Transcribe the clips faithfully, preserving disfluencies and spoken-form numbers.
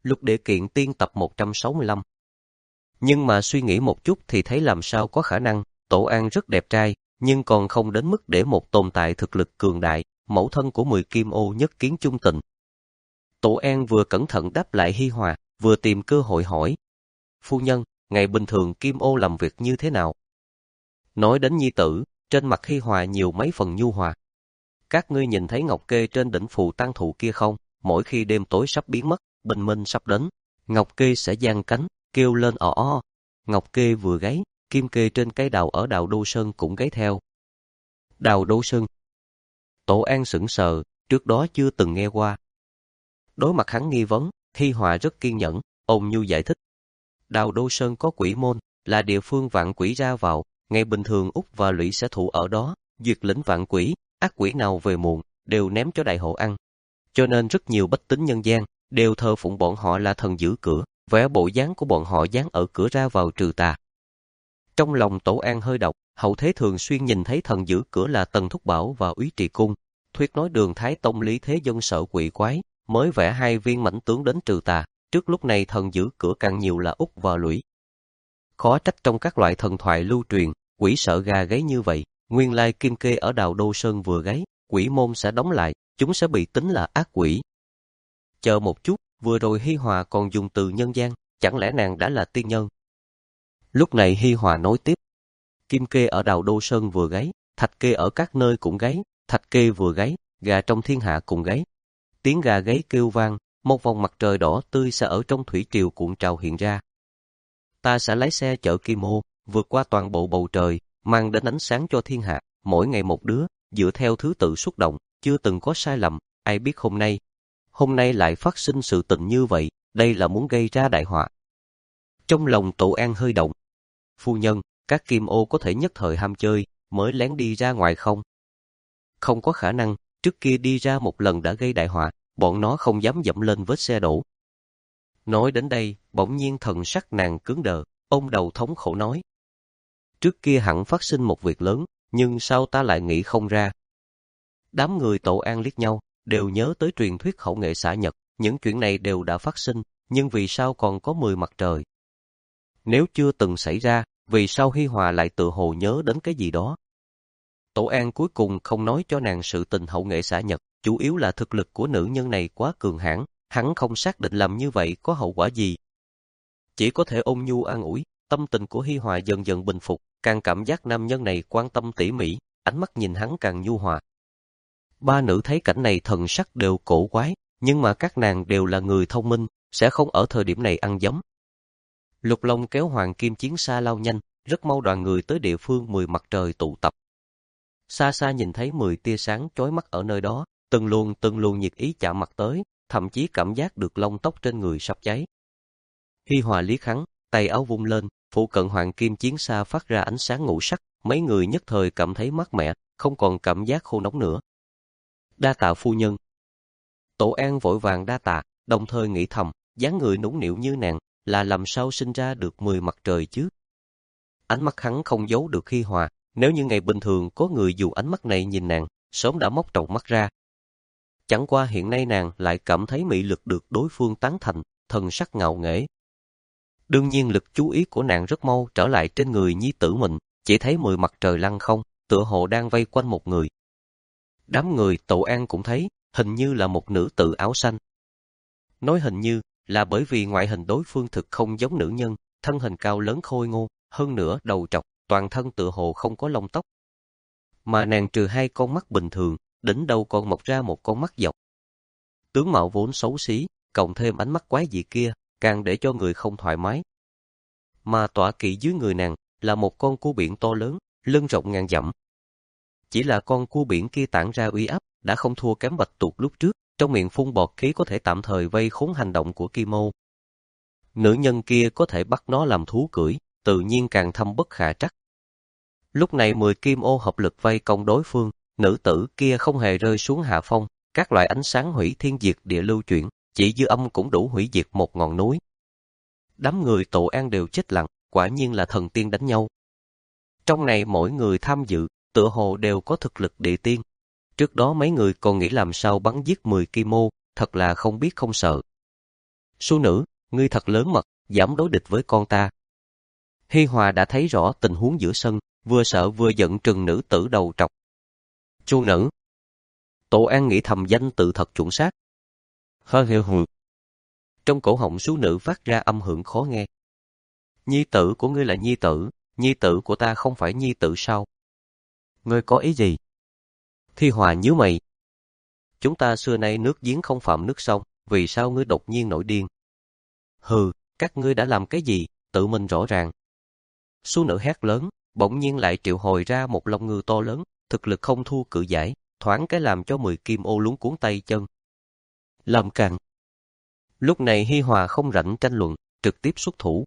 Lục Địa Kiện Tiên tập một trăm sáu mươi lăm. Nhưng mà suy nghĩ một chút thì thấy làm sao có khả năng, Tổ An rất đẹp trai, nhưng còn không đến mức để một tồn tại thực lực cường đại, mẫu thân của mười kim ô nhất kiến chung tình. Tổ An vừa cẩn thận đáp lại hi hòa, vừa tìm cơ hội hỏi. Phu nhân, ngày bình thường kim ô làm việc như thế nào? Nói đến nhi tử, trên mặt hi hòa nhiều mấy phần nhu hòa. Các ngươi nhìn thấy ngọc kê trên đỉnh phù tang thụ kia không? Mỗi khi đêm tối sắp biến mất, bình minh sắp đến, ngọc kê sẽ giang cánh, kêu lên ò o. Ngọc kê vừa gáy, kim kê trên cây đào ở Đào Đô Sơn cũng gáy theo. Đào Đô Sơn. Tổ An sững sờ, trước đó chưa từng nghe qua. Đối mặt hắn nghi vấn, hi hòa rất kiên nhẫn, ôn nhu giải thích. Đào Đô Sơn có quỷ môn, là địa phương vạn quỷ ra vào, ngày bình thường Úc và Lũy sẽ thủ ở đó, duyệt lĩnh vạn quỷ, ác quỷ nào về muộn, đều ném cho đại hộ ăn. Cho nên rất nhiều bách tính nhân gian, đều thờ phụng bọn họ là thần giữ cửa, vẽ bộ dáng của bọn họ dán ở cửa ra vào trừ tà. Trong lòng Tổ An hơi độc, hậu thế thường xuyên nhìn thấy thần giữ cửa là Tần Thúc Bảo và Úy Trì Cung, thuyết nói Đường Thái Tông Lý Thế Dân sợ quỷ quái, mới vẽ hai viên mãnh tướng đến trừ tà, trước lúc này thần giữ cửa càng nhiều là Úc và Lũy. Khó trách trong các loại thần thoại lưu truyền, quỷ sợ gà gáy như vậy, nguyên lai kim kê ở Đào Đô Sơn vừa gáy, quỷ môn sẽ đóng lại, chúng sẽ bị tính là ác quỷ. Chờ một chút, vừa rồi hi hòa còn dùng từ nhân gian, chẳng lẽ nàng đã là tiên nhân? Lúc này hi hòa nói tiếp. Kim kê ở Đào Đô Sơn vừa gáy, thạch kê ở các nơi cũng gáy, thạch kê vừa gáy, gà trong thiên hạ cũng gáy. Tiếng gà gáy kêu vang, một vòng mặt trời đỏ tươi sẽ ở trong thủy triều cuộn trào hiện ra. Ta sẽ lái xe chở kim ô, vượt qua toàn bộ bầu trời, mang đến ánh sáng cho thiên hạ, mỗi ngày một đứa, dựa theo thứ tự xuất động, chưa từng có sai lầm, ai biết hôm nay. Hôm nay lại phát sinh sự tình như vậy, đây là muốn gây ra đại họa. Trong lòng Tổ An hơi động. Phu nhân, các kim ô có thể nhất thời ham chơi, mới lén đi ra ngoài không? Không có khả năng, trước kia đi ra một lần đã gây đại họa, bọn nó không dám dẫm lên vết xe đổ. Nói đến đây, bỗng nhiên thần sắc nàng cứng đờ, ôm đầu thống khổ nói. Trước kia hẳn phát sinh một việc lớn, nhưng sao ta lại nghĩ không ra? Đám người Tổ An liếc nhau, đều nhớ tới truyền thuyết hậu nghệ xả nhật, những chuyện này đều đã phát sinh, nhưng vì sao còn có mười mặt trời? Nếu chưa từng xảy ra, vì sao hi hòa lại tự hồ nhớ đến cái gì đó? Tổ An cuối cùng không nói cho nàng sự tình hậu nghệ xả nhật, chủ yếu là thực lực của nữ nhân này quá cường hãn, hắn không xác định làm như vậy có hậu quả gì. Chỉ có thể ôn nhu an ủi, tâm tình của hi hòa dần dần bình phục, càng cảm giác nam nhân này quan tâm tỉ mỉ, ánh mắt nhìn hắn càng nhu hòa. Ba nữ thấy cảnh này thần sắc đều cổ quái, nhưng mà các nàng đều là người thông minh, sẽ không ở thời điểm này ăn giấm. Lục Long kéo Hoàng Kim Chiến Xa lao nhanh, rất mau đoàn người tới địa phương mười mặt trời tụ tập. Xa xa nhìn thấy mười tia sáng chói mắt ở nơi đó, từng luồng từng luồng nhiệt ý chạm mặt tới, thậm chí cảm giác được lông tóc trên người sắp cháy. Hi hòa liếc hắn, tay áo vung lên, phụ cận Hoàng Kim Chiến Xa phát ra ánh sáng ngũ sắc, mấy người nhất thời cảm thấy mát mẻ, không còn cảm giác khô nóng nữa. Đa tạ phu nhân. Tổ An vội vàng đa tạ, đồng thời nghĩ thầm, dáng người nũng nịu như nàng, là làm sao sinh ra được mười mặt trời chứ? Ánh mắt hắn không giấu được hi hòa, nếu như ngày bình thường có người dùng ánh mắt này nhìn nàng, sớm đã móc tròng mắt ra. Chẳng qua hiện nay nàng lại cảm thấy mị lực được đối phương tán thành, thần sắc ngạo nghễ. Đương nhiên lực chú ý của nàng rất mau trở lại trên người nhi tử mình, chỉ thấy mười mặt trời lăng không, tựa hồ đang vây quanh một người. Đám người Tổ An cũng thấy, hình như là một nữ tử áo xanh. Nói hình như, là bởi vì ngoại hình đối phương thực không giống nữ nhân, thân hình cao lớn khôi ngô, hơn nữa đầu trọc, toàn thân tựa hồ không có lông tóc. Mà nàng trừ hai con mắt bình thường, đỉnh đầu còn mọc ra một con mắt dọc. Tướng mạo vốn xấu xí, cộng thêm ánh mắt quái dị kia, càng để cho người không thoải mái. Mà tọa kỵ dưới người nàng, là một con cua biển to lớn, lưng rộng ngàn dặm. Chỉ là con cua biển kia tản ra uy áp, đã không thua kém bạch tuộc lúc trước, trong miệng phun bọt khí có thể tạm thời vây khốn hành động của Kim Ô. Nữ nhân kia có thể bắt nó làm thú cưỡi, tự nhiên càng thâm bất khả trắc. Lúc này mười Kim Ô hợp lực vây công đối phương, nữ tử kia không hề rơi xuống hạ phong, các loại ánh sáng hủy thiên diệt địa lưu chuyển, chỉ dư âm cũng đủ hủy diệt một ngọn núi. Đám người Tổ An đều chết lặng, quả nhiên là thần tiên đánh nhau. Trong này mỗi người tham dự, tựa hồ đều có thực lực địa tiên. Trước đó mấy người còn nghĩ làm sao bắn giết mười Kim Ô, thật là không biết không sợ. Sú nữ, ngươi thật lớn mật, dám đối địch với con ta. Hi Hòa đã thấy rõ tình huống giữa sân, vừa sợ vừa giận trừng nữ tử đầu trọc. Chu nữ. Tổ An nghĩ thầm danh tự thật chuẩn xác. Hơ hiệu hừ. Trong cổ họng sú nữ phát ra âm hưởng khó nghe. Nhi tử của ngươi là nhi tử, nhi tử của ta không phải nhi tử sao? Ngươi có ý gì? Thi Hòa nhíu mày. Chúng ta xưa nay nước giếng không phạm nước sông, vì sao ngươi đột nhiên nổi điên? Hừ, các ngươi đã làm cái gì, tự mình rõ ràng. Sú nữ hét lớn, bỗng nhiên lại triệu hồi ra một long ngư to lớn, thực lực không thua cự giải, thoáng cái làm cho mười kim ô luống cuốn tay chân. Làm càn. Lúc này Hi Hòa không rảnh tranh luận, trực tiếp xuất thủ.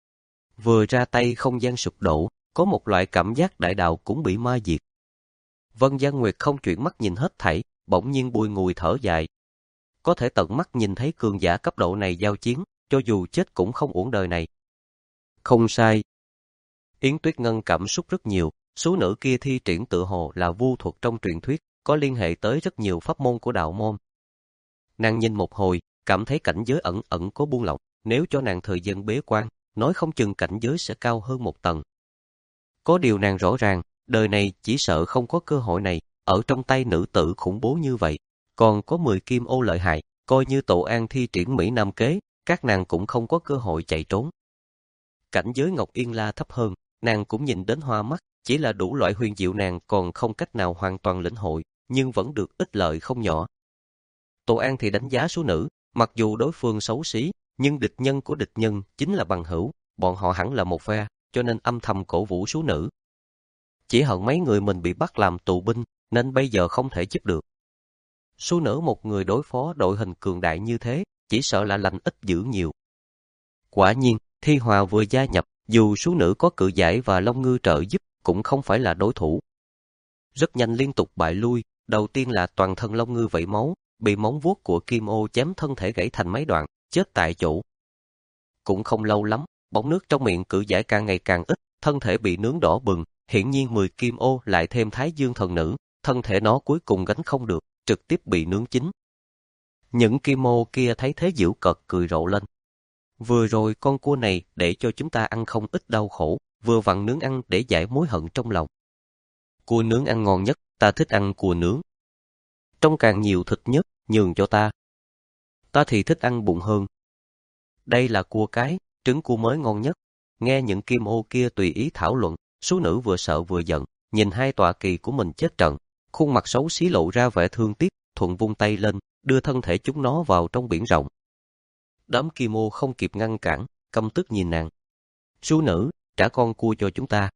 Vừa ra tay không gian sụp đổ, có một loại cảm giác đại đạo cũng bị ma diệt. Vân Gian Nguyệt không chuyển mắt nhìn hết thảy, bỗng nhiên bùi ngùi thở dài. Có thể tận mắt nhìn thấy cường giả cấp độ này giao chiến, cho dù chết cũng không uổng đời này. Không sai. Yến Tuyết Ngân cảm xúc rất nhiều, số nữ kia thi triển tự hồ là vu thuật trong truyền thuyết, có liên hệ tới rất nhiều pháp môn của đạo môn. Nàng nhìn một hồi, cảm thấy cảnh giới ẩn ẩn có buông lỏng, nếu cho nàng thời gian bế quan, nói không chừng cảnh giới sẽ cao hơn một tầng. Có điều nàng rõ ràng, đời này chỉ sợ không có cơ hội này, ở trong tay nữ tử khủng bố như vậy, còn có mười kim ô lợi hại, coi như Tổ An thi triển Mỹ Nam kế, các nàng cũng không có cơ hội chạy trốn. Cảnh giới Ngọc Yên La thấp hơn, nàng cũng nhìn đến hoa mắt, chỉ là đủ loại huyền diệu nàng còn không cách nào hoàn toàn lĩnh hội, nhưng vẫn được ích lợi không nhỏ. Tổ An thì đánh giá số nữ, mặc dù đối phương xấu xí, nhưng địch nhân của địch nhân chính là bằng hữu, bọn họ hẳn là một phe, cho nên âm thầm cổ vũ số nữ. Chỉ hận mấy người mình bị bắt làm tù binh, nên bây giờ không thể giúp được. Số nữ một người đối phó đội hình cường đại như thế, chỉ sợ là lành ít dữ nhiều. Quả nhiên, Thi Hòa vừa gia nhập, dù số nữ có cự giải và long ngư trợ giúp, cũng không phải là đối thủ. Rất nhanh liên tục bại lui, đầu tiên là toàn thân long ngư vẩy máu, bị móng vuốt của kim ô chém thân thể gãy thành mấy đoạn, chết tại chỗ. Cũng không lâu lắm, bóng nước trong miệng cự giải càng ngày càng ít, thân thể bị nướng đỏ bừng, hiển nhiên mười kim ô lại thêm Thái Dương thần nữ, thân thể nó cuối cùng gánh không được, trực tiếp bị nướng chín. Những kim ô kia thấy thế giễu cợt cười rộ lên. Vừa rồi con cua này để cho chúng ta ăn không ít đau khổ, vừa vặn nướng ăn để giải mối hận trong lòng. Cua nướng ăn ngon nhất, ta thích ăn cua nướng. Trong càng nhiều thịt nhất, nhường cho ta. Ta thì thích ăn bụng hơn. Đây là cua cái, trứng cua mới ngon nhất. Nghe những kim ô kia tùy ý thảo luận, số nữ vừa sợ vừa giận, nhìn hai tọa kỳ của mình chết trận, khuôn mặt xấu xí lộ ra vẻ thương tiếc, thuận vung tay lên, đưa thân thể chúng nó vào trong biển rộng. Đám kim ô không kịp ngăn cản, căm tức nhìn nàng. Số nữ, trả con cua cho chúng ta.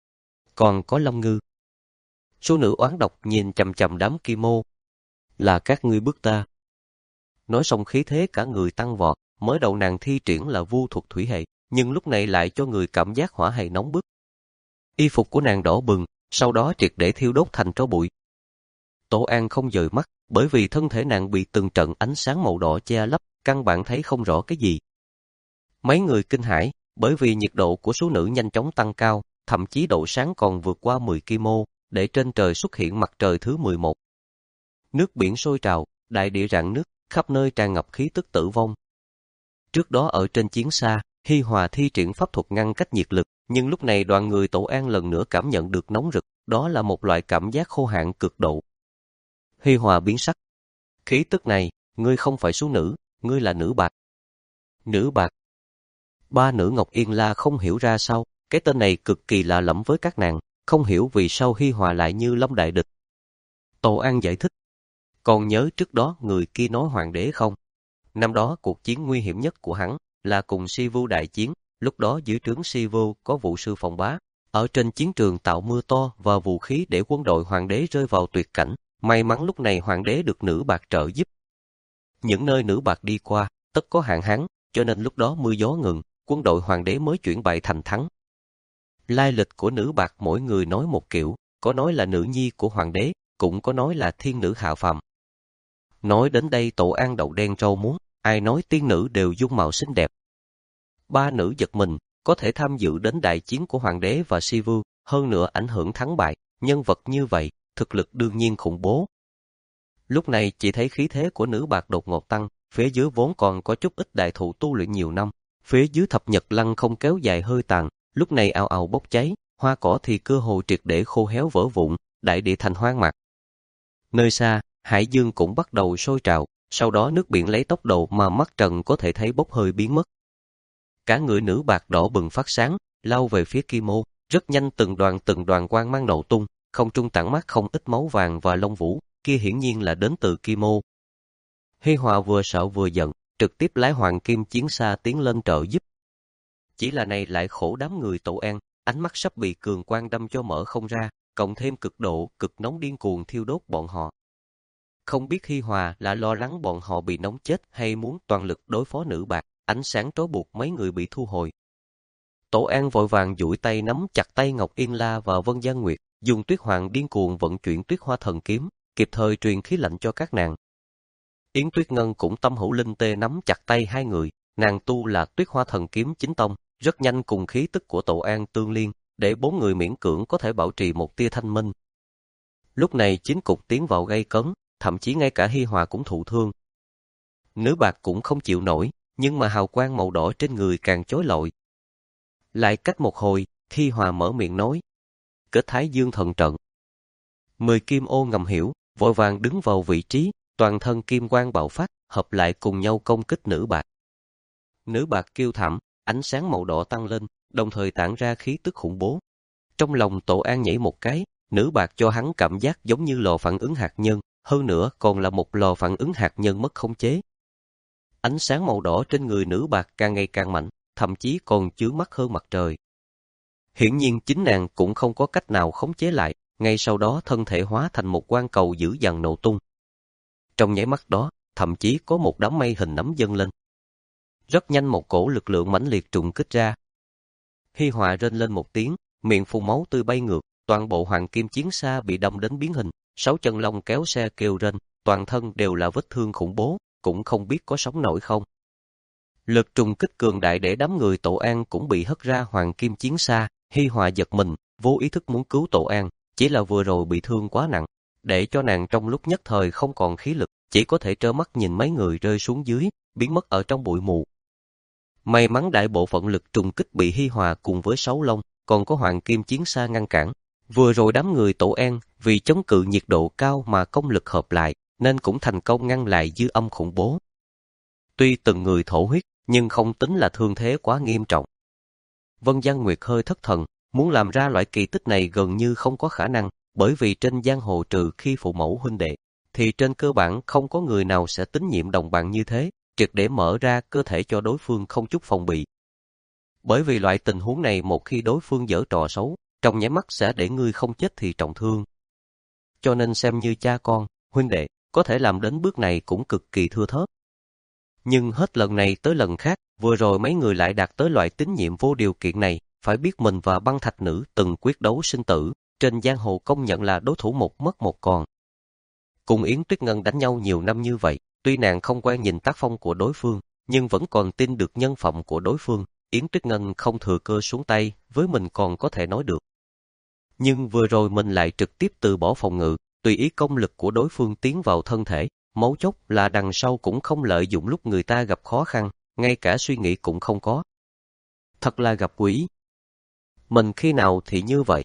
Còn có long ngư. Số nữ oán độc nhìn chằm chằm đám kim ô. Là các ngươi bức ta. Nói xong khí thế cả người tăng vọt, mới đầu nàng thi triển là vu thuật thủy hệ, nhưng lúc này lại cho người cảm giác hỏa hệ nóng bức. Y phục của nàng đỏ bừng, sau đó triệt để thiêu đốt thành tro bụi. Tổ An không dời mắt, bởi vì thân thể nàng bị từng trận ánh sáng màu đỏ che lấp, căn bản thấy không rõ cái gì. Mấy người kinh hãi, bởi vì nhiệt độ của số nữ nhanh chóng tăng cao, thậm chí độ sáng còn vượt qua mười ki lô, để trên trời xuất hiện mặt trời thứ mười một. Nước biển sôi trào, đại địa rạn nứt, khắp nơi tràn ngập khí tức tử vong. Trước đó ở trên chiến xa, Hi Hòa thi triển pháp thuật ngăn cách nhiệt lực, nhưng lúc này đoàn người Tổ An lần nữa cảm nhận được nóng rực, đó là một loại cảm giác khô hạn cực độ. Hi Hòa biến sắc. Khí tức này, ngươi không phải số nữ, ngươi là nữ bạc. Nữ bạc. Ba nữ Ngọc Yên La không hiểu ra sao, cái tên này cực kỳ lạ lẫm với các nàng, không hiểu vì sao Hi Hòa lại như lâm đại địch. Tổ An giải thích. Còn nhớ trước đó người kia nói hoàng đế không? Năm đó cuộc chiến nguy hiểm nhất của hắn là cùng Sivu đại chiến, lúc đó dưới trướng Sivu có vụ sư phòng bá, ở trên chiến trường tạo mưa to và vũ khí để quân đội hoàng đế rơi vào tuyệt cảnh, may mắn lúc này hoàng đế được nữ bạc trợ giúp. Những nơi nữ bạc đi qua, tất có hạn hán, cho nên lúc đó mưa gió ngừng, quân đội hoàng đế mới chuyển bại thành thắng. Lai lịch của nữ bạc mỗi người nói một kiểu, có nói là nữ nhi của hoàng đế, cũng có nói là thiên nữ hạ phàm. Nói đến đây Tổ An đầu đen rau muống, ai nói tiên nữ đều dung mạo xinh đẹp. Ba nữ giật mình, có thể tham dự đến đại chiến của hoàng đế và Sivu, hơn nữa ảnh hưởng thắng bại, nhân vật như vậy, thực lực đương nhiên khủng bố. Lúc này chỉ thấy khí thế của nữ bạc đột ngột tăng, phía dưới vốn còn có chút ít đại thụ tu luyện nhiều năm, phía dưới thập nhật lăng không kéo dài hơi tàn, lúc này ào ào bốc cháy, hoa cỏ thì cơ hồ triệt để khô héo vỡ vụn, đại địa thành hoang mạc. Nơi xa, hải dương cũng bắt đầu sôi trào, sau đó nước biển lấy tốc độ mà mắt trần có thể thấy bốc hơi biến mất. Cả người nữ bạc đỏ bừng phát sáng, lao về phía Kim Ô, rất nhanh từng đoàn từng đoàn quang mang nổ tung, không trung tản mát không ít máu vàng và lông vũ, kia hiển nhiên là đến từ Kim Ô. Hi Hòa vừa sợ vừa giận, trực tiếp lái hoàng kim chiến xa tiến lên trợ giúp. Chỉ là này lại khổ đám người Tổ An, ánh mắt sắp bị cường quang đâm cho mở không ra, cộng thêm cực độ, cực nóng điên cuồng thiêu đốt bọn họ. Không biết Hi Hòa là lo lắng bọn họ bị nóng chết hay muốn toàn lực đối phó nữ bạc, ánh sáng trói buộc mấy người bị thu hồi. Tổ An vội vàng duỗi tay nắm chặt tay Ngọc Yên La và Vân Giang Nguyệt, dùng Tuyết Hoàng điên cuồng vận chuyển Tuyết Hoa Thần Kiếm, kịp thời truyền khí lạnh cho các nàng. Yến Tuyết Ngân cũng tâm hữu linh tê nắm chặt tay hai người, nàng tu là Tuyết Hoa Thần Kiếm chính tông, rất nhanh cùng khí tức của Tổ An tương liên, để bốn người miễn cưỡng có thể bảo trì một tia thanh minh. Lúc này chiến cục tiến vào gay cấn, thậm chí ngay cả Hi Hòa cũng thụ thương. Nữ bạc cũng không chịu nổi, nhưng mà hào quang màu đỏ trên người càng chói lọi. Lại cách một hồi, Hi Hòa mở miệng nói, kết Thái Dương thần trận. Mười Kim Ô ngầm hiểu, vội vàng đứng vào vị trí, toàn thân kim quang bạo phát, hợp lại cùng nhau công kích nữ bạc. Nữ bạc kêu thảm, ánh sáng màu đỏ tăng lên, đồng thời tản ra khí tức khủng bố. Trong lòng Tổ An nhảy một cái, nữ bạc cho hắn cảm giác giống như lò phản ứng hạt nhân, hơn nữa còn là một lò phản ứng hạt nhân mất khống chế. Ánh sáng màu đỏ trên người nữ bạc càng ngày càng mạnh, thậm chí còn chướng mắt hơn mặt trời. Hiển nhiên chính nàng cũng không có cách nào khống chế lại, ngay sau đó thân thể hóa thành một quang cầu dữ dằn nổ tung. Trong nháy mắt đó, thậm chí có một đám mây hình nấm dâng lên. Rất nhanh một cổ lực lượng mãnh liệt trùng kích ra. Hi Hòa rên lên một tiếng, miệng phun máu tươi bay ngược, toàn bộ hoàng kim chiến xa bị đâm đến biến hình, sáu chân long kéo xe kêu rên, toàn thân đều là vết thương khủng bố, cũng không biết có sống nổi không. Lực trùng kích cường đại để đám người Tổ An cũng bị hất ra hoàng kim chiến xa, Hi Hòa giật mình, vô ý thức muốn cứu Tổ An, chỉ là vừa rồi bị thương quá nặng, để cho nàng trong lúc nhất thời không còn khí lực, chỉ có thể trơ mắt nhìn mấy người rơi xuống dưới, biến mất ở trong bụi mù. May mắn đại bộ phận lực trùng kích bị Hi Hòa cùng với sáu long, còn có hoàng kim chiến xa ngăn cản. Vừa rồi đám người Tổ An vì chống cự nhiệt độ cao mà công lực hợp lại, nên cũng thành công ngăn lại dư âm khủng bố. Tuy từng người thổ huyết, nhưng không tính là thương thế quá nghiêm trọng. Vân Giang Nguyệt hơi thất thần, muốn làm ra loại kỳ tích này gần như không có khả năng, bởi vì trên giang hồ trừ khi phụ mẫu huynh đệ, thì trên cơ bản không có người nào sẽ tín nhiệm đồng bạn như thế, triệt để mở ra cơ thể cho đối phương không chút phòng bị. Bởi vì loại tình huống này một khi đối phương giở trò xấu, trong nháy mắt sẽ để ngươi không chết thì trọng thương. Cho nên xem như cha con, huynh đệ, có thể làm đến bước này cũng cực kỳ thưa thớt. Nhưng hết lần này tới lần khác, vừa rồi mấy người lại đạt tới loại tín nhiệm vô điều kiện này, phải biết mình và băng thạch nữ từng quyết đấu sinh tử, trên giang hồ công nhận là đối thủ một mất một còn. Cùng Yến Tuyết Ngân đánh nhau nhiều năm như vậy, tuy nàng không quen nhìn tác phong của đối phương, nhưng vẫn còn tin được nhân phẩm của đối phương. Yến Tuyết Ngân không thừa cơ xuống tay, với mình còn có thể nói được. Nhưng vừa rồi mình lại trực tiếp từ bỏ phòng ngự, tùy ý công lực của đối phương tiến vào thân thể, mấu chốt là đằng sau cũng không lợi dụng lúc người ta gặp khó khăn, ngay cả suy nghĩ cũng không có. Thật là gặp quỷ. Mình khi nào thì như vậy?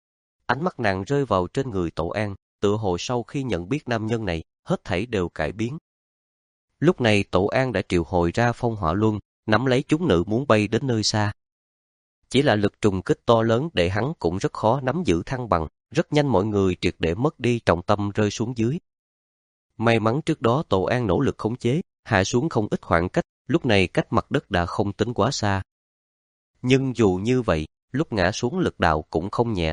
Ánh mắt nàng rơi vào trên người Tổ An, tựa hồ sau khi nhận biết nam nhân này, hết thảy đều cải biến. Lúc này Tổ An đã triệu hồi ra Phong Hỏa Luân, nắm lấy chúng nữ muốn bay đến nơi xa. Chỉ là lực trùng kích to lớn để hắn cũng rất khó nắm giữ thăng bằng, rất nhanh mọi người triệt để mất đi trọng tâm rơi xuống dưới. May mắn trước đó Tổ An nỗ lực khống chế, hạ xuống không ít khoảng cách, lúc này cách mặt đất đã không tính quá xa. Nhưng dù như vậy, lúc ngã xuống lực đạo cũng không nhẹ.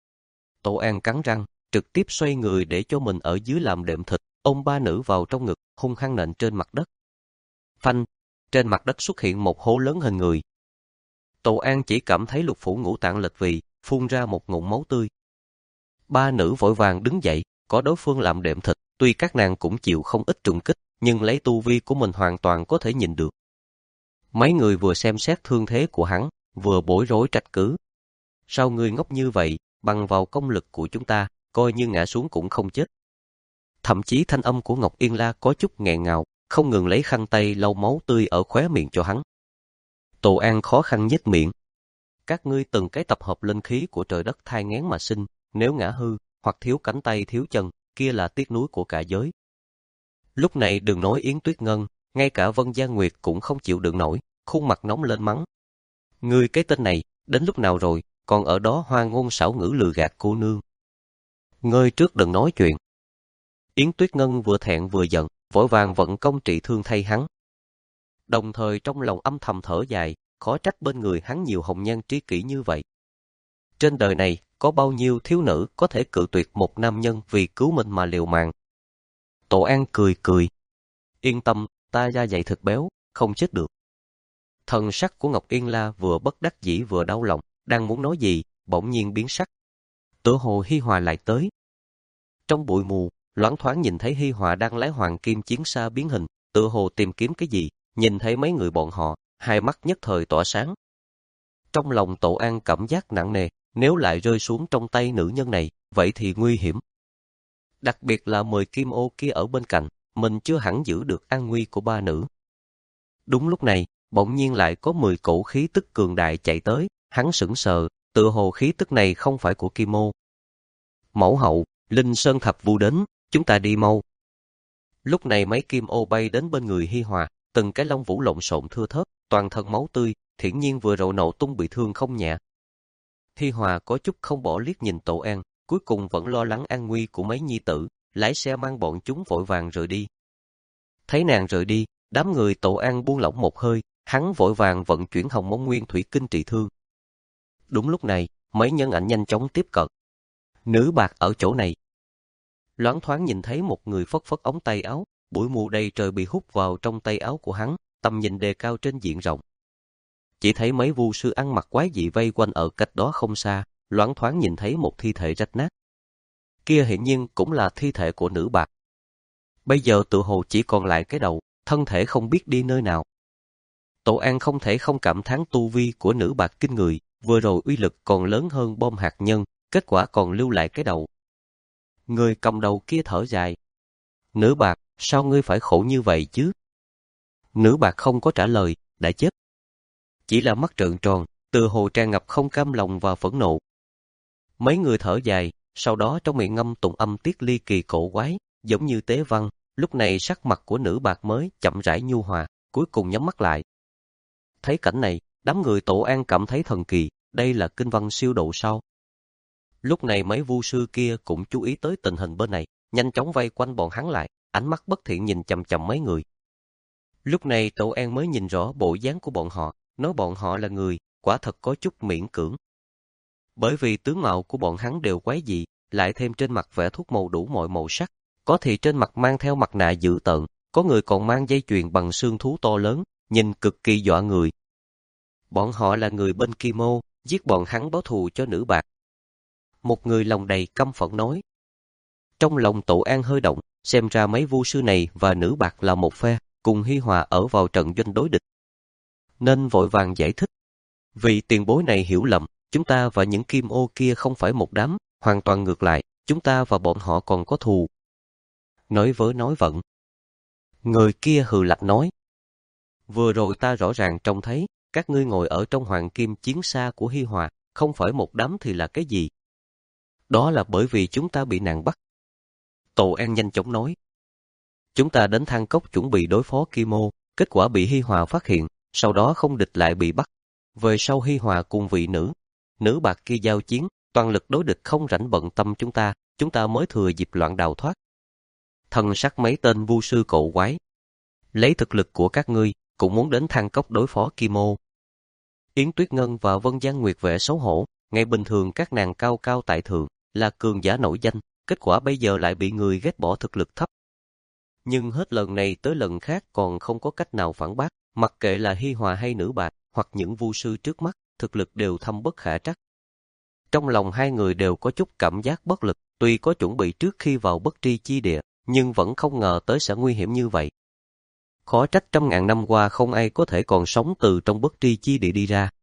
Tổ An cắn răng, trực tiếp xoay người để cho mình ở dưới làm đệm thịt, ôm ba nữ vào trong ngực, hung hăng nện trên mặt đất. Phanh, trên mặt đất xuất hiện một hố lớn hình người. Tổ An chỉ cảm thấy lục phủ ngũ tạng lệch vị, phun ra một ngụm máu tươi. Ba nữ vội vàng đứng dậy, có đối phương làm đệm thịt, tuy các nàng cũng chịu không ít trùng kích, nhưng lấy tu vi của mình hoàn toàn có thể nhìn được. Mấy người vừa xem xét thương thế của hắn, vừa bối rối trách cứ. Sao ngươi ngốc như vậy, bằng vào công lực của chúng ta, coi như ngã xuống cũng không chết. Thậm chí thanh âm của Ngọc Yên La có chút nghẹn ngào, không ngừng lấy khăn tay lau máu tươi ở khóe miệng cho hắn. Tổ An khó khăn nhếch miệng. Các ngươi từng cái tập hợp linh khí của trời đất thai nghén mà sinh, nếu ngã hư, hoặc thiếu cánh tay thiếu chân, kia là tiếc nuối của cả giới. Lúc này đừng nói Yến Tuyết Ngân, ngay cả Vân Gia Nguyệt cũng không chịu đựng nổi, khuôn mặt nóng lên mắng. Ngươi cái tên này, đến lúc nào rồi, còn ở đó hoa ngôn xảo ngữ lừa gạt cô nương. Ngươi trước đừng nói chuyện. Yến Tuyết Ngân vừa thẹn vừa giận, vội vàng vận công trị thương thay hắn. Đồng thời trong lòng âm thầm thở dài, khó trách bên người hắn nhiều hồng nhan tri kỷ như vậy. Trên đời này, có bao nhiêu thiếu nữ có thể cự tuyệt một nam nhân vì cứu mình mà liều mạng. Tổ An cười cười. Yên tâm, ta da dày thịt béo, không chết được. Thần sắc của Ngọc Yên La vừa bất đắc dĩ vừa đau lòng, đang muốn nói gì, bỗng nhiên biến sắc. Tựa hồ Hi Hòa lại tới. Trong bụi mù, loáng thoáng nhìn thấy Hi Hòa đang lái hoàng kim chiến xa biến hình, tựa hồ tìm kiếm cái gì, nhìn thấy mấy người bọn họ, hai mắt nhất thời tỏa sáng. Trong lòng Tổ An cảm giác nặng nề, nếu lại rơi xuống trong tay nữ nhân này, vậy thì nguy hiểm. Đặc biệt là mười kim ô kia ở bên cạnh, mình chưa hẳn giữ được an nguy của ba nữ. Đúng lúc này, bỗng nhiên lại có mười cổ khí tức cường đại chạy tới, hắn sững sờ, tựa hồ khí tức này không phải của kim ô. Mẫu hậu, Linh Sơn Thập Vu đến, chúng ta đi mau. Lúc này mấy kim ô bay đến bên người Hi Hòa, từng cái lông vũ lộn xộn thưa thớt, toàn thân máu tươi, hiển nhiên vừa rồi nổ tung bị thương không nhẹ. Hi Hòa có chút không bỏ liếc nhìn Tổ An, cuối cùng vẫn lo lắng an nguy của mấy nhi tử, lái xe mang bọn chúng vội vàng rời đi. Thấy nàng rời đi, đám người Tổ An buông lỏng một hơi, hắn vội vàng vận chuyển Hồng Mông Nguyên Thủy Kinh trị thương. Đúng lúc này, mấy nhân ảnh nhanh chóng tiếp cận. Nữ bạc ở chỗ này. Loáng thoáng nhìn thấy một người phất phất ống tay áo, bụi mù đầy trời bị hút vào trong tay áo của hắn, tầm nhìn đề cao trên diện rộng. Chỉ thấy mấy vu sư ăn mặc quái dị vây quanh ở cách đó không xa, loáng thoáng nhìn thấy một thi thể rách nát. Kia hiển nhiên cũng là thi thể của nữ bạc. Bây giờ tự hồ chỉ còn lại cái đầu, thân thể không biết đi nơi nào. Tổ An không thể không cảm thán tu vi của nữ bạc kinh người, vừa rồi uy lực còn lớn hơn bom hạt nhân, kết quả còn lưu lại cái đầu. Người cầm đầu kia thở dài. Nữ bạc, sao ngươi phải khổ như vậy chứ? Nữ bạc không có trả lời, đã chết. Chỉ là mắt trợn tròn, từ hồ tràn ngập không cam lòng và phẫn nộ. Mấy người thở dài, sau đó trong miệng ngâm tụng âm tiết ly kỳ cổ quái, giống như tế văn, lúc này sắc mặt của nữ bạc mới chậm rãi nhu hòa, cuối cùng nhắm mắt lại. Thấy cảnh này, đám người Tổ An cảm thấy thần kỳ, đây là kinh văn siêu độ sao? Lúc này mấy vu sư kia cũng chú ý tới tình hình bên này, nhanh chóng vây quanh bọn hắn lại, ánh mắt bất thiện nhìn chằm chằm mấy người. Lúc này Tổ An mới nhìn rõ bộ dáng của bọn họ, nói bọn họ là người, quả thật có chút miễn cưỡng. Bởi vì tướng mạo của bọn hắn đều quái dị, lại thêm trên mặt vẽ thuốc màu đủ mọi màu sắc, có thì trên mặt mang theo mặt nạ dữ tợn, có người còn mang dây chuyền bằng xương thú to lớn, nhìn cực kỳ dọa người. Bọn họ là người bên Kim Ô, giết bọn hắn báo thù cho nữ bạc. Một người lòng đầy căm phẫn nói. Trong lòng Tổ An hơi động, xem ra mấy vu sư này và nữ bạc là một phe, cùng Hi Hòa ở vào trận doanh đối địch. Nên vội vàng giải thích. Vì tiền bối này hiểu lầm, chúng ta và những Kim Ô kia không phải một đám, hoàn toàn ngược lại, chúng ta và bọn họ còn có thù. Nói vớ nói vẩn. Người kia hừ lạnh nói. Vừa rồi ta rõ ràng trông thấy, các ngươi ngồi ở trong hoàng kim chiến xa của Hi Hòa, không phải một đám thì là cái gì? Đó là bởi vì chúng ta bị nàng bắt. Tổ An nhanh chóng nói. Chúng ta đến Thang Cốc chuẩn bị đối phó Kim Ô, kết quả bị Hi Hòa phát hiện, sau đó không địch lại bị bắt. Về sau Hi Hòa cùng vị nữ, nữ bạc kia giao chiến, toàn lực đối địch không rảnh bận tâm chúng ta, chúng ta mới thừa dịp loạn đào thoát. Thần sắc mấy tên vu sư cổ quái. Lấy thực lực của các ngươi, cũng muốn đến Thang Cốc đối phó Kim Ô. Yến Tuyết Ngân và Vân Giang Nguyệt vẻ xấu hổ, ngày bình thường các nàng cao cao tại thượng, là cường giả nổi danh, kết quả bây giờ lại bị người ghét bỏ thực lực thấp. Nhưng hết lần này tới lần khác còn không có cách nào phản bác, mặc kệ là Hi Hòa hay nữ bạc, hoặc những vu sư trước mắt, thực lực đều thâm bất khả trắc. Trong lòng hai người đều có chút cảm giác bất lực, tuy có chuẩn bị trước khi vào bất tri chi địa, nhưng vẫn không ngờ tới sẽ nguy hiểm như vậy. Khó trách trăm ngàn năm qua không ai có thể còn sống từ trong bất tri chi địa đi ra.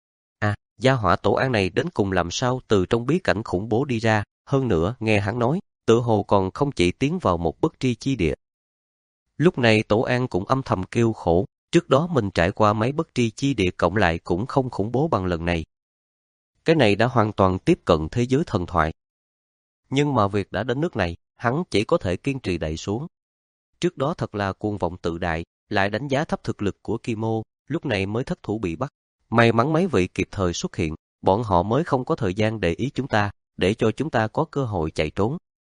À, gia hỏa Tổ An này đến cùng làm sao từ trong bí cảnh khủng bố đi ra, hơn nữa nghe hắn nói, tự hồ còn không chỉ tiến vào một bất tri chi địa. Lúc này Tổ An cũng âm thầm kêu khổ, trước đó mình trải qua mấy bất tri chi địa cộng lại cũng không khủng bố bằng lần này. Cái này đã hoàn toàn tiếp cận thế giới thần thoại. Nhưng mà việc đã đến nước này, hắn chỉ có thể kiên trì đẩy xuống. Trước đó thật là cuồng vọng tự đại, lại đánh giá thấp thực lực của Kim Ô, lúc này mới thất thủ bị bắt. May mắn mấy vị kịp thời xuất hiện, bọn họ mới không có thời gian để ý chúng ta, để cho chúng ta có cơ hội chạy trốn.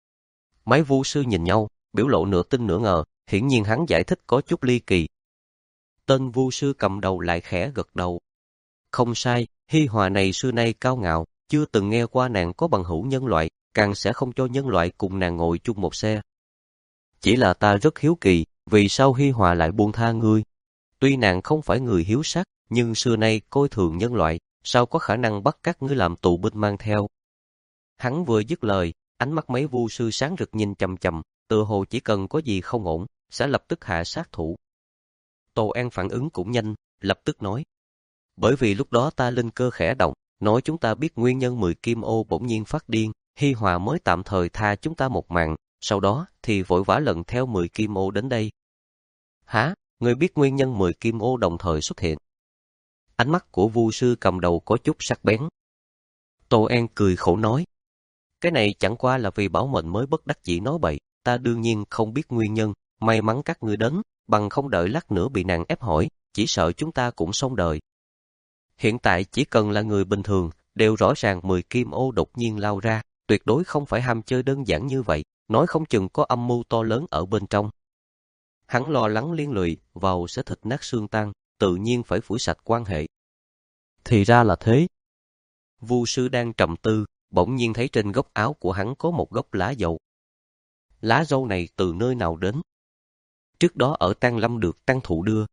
Mấy vu sư nhìn nhau, biểu lộ nửa tin nửa ngờ, hiển nhiên hắn giải thích có chút ly kỳ. Tên vu sư cầm đầu lại khẽ gật đầu. Không sai, Hi Hòa này xưa nay cao ngạo, chưa từng nghe qua nàng có bằng hữu nhân loại, càng sẽ không cho nhân loại cùng nàng ngồi chung một xe. Chỉ là ta rất hiếu kỳ, vì sao Hi Hòa lại buông tha ngươi? Tuy nàng không phải người hiếu sắc, nhưng xưa nay coi thường nhân loại, sao có khả năng bắt các ngươi làm tù binh mang theo? Hắn vừa dứt lời, ánh mắt mấy vu sư sáng rực nhìn chằm chằm, tựa hồ chỉ cần có gì không ổn, sẽ lập tức hạ sát thủ. Tô An phản ứng cũng nhanh, lập tức nói. Bởi vì lúc đó ta linh cơ khẽ động, nói chúng ta biết nguyên nhân mười kim ô bỗng nhiên phát điên, Hi Hòa mới tạm thời tha chúng ta một mạng, sau đó thì vội vã lần theo mười kim ô đến đây. Hả? Ngươi biết nguyên nhân mười kim ô đồng thời xuất hiện? Ánh mắt của vu sư cầm đầu có chút sắc bén. Tô An cười khổ nói. Cái này chẳng qua là vì bảo mệnh mới bất đắc dĩ nói bậy, ta đương nhiên không biết nguyên nhân, may mắn các ngươi đến, bằng không đợi lát nữa bị nàng ép hỏi, chỉ sợ chúng ta cũng xong đời. Hiện tại chỉ cần là người bình thường, đều rõ ràng mười kim ô đột nhiên lao ra, tuyệt đối không phải ham chơi đơn giản như vậy, nói không chừng có âm mưu to lớn ở bên trong. Hắn lo lắng liên lụy vào sẽ thịt nát xương tan, tự nhiên phải phủi sạch quan hệ. Thì ra là thế. Vu sư đang trầm tư, bỗng nhiên thấy trên góc áo của hắn có một gốc lá dâu. Lá dâu này từ nơi nào đến? Trước đó ở Tang Lâm được Tăng Thụ đưa.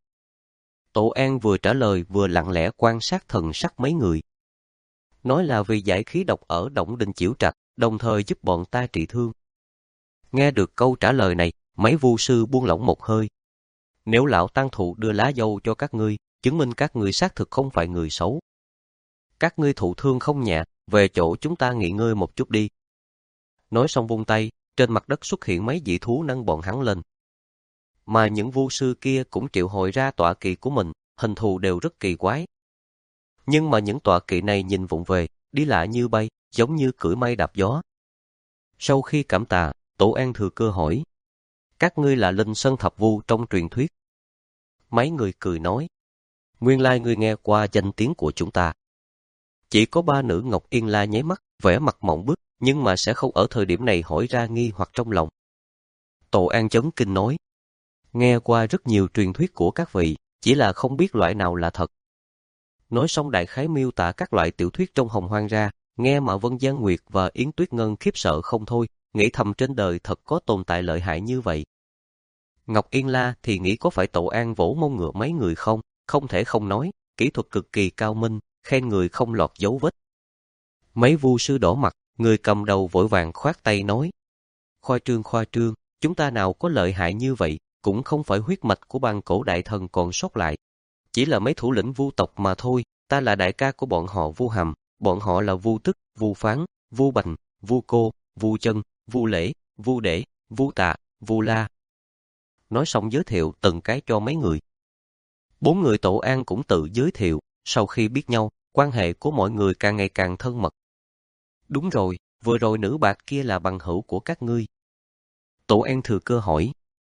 Tổ An vừa trả lời vừa lặng lẽ quan sát thần sắc mấy người. Nói là vì giải khí độc ở Động Đình Chiểu Trạch, đồng thời giúp bọn ta trị thương. Nghe được câu trả lời này, mấy vu sư buông lỏng một hơi. Nếu lão Tăng Thụ đưa lá dâu cho các ngươi, chứng minh các ngươi xác thực không phải người xấu. Các ngươi thụ thương không nhẹ, về chỗ chúng ta nghỉ ngơi một chút đi. Nói xong vung tay, trên mặt đất xuất hiện mấy dị thú nâng bọn hắn lên. Mà những vu sư kia cũng triệu hồi ra tọa kỵ của mình, hình thù đều rất kỳ quái. Nhưng mà những tọa kỵ này nhìn vụng về, đi lại như bay, giống như cưỡi mây đạp gió. Sau khi cảm tạ, Tổ An thừa cơ hỏi. Các ngươi là Linh Sơn Thập Vu trong truyền thuyết. Mấy người cười nói. Nguyên lai ngươi nghe qua danh tiếng của chúng ta. Chỉ có ba nữ Ngọc Yên La nháy mắt, vẻ mặt mộng bức, nhưng mà sẽ không ở thời điểm này hỏi ra nghi hoặc trong lòng. Tổ An chấn kinh nói. Nghe qua rất nhiều truyền thuyết của các vị, chỉ là không biết loại nào là thật. Nói xong đại khái miêu tả các loại tiểu thuyết trong Hồng Hoang ra, nghe mà Vân Giang Nguyệt và Yến Tuyết Ngân khiếp sợ không thôi, nghĩ thầm trên đời thật có tồn tại lợi hại như vậy. Ngọc Yên La thì nghĩ có phải Tổ An vỗ mông ngựa mấy người không, không thể không nói, kỹ thuật cực kỳ cao minh, khen người không lọt dấu vết. Mấy vu sư đỏ mặt, người cầm đầu vội vàng khoát tay nói. Khoa trương khoa trương, chúng ta nào có lợi hại như vậy, cũng không phải huyết mạch của bang cổ đại thần còn sót lại. Chỉ là mấy thủ lĩnh vu tộc mà thôi, ta là đại ca của bọn họ Vu Hàm, bọn họ là Vu Tức, Vu Phán, Vu Bành, Vu Cô, Vu Chân, Vu Lễ, Vu Để, Vu Tạ, Vu La. Nói xong giới thiệu từng cái cho mấy người. Bốn người Tổ An cũng tự giới thiệu, sau khi biết nhau, quan hệ của mọi người càng ngày càng thân mật. Đúng rồi, vừa rồi nữ bạc kia là bằng hữu của các ngươi. Tổ An thừa cơ hỏi.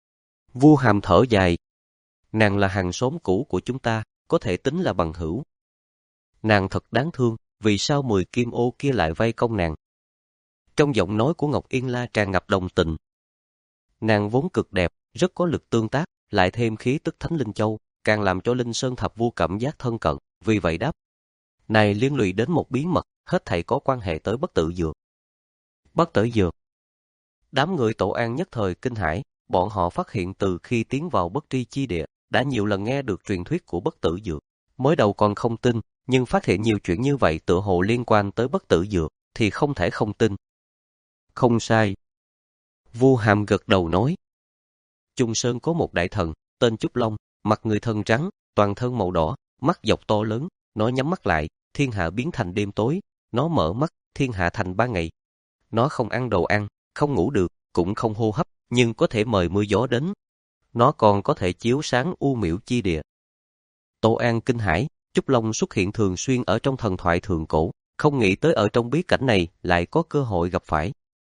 Vu Hàm thở dài. Nàng là hàng xóm cũ của chúng ta, có thể tính là bằng hữu. Nàng thật đáng thương, vì sao mười kim ô kia lại vây công nàng? Trong giọng nói của Ngọc Yên La tràn ngập đồng tình. Nàng vốn cực đẹp, rất có lực tương tác, lại thêm khí tức Thánh Linh Châu, càng làm cho Linh Sơn Thập Vu cảm giác thân cận, vì vậy đáp. Này liên lụy đến một bí mật, hết thảy có quan hệ tới bất tử dược. Bất tử dược. Đám người Tổ An nhất thời kinh hãi, bọn họ phát hiện từ khi tiến vào bất tri chi địa, đã nhiều lần nghe được truyền thuyết của bất tử dược. Mới đầu còn không tin, nhưng phát hiện nhiều chuyện như vậy tựa hồ liên quan tới bất tử dược, thì không thể không tin. Không sai. Vu Hàm gật đầu nói. Trung Sơn có một đại thần, tên Trúc Long, mặt người thân trắng, toàn thân màu đỏ, mắt dọc to lớn, nó nhắm mắt lại, thiên hạ biến thành đêm tối, nó mở mắt, thiên hạ thành ban ngày. Nó không ăn đồ ăn, không ngủ được, cũng không hô hấp, nhưng có thể mời mưa gió đến. Nó còn có thể chiếu sáng u miễu chi địa. Tổ An kinh hãi, Trúc Long xuất hiện thường xuyên ở trong thần thoại thượng cổ, không nghĩ tới ở trong bí cảnh này lại có cơ hội gặp phải.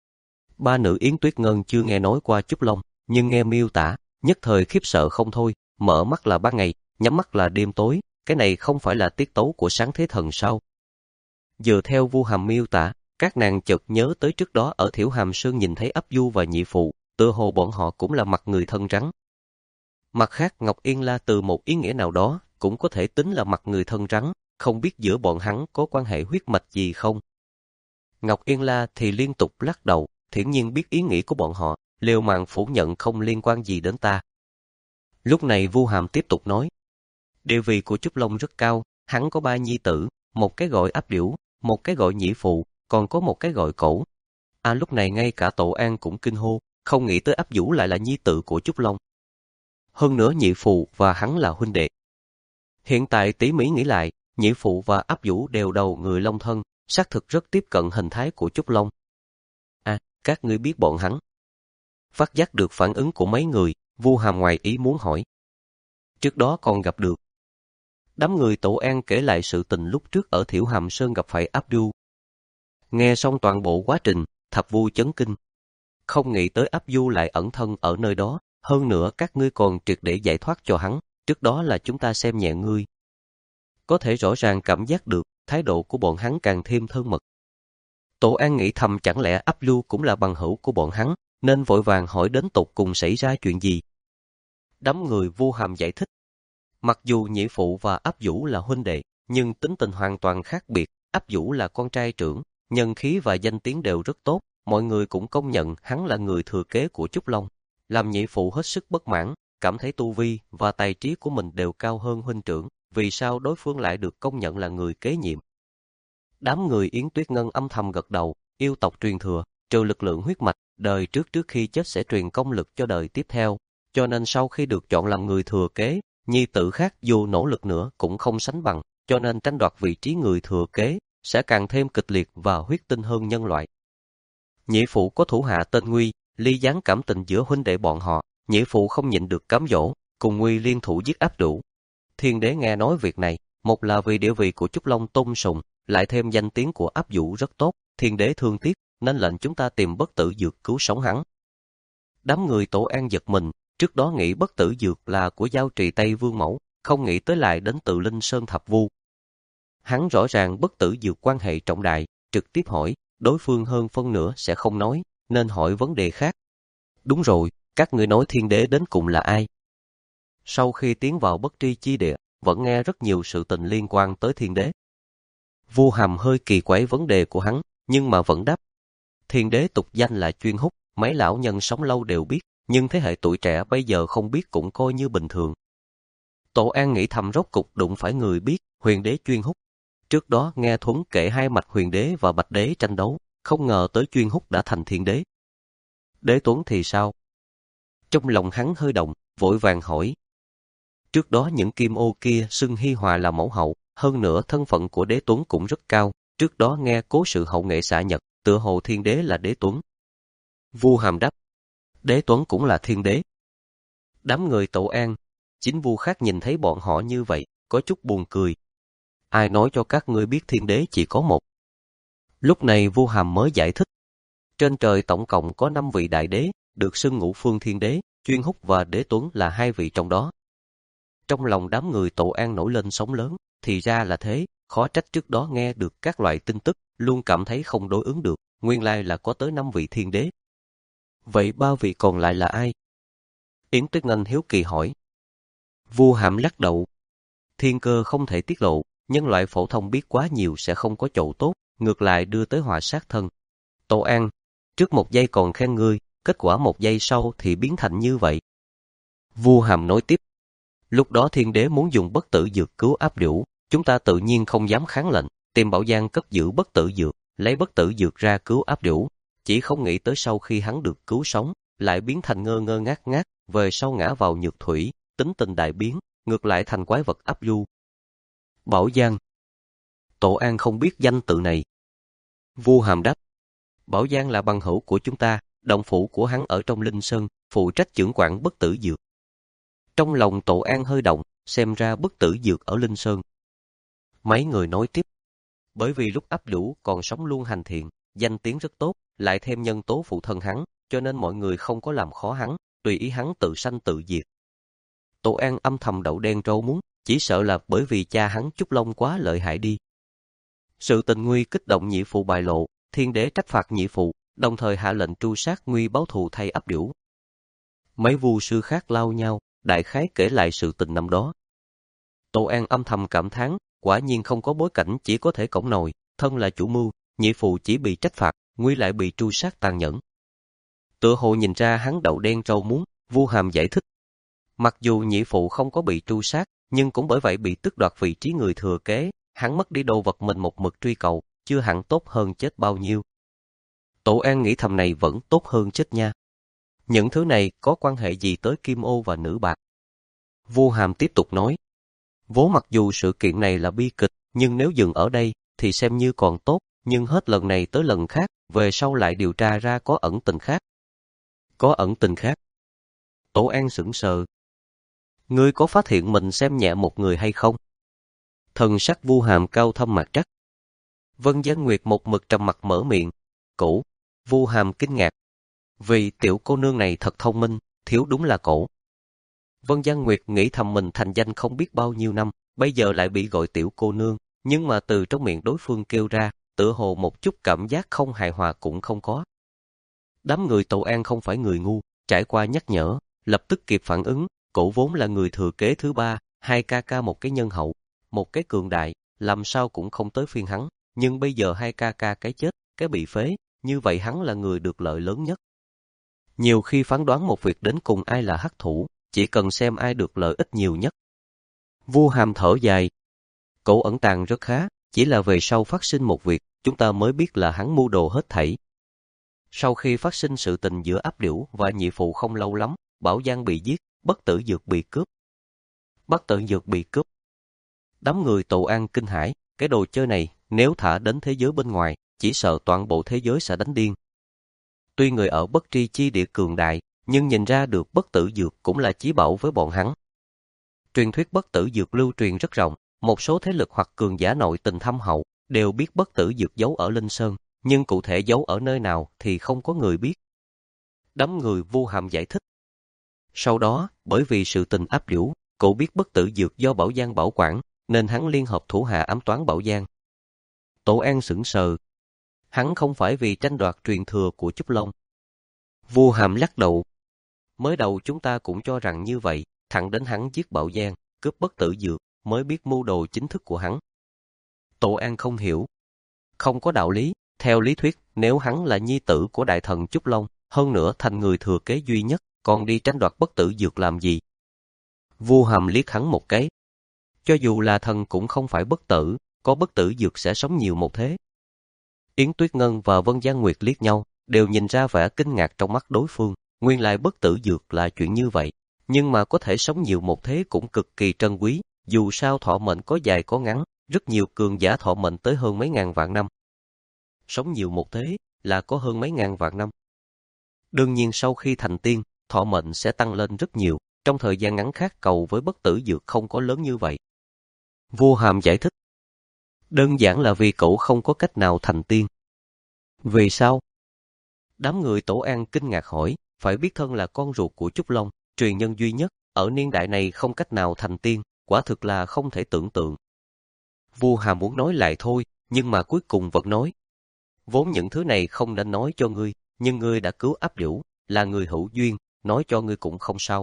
Ba nữ Yến Tuyết Ngân chưa nghe nói qua Trúc Long, nhưng nghe miêu tả, nhất thời khiếp sợ không thôi, mở mắt là ban ngày, nhắm mắt là đêm tối, cái này không phải là tiết tấu của sáng thế thần sao? Dựa theo Vu Hàm miêu tả, các nàng chợt nhớ tới trước đó ở Thiểu Hàm Sơn nhìn thấy Ấp Du và nhị phụ, tựa hồ bọn họ cũng là mặt người thân rắn. Mặt khác Ngọc Yên La từ một ý nghĩa nào đó, cũng có thể tính là mặt người thân rắn, không biết giữa bọn hắn có quan hệ huyết mạch gì không? Ngọc Yên La thì liên tục lắc đầu, thiển nhiên biết ý nghĩ của bọn họ, liều mạng phủ nhận không liên quan gì đến ta. Lúc này Vu Hàm tiếp tục nói, địa vị của Trúc Long rất cao, hắn có ba nhi tử, một cái gọi Áp Điểu, một cái gọi Nhị Phụ, còn có một cái gọi Cổ. À lúc này ngay cả Tổ An cũng kinh hô, không nghĩ tới Áp Vũ lại là nhi tử của Trúc Long. Hơn nữa Nhị Phụ và hắn là huynh đệ. Hiện tại tỉ mỉ nghĩ lại, Nhị Phụ và Áp Vũ đều đầu người Long thân, xác thực rất tiếp cận hình thái của Trúc Long. À, các ngươi biết bọn hắn. Phát giác được phản ứng của mấy người, Vu Hàm ngoài ý muốn hỏi. Trước đó còn gặp được. Đám người Tổ An kể lại sự tình lúc trước ở Thiểu Hàm Sơn gặp phải Áp Du. Nghe xong toàn bộ quá trình, Thập Vu chấn kinh. Không nghĩ tới Áp Du lại ẩn thân ở nơi đó, hơn nữa các ngươi còn triệt để giải thoát cho hắn, trước đó là chúng ta xem nhẹ ngươi. Có thể rõ ràng cảm giác được, thái độ của bọn hắn càng thêm thân mật. Tổ An nghĩ thầm chẳng lẽ Áp Du cũng là bằng hữu của bọn hắn, nên vội vàng hỏi đến tột cùng xảy ra chuyện gì. Đám người Vu Hàm giải thích. Mặc dù Nhị Phụ và Áp Vũ là huynh đệ, nhưng tính tình hoàn toàn khác biệt. Áp Vũ là con trai trưởng, nhân khí và danh tiếng đều rất tốt, mọi người cũng công nhận hắn là người thừa kế của Trúc Long. Làm Nhị Phụ hết sức bất mãn, cảm thấy tu vi và tài trí của mình đều cao hơn huynh trưởng, vì sao đối phương lại được công nhận là người kế nhiệm. Đám người Yến Tuyết Ngân âm thầm gật đầu, yêu tộc truyền thừa, trừ lực lượng huyết mạch, đời trước trước khi chết sẽ truyền công lực cho đời tiếp theo, cho nên sau khi được chọn làm người thừa kế, nhi tử khác dù nỗ lực nữa cũng không sánh bằng, cho nên tranh đoạt vị trí người thừa kế sẽ càng thêm kịch liệt và huyết tinh hơn nhân loại. Nhị Phụ có thủ hạ tên Nguy, ly gián cảm tình giữa huynh đệ bọn họ, Nhị Phụ không nhịn được cám dỗ, cùng Nguy liên thủ giết Áp Đủ. Thiên đế nghe nói việc này, một là vì địa vị của Trúc Long tôn sùng, lại thêm danh tiếng của Áp Vũ rất tốt, thiên đế thương tiếc, nên lệnh chúng ta tìm bất tử dược cứu sống hắn. Đám người Tổ An giật mình, trước đó nghĩ bất tử dược là của Giao Trì Tây Vương Mẫu, không nghĩ tới lại đến từ Linh Sơn Thập Vu. Hắn rõ ràng bất tử dược quan hệ trọng đại, trực tiếp hỏi, đối phương hơn phân nửa sẽ không nói, nên hỏi vấn đề khác. Đúng rồi, các ngươi nói thiên đế đến cùng là ai? Sau khi tiến vào bất tri chi địa, vẫn nghe rất nhiều sự tình liên quan tới thiên đế. Vu Hàm hơi kỳ quái vấn đề của hắn, nhưng mà vẫn đáp. Thiên đế tục danh là Chuyên Húc, mấy lão nhân sống lâu đều biết, nhưng thế hệ tuổi trẻ bây giờ không biết cũng coi như bình thường. Tổ An nghĩ thầm rốt cục đụng phải người biết, huyền đế Chuyên Húc. Trước đó nghe Thuấn kể hai mạch huyền đế và bạch đế tranh đấu, không ngờ tới Chuyên Húc đã thành thiên đế. Đế Tuấn thì sao? Trong lòng hắn hơi động, vội vàng hỏi. Trước đó những kim ô kia xưng Hi Hòa là mẫu hậu, hơn nữa thân phận của Đế Tuấn cũng rất cao, trước đó nghe cố sự hậu nghệ xạ nhật, tựa hồ thiên đế là Đế Tuấn. Vu Hàm đáp, Đế Tuấn cũng là thiên đế. Đám người Tổ An, chính Vu khác nhìn thấy bọn họ như vậy, có chút buồn cười. Ai nói cho các ngươi biết thiên đế chỉ có một? Lúc này Vu Hàm mới giải thích. Trên trời tổng cộng có năm vị đại đế, được xưng ngũ phương thiên đế, Chuyên Húc và Đế Tuấn là hai vị trong đó. Trong lòng đám người Tổ An nổi lên sóng lớn, thì ra là thế, khó trách trước đó nghe được các loại tin tức, luôn cảm thấy không đối ứng được, nguyên lai là có tới năm vị thiên đế. Vậy ba vị còn lại là ai? Yến Tuyết Ngân hiếu kỳ hỏi. Vu Hàm lắc đầu. Thiên cơ không thể tiết lộ, nhân loại phổ thông biết quá nhiều sẽ không có chỗ tốt, ngược lại đưa tới họa sát thân. Tổ An, trước một giây còn khen ngươi, kết quả một giây sau thì biến thành như vậy. Vu Hàm nói tiếp. Lúc đó thiên đế muốn dùng bất tử dược cứu Áp Điểu, chúng ta tự nhiên không dám kháng lệnh, tìm Bảo Giang cất giữ bất tử dược, lấy bất tử dược ra cứu Áp Điểu, chỉ không nghĩ tới sau khi hắn được cứu sống, lại biến thành ngơ ngơ ngác ngác, về sau ngã vào nhược thủy, tính tình đại biến, ngược lại thành quái vật Áp Du. Bảo Giang. Tổ An không biết danh tự này. Vu Hàm đáp. Bảo Giang là bằng hữu của chúng ta, động phủ của hắn ở trong Linh Sơn, phụ trách chưởng quản bất tử dược. Trong lòng Tổ An hơi động, xem ra bất tử dược ở Linh Sơn. Mấy người nói tiếp. Bởi vì lúc áp Lũ còn sống luôn hành thiện, danh tiếng rất tốt, lại thêm nhân tố phụ thân hắn, cho nên mọi người không có làm khó hắn, tùy ý hắn tự sanh tự diệt. Tổ An âm thầm đậu đen rau muống, chỉ sợ là bởi vì cha hắn Trúc Long quá lợi hại đi. Sự tình nguy kích động nhị phụ bại lộ, thiên đế trách phạt nhị phụ, đồng thời hạ lệnh tru sát nguy báo thù thay áp Lũ. Mấy vu sư khác lao nhau, đại khái kể lại sự tình năm đó. Tổ An âm thầm cảm thán, quả nhiên không có bối cảnh chỉ có thể cõng nồi, thân là chủ mưu, nhị phụ chỉ bị trách phạt, nguy lại bị tru sát tàn nhẫn. Tựa hồ nhìn ra hắn đậu đen rau muống, Vu Hàm giải thích. Mặc dù nhị phụ không có bị tru sát, nhưng cũng bởi vậy bị tước đoạt vị trí người thừa kế, hắn mất đi đồ vật mình một mực truy cầu, chưa hẳn tốt hơn chết bao nhiêu. Tổ An nghĩ thầm này vẫn tốt hơn chết nha. Những thứ này có quan hệ gì tới Kim Ô và Nữ Bạc? Vu Hàm tiếp tục nói. Vốn mặc dù sự kiện này là bi kịch, nhưng nếu dừng ở đây thì xem như còn tốt, nhưng hết lần này tới lần khác, về sau lại điều tra ra có ẩn tình khác. Có ẩn tình khác? Tổ An sững sờ. Ngươi có phát hiện mình xem nhẹ một người hay không? Thần sắc Vu Hàm cao thâm mặt trắc. Vân Giang Nguyệt một mực trầm mặt mở miệng. Cổ. Vu Hàm kinh ngạc. Vì tiểu cô nương này thật thông minh, thiếu đúng là cổ. Vân Giang Nguyệt nghĩ thầm mình thành danh không biết bao nhiêu năm, bây giờ lại bị gọi tiểu cô nương, nhưng mà từ trong miệng đối phương kêu ra, tựa hồ một chút cảm giác không hài hòa cũng không có. Đám người Tổ An không phải người ngu, trải qua nhắc nhở, lập tức kịp phản ứng, cổ vốn là người thừa kế thứ ba, hai ca ca một cái nhân hậu, một cái cường đại, làm sao cũng không tới phiên hắn, nhưng bây giờ hai ca ca cái chết, cái bị phế, như vậy hắn là người được lợi lớn nhất. Nhiều khi phán đoán một việc đến cùng ai là hắc thủ, chỉ cần xem ai được lợi ích nhiều nhất. Vu Hàm thở dài. Cổ ẩn tàng rất khá, chỉ là về sau phát sinh một việc, chúng ta mới biết là hắn mưu đồ hết thảy. Sau khi phát sinh sự tình giữa áp Liễu và nhị phụ không lâu lắm, Bảo Giang bị giết, bất tử dược bị cướp. Bất tử dược bị cướp. Đám người Tổ An kinh hãi, cái đồ chơi này, nếu thả đến thế giới bên ngoài, chỉ sợ toàn bộ thế giới sẽ đánh điên. Tuy người ở bất tri chi địa cường đại, nhưng nhìn ra được bất tử dược cũng là chí bảo với bọn hắn. Truyền thuyết bất tử dược lưu truyền rất rộng, một số thế lực hoặc cường giả nội tình thâm hậu đều biết bất tử dược giấu ở Linh Sơn, nhưng cụ thể giấu ở nơi nào thì không có người biết. Đám người Vu Hàm giải thích. Sau đó, bởi vì sự tình áp Liễu, cậu biết bất tử dược do Bảo Giang bảo quản, nên hắn liên hợp thủ hạ ám toán Bảo Giang. Tổ An sững sờ. Hắn không phải vì tranh đoạt truyền thừa của Trúc Long. Vu Hàm lắc đầu. Mới đầu chúng ta cũng cho rằng như vậy, thẳng đến hắn giết Bảo Giang, cướp bất tử dược, mới biết mưu đồ chính thức của hắn. Tổ An không hiểu. Không có đạo lý, theo lý thuyết, nếu hắn là nhi tử của đại thần Trúc Long, hơn nữa thành người thừa kế duy nhất, còn đi tranh đoạt bất tử dược làm gì? Vu Hàm liếc hắn một cái. Cho dù là thần cũng không phải bất tử, có bất tử dược sẽ sống nhiều một thế. Yến Tuyết Ngân và Vân Giang Nguyệt liếc nhau, đều nhìn ra vẻ kinh ngạc trong mắt đối phương. Nguyên lai bất tử dược là chuyện như vậy, nhưng mà có thể sống nhiều một thế cũng cực kỳ trân quý, dù sao thọ mệnh có dài có ngắn, rất nhiều cường giả thọ mệnh tới hơn mấy ngàn vạn năm. Sống nhiều một thế là có hơn mấy ngàn vạn năm. Đương nhiên sau khi thành tiên, thọ mệnh sẽ tăng lên rất nhiều, trong thời gian ngắn khác cầu với bất tử dược không có lớn như vậy. Vu Hàm giải thích. Đơn giản là vì cậu không có cách nào thành tiên. Vì sao? Đám người Tổ An kinh ngạc hỏi, phải biết thân là con ruột của Trúc Long, truyền nhân duy nhất, ở niên đại này không cách nào thành tiên, quả thực là không thể tưởng tượng. Vu Hàm muốn nói lại thôi, nhưng mà cuối cùng vẫn nói. Vốn những thứ này không nên nói cho ngươi, nhưng ngươi đã cứu áp Liễu, là người hữu duyên, nói cho ngươi cũng không sao.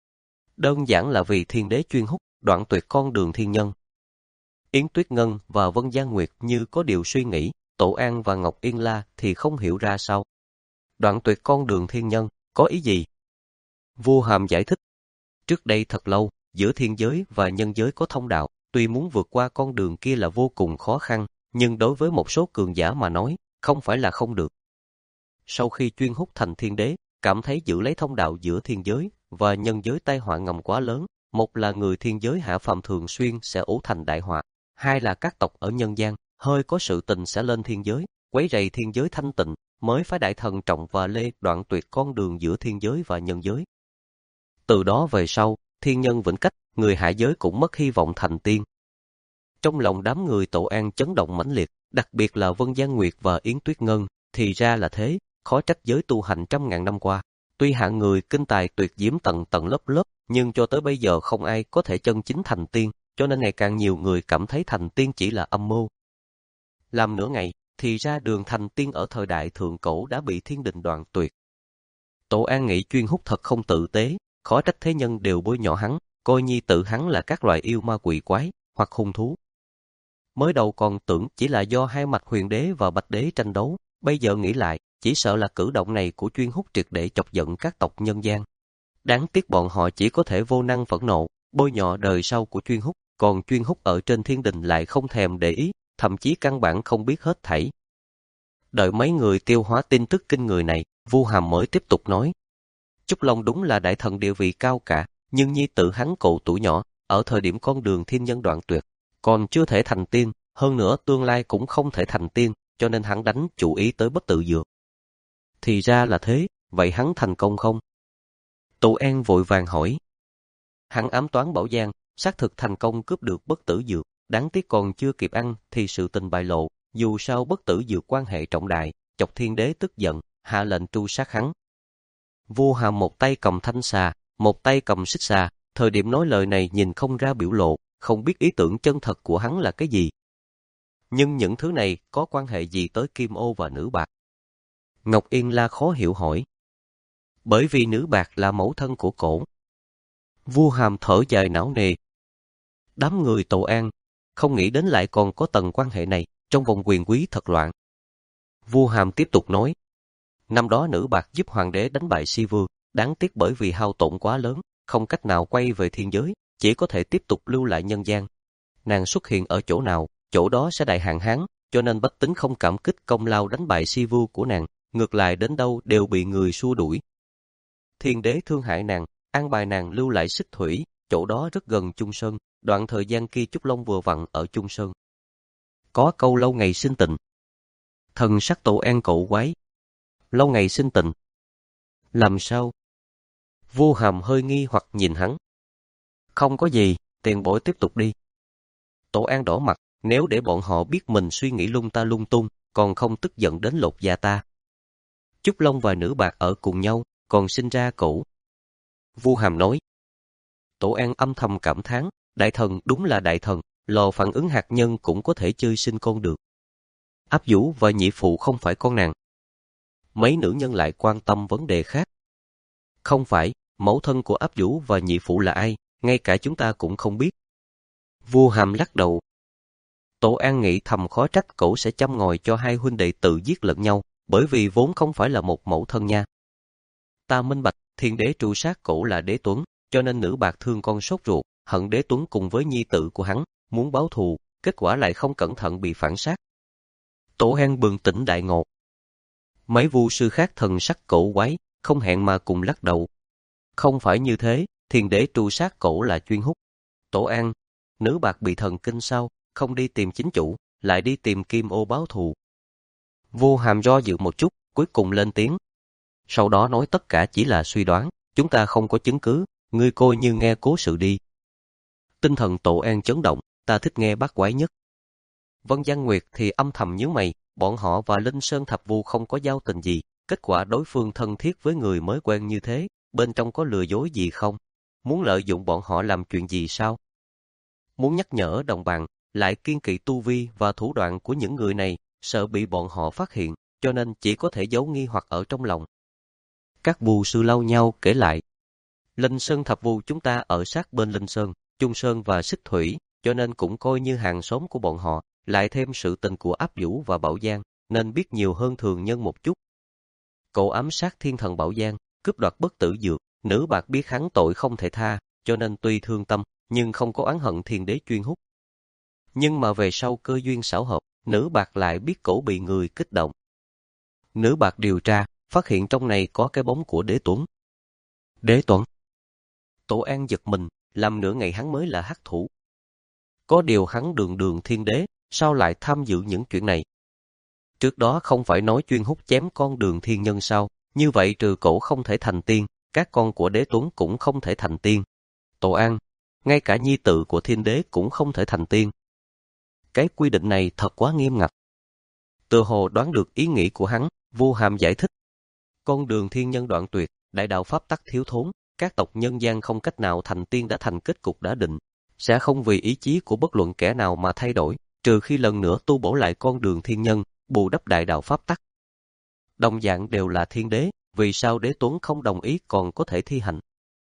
Đơn giản là vì thiên đế chuyên hút, đoạn tuyệt con đường thiên nhân. Yến Tuyết Ngân và Vân Giang Nguyệt như có điều suy nghĩ, Tổ An và Ngọc Yên La thì không hiểu ra sao. Đoạn tuyệt con đường thiên nhân, có ý gì? Vu Hàm giải thích. Trước đây thật lâu, giữa thiên giới và nhân giới có thông đạo, tuy muốn vượt qua con đường kia là vô cùng khó khăn, nhưng đối với một số cường giả mà nói, không phải là không được. Sau khi chuyên hút thành thiên đế, cảm thấy giữ lấy thông đạo giữa thiên giới và nhân giới tai họa ngầm quá lớn, một là người thiên giới hạ phàm thường xuyên sẽ ủ thành đại họa, hai là các tộc ở nhân gian, hơi có sự tình sẽ lên thiên giới, quấy rầy thiên giới thanh tịnh, mới phải đại thần Trọng và Lê đoạn tuyệt con đường giữa thiên giới và nhân giới. Từ đó về sau, thiên nhân vĩnh cách, người hạ giới cũng mất hy vọng thành tiên. Trong lòng đám người Tổ An chấn động mãnh liệt, đặc biệt là Vân Giang Nguyệt và Yến Tuyết Ngân, thì ra là thế, khó trách giới tu hành trăm ngàn năm qua. Tuy hạng người kinh tài tuyệt diễm tầng tầng lớp lớp, nhưng cho tới bây giờ không ai có thể chân chính thành tiên, cho nên ngày càng nhiều người cảm thấy thành tiên chỉ là âm mưu. Làm nửa ngày, thì ra đường thành tiên ở thời đại thượng cổ đã bị thiên đình đoạn tuyệt. Tổ An nghĩ Chuyên Húc thật không tử tế, khó trách thế nhân đều bôi nhọ hắn, coi nhi tự hắn là các loài yêu ma quỷ quái, hoặc hung thú. Mới đầu còn tưởng chỉ là do hai mạch huyền đế và bạch đế tranh đấu, bây giờ nghĩ lại, chỉ sợ là cử động này của Chuyên Húc triệt để chọc giận các tộc nhân gian. Đáng tiếc bọn họ chỉ có thể vô năng phẫn nộ, bôi nhọ đời sau của Chuyên Húc, còn Chuyên Húc ở trên thiên đình lại không thèm để ý, thậm chí căn bản không biết hết thảy. Đợi mấy người tiêu hóa tin tức kinh người này, Vu Hàm mới tiếp tục nói. Trúc Long đúng là đại thần địa vị cao cả, nhưng nhi tự hắn cậu tuổi nhỏ, ở thời điểm con đường thiên nhân đoạn tuyệt, còn chưa thể thành tiên, hơn nữa tương lai cũng không thể thành tiên, cho nên hắn đánh chủ ý tới bất tử dược. Thì ra là thế, vậy hắn thành công không? Tổ An vội vàng hỏi. Hắn ám toán Bảo Giang, xác thực thành công cướp được bất tử dược, đáng tiếc còn chưa kịp ăn thì sự tình bại lộ, dù sao bất tử dược quan hệ trọng đại, chọc thiên đế tức giận, hạ lệnh tru sát hắn. Vu Hàm một tay cầm thanh xà, một tay cầm xích xà, thời điểm nói lời này nhìn không ra biểu lộ, không biết ý tưởng chân thật của hắn là cái gì. Nhưng những thứ này có quan hệ gì tới Kim Ô và Nữ Bạc? Ngọc Yên La khó hiểu hỏi. Bởi vì Nữ Bạc là mẫu thân của cổ. Vu Hàm thở dài não nề. Đám người Tổ An, không nghĩ đến lại còn có tầng quan hệ này, trong vòng quyền quý thật loạn. Vu Hàm tiếp tục nói. Năm đó Nữ Bạc giúp hoàng đế đánh bại Si Vương, đáng tiếc bởi vì hao tổn quá lớn, không cách nào quay về thiên giới, chỉ có thể tiếp tục lưu lại nhân gian. Nàng xuất hiện ở chỗ nào, chỗ đó sẽ đại hạn hán, cho nên bách tính không cảm kích công lao đánh bại Si Vu của nàng, ngược lại đến đâu đều bị người xua đuổi. Thiên đế thương hại nàng, an bài nàng lưu lại Xích Thủy, chỗ đó rất gần Chung Sơn, đoạn thời gian kia Trúc Long vừa vặn ở Chung Sơn. Có câu lâu ngày sinh tình. Thần sắc Tổ An cậu quái. Lâu ngày sinh tình. Làm sao? Vu Hàm hơi nghi hoặc nhìn hắn. Không có gì, tiền bối tiếp tục đi. Tổ An đỏ mặt, nếu để bọn họ biết mình suy nghĩ lung ta lung tung, còn không tức giận đến lột da ta. Trúc Long và Nữ Bạc ở cùng nhau, còn sinh ra cậu. Vu Hàm nói. Tổ An âm thầm cảm thán, đại thần đúng là đại thần, lò phản ứng hạt nhân cũng có thể chơi sinh con được. Áp Vũ và nhị phụ không phải con nàng. Mấy nữ nhân lại quan tâm vấn đề khác. Không phải, mẫu thân của Áp Vũ và nhị phụ là ai, ngay cả chúng ta cũng không biết. Vu Hàm lắc đầu. Tổ An nghĩ thầm khó trách cậu sẽ châm ngòi cho hai huynh đệ tự giết lẫn nhau, bởi vì vốn không phải là một mẫu thân nha. Ta minh bạch, thiên đế tru sát cậu là Đế Tuấn, cho nên Nữ Bạc thương con sốt ruột, hận Đế Tuấn cùng với nhi tử của hắn, muốn báo thù, kết quả lại không cẩn thận bị phản sát. Tổ An bừng tỉnh đại ngộ. Mấy vu sư khác thần sắc cổ quái, không hẹn mà cùng lắc đầu. Không phải như thế, thiên đế tru sát cổ là Chuyên Húc. Tổ An, Nữ Bạc bị thần kinh sao, không đi tìm chính chủ, lại đi tìm Kim Ô báo thù. Vu Hàm do dự một chút, cuối cùng lên tiếng. Sau đó nói tất cả chỉ là suy đoán, chúng ta không có chứng cứ, ngươi coi như nghe cố sự đi. Tinh thần Tổ An chấn động, ta thích nghe bát quái nhất. Vân Giang Nguyệt thì âm thầm nhíu mày, bọn họ và Linh Sơn Thập Vu không có giao tình gì, kết quả đối phương thân thiết với người mới quen như thế, bên trong có lừa dối gì không? Muốn lợi dụng bọn họ làm chuyện gì sao? Muốn nhắc nhở đồng bạn, lại kiên kỵ tu vi và thủ đoạn của những người này, sợ bị bọn họ phát hiện, cho nên chỉ có thể giấu nghi hoặc ở trong lòng. Các vu sư lau nhau kể lại. Linh Sơn Thập Vu chúng ta ở sát bên Linh Sơn, Chung Sơn và Xích Thủy, cho nên cũng coi như hàng xóm của bọn họ, lại thêm sự tình của Áp Vũ và Bảo Giang, nên biết nhiều hơn thường nhân một chút. Cậu ám sát thiên thần Bảo Giang, cướp đoạt bất tử dược, Nữ Bạc biết hắn tội không thể tha, cho nên tuy thương tâm, nhưng không có oán hận thiên đế Chuyên Húc. Nhưng mà về sau cơ duyên xảo hợp, Nữ Bạc lại biết cổ bị người kích động. Nữ Bạc điều tra, phát hiện trong này có cái bóng của Đế Tuấn. Đế Tuấn. Tổ An giật mình, làm nửa ngày hắn mới là hắc thủ. Có điều hắn đường đường thiên đế, sao lại tham dự những chuyện này? Trước đó không phải nói Chuyên Húc chém con đường thiên nhân sao, như vậy trừ cổ không thể thành tiên, các con của Đế Tuấn cũng không thể thành tiên. Tổ An, ngay cả nhi tự của thiên đế cũng không thể thành tiên. Cái quy định này thật quá nghiêm ngặt. Tựa hồ đoán được ý nghĩ của hắn, Vu Hàm giải thích. Con đường thiên nhân đoạn tuyệt, đại đạo pháp tắc thiếu thốn, các tộc nhân gian không cách nào thành tiên đã thành kết cục đã định, sẽ không vì ý chí của bất luận kẻ nào mà thay đổi, trừ khi lần nữa tu bổ lại con đường thiên nhân, bù đắp đại đạo pháp tắc. Đồng dạng đều là thiên đế, vì sao Đế Tuấn không đồng ý còn có thể thi hành?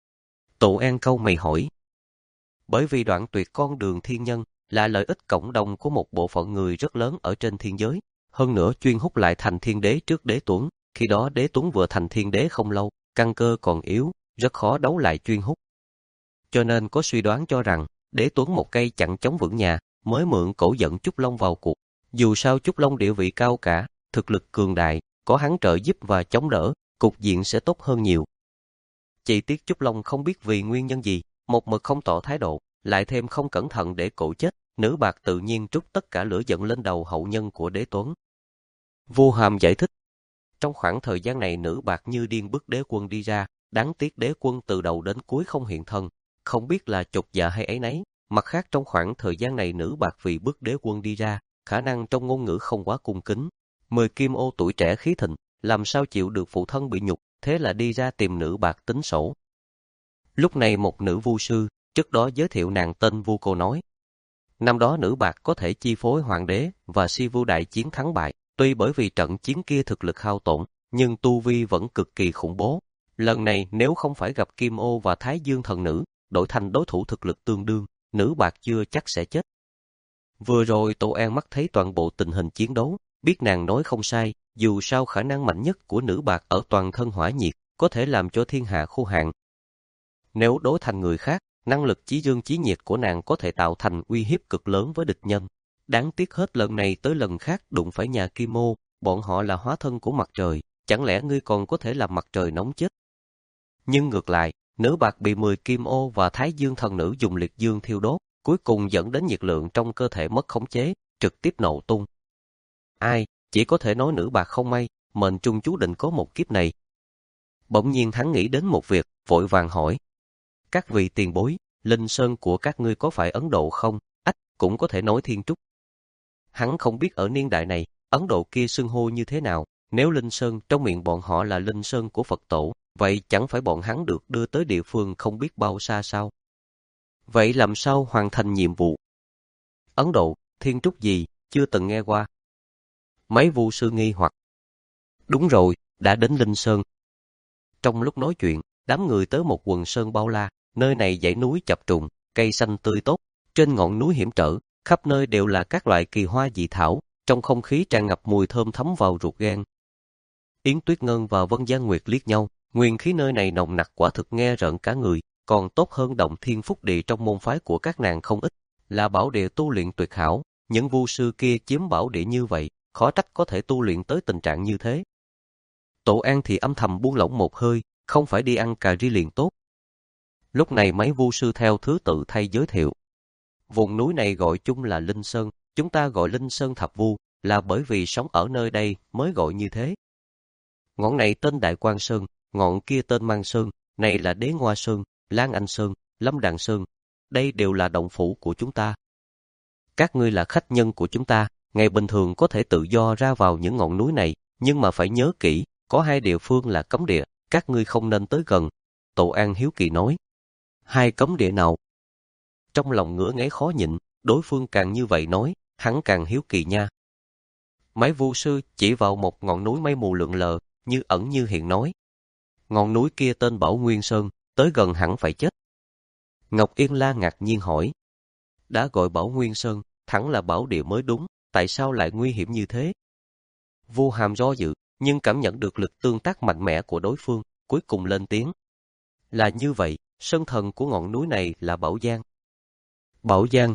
Tổ An câu mày hỏi. Bởi vì đoạn tuyệt con đường thiên nhân là lợi ích cộng đồng của một bộ phận người rất lớn ở trên thiên giới, hơn nữa chuyên hút lại thành thiên đế trước Đế Tuấn, khi đó Đế Tuấn vừa thành thiên đế không lâu, căn cơ còn yếu, rất khó đấu lại chuyên hút. Cho nên có suy đoán cho rằng, Đế Tuấn một cây chặn chống vững nhà, mới mượn cổ dẫn Trúc Long vào cuộc. Dù sao Trúc Long địa vị cao cả, thực lực cường đại, có hắn trợ giúp và chống đỡ, cục diện sẽ tốt hơn nhiều. Chỉ tiếc Trúc Long không biết vì nguyên nhân gì, một mực không tỏ thái độ, lại thêm không cẩn thận để cổ chết, nữ bạc tự nhiên trút tất cả lửa giận lên đầu hậu nhân của Đế Tuấn. Vu Hàm giải thích. Trong khoảng thời gian này nữ bạc như điên bức đế quân đi ra, đáng tiếc đế quân từ đầu đến cuối không hiện thân, không biết là chột dạ hay ấy nấy. Mặt khác trong khoảng thời gian này nữ bạc vì bức đế quân đi ra, khả năng trong ngôn ngữ không quá cung kính. Mười kim ô tuổi trẻ khí thịnh, làm sao chịu được phụ thân bị nhục, thế là đi ra tìm nữ bạc tính sổ. Lúc này một nữ vu sư, trước đó giới thiệu nàng tên Vu Cô nói. Năm đó nữ bạc có thể chi phối hoàng đế và si vu đại chiến thắng bại, tuy bởi vì trận chiến kia thực lực hao tổn, nhưng tu vi vẫn cực kỳ khủng bố. Lần này nếu không phải gặp Kim Ô và Thái Dương thần nữ, đổi thành đối thủ thực lực tương đương, nữ bạc chưa chắc sẽ chết. Vừa rồi Tổ An mắt thấy toàn bộ tình hình chiến đấu, biết nàng nói không sai, dù sao khả năng mạnh nhất của nữ bạc ở toàn thân hỏa nhiệt, có thể làm cho thiên hạ khô hạn. Nếu đối thành người khác, năng lực chí dương chí nhiệt của nàng có thể tạo thành uy hiếp cực lớn với địch nhân. Đáng tiếc hết lần này tới lần khác đụng phải nhà Kim Ô, bọn họ là hóa thân của mặt trời, chẳng lẽ ngươi còn có thể làm mặt trời nóng chết? Nhưng ngược lại, nữ bạc bị mười Kim Ô và Thái Dương thần nữ dùng liệt dương thiêu đốt, cuối cùng dẫn đến nhiệt lượng trong cơ thể mất khống chế, trực tiếp nổ tung. Ai, chỉ có thể nói nữ bạc không may, mệnh trung chú định có một kiếp này. Bỗng nhiên hắn nghĩ đến một việc, vội vàng hỏi. Các vị tiền bối, linh sơn của các ngươi có phải Ấn Độ không? Ách, cũng có thể nói Thiên Trúc. Hắn không biết ở niên đại này, Ấn Độ kia xưng hô như thế nào, nếu linh sơn trong miệng bọn họ là linh sơn của Phật tổ, vậy chẳng phải bọn hắn được đưa tới địa phương không biết bao xa sao? Vậy làm sao hoàn thành nhiệm vụ? Ấn Độ, Thiên Trúc gì, chưa từng nghe qua. Mấy vu sư nghi hoặc. Đúng rồi, đã đến Linh Sơn. Trong lúc nói chuyện, đám người tới một quần sơn bao la, nơi này dãy núi chập trùng, cây xanh tươi tốt, trên ngọn núi hiểm trở, khắp nơi đều là các loại kỳ hoa dị thảo, trong không khí tràn ngập mùi thơm thấm vào ruột gan. Yến Tuyết Ngân và Vân Giang Nguyệt liếc nhau, nguyên khí nơi này nồng nặc quả thực nghe rợn cả người, còn tốt hơn Động Thiên Phúc Địa trong môn phái của các nàng không ít, là bảo địa tu luyện tuyệt hảo, những vu sư kia chiếm bảo địa như vậy, khó trách có thể tu luyện tới tình trạng như thế. Tổ An thì âm thầm buông lỏng một hơi, không phải đi ăn cà ri liền tốt. Lúc này mấy vu sư theo thứ tự thay giới thiệu. Vùng núi này gọi chung là Linh Sơn, chúng ta gọi Linh Sơn Thập Vu, là bởi vì sống ở nơi đây mới gọi như thế. Ngọn này tên Đại Quang Sơn, ngọn kia tên Mang Sơn, này là Đế Ngoa Sơn, Lan Anh Sơn, Lâm Đàn Sơn, đây đều là động phủ của chúng ta. Các ngươi là khách nhân của chúng ta, ngày bình thường có thể tự do ra vào những ngọn núi này, nhưng mà phải nhớ kỹ, có hai địa phương là cấm địa, các ngươi không nên tới gần. Tổ An hiếu kỳ nói. Hai cấm địa nào? Trong lòng ngứa ngáy khó nhịn, đối phương càng như vậy nói, hắn càng hiếu kỳ nha. Mấy vu sư chỉ vào một ngọn núi mây mù lượn lờ, như ẩn như hiện nói. Ngọn núi kia tên Bảo Nguyên Sơn, tới gần hẳn phải chết. Ngọc Yên La ngạc nhiên hỏi. Đã gọi Bảo Nguyên Sơn, thẳng là bảo địa mới đúng, tại sao lại nguy hiểm như thế? Vu Hàm do dự, nhưng cảm nhận được lực tương tác mạnh mẽ của đối phương, cuối cùng lên tiếng. Là như vậy, sơn thần của ngọn núi này là Bảo Giang. Bảo Giang.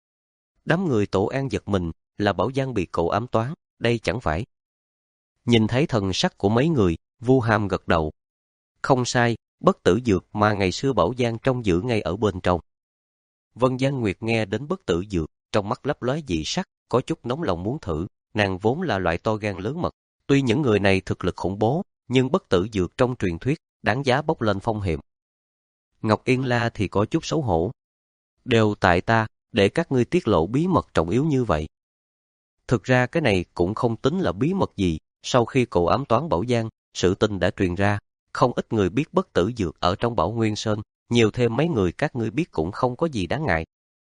Đám người Tổ An giật mình, là Bảo Giang bị cậu ám toán, đây chẳng phải. Nhìn thấy thần sắc của mấy người, Vu Hàm gật đầu. Không sai, bất tử dược mà ngày xưa Bảo Giang trông giữ ngay ở bên trong. Vân Giang Nguyệt nghe đến bất tử dược, trong mắt lấp lóe dị sắc, có chút nóng lòng muốn thử, nàng vốn là loại to gan lớn mật. Tuy những người này thực lực khủng bố, nhưng bất tử dược trong truyền thuyết, đáng giá bốc lên phong hiểm. Ngọc Yên La thì có chút xấu hổ. Đều tại ta, để các ngươi tiết lộ bí mật trọng yếu như vậy. Thực ra cái này cũng không tính là bí mật gì, sau khi cậu ám toán Bảo Giang, sự tình đã truyền ra, không ít người biết bất tử dược ở trong Bảo Nguyên Sơn, nhiều thêm mấy người các ngươi biết cũng không có gì đáng ngại.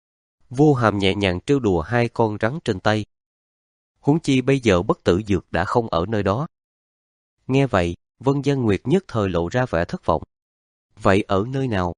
Vô Hàm nhẹ nhàng trêu đùa hai con rắn trên tay. Huống chi bây giờ bất tử dược đã không ở nơi đó. Nghe vậy, Vân Dân Nguyệt nhất thời lộ ra vẻ thất vọng. Vậy ở nơi nào?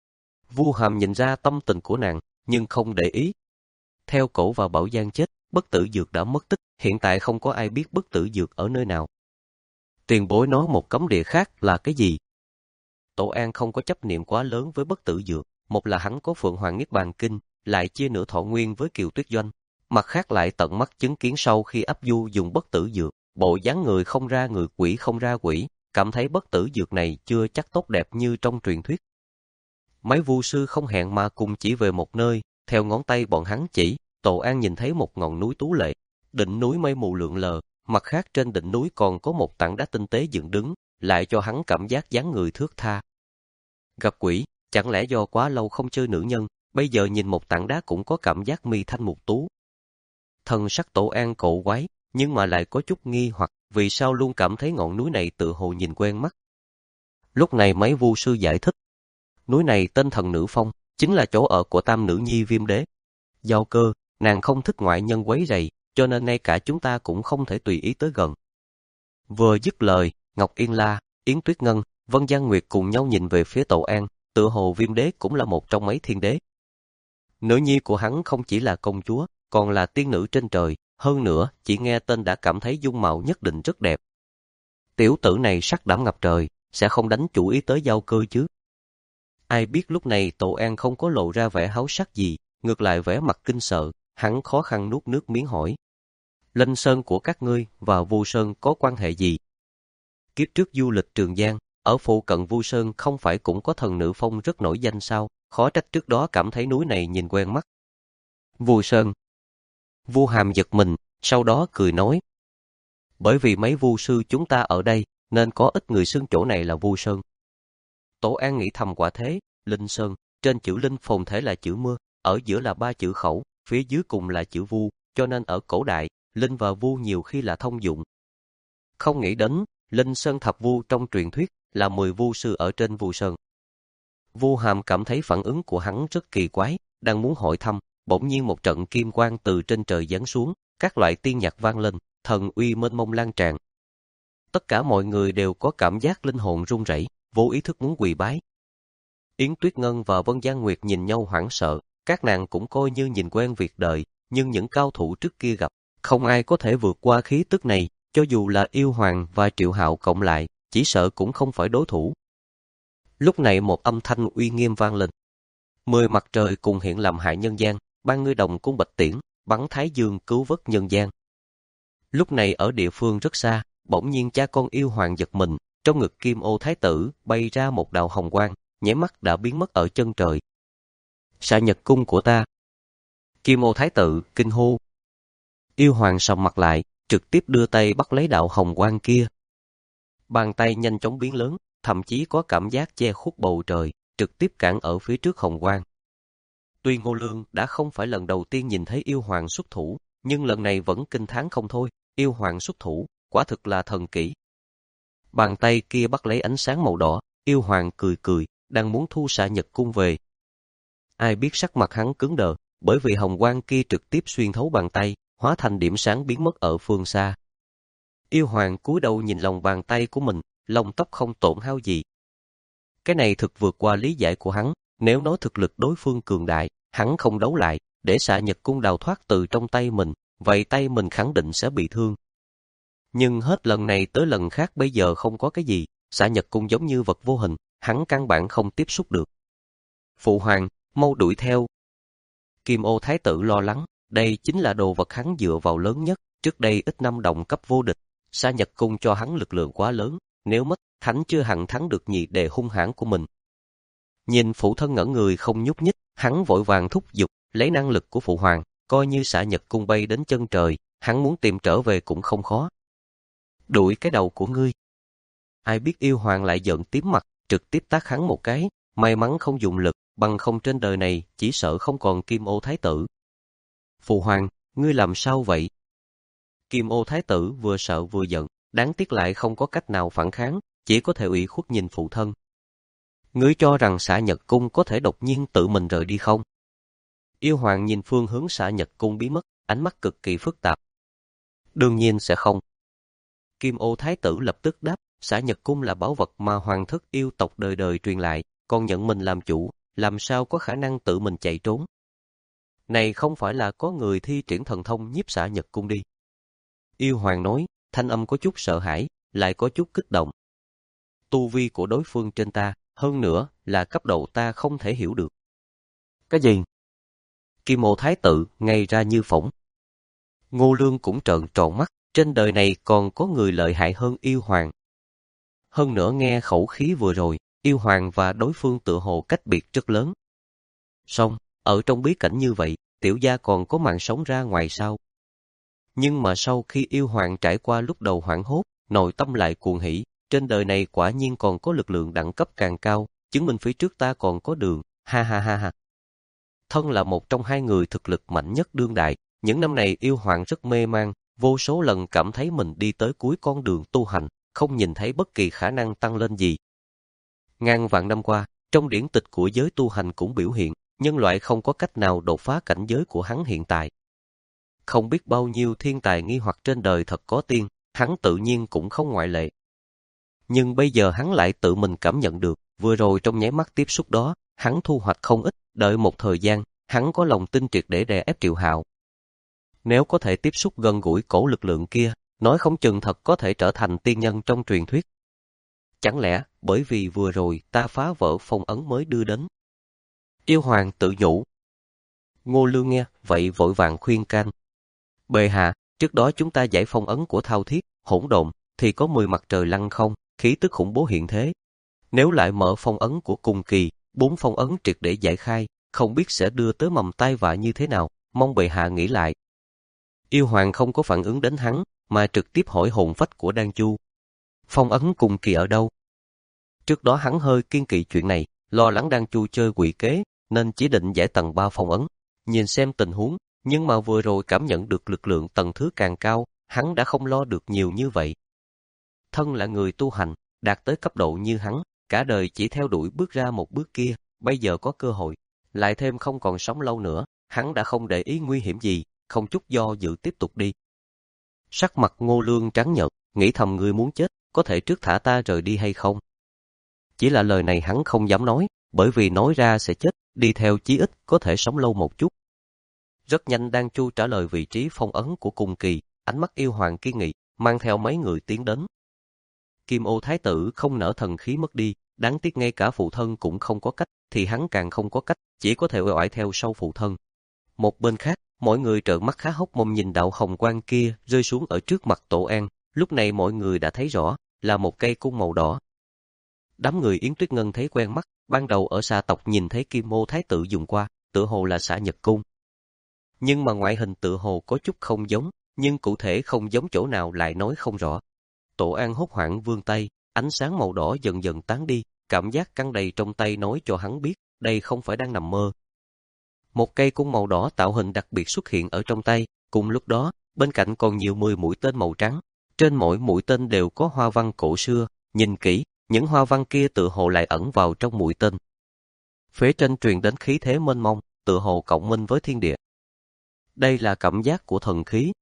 Vu Hàm nhìn ra tâm tình của nàng, nhưng không để ý. Theo cổ và Bảo Giang chết, bất tử dược đã mất tích, hiện tại không có ai biết bất tử dược ở nơi nào. Tiền bối nói một cấm địa khác là cái gì? Tổ An không có chấp niệm quá lớn với bất tử dược, một là hắn có Phượng Hoàng Niết Bàn Kinh, lại chia nửa thọ nguyên với Kiều Tuyết Doanh, mặt khác lại tận mắt chứng kiến sau khi áp du dùng bất tử dược, bộ dáng người không ra người, quỷ không ra quỷ, cảm thấy bất tử dược này chưa chắc tốt đẹp như trong truyền thuyết. Mấy vu sư không hẹn mà cùng chỉ về một nơi, theo ngón tay bọn hắn chỉ, Tổ An nhìn thấy một ngọn núi tú lệ, đỉnh núi mây mù lượn lờ, mặt khác trên đỉnh núi còn có một tảng đá tinh tế dựng đứng, lại cho hắn cảm giác dáng người thướt tha. Gặp quỷ, chẳng lẽ do quá lâu không chơi nữ nhân, bây giờ nhìn một tảng đá cũng có cảm giác mi thanh mục tú. Thần sắc Tổ An cổ quái, nhưng mà lại có chút nghi hoặc, vì sao luôn cảm thấy ngọn núi này tự hồ nhìn quen mắt. Lúc này mấy vu sư giải thích, núi này tên Thần Nữ Phong, chính là chỗ ở của tam nữ nhi Viêm Đế. Giao Cơ, nàng không thích ngoại nhân quấy rầy, cho nên ngay cả chúng ta cũng không thể tùy ý tới gần. Vừa dứt lời, Ngọc Yên La, Yến Tuyết Ngân, Vân Giang Nguyệt cùng nhau nhìn về phía Tổ An, tựa hồ Viêm Đế cũng là một trong mấy thiên đế. Nữ nhi của hắn không chỉ là công chúa, còn là tiên nữ trên trời, hơn nữa, chỉ nghe tên đã cảm thấy dung mạo nhất định rất đẹp. Tiểu tử này sắc đảm ngập trời, sẽ không đánh chủ ý tới Giao Cơ chứ. Ai biết lúc này Tổ An không có lộ ra vẻ háo sắc gì, ngược lại vẻ mặt kinh sợ, hắn khó khăn nuốt nước miếng hỏi. Linh Sơn của các ngươi và Vu Sơn có quan hệ gì? Kiếp trước du lịch Trường Giang, ở phụ cận Vu Sơn không phải cũng có Thần Nữ Phong rất nổi danh sao, khó trách trước đó cảm thấy núi này nhìn quen mắt. Vu Sơn. Vu Hàm giật mình, sau đó cười nói. Bởi vì mấy vu sư chúng ta ở đây, nên có ít người xưng chỗ này là Vu Sơn. Tổ An nghĩ thầm quả thế, Linh Sơn, trên chữ Linh phồn thể là chữ mưa, ở giữa là ba chữ khẩu, phía dưới cùng là chữ Vu, cho nên ở cổ đại, Linh và Vu nhiều khi là thông dụng. Không nghĩ đến, Linh Sơn thập vu trong truyền thuyết là mười vu sư ở trên Vu Sơn. Vu Hàm cảm thấy phản ứng của hắn rất kỳ quái, đang muốn hỏi thăm, bỗng nhiên một trận kim quang từ trên trời giáng xuống, các loại tiên nhạc vang lên, thần uy mênh mông lan tràn. Tất cả mọi người đều có cảm giác linh hồn run rẩy, vô ý thức muốn quỳ bái. Yến Tuyết Ngân và Vân Giang Nguyệt nhìn nhau hoảng sợ, các nàng cũng coi như nhìn quen việc đời, nhưng những cao thủ trước kia gặp, không ai có thể vượt qua khí tức này, cho dù là Yêu Hoàng và Triệu Hạo cộng lại, chỉ sợ cũng không phải đối thủ. Lúc này một âm thanh uy nghiêm vang lên. Mười mặt trời cùng hiện làm hại nhân gian, ban ngươi đồng cung bạch tiễn, bắn thái dương cứu vớt nhân gian. Lúc này ở địa phương rất xa, bỗng nhiên cha con Yêu Hoàng giật mình, trong ngực Kim Ô Thái Tử bay ra một đạo hồng quang, nháy mắt đã biến mất ở chân trời. Xạ Nhật cung của ta. Kim Ô Thái Tử kinh hô. Yêu Hoàng sầm mặt lại, trực tiếp đưa tay bắt lấy đạo hồng quang kia. Bàn tay nhanh chóng biến lớn, thậm chí có cảm giác che khuất bầu trời, trực tiếp cản ở phía trước hồng quang. Tuy Ngô Lương đã không phải lần đầu tiên nhìn thấy Yêu Hoàng xuất thủ, nhưng lần này vẫn kinh thán không thôi, Yêu Hoàng xuất thủ, quả thực là thần kỹ. Bàn tay kia bắt lấy ánh sáng màu đỏ, Yêu Hoàng cười cười, đang muốn thu Xạ Nhật cung về. Ai biết sắc mặt hắn cứng đờ, bởi vì hồng quang kia trực tiếp xuyên thấu bàn tay, hóa thành điểm sáng biến mất ở phương xa. Yêu Hoàng cúi đầu nhìn lòng bàn tay của mình, lông tóc không tổn hao gì. Cái này thực vượt qua lý giải của hắn, nếu nói thực lực đối phương cường đại, hắn không đấu lại, để Xạ Nhật cung đào thoát từ trong tay mình, vậy tay mình khẳng định sẽ bị thương. Nhưng hết lần này tới lần khác bây giờ không có cái gì, Xạ Nhật cung giống như vật vô hình, hắn căn bản không tiếp xúc được. Phụ Hoàng, mau đuổi theo. Kim Ô Thái Tử lo lắng, đây chính là đồ vật hắn dựa vào lớn nhất, trước đây ít năm đồng cấp vô địch, Xạ Nhật cung cho hắn lực lượng quá lớn, nếu mất, hắn chưa hẳn thắng được nhị đệ hung hãn của mình. Nhìn phụ thân ngẩn người không nhúc nhích, hắn vội vàng thúc giục, lấy năng lực của Phụ Hoàng, coi như Xạ Nhật cung bay đến chân trời, hắn muốn tìm trở về cũng không khó. Đuổi cái đầu của ngươi. Ai biết Yêu Hoàng lại giận tím mặt, trực tiếp tát hắn một cái, may mắn không dùng lực, bằng không trên đời này chỉ sợ không còn Kim Ô Thái tử. Phụ hoàng, ngươi làm sao vậy? Kim Ô Thái tử vừa sợ vừa giận, đáng tiếc lại không có cách nào phản kháng, chỉ có thể ủy khuất nhìn phụ thân. Ngươi cho rằng Xả Nhật Cung có thể đột nhiên tự mình rời đi không? Yêu hoàng nhìn phương hướng Xả Nhật Cung biến mất, ánh mắt cực kỳ phức tạp. Đương nhiên sẽ không. Kim Ô Thái tử lập tức đáp, Xả Nhật Cung là bảo vật mà hoàng thất yêu tộc đời đời truyền lại, còn nhận mình làm chủ, làm sao có khả năng tự mình chạy trốn. Này không phải là có người thi triển thần thông nhiếp Xả Nhật Cung đi. Yêu hoàng nói, thanh âm có chút sợ hãi, lại có chút kích động. Tu vi của đối phương trên ta, hơn nữa là cấp độ ta không thể hiểu được. Cái gì? Kim Ô Thái tử ngay ra như phỏng. Ngô Lương cũng trợn tròn mắt, trên đời này còn có người lợi hại hơn yêu hoàng. Hơn nữa nghe khẩu khí vừa rồi, yêu hoàng và đối phương tựa hồ cách biệt rất lớn. Song, ở trong bí cảnh như vậy, tiểu gia còn có mạng sống ra ngoài sao? Nhưng mà sau khi yêu hoàng trải qua lúc đầu hoảng hốt, nội tâm lại cuồng hỉ, trên đời này quả nhiên còn có lực lượng đẳng cấp càng cao, chứng minh phía trước ta còn có đường, ha ha ha ha. Thân là một trong hai người thực lực mạnh nhất đương đại, những năm này yêu hoàng rất mê man, vô số lần cảm thấy mình đi tới cuối con đường tu hành, không nhìn thấy bất kỳ khả năng tăng lên gì. Ngàn vạn năm qua, trong điển tịch của giới tu hành cũng biểu hiện, nhân loại không có cách nào đột phá cảnh giới của hắn hiện tại. Không biết bao nhiêu thiên tài nghi hoặc trên đời thật có tiên, hắn tự nhiên cũng không ngoại lệ. Nhưng bây giờ hắn lại tự mình cảm nhận được, vừa rồi trong nháy mắt tiếp xúc đó, hắn thu hoạch không ít, đợi một thời gian, hắn có lòng tin triệt để đè ép Triệu Hạo. Nếu có thể tiếp xúc gần gũi cổ lực lượng kia, nói không chừng thật có thể trở thành tiên nhân trong truyền thuyết. Chẳng lẽ bởi vì vừa rồi ta phá vỡ phong ấn mới đưa đến? Yêu hoàng tự nhủ. Ngô Lương nghe, vậy vội vàng khuyên can. Bệ hạ, trước đó chúng ta giải phong ấn của Thao Thiết, Hỗn Độn, thì có mười mặt trời lăng không, khí tức khủng bố hiện thế. Nếu lại mở phong ấn của Cung Kỳ, bốn phong ấn triệt để giải khai, không biết sẽ đưa tới mầm tai vạ như thế nào, mong bệ hạ nghĩ lại. Yêu hoàng không có phản ứng đến hắn, mà trực tiếp hỏi hồn phách của Đan Chu. Phong ấn Cung Kỳ ở đâu? Trước đó hắn hơi kiên kỵ chuyện này, lo lắng Đan Chu chơi quỷ kế, nên chỉ định giải tầng ba phong ấn, nhìn xem tình huống, nhưng mà vừa rồi cảm nhận được lực lượng tầng thứ càng cao, hắn đã không lo được nhiều như vậy. Thân là người tu hành, đạt tới cấp độ như hắn, cả đời chỉ theo đuổi bước ra một bước kia, bây giờ có cơ hội, lại thêm không còn sống lâu nữa, hắn đã không để ý nguy hiểm gì, không chút do dự tiếp tục đi. Sắc mặt Ngô Lương trắng nhợt, nghĩ thầm người muốn chết, có thể trước thả ta rời đi hay không? Chỉ là lời này hắn không dám nói, bởi vì nói ra sẽ chết, đi theo chí ít có thể sống lâu một chút. Rất nhanh Đan Chu trả lời vị trí phong ấn của Cung Kỳ, ánh mắt yêu hoàng kiên nghị, mang theo mấy người tiến đến. Kim Ô Thái tử không nỡ thần khí mất đi, đáng tiếc ngay cả phụ thân cũng không có cách, thì hắn càng không có cách, chỉ có thể uể oải theo sau phụ thân. Một bên khác, mọi người trợn mắt há hốc mồm nhìn đạo hồng quang kia rơi xuống ở trước mặt Tổ An, lúc này mọi người đã thấy rõ, là một cây cung màu đỏ. Đám người Yến Tuyết Ngân thấy quen mắt, ban đầu ở Sa tộc nhìn thấy Kim Ô Thái tử dùng qua, tựa hồ là Xả Nhật Cung. Nhưng mà ngoại hình tựa hồ có chút không giống, nhưng cụ thể không giống chỗ nào lại nói không rõ. Tổ An hốt hoảng vươn tay, ánh sáng màu đỏ dần dần tán đi, cảm giác căng đầy trong tay nói cho hắn biết, đây không phải đang nằm mơ. Một cây cung màu đỏ tạo hình đặc biệt xuất hiện ở trong tay, cùng lúc đó, bên cạnh còn nhiều mười mũi tên màu trắng, trên mỗi mũi tên đều có hoa văn cổ xưa, nhìn kỹ, những hoa văn kia tựa hồ lại ẩn vào trong mũi tên. Phía trên truyền đến khí thế mênh mông, tựa hồ cộng minh với thiên địa. Đây là cảm giác của thần khí.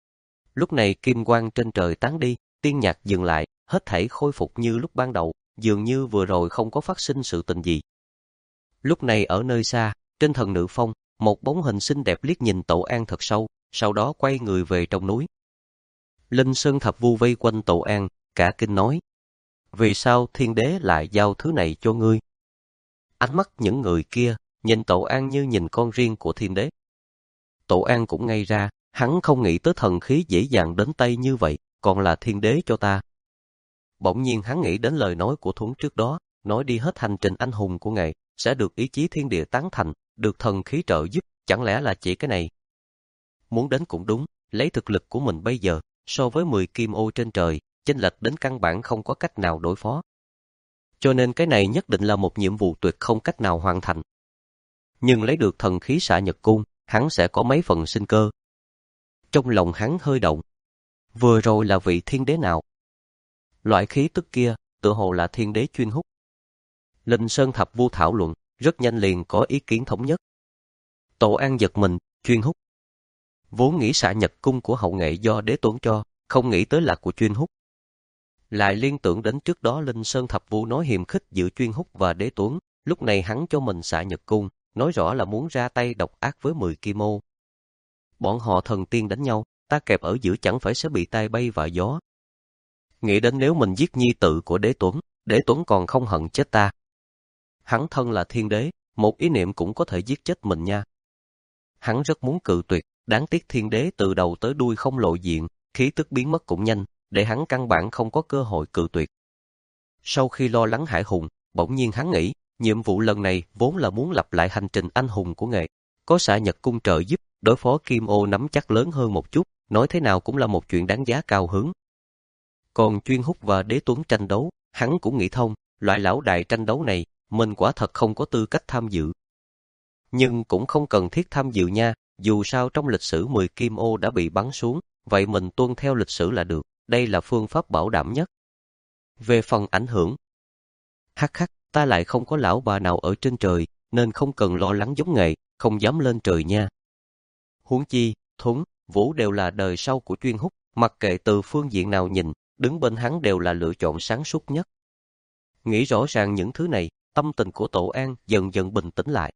Lúc này kim quang trên trời tán đi, tiên nhạc dừng lại, hết thảy khôi phục như lúc ban đầu, dường như vừa rồi không có phát sinh sự tình gì. Lúc này ở nơi xa, trên thần nữ phong, một bóng hình xinh đẹp liếc nhìn Tổ An thật sâu, sau đó quay người về trong núi. Linh Sơn Thập Vu vây quanh Tổ An, cả kinh nói: vì sao thiên đế lại giao thứ này cho ngươi? Ánh mắt những người kia nhìn Tổ An như nhìn con riêng của thiên đế. Tổ An cũng ngây ra, hắn không nghĩ tới thần khí dễ dàng đến tay như vậy, còn là thiên đế cho ta. Bỗng nhiên hắn nghĩ đến lời nói của Thuấn trước đó, nói đi hết hành trình anh hùng của ngài, sẽ được ý chí thiên địa tán thành, được thần khí trợ giúp, chẳng lẽ là chỉ cái này? Muốn đến cũng đúng, lấy thực lực của mình bây giờ, so với mười kim ô trên trời, chênh lệch đến căn bản không có cách nào đối phó. cho nên cái này nhất định là một nhiệm vụ tuyệt không cách nào hoàn thành. Nhưng lấy được thần khí xạ nhật cung, hắn sẽ có mấy phần sinh cơ. Trong lòng hắn hơi động. Vừa rồi là vị thiên đế nào? Loại khí tức kia, tựa hồ là thiên đế chuyên hút. Linh Sơn Thập Vu thảo luận, rất nhanh liền có ý kiến thống nhất. Tổ An giật mình, chuyên hút. Vốn nghĩ xạ nhật cung của hậu nghệ do đế tuấn cho, không nghĩ tới là của chuyên hút. Lại liên tưởng đến trước đó Linh Sơn Thập Vu nói hiềm khích giữa chuyên hút và đế tuấn, lúc này hắn cho mình xạ nhật cung, nói rõ là muốn ra tay độc ác với mười kim ô. Bọn họ thần tiên đánh nhau, ta kẹp ở giữa chẳng phải sẽ bị tai bay và gió. Nghĩ đến nếu mình giết nhi tự của đế tuấn, đế tuấn còn không hận chết ta. Hắn thân là thiên đế, một ý niệm cũng có thể giết chết mình nha. Hắn rất muốn cự tuyệt, đáng tiếc thiên đế từ đầu tới đuôi không lộ diện, khí tức biến mất cũng nhanh, để hắn căn bản không có cơ hội cự tuyệt. Sau khi lo lắng hải hùng, bỗng nhiên hắn nghĩ, nhiệm vụ lần này vốn là muốn lặp lại hành trình anh hùng của nghệ. Có xạ nhật cung trợ giúp, đối phó kim ô nắm chắc lớn hơn một chút, nói thế nào cũng là một chuyện đáng giá cao hứng. Còn chuyên hút và đế tuấn tranh đấu, hắn cũng nghĩ thông, loại lão đại tranh đấu này, mình quả thật không có tư cách tham dự. Nhưng cũng không cần thiết tham dự nha, dù sao trong lịch sử mười kim ô đã bị bắn xuống, vậy mình tuân theo lịch sử là được, đây là phương pháp bảo đảm nhất. Về phần ảnh hưởng, hắc hắc, ta lại không có lão bà nào ở trên trời, nên không cần lo lắng giống nghệ, không dám lên trời nha. Huống chi, Thuấn, Vũ đều là đời sau của chuyên hút, mặc kệ từ phương diện nào nhìn, đứng bên hắn đều là lựa chọn sáng suốt nhất. Nghĩ rõ ràng những thứ này, tâm tình của Tổ An dần dần bình tĩnh lại.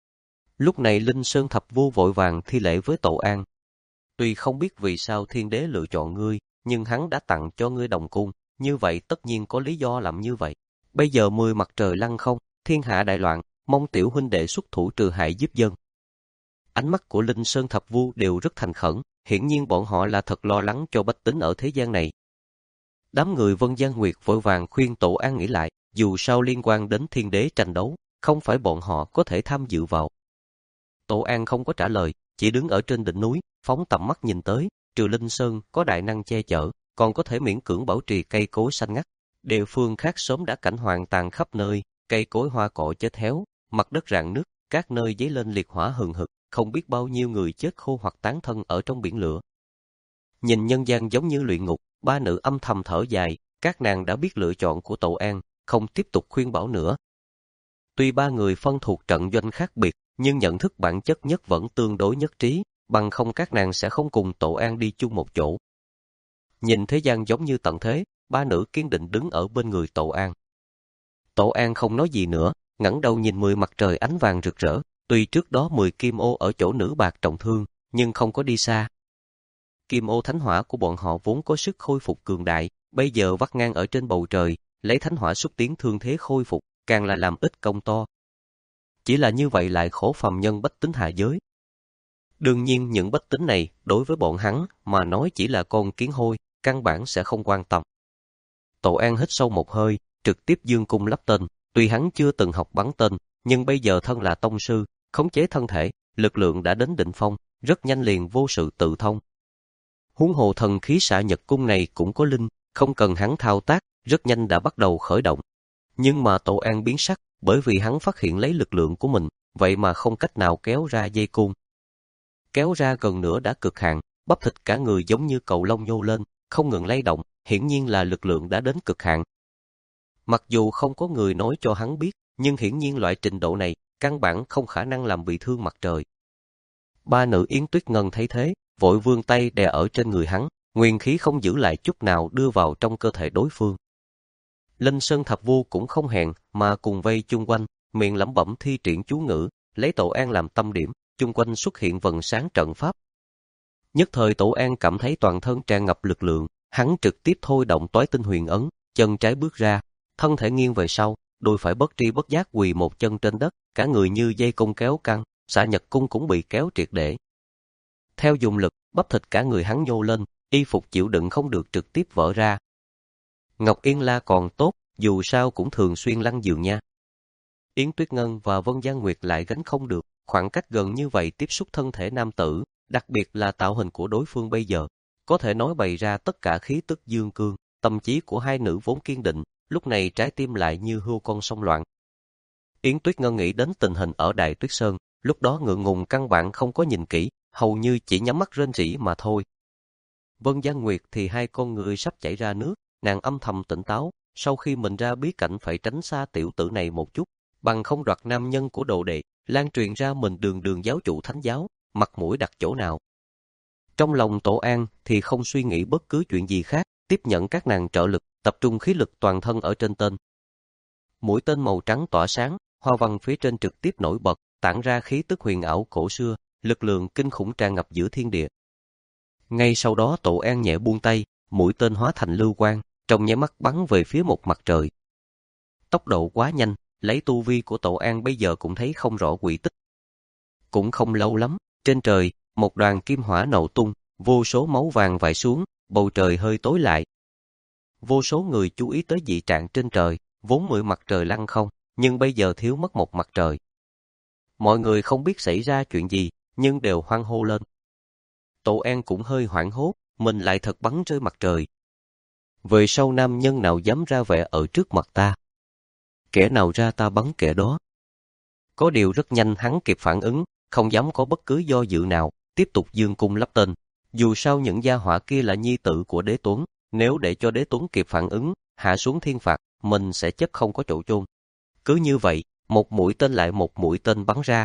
Lúc này Linh Sơn Thập Vu vội vàng thi lễ với Tổ An. Tuy không biết vì sao thiên đế lựa chọn ngươi, nhưng hắn đã tặng cho ngươi đồng cung, như vậy tất nhiên có lý do làm như vậy. Bây giờ mười mặt trời lăng không, thiên hạ đại loạn, mong tiểu huynh đệ xuất thủ trừ hại giúp dân. Ánh mắt của Linh Sơn Thập Vu đều rất thành khẩn, hiển nhiên bọn họ là thật lo lắng cho bách tính ở thế gian này. Đám người Vân Giang Nguyệt vội vàng khuyên Tổ An nghĩ lại, dù sao liên quan đến thiên đế tranh đấu, không phải bọn họ có thể tham dự vào. Tổ An không có trả lời, chỉ đứng ở trên đỉnh núi, phóng tầm mắt nhìn tới, trừ Linh Sơn có đại năng che chở, còn có thể miễn cưỡng bảo trì cây cối xanh ngắt. Địa phương khác sớm đã cảnh hoàng tàn khắp nơi, cây cối hoa cỏ chết héo, mặt đất rạn nứt, các nơi dấy lên liệt hỏa hừng hực, không biết bao nhiêu người chết khô hoặc tán thân ở trong biển lửa. Nhìn nhân gian giống như luyện ngục, ba nữ âm thầm thở dài, các nàng đã biết lựa chọn của Tổ An, không tiếp tục khuyên bảo nữa. Tuy ba người phân thuộc trận doanh khác biệt, nhưng nhận thức bản chất nhất vẫn tương đối nhất trí, bằng không các nàng sẽ không cùng Tổ An đi chung một chỗ. Nhìn thế gian giống như tận thế, ba nữ kiên định đứng ở bên người Tổ An. Tổ An không nói gì nữa, ngẩng đầu nhìn mười mặt trời ánh vàng rực rỡ, tuy trước đó mười kim ô ở chỗ nữ bạc trọng thương, nhưng không có đi xa. Kim ô thánh hỏa của bọn họ vốn có sức khôi phục cường đại, bây giờ vắt ngang ở trên bầu trời, lấy thánh hỏa xúc tiến thương thế khôi phục, càng là làm ít công to. Chỉ là như vậy lại khổ phàm nhân bách tính hạ giới. Đương nhiên những bách tính này, đối với bọn hắn, mà nói chỉ là con kiến hôi, căn bản sẽ không quan tâm. Tổ An hít sâu một hơi, trực tiếp dương cung lắp tên, tuy hắn chưa từng học bắn tên, nhưng bây giờ thân là tông sư, khống chế thân thể, lực lượng đã đến đỉnh phong, rất nhanh liền vô sự tự thông. Huống hồ thần khí xạ nhật cung này cũng có linh, không cần hắn thao tác, rất nhanh đã bắt đầu khởi động. Nhưng mà Tổ An biến sắc, bởi vì hắn phát hiện lấy lực lượng của mình, vậy mà không cách nào kéo ra dây cung. Kéo ra gần nửa đã cực hạn, bắp thịt cả người giống như cầu lông nhô lên, không ngừng lay động, hiển nhiên là lực lượng đã đến cực hạn. Mặc dù không có người nói cho hắn biết, nhưng hiển nhiên loại trình độ này, căn bản không khả năng làm bị thương mặt trời. Ba nữ Yến Tuyết Ngân thấy thế, vội vươn tay đè ở trên người hắn, nguyên khí không giữ lại chút nào đưa vào trong cơ thể đối phương. Linh Sơn Thập Vu cũng không hẹn, mà cùng vây chung quanh, miệng lẩm bẩm thi triển chú ngữ, lấy Tổ An làm tâm điểm, chung quanh xuất hiện vầng sáng trận pháp. Nhất thời Tổ An cảm thấy toàn thân tràn ngập lực lượng, hắn trực tiếp thôi động toái tinh huyền ấn, chân trái bước ra, thân thể nghiêng về sau, đôi phải bất tri bất giác quỳ một chân trên đất, cả người như dây cung kéo căng, xạ nhật cung cũng bị kéo triệt để. Theo dùng lực, bắp thịt cả người hắn nhô lên, y phục chịu đựng không được trực tiếp vỡ ra. Ngọc Yên La còn tốt, dù sao cũng thường xuyên lăn giường nha. Yến Tuyết Ngân và Vân Giang Nguyệt lại gánh không được, khoảng cách gần như vậy tiếp xúc thân thể nam tử, đặc biệt là tạo hình của đối phương bây giờ, có thể nói bày ra tất cả khí tức dương cương, tâm trí của hai nữ vốn kiên định, lúc này trái tim lại như hươu con sông loạn. Yến Tuyết Ngân nghĩ đến tình hình ở Đại Tuyết Sơn, lúc đó ngượng ngùng căn bản không có nhìn kỹ, hầu như chỉ nhắm mắt rên rỉ mà thôi. Vân Giang Nguyệt thì hai con người sắp chảy ra nước, nàng âm thầm tỉnh táo, sau khi mình ra bí cảnh phải tránh xa tiểu tử này một chút, bằng không đoạt nam nhân của đồ đệ, lan truyền ra mình đường đường giáo chủ thánh giáo, mặt mũi đặt chỗ nào. Trong lòng Tổ An thì không suy nghĩ bất cứ chuyện gì khác, tiếp nhận các nàng trợ lực, tập trung khí lực toàn thân ở trên tên. Mũi tên màu trắng tỏa sáng, hoa văn phía trên trực tiếp nổi bật, tản ra khí tức huyền ảo cổ xưa, lực lượng kinh khủng tràn ngập giữa thiên địa. Ngay sau đó Tổ An nhẹ buông tay, mũi tên hóa thành lưu quang, trong nháy mắt bắn về phía một mặt trời. Tốc độ quá nhanh, lấy tu vi của Tổ An bây giờ cũng thấy không rõ quỹ tích. Cũng không lâu lắm, trên trời, một đoàn kim hỏa nổ tung, vô số máu vàng vãi xuống, bầu trời hơi tối lại. Vô số người chú ý tới dị trạng trên trời, vốn mười mặt trời lăng không, nhưng bây giờ thiếu mất một mặt trời. Mọi người không biết xảy ra chuyện gì, nhưng đều hoan hô lên. Tổ An cũng hơi hoảng hốt, mình lại thật bắn rơi mặt trời. Về sau nam nhân nào dám ra vẻ ở trước mặt ta? Kẻ nào ra ta bắn kẻ đó. Có điều rất nhanh hắn kịp phản ứng, không dám có bất cứ do dự nào, tiếp tục dương cung lắp tên. Dù sao những gia hỏa kia là nhi tử của Đế Tuấn, nếu để cho Đế Tuấn kịp phản ứng, hạ xuống thiên phạt, mình sẽ chết không có chỗ chôn. Cứ như vậy, một mũi tên lại một mũi tên bắn ra.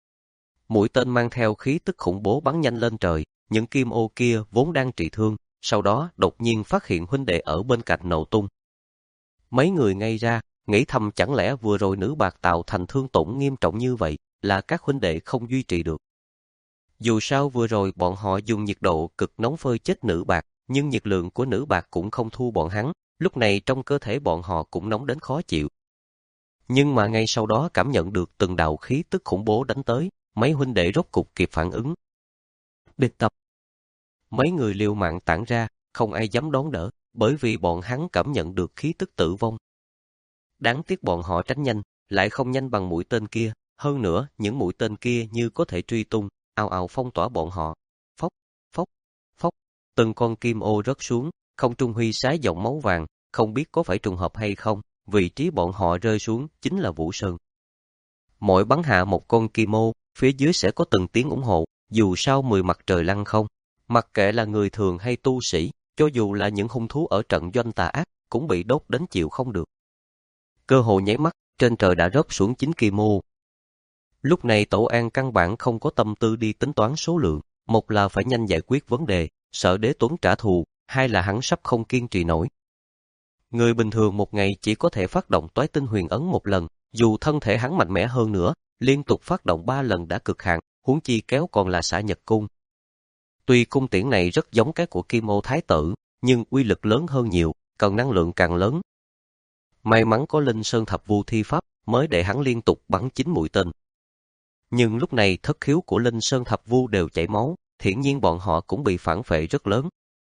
Mũi tên mang theo khí tức khủng bố bắn nhanh lên trời, những kim ô kia vốn đang trị thương, sau đó đột nhiên phát hiện huynh đệ ở bên cạnh nổ tung. Mấy người ngây ra, nghĩ thầm chẳng lẽ vừa rồi nữ bạc tạo thành thương tổn nghiêm trọng như vậy, là các huynh đệ không duy trì được. Dù sao vừa rồi bọn họ dùng nhiệt độ cực nóng phơi chết nữ bạc, nhưng nhiệt lượng của nữ bạc cũng không thua bọn hắn, lúc này trong cơ thể bọn họ cũng nóng đến khó chịu. Nhưng mà ngay sau đó cảm nhận được từng đạo khí tức khủng bố đánh tới, mấy huynh đệ rốt cục kịp phản ứng. Địch tập. Mấy người liều mạng tản ra, không ai dám đón đỡ, bởi vì bọn hắn cảm nhận được khí tức tử vong. Đáng tiếc bọn họ tránh nhanh, lại không nhanh bằng mũi tên kia, hơn nữa những mũi tên kia như có thể truy tung, ào ào phong tỏa bọn họ. Phốc, phốc, phốc, từng con kim ô rớt xuống, không trung huy sái dòng máu vàng, không biết có phải trùng hợp hay không, vị trí bọn họ rơi xuống chính là Vũ Sơn. Mỗi bắn hạ một con kim ô, phía dưới sẽ có từng tiếng ủng hộ, dù sao mười mặt trời lăng không, mặc kệ là người thường hay tu sĩ, cho dù là những hung thú ở trận doanh tà ác, cũng bị đốt đến chịu không được. Cơ hội nháy mắt, trên trời đã rớt xuống chín kim ô. Lúc này Tổ An căn bản không có tâm tư đi tính toán số lượng, một là phải nhanh giải quyết vấn đề, sợ Đế Tuấn trả thù, hai là hắn sắp không kiên trì nổi. Người bình thường một ngày chỉ có thể phát động toái tinh huyền ấn một lần, dù thân thể hắn mạnh mẽ hơn nữa, liên tục phát động ba lần đã cực hạn, huống chi kéo còn là xả nhật cung. Tuy cung tiễn này rất giống cái của Kim Ô Thái Tử, nhưng uy lực lớn hơn nhiều, cần năng lượng càng lớn. May mắn có Linh Sơn Thập Vu thi pháp, mới để hắn liên tục bắn chín mũi tên. Nhưng lúc này thất khiếu của Linh Sơn Thập Vu đều chảy máu, hiển nhiên bọn họ cũng bị phản phệ rất lớn.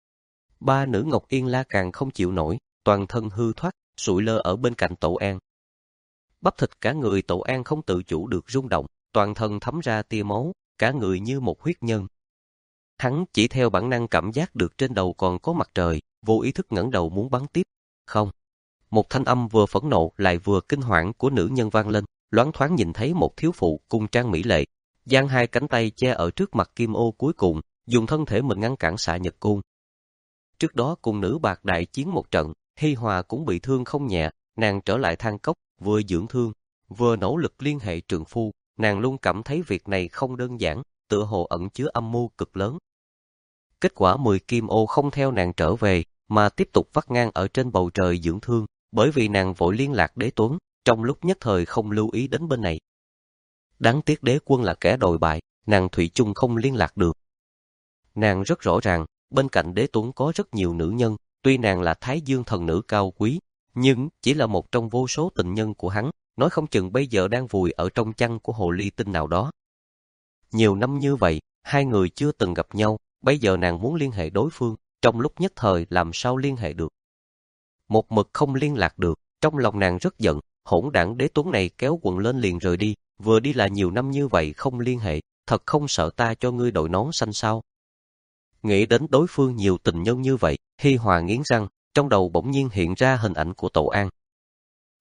Ba nữ Ngọc Yên La càng không chịu nổi, toàn thân hư thoát, sụi lơ ở bên cạnh Tổ An. Bắp thịt cả người Tổ An không tự chủ được rung động, toàn thân thấm ra tia máu, cả người như một huyết nhân. Hắn chỉ theo bản năng cảm giác được trên đầu còn có mặt trời, vô ý thức ngẩng đầu muốn bắn tiếp. Không. Một thanh âm vừa phẫn nộ lại vừa kinh hoảng của nữ nhân vang lên, loáng thoáng nhìn thấy một thiếu phụ cung trang mỹ lệ, giang hai cánh tay che ở trước mặt kim ô cuối cùng, dùng thân thể mình ngăn cản xạ nhật cung. Trước đó cùng nữ bạc đại chiến một trận, Hi Hòa cũng bị thương không nhẹ, nàng trở lại than cốc, vừa dưỡng thương, vừa nỗ lực liên hệ trượng phu, nàng luôn cảm thấy việc này không đơn giản, tựa hồ ẩn chứa âm mưu cực lớn. Kết quả mười kim ô không theo nàng trở về, mà tiếp tục vắt ngang ở trên bầu trời dưỡng thương, bởi vì nàng vội liên lạc Đế Tuấn, trong lúc nhất thời không lưu ý đến bên này. Đáng tiếc Đế Quân là kẻ đồi bại, nàng thủy chung không liên lạc được. Nàng rất rõ ràng, bên cạnh Đế Tuấn có rất nhiều nữ nhân, tuy nàng là Thái Dương thần nữ cao quý, nhưng chỉ là một trong vô số tình nhân của hắn, nói không chừng bây giờ đang vùi ở trong chăn của hồ ly tinh nào đó. Nhiều năm như vậy, hai người chưa từng gặp nhau, bây giờ nàng muốn liên hệ đối phương, trong lúc nhất thời làm sao liên hệ được. Một mực không liên lạc được, trong lòng nàng rất giận, hỗn đảng Đế Tuấn này kéo quần lên liền rời đi, vừa đi là nhiều năm như vậy không liên hệ, thật không sợ ta cho ngươi đội nón xanh sao. Nghĩ đến đối phương nhiều tình nhân như vậy, Hi Hòa nghiến răng, trong đầu bỗng nhiên hiện ra hình ảnh của Tổ An,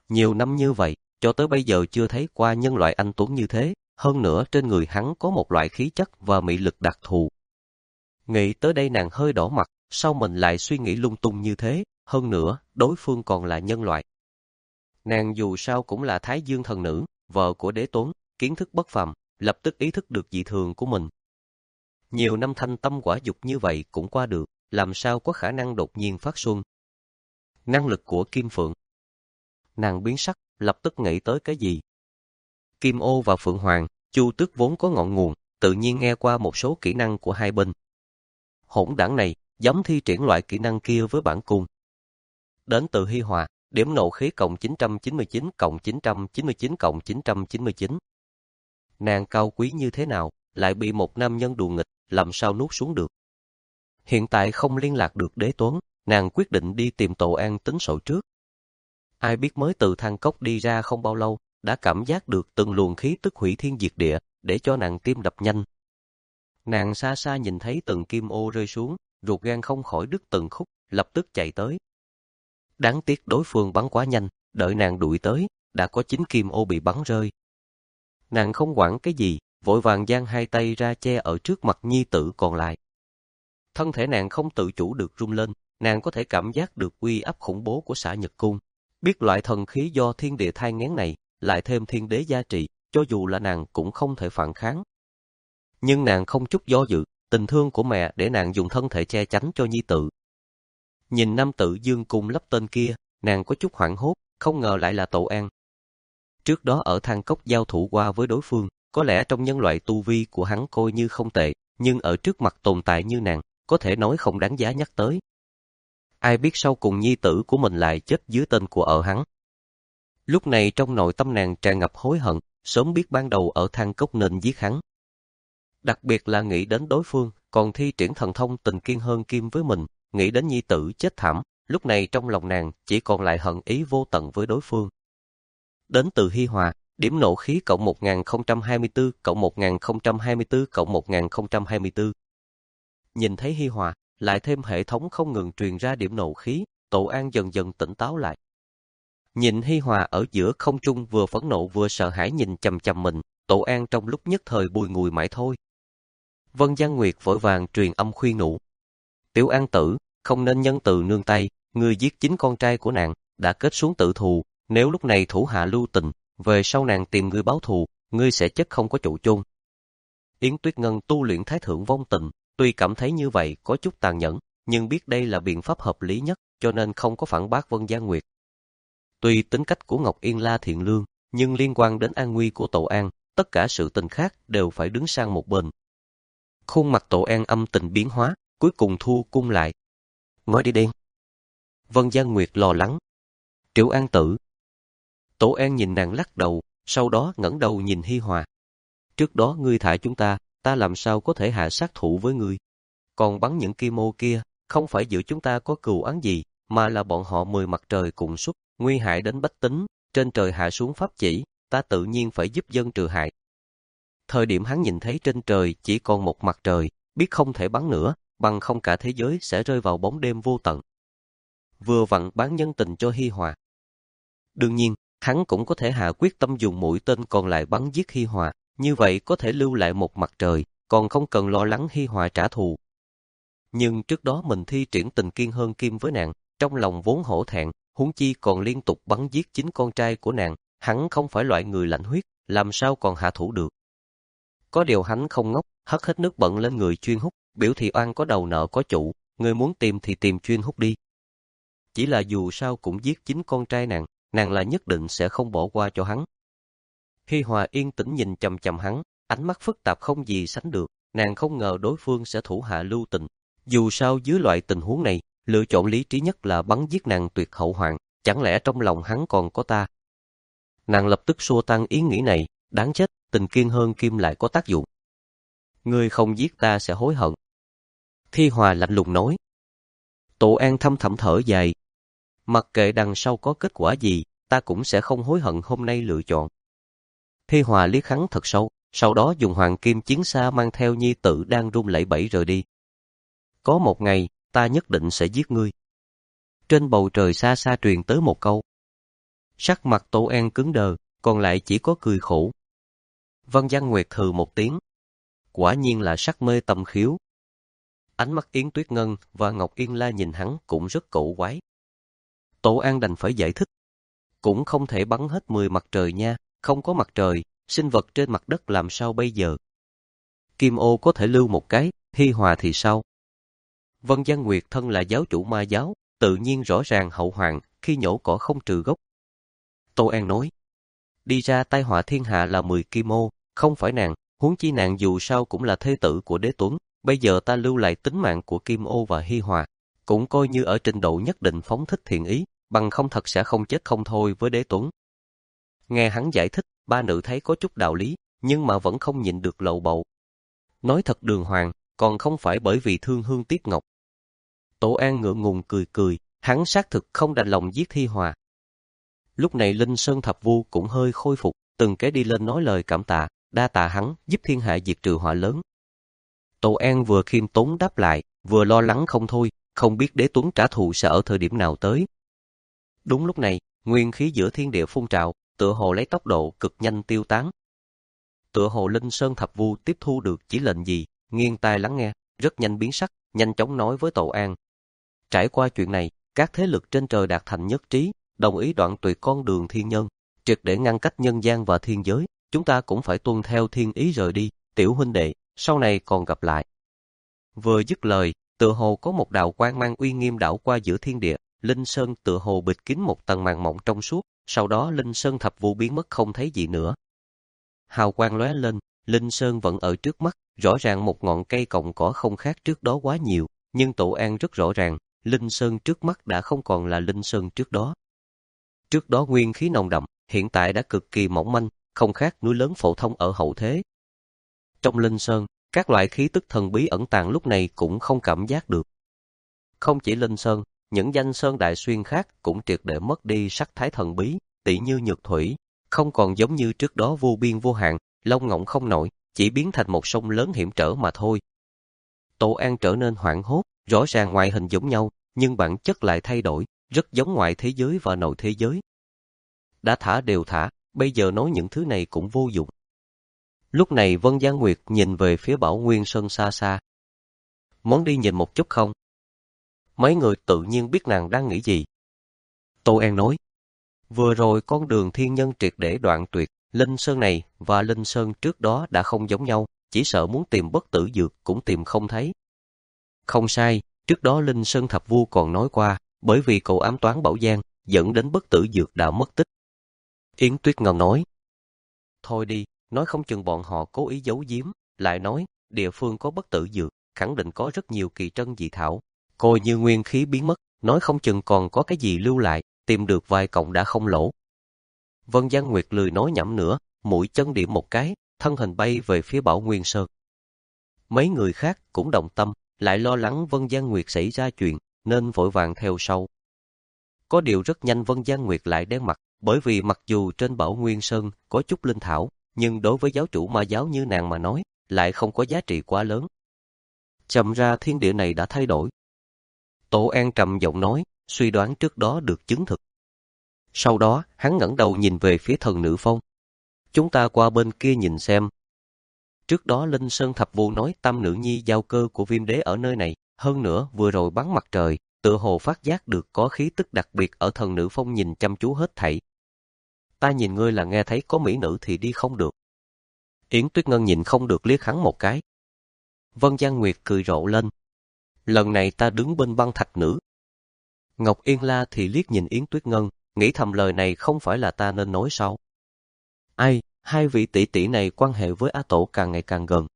Nhiều năm như vậy, cho tới bây giờ chưa thấy qua nhân loại anh tuấn như thế, hơn nữa trên người hắn có một loại khí chất và mị lực đặc thù. Nghĩ tới đây nàng hơi đỏ mặt, sao mình lại suy nghĩ lung tung như thế, hơn nữa, đối phương còn là nhân loại. Nàng dù sao cũng là Thái Dương thần nữ, vợ của đế Tuấn, kiến thức bất phàm, lập tức ý thức được dị thường của mình. Nhiều năm thanh tâm quả dục như vậy cũng qua được, làm sao có khả năng đột nhiên phát xuân. Năng lực của Kim Phượng. Nàng biến sắc, lập tức nghĩ tới cái gì. Kim Ô và Phượng Hoàng, Chu Tước vốn có ngọn nguồn, tự nhiên nghe qua một số kỹ năng của hai bên. Hỗn đảng này, dám thi triển loại kỹ năng kia với bản cung. Đến từ Hi Hòa, điểm nộ khí cộng chín trăm chín mươi chín cộng chín trăm chín mươi chín cộng chín trăm chín mươi chín. Nàng cao quý như thế nào, lại bị một nam nhân đùa nghịch, làm sao nuốt xuống được. Hiện tại không liên lạc được đế Tuấn, nàng quyết định đi tìm Tổ An tính sổ trước. Ai biết mới từ thang cốc đi ra không bao lâu, đã cảm giác được từng luồng khí tức hủy thiên diệt địa, để cho nàng tim đập nhanh. Nàng xa xa nhìn thấy từng kim ô rơi xuống, ruột gan không khỏi đứt từng khúc, lập tức chạy tới. Đáng tiếc đối phương bắn quá nhanh, đợi nàng đuổi tới, đã có chín kim ô bị bắn rơi. Nàng không quản cái gì, vội vàng giang hai tay ra che ở trước mặt nhi tử còn lại. Thân thể nàng không tự chủ được rung lên, nàng có thể cảm giác được uy áp khủng bố của Xả Nhật Cung. Biết loại thần khí do thiên địa thai nghén này, lại thêm thiên đế gia trị, cho dù là nàng cũng không thể phản kháng. Nhưng nàng không chút do dự, tình thương của mẹ để nàng dùng thân thể che chắn cho nhi tử. Nhìn nam tử dương cung lắp tên kia, nàng có chút hoảng hốt, không ngờ lại là Tổ An. Trước đó ở thang cốc giao thủ qua với đối phương, có lẽ trong nhân loại tu vi của hắn coi như không tệ, nhưng ở trước mặt tồn tại như nàng, có thể nói không đáng giá nhắc tới. Ai biết sau cùng nhi tử của mình lại chết dưới tên của ở hắn. Lúc này trong nội tâm nàng tràn ngập hối hận, sớm biết ban đầu ở thang cốc nên giết hắn. Đặc biệt là nghĩ đến đối phương, còn thi triển thần thông tình kiên hơn kim với mình, nghĩ đến nhi tử chết thảm, lúc này trong lòng nàng chỉ còn lại hận ý vô tận với đối phương. Đến từ Hi Hòa, điểm nộ khí cộng một nghìn không trăm hai mươi tư cộng một nghìn không trăm hai mươi tư cộng một nghìn không trăm hai mươi tư. Nhìn thấy Hi Hòa, lại thêm hệ thống không ngừng truyền ra điểm nộ khí, Tổ An dần dần tỉnh táo lại. Nhìn Hi Hòa ở giữa không trung vừa phẫn nộ vừa sợ hãi nhìn chằm chằm mình, Tổ An trong lúc nhất thời bùi ngùi mãi thôi. Vân Giang Nguyệt vội vàng truyền âm khuyên nhủ. Tiểu An tử, không nên nhân từ nương tay, ngươi giết chính con trai của nàng, đã kết xuống tự thù, nếu lúc này thủ hạ lưu tình, về sau nàng tìm ngươi báo thù, ngươi sẽ chết không có chỗ chôn. Yến Tuyết Ngân tu luyện thái thượng vong tình, tuy cảm thấy như vậy có chút tàn nhẫn, nhưng biết đây là biện pháp hợp lý nhất, cho nên không có phản bác Vân Giang Nguyệt. Tuy tính cách của Ngọc Yên La thiện lương, nhưng liên quan đến an nguy của Tổ An, tất cả sự tình khác đều phải đứng sang một bên. Khuôn mặt Tổ An âm tình biến hóa, cuối cùng thu cung lại. Ngói đi đen. Vân Giang Nguyệt lo lắng. Triệu An tử. Tổ An nhìn nàng lắc đầu, sau đó ngẩng đầu nhìn Hi Hòa. Trước đó ngươi thả chúng ta, ta làm sao có thể hạ sát thủ với ngươi? Còn bắn những kim ô kia, không phải giữa chúng ta có cừu oán gì, mà là bọn họ mười mặt trời cùng xuất, nguy hại đến bách tính, trên trời hạ xuống pháp chỉ, ta tự nhiên phải giúp dân trừ hại. Thời điểm hắn nhìn thấy trên trời chỉ còn một mặt trời, biết không thể bắn nữa, bằng không cả thế giới sẽ rơi vào bóng đêm vô tận. Vừa vặn bán nhân tình cho Hi Hòa. Đương nhiên, hắn cũng có thể hạ quyết tâm dùng mũi tên còn lại bắn giết Hi Hòa, như vậy có thể lưu lại một mặt trời, còn không cần lo lắng Hi Hòa trả thù. Nhưng trước đó mình thi triển tình kiên hơn kim với nàng, trong lòng vốn hổ thẹn, huống chi còn liên tục bắn giết chính con trai của nàng, hắn không phải loại người lạnh huyết, làm sao còn hạ thủ được. Có điều hắn không ngốc, hất hết nước bẩn lên người chuyên hút, biểu thị oan có đầu nợ có chủ, người muốn tìm thì tìm chuyên hút đi. Chỉ là dù sao cũng giết chính con trai nàng, nàng là nhất định sẽ không bỏ qua cho hắn. Hi Hòa yên tĩnh nhìn chằm chằm hắn, ánh mắt phức tạp không gì sánh được, nàng không ngờ đối phương sẽ thủ hạ lưu tình. Dù sao dưới loại tình huống này, lựa chọn lý trí nhất là bắn giết nàng tuyệt hậu hoạn, chẳng lẽ trong lòng hắn còn có ta? Nàng lập tức xua tan ý nghĩ này, đáng chết, tình kiên hơn kim lại có tác dụng. Ngươi không giết ta sẽ hối hận. Hi Hòa lạnh lùng nói. Tổ An thâm thẳm thở dài. Mặc kệ đằng sau có kết quả gì, ta cũng sẽ không hối hận hôm nay lựa chọn. Hi Hòa liếc hắn thật sâu, sau đó dùng hoàng kim chiến xa mang theo nhi tử đang run lẩy bẩy rời đi. Có một ngày, ta nhất định sẽ giết ngươi. Trên bầu trời xa xa truyền tới một câu. Sắc mặt Tổ An cứng đờ, còn lại chỉ có cười khổ. Vân Giang Nguyệt hừ một tiếng. Quả nhiên là sắc mê tâm khiếu. Ánh mắt Yến Tuyết Ngân và Ngọc Yên La nhìn hắn cũng rất cổ quái. Tổ An đành phải giải thích. Cũng không thể bắn hết mười mặt trời nha, không có mặt trời, sinh vật trên mặt đất làm sao bây giờ? Kim ô có thể lưu một cái, Hi Hòa thì sao? Vân Giang Nguyệt thân là giáo chủ ma giáo, tự nhiên rõ ràng hậu hoạn, khi nhổ cỏ không trừ gốc. Tô An nói, đi ra tai họa thiên hạ là mười kim ô, không phải nàng, huống chi nàng dù sao cũng là thê tử của Đế Tuấn, bây giờ ta lưu lại tính mạng của Kim Ô và Hi Hòa, cũng coi như ở trình độ nhất định phóng thích thiện ý, bằng không thật sẽ không chết không thôi với Đế Tuấn. Nghe hắn giải thích, ba nữ thấy có chút đạo lý, nhưng mà vẫn không nhịn được lầu bầu. Nói thật đường hoàng, còn không phải bởi vì thương hương tiếc ngọc. Tổ An ngượng ngùng cười cười, hắn xác thực không đành lòng giết Hi Hòa. Lúc này Linh Sơn Thập Vu cũng hơi khôi phục, từng cái đi lên nói lời cảm tạ, đa tạ hắn giúp thiên hạ diệt trừ họa lớn. Tổ An vừa khiêm tốn đáp lại, vừa lo lắng không thôi, không biết Đế Tuấn trả thù sẽ ở thời điểm nào tới. Đúng lúc này, nguyên khí giữa thiên địa phun trào, tựa hồ lấy tốc độ cực nhanh tiêu tán. Tựa hồ Linh Sơn Thập Vu tiếp thu được chỉ lệnh gì, nghiêng tai lắng nghe, rất nhanh biến sắc, nhanh chóng nói với Tổ An. Trải qua chuyện này, các thế lực trên trời đạt thành nhất trí, đồng ý đoạn tuyệt con đường thiên nhân, triệt để ngăn cách nhân gian và thiên giới, chúng ta cũng phải tuân theo thiên ý rời đi, tiểu huynh đệ, sau này còn gặp lại. Vừa dứt lời, tựa hồ có một đạo quang mang uy nghiêm đảo qua giữa thiên địa, Linh Sơn tựa hồ bịt kín một tầng màn mộng trong suốt, sau đó Linh Sơn Thập Vu biến mất không thấy gì nữa. Hào quang lóe lên, Linh Sơn vẫn ở trước mắt, rõ ràng một ngọn cây cọng cỏ không khác trước đó quá nhiều, nhưng Tổ An rất rõ ràng, Linh Sơn trước mắt đã không còn là Linh Sơn trước đó. Trước đó nguyên khí nồng đậm, hiện tại đã cực kỳ mỏng manh, không khác núi lớn phổ thông ở hậu thế. Trong Linh Sơn, các loại khí tức thần bí ẩn tàng lúc này cũng không cảm giác được. Không chỉ Linh Sơn, những danh sơn đại xuyên khác cũng triệt để mất đi sắc thái thần bí, tỉ như nhược thủy, không còn giống như trước đó vô biên vô hạn, lông ngỗng không nổi, chỉ biến thành một sông lớn hiểm trở mà thôi. Tổ An trở nên hoảng hốt, rõ ràng ngoại hình giống nhau, nhưng bản chất lại thay đổi, rất giống ngoại thế giới và nội thế giới. Đã thả đều thả, bây giờ nói những thứ này cũng vô dụng. Lúc này Vân Giang Nguyệt nhìn về phía Bảo Nguyên Sơn xa xa. Muốn đi nhìn một chút không? Mấy người tự nhiên biết nàng đang nghĩ gì. Tô An nói, vừa rồi con đường thiên nhân triệt để đoạn tuyệt, Linh Sơn này và Linh Sơn trước đó đã không giống nhau, chỉ sợ muốn tìm bất tử dược cũng tìm không thấy. Không sai, trước đó Linh Sơn Thập Vu còn nói qua, bởi vì cậu ám toán Bảo Giang, dẫn đến bất tử dược đã mất tích. Yến Tuyết Ngân nói, thôi đi, nói không chừng bọn họ cố ý giấu giếm, lại nói, địa phương có bất tử dược, khẳng định có rất nhiều kỳ trân dị thảo, coi như nguyên khí biến mất, nói không chừng còn có cái gì lưu lại, tìm được vài cọng đã không lỗ. Vân Giang Nguyệt lười nói nhảm nữa, mũi chân điểm một cái, thân hình bay về phía Bảo Nguyên Sơn. Mấy người khác cũng động tâm, lại lo lắng Vân Giang Nguyệt xảy ra chuyện, nên vội vàng theo sau. Có điều rất nhanh Vân Giang Nguyệt lại đen mặt, bởi vì mặc dù trên Bảo Nguyên Sơn có chút linh thảo, nhưng đối với giáo chủ ma giáo như nàng mà nói, lại không có giá trị quá lớn. Chậm ra thiên địa này đã thay đổi. Tổ An trầm giọng nói, suy đoán trước đó được chứng thực. Sau đó, hắn ngẩng đầu nhìn về phía Thần Nữ Phong. Chúng ta qua bên kia nhìn xem. Trước đó Linh Sơn Thập Vu nói Tam Nữ Nhi giao cơ của Viêm Đế ở nơi này, hơn nữa vừa rồi bắn mặt trời, tựa hồ phát giác được có khí tức đặc biệt ở Thần Nữ Phong nhìn chăm chú hết thảy. Ta nhìn ngươi là nghe thấy có mỹ nữ thì đi không được. Yến Tuyết Ngân nhìn không được liếc hắn một cái. Vân Giang Nguyệt cười rộ lên. Lần này ta đứng bên băng thạch nữ. Ngọc Yên La thì liếc nhìn Yến Tuyết Ngân, nghĩ thầm lời này không phải là ta nên nói sao. Ai, hai vị tỷ tỷ này quan hệ với Á Tổ càng ngày càng gần.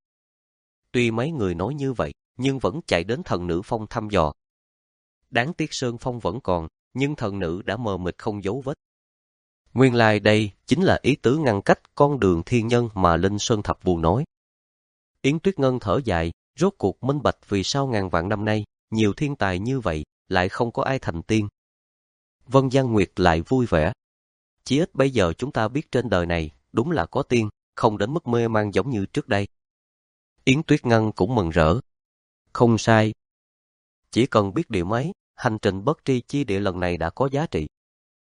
Tuy mấy người nói như vậy, nhưng vẫn chạy đến Thần Nữ Phong thăm dò. Đáng tiếc Sơn Phong vẫn còn, nhưng thần nữ đã mờ mịt không dấu vết. Nguyên lai đây chính là ý tứ ngăn cách con đường thiên nhân mà Linh Sơn Thập Vu nói. Yến Tuyết Ngân thở dài, rốt cuộc minh bạch vì sao ngàn vạn năm nay, nhiều thiên tài như vậy, lại không có ai thành tiên. Vân Giang Nguyệt lại vui vẻ. Chỉ ít bây giờ chúng ta biết trên đời này, đúng là có tiên, không đến mức mê man giống như trước đây. Yến Tuyết Ngân cũng mừng rỡ. Không sai. Chỉ cần biết điểm ấy, hành trình bất tri chi địa lần này đã có giá trị.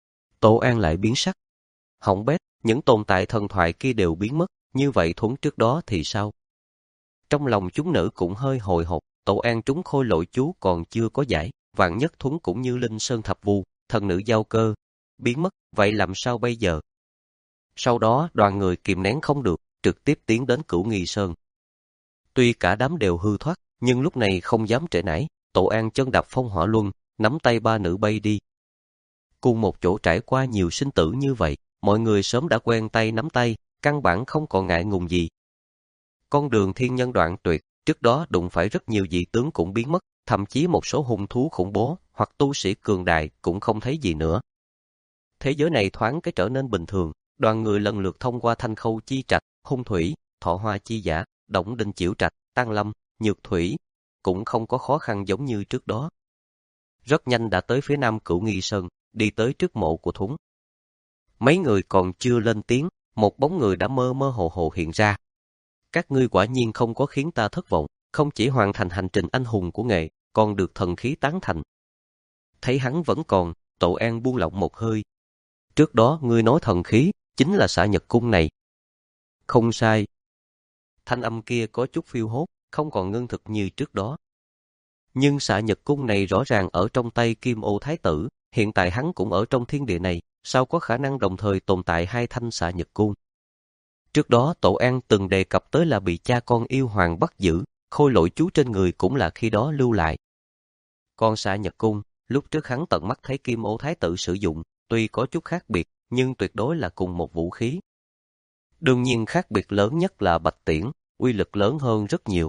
Tổ An lại biến sắc. Hỏng bét, những tồn tại thần thoại kia đều biến mất, như vậy Thuấn trước đó thì sao? Trong lòng chúng nữ cũng hơi hồi hộp, Tổ An trúng khôi lỗi chú còn chưa có giải, vạn nhất Thuấn cũng như Linh Sơn Thập Vu, thần nữ giao cơ, biến mất, vậy làm sao bây giờ? Sau đó đoàn người kìm nén không được, trực tiếp tiến đến Cửu Nghi Sơn. Tuy cả đám đều hư thoát, nhưng lúc này không dám trễ nải, Tổ An chân đạp phong hỏa luân, nắm tay ba nữ bay đi. Cùng một chỗ trải qua nhiều sinh tử như vậy, mọi người sớm đã quen tay nắm tay, căn bản không còn ngại ngùng gì. Con đường thiên nhân đoạn tuyệt, trước đó đụng phải rất nhiều dị tướng cũng biến mất, thậm chí một số hung thú khủng bố hoặc tu sĩ cường đại cũng không thấy gì nữa. Thế giới này thoáng cái trở nên bình thường, đoàn người lần lượt thông qua Thanh Khâu Chi Trạch, Hung Thủy, Thọ Hoa Chi Giả, Động Đinh Chiểu Trạch, Tăng Lâm, Nhược Thủy, cũng không có khó khăn giống như trước đó. Rất nhanh đã tới phía nam Cửu Nghi Sơn, đi tới trước mộ của Thuấn. Mấy người còn chưa lên tiếng, một bóng người đã mơ mơ hồ hồ hiện ra. Các ngươi quả nhiên không có khiến ta thất vọng, không chỉ hoàn thành hành trình anh hùng của nghệ, còn được thần khí tán thành. Thấy hắn vẫn còn, Tổ An buông lỏng một hơi. Trước đó ngươi nói thần khí, chính là xạ nhật cung này. Không sai. Thanh âm kia có chút phiêu hốt, không còn ngưng thực như trước đó. Nhưng xạ nhật cung này rõ ràng ở trong tay Kim Ô Thái tử, hiện tại hắn cũng ở trong thiên địa này, sao có khả năng đồng thời tồn tại hai thanh xạ nhật cung. Trước đó Tổ An từng đề cập tới là bị cha con yêu hoàng bắt giữ, khôi lỗi chú trên người cũng là khi đó lưu lại. Còn xạ nhật cung, lúc trước hắn tận mắt thấy Kim Ô Thái tử sử dụng, tuy có chút khác biệt, nhưng tuyệt đối là cùng một vũ khí. Đương nhiên khác biệt lớn nhất là bạch tiễn, uy lực lớn hơn rất nhiều.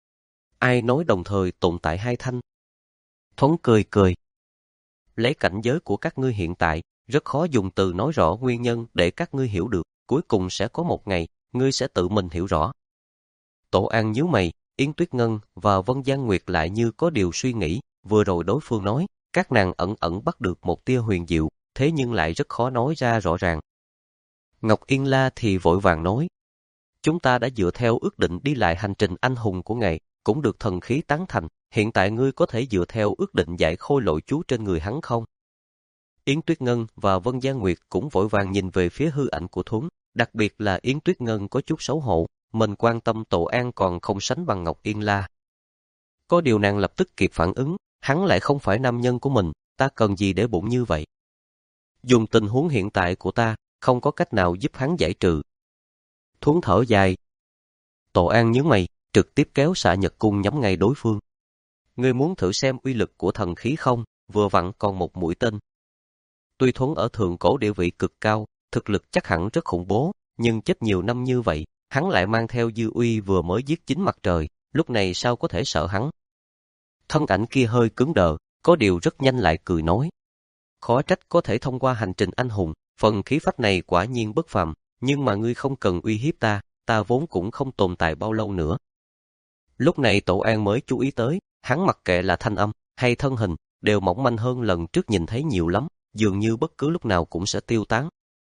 Ai nói đồng thời tồn tại hai thanh? Thuấn cười cười. Lấy cảnh giới của các ngươi hiện tại, rất khó dùng từ nói rõ nguyên nhân để các ngươi hiểu được, cuối cùng sẽ có một ngày, ngươi sẽ tự mình hiểu rõ. Tổ An nhíu mày, Yến Tuyết Ngân và Vân Giang Nguyệt lại như có điều suy nghĩ, vừa rồi đối phương nói, các nàng ẩn ẩn bắt được một tia huyền diệu, thế nhưng lại rất khó nói ra rõ ràng. Ngọc Yên La thì vội vàng nói, chúng ta đã dựa theo ước định đi lại hành trình anh hùng của ngài, cũng được thần khí tán thành, hiện tại ngươi có thể dựa theo ước định giải khôi lỗi chú trên người hắn không? Yến Tuyết Ngân và Vân Giang Nguyệt cũng vội vàng nhìn về phía hư ảnh của Thuấn, đặc biệt là Yến Tuyết Ngân có chút xấu hổ, mình quan tâm Tổ An còn không sánh bằng Ngọc Yên La. Có điều nàng lập tức kịp phản ứng, hắn lại không phải nam nhân của mình, ta cần gì để bụng như vậy? Dùng tình huống hiện tại của ta, không có cách nào giúp hắn giải trừ. Thuấn thở dài. Tổ An nhướng mày, trực tiếp kéo xạ nhật cung nhắm ngay đối phương. Ngươi muốn thử xem uy lực của thần khí không? Vừa vặn còn một mũi tên. Tuy Thuấn ở thượng cổ địa vị cực cao, thực lực chắc hẳn rất khủng bố, nhưng chết nhiều năm như vậy, hắn lại mang theo dư uy vừa mới giết chính mặt trời, lúc này sao có thể sợ hắn? Thân ảnh kia hơi cứng đờ, có điều rất nhanh lại cười nói. Khó trách có thể thông qua hành trình anh hùng, phần khí phách này quả nhiên bất phàm, nhưng mà ngươi không cần uy hiếp ta, ta vốn cũng không tồn tại bao lâu nữa. Lúc này Tổ An mới chú ý tới, hắn mặc kệ là thanh âm hay thân hình, đều mỏng manh hơn lần trước nhìn thấy nhiều lắm, dường như bất cứ lúc nào cũng sẽ tiêu tán.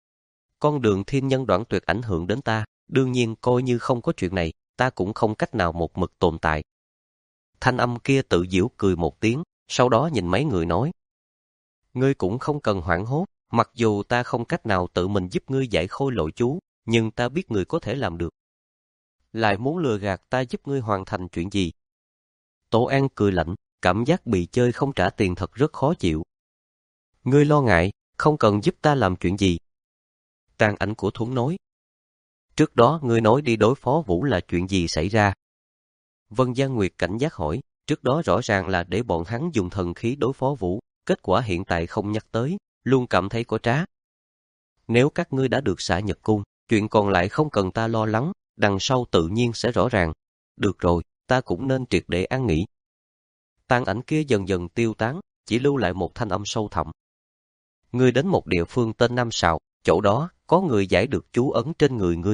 Con đường thiên nhân đoạn tuyệt ảnh hưởng đến ta, đương nhiên coi như không có chuyện này, ta cũng không cách nào một mực tồn tại. Thanh âm kia tự giễu cười một tiếng, sau đó nhìn mấy người nói. Ngươi cũng không cần hoảng hốt, mặc dù ta không cách nào tự mình giúp ngươi giải khôi lỗi chú, nhưng ta biết ngươi có thể làm được. Lại muốn lừa gạt ta giúp ngươi hoàn thành chuyện gì? Tổ An cười lạnh, cảm giác bị chơi không trả tiền thật rất khó chịu. Ngươi lo ngại, không cần giúp ta làm chuyện gì. Tàn ảnh của Thuấn nói. Trước đó ngươi nói đi đối phó Vũ là chuyện gì xảy ra? Vân Giang Nguyệt cảnh giác hỏi, trước đó rõ ràng là để bọn hắn dùng thần khí đối phó Vũ, kết quả hiện tại không nhắc tới, luôn cảm thấy có trá. Nếu các ngươi đã được xạ nhật cung, chuyện còn lại không cần ta lo lắng, đằng sau tự nhiên sẽ rõ ràng. Được rồi, ta cũng nên triệt để an nghỉ. Tàn ảnh kia dần dần tiêu tán, chỉ lưu lại một thanh âm sâu thẳm. Ngươi đến một địa phương tên Nam Sào, chỗ đó có người giải được chú ấn trên người ngươi.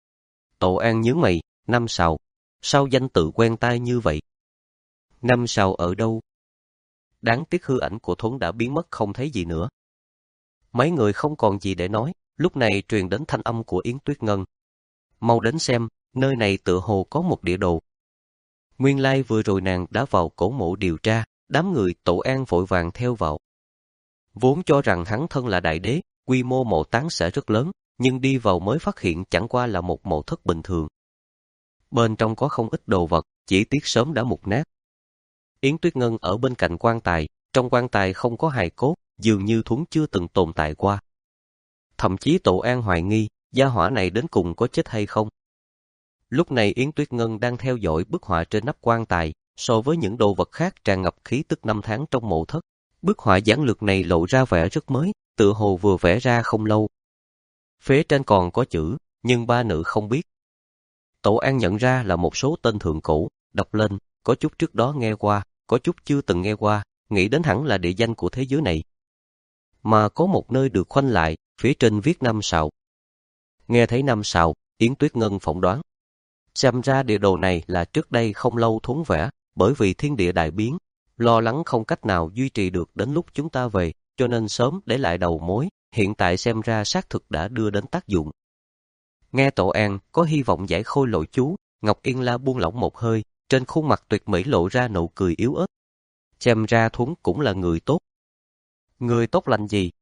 Tổ An nhướng mày, Nam Sào, sao danh tự quen tai như vậy? Nam Sào ở đâu? Đáng tiếc hư ảnh của Thuấn đã biến mất không thấy gì nữa. Mấy người không còn gì để nói, lúc này truyền đến thanh âm của Yến Tuyết Ngân. Mau đến xem, nơi này tựa hồ có một địa đồ. Nguyên lai vừa rồi nàng đã vào cổ mộ điều tra, đám người Tổ An vội vàng theo vào. Vốn cho rằng hắn thân là đại đế, quy mô mộ táng sẽ rất lớn, nhưng đi vào mới phát hiện chẳng qua là một mộ thất bình thường. Bên trong có không ít đồ vật, chỉ tiếc sớm đã mục nát. Yến Tuyết Ngân ở bên cạnh quan tài, trong quan tài không có hài cốt, dường như Thuấn chưa từng tồn tại qua. Thậm chí Tổ An hoài nghi, gia hỏa này đến cùng có chết hay không. Lúc này Yến Tuyết Ngân đang theo dõi bức họa trên nắp quan tài, so với những đồ vật khác tràn ngập khí tức năm tháng trong mộ thất. Bức họa giản lược này lộ ra vẻ rất mới, tựa hồ vừa vẽ ra không lâu. Phía trên còn có chữ, nhưng ba nữ không biết. Tổ An nhận ra là một số tên thượng cổ, đọc lên, có chút trước đó nghe qua, có chút chưa từng nghe qua, nghĩ đến hẳn là địa danh của thế giới này. Mà có một nơi được khoanh lại, phía trên viết năm sào. Nghe thấy năm sào, Yến Tuyết Ngân phỏng đoán. Xem ra địa đồ này là trước đây không lâu Thuấn vẽ, bởi vì thiên địa đại biến, lo lắng không cách nào duy trì được đến lúc chúng ta về, cho nên sớm để lại đầu mối, hiện tại xem ra xác thực đã đưa đến tác dụng. Nghe Tổ An có hy vọng giải khôi lỗi chú, Ngọc Yên La buông lỏng một hơi, trên khuôn mặt tuyệt mỹ lộ ra nụ cười yếu ớt. Xem ra Thuấn cũng là người tốt. Người tốt lành gì?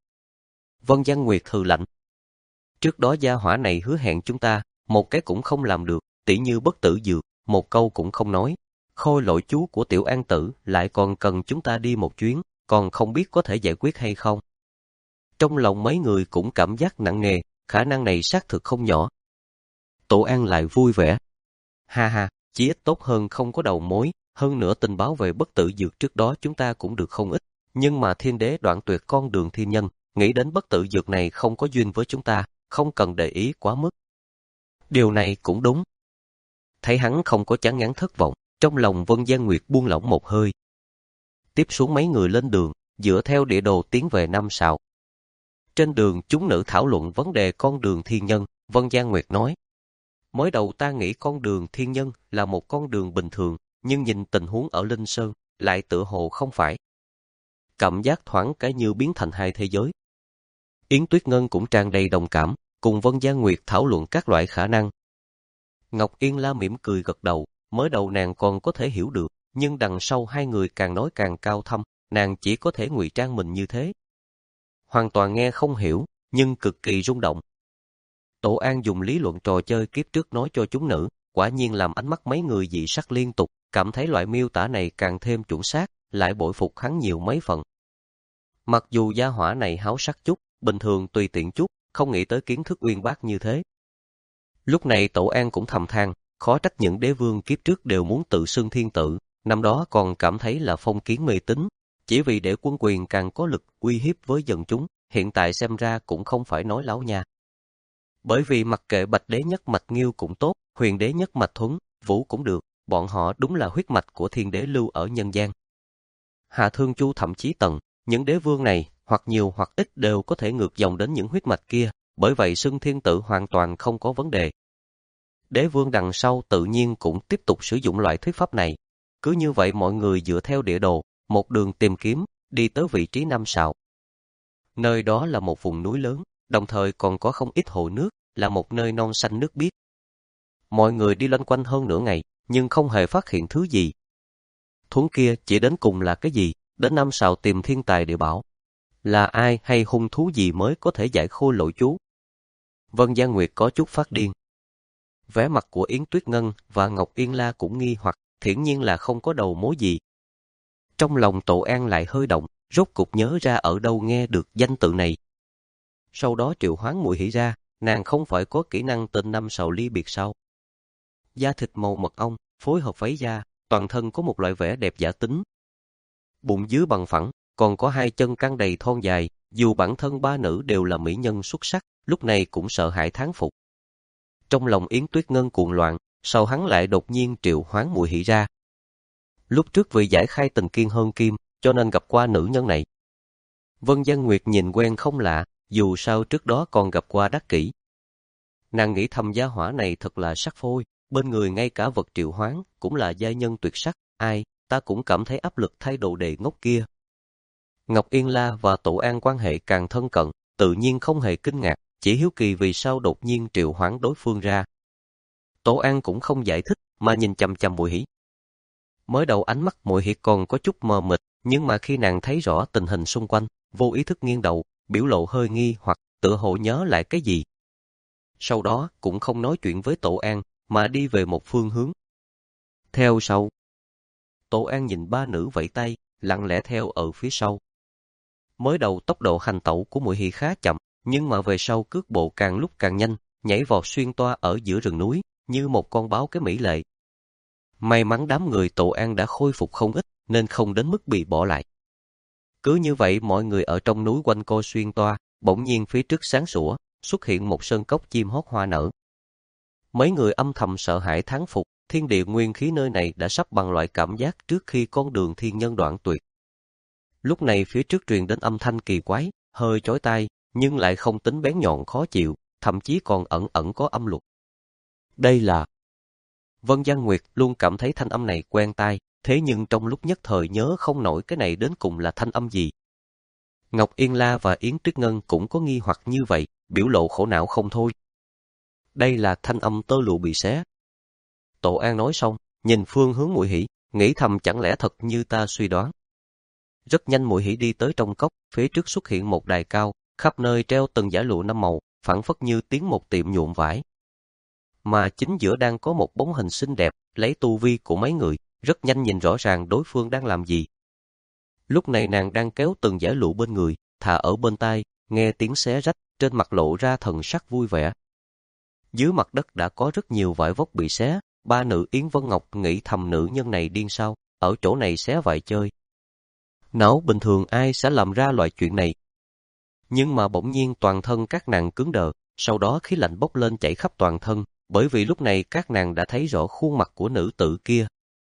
Vân Giang Nguyệt hừ lạnh. Trước đó gia hỏa này hứa hẹn chúng ta, một cái cũng không làm được, tỉ như bất tử dược, một câu cũng không nói. Khôi lỗi chú của Tiểu An Tử lại còn cần chúng ta đi một chuyến, còn không biết có thể giải quyết hay không. Trong lòng mấy người cũng cảm giác nặng nề, khả năng này xác thực không nhỏ. Tổ An lại vui vẻ. Ha ha, chỉ ít tốt hơn không có đầu mối, hơn nữa tình báo về bất tử dược trước đó chúng ta cũng được không ít, nhưng mà thiên đế đoạn tuyệt con đường thiên nhân, nghĩ đến bất tử dược này không có duyên với chúng ta, không cần để ý quá mức. Điều này cũng đúng. Thấy hắn không có chán ngán thất vọng, trong lòng Vân Giang Nguyệt buông lỏng một hơi. Tiếp xuống mấy người lên đường, dựa theo địa đồ tiến về năm sào. Trên đường chúng nữ thảo luận vấn đề con đường thiên nhân, Vân Giang Nguyệt nói. Mới đầu ta nghĩ con đường thiên nhân là một con đường bình thường, nhưng nhìn tình huống ở Linh Sơn, lại tựa hồ không phải. Cảm giác thoáng cái như biến thành hai thế giới. Yến Tuyết Ngân cũng tràn đầy đồng cảm, cùng Vân Giang Nguyệt thảo luận các loại khả năng. Ngọc Yên La mỉm cười gật đầu, mới đầu nàng còn có thể hiểu được, nhưng đằng sau hai người càng nói càng cao thâm, nàng chỉ có thể ngụy trang mình như thế. Hoàn toàn nghe không hiểu, nhưng cực kỳ rung động. Tổ An dùng lý luận trò chơi kiếp trước nói cho chúng nữ, quả nhiên làm ánh mắt mấy người dị sắc liên tục, cảm thấy loại miêu tả này càng thêm chuẩn xác, lại bội phục hắn nhiều mấy phần. Mặc dù gia hỏa này háo sắc chút, bình thường tùy tiện chút, không nghĩ tới kiến thức uyên bác như thế. Lúc này Tổ An cũng thầm than, khó trách những đế vương kiếp trước đều muốn tự xưng thiên tử, năm đó còn cảm thấy là phong kiến mê tín, chỉ vì để quân quyền càng có lực uy hiếp với dân chúng, hiện tại xem ra cũng không phải nói láo nha. Bởi vì mặc kệ Bạch đế nhất mạch Nghiêu cũng tốt, Huyền đế nhất mạch Thuấn, Vũ cũng được, bọn họ đúng là huyết mạch của thiên đế lưu ở nhân gian. Hạ Thương Chu thậm chí Tần, những đế vương này, hoặc nhiều hoặc ít đều có thể ngược dòng đến những huyết mạch kia, bởi vậy xưng thiên tử hoàn toàn không có vấn đề. Đế vương đằng sau tự nhiên cũng tiếp tục sử dụng loại thuyết pháp này. Cứ như vậy mọi người dựa theo địa đồ, một đường tìm kiếm, đi tới vị trí năm sào. Nơi đó là một vùng núi lớn, đồng thời còn có không ít hồ nước, là một nơi non xanh nước biếc. Mọi người đi loanh quanh hơn nửa ngày, nhưng không hề phát hiện thứ gì. Thuấn kia chỉ đến cùng là cái gì, đến năm sào tìm thiên tài địa bảo. Là ai hay hung thú gì mới có thể giải khôi lỗi chú? Vân Giang Nguyệt có chút phát điên. Vẻ mặt của Yến Tuyết Ngân và Ngọc Yên La cũng nghi hoặc, hiển nhiên là không có đầu mối gì. Trong lòng Tổ An lại hơi động, rốt cục nhớ ra ở đâu nghe được danh tự này. Sau đó triệu hoán Muội Hỷ ra, nàng không phải có kỹ năng tên năm sào ly biệt sao? Da thịt màu mật ong, phối hợp váy da, toàn thân có một loại vẻ đẹp giả tính. Bụng dưới bằng phẳng, còn có hai chân căng đầy thon dài, dù bản thân ba nữ đều là mỹ nhân xuất sắc, lúc này cũng sợ hãi thán phục. Trong lòng Yến Tuyết Ngân cuồng loạn, sau hắn lại đột nhiên triệu hoán Muội Hỷ ra. Lúc trước vì giải khai tình kiên hơn kim, cho nên gặp qua nữ nhân này. Vân Giang Nguyệt nhìn quen không lạ, dù sao trước đó còn gặp qua đắc kỷ. Nàng nghĩ thầm gia hỏa này thật là sắc phôi, bên người ngay cả vật triệu hoán cũng là giai nhân tuyệt sắc, ai, ta cũng cảm thấy áp lực thay đồ đề ngốc kia. Ngọc Yên La và Tổ An quan hệ càng thân cận, tự nhiên không hề kinh ngạc, chỉ hiếu kỳ vì sao đột nhiên triệu hoán đối phương ra. Tổ An cũng không giải thích, mà nhìn chằm chằm Muội Hỷ. Mới đầu ánh mắt Muội Hỷ còn có chút mờ mịt, nhưng mà khi nàng thấy rõ tình hình xung quanh, vô ý thức nghiêng đầu, biểu lộ hơi nghi hoặc, tựa hồ nhớ lại cái gì. Sau đó cũng không nói chuyện với Tổ An, mà đi về một phương hướng. Theo sau, Tổ An nhìn ba nữ vẫy tay, lặng lẽ theo ở phía sau. Mới đầu tốc độ hành tẩu của Muội Hỷ khá chậm, nhưng mà về sau cước bộ càng lúc càng nhanh, nhảy vọt xuyên toa ở giữa rừng núi, như một con báo cái mỹ lệ. May mắn đám người Tổ An đã khôi phục không ít, nên không đến mức bị bỏ lại. Cứ như vậy mọi người ở trong núi quanh co xuyên toa, bỗng nhiên phía trước sáng sủa, xuất hiện một sơn cốc chim hót hoa nở. Mấy người âm thầm sợ hãi thán phục, thiên địa nguyên khí nơi này đã sắp bằng loại cảm giác trước khi con đường thiên nhân đoạn tuyệt. Lúc này phía trước truyền đến âm thanh kỳ quái, hơi chói tai, nhưng lại không tính bén nhọn khó chịu, thậm chí còn ẩn ẩn có âm luật. Đây là... Vân Giang Nguyệt luôn cảm thấy thanh âm này quen tai, thế nhưng trong lúc nhất thời nhớ không nổi cái này đến cùng là thanh âm gì. Ngọc Yên La và Yến Tuyết Ngân cũng có nghi hoặc như vậy, biểu lộ khổ não không thôi. Đây là thanh âm tơ lụa bị xé. Tổ An nói xong, nhìn phương hướng Muội Hỷ, nghĩ thầm chẳng lẽ thật như ta suy đoán. Rất nhanh Muội Hỷ đi tới trong cốc, phía trước xuất hiện một đài cao, khắp nơi treo từng dải lụa năm màu, phảng phất như tiến một tiệm nhuộm vải. Mà chính giữa đang có một bóng hình xinh đẹp, lấy tu vi của mấy người, rất nhanh nhìn rõ ràng đối phương đang làm gì. Lúc này nàng đang kéo từng dải lụa bên người, thà ở bên tai, nghe tiếng xé rách, trên mặt lộ ra thần sắc vui vẻ. Dưới mặt đất đã có rất nhiều vải vóc bị xé, ba nữ Yến Vân Ngọc nghĩ thầm nữ nhân này điên sao, ở chỗ này xé vải chơi. Não bình thường ai sẽ làm ra loại chuyện này. Nhưng mà bỗng nhiên toàn thân các nàng cứng đờ, sau đó khí lạnh bốc lên chảy khắp toàn thân, bởi vì lúc này các nàng đã thấy rõ khuôn mặt của nữ tử kia.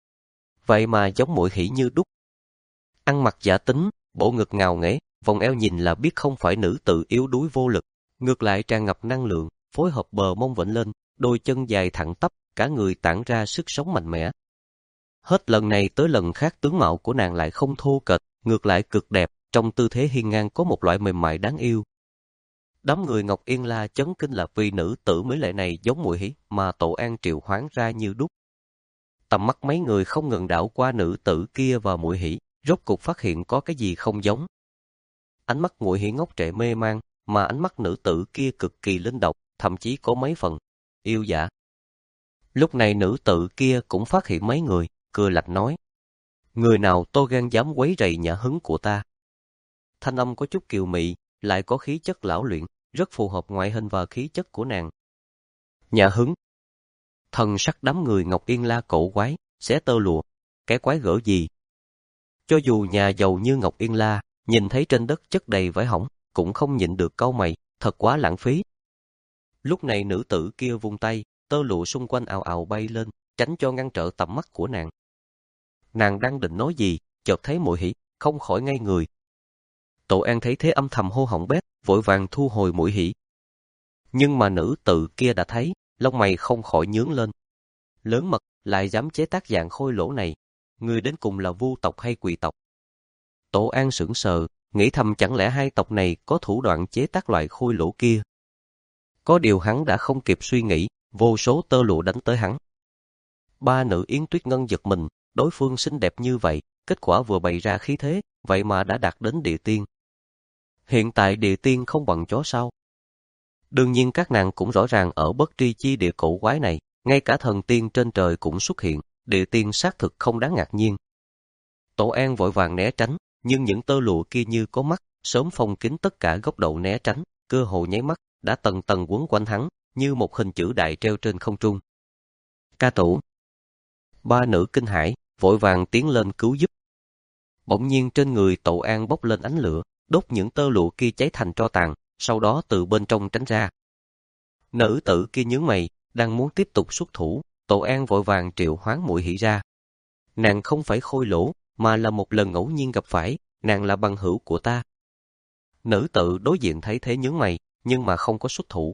Vậy mà giống Muội Hỷ như đúc. Ăn mặc giả tính, bộ ngực ngào nghễ, vòng eo nhìn là biết không phải nữ tử yếu đuối vô lực, ngược lại tràn ngập năng lượng, phối hợp bờ mông vểnh lên, đôi chân dài thẳng tắp, cả người tản ra sức sống mạnh mẽ. Hết lần này tới lần khác tướng mạo của nàng lại không thô kệch, ngược lại cực đẹp, trong tư thế hiên ngang có một loại mềm mại đáng yêu. Đám người Ngọc Yên La chấn kinh là vì nữ tử mỹ lệ này giống Muội Hỷ mà Tổ An triệu hoán ra như đúc. Tầm mắt mấy người không ngừng đảo qua nữ tử kia và Muội Hỷ, rốt cục phát hiện có cái gì không giống. Ánh mắt Muội Hỷ ngốc trệ mê man, mà ánh mắt nữ tử kia cực kỳ linh động, thậm chí có mấy phần yêu dã. Lúc này nữ tử kia cũng phát hiện mấy người, cười lạnh nói: người nào to gan dám quấy rầy nhã hứng của ta. Thanh âm có chút kiều mị, lại có khí chất lão luyện, rất phù hợp ngoại hình và khí chất của nàng. Nhã hứng. Thần sắc đám người Ngọc Yên La cổ quái, xé tơ lụa, cái quái gở gì. Cho dù nhà giàu như Ngọc Yên La, nhìn thấy trên đất chất đầy vải hỏng, cũng không nhịn được cau mày, thật quá lãng phí. Lúc này nữ tử kia vung tay, tơ lụa xung quanh ào ào bay lên, tránh cho ngăn trở tầm mắt của nàng. Nàng đang định nói gì, chợt thấy Muội Hỷ, không khỏi ngây người. Tổ An thấy thế âm thầm hô hỏng bét, vội vàng thu hồi Muội Hỷ. Nhưng mà nữ tử kia đã thấy, lông mày không khỏi nhướng lên. Lớn mật, lại dám chế tác dạng khôi lỗ này, người đến cùng là Vu tộc hay Quỷ tộc? Tổ An sững sờ, nghĩ thầm chẳng lẽ hai tộc này có thủ đoạn chế tác loại khôi lỗ kia. Có điều hắn đã không kịp suy nghĩ, vô số tơ lụa đánh tới hắn. Ba nữ Yến Tuyết Ngân giật mình, đối phương xinh đẹp như vậy, kết quả vừa bày ra khí thế, vậy mà đã đạt đến địa tiên. Hiện tại địa tiên không bằng chó sao? Đương nhiên các nàng cũng rõ ràng ở bất tri chi địa cổ quái này, ngay cả thần tiên trên trời cũng xuất hiện, địa tiên xác thực không đáng ngạc nhiên. Tổ An vội vàng né tránh, nhưng những tơ lụa kia như có mắt, sớm phong kín tất cả góc độ né tránh, cơ hồ nháy mắt, đã tầng tầng quấn quanh hắn, như một hình chữ đại treo trên không trung. Ca tủ. Ba nữ kinh hãi, vội vàng tiến lên cứu giúp. Bỗng nhiên trên người Tổ An bốc lên ánh lửa, đốt những tơ lụa kia cháy thành tro tàn, sau đó từ bên trong tránh ra. Nữ tử kia nhướng mày, đang muốn tiếp tục xuất thủ, Tổ An vội vàng triệu hoán Muội Hỷ ra. Nàng không phải khôi lỗ, mà là một lần ngẫu nhiên gặp phải, nàng là bằng hữu của ta. Nữ tử đối diện thấy thế nhướng mày, nhưng mà không có xuất thủ.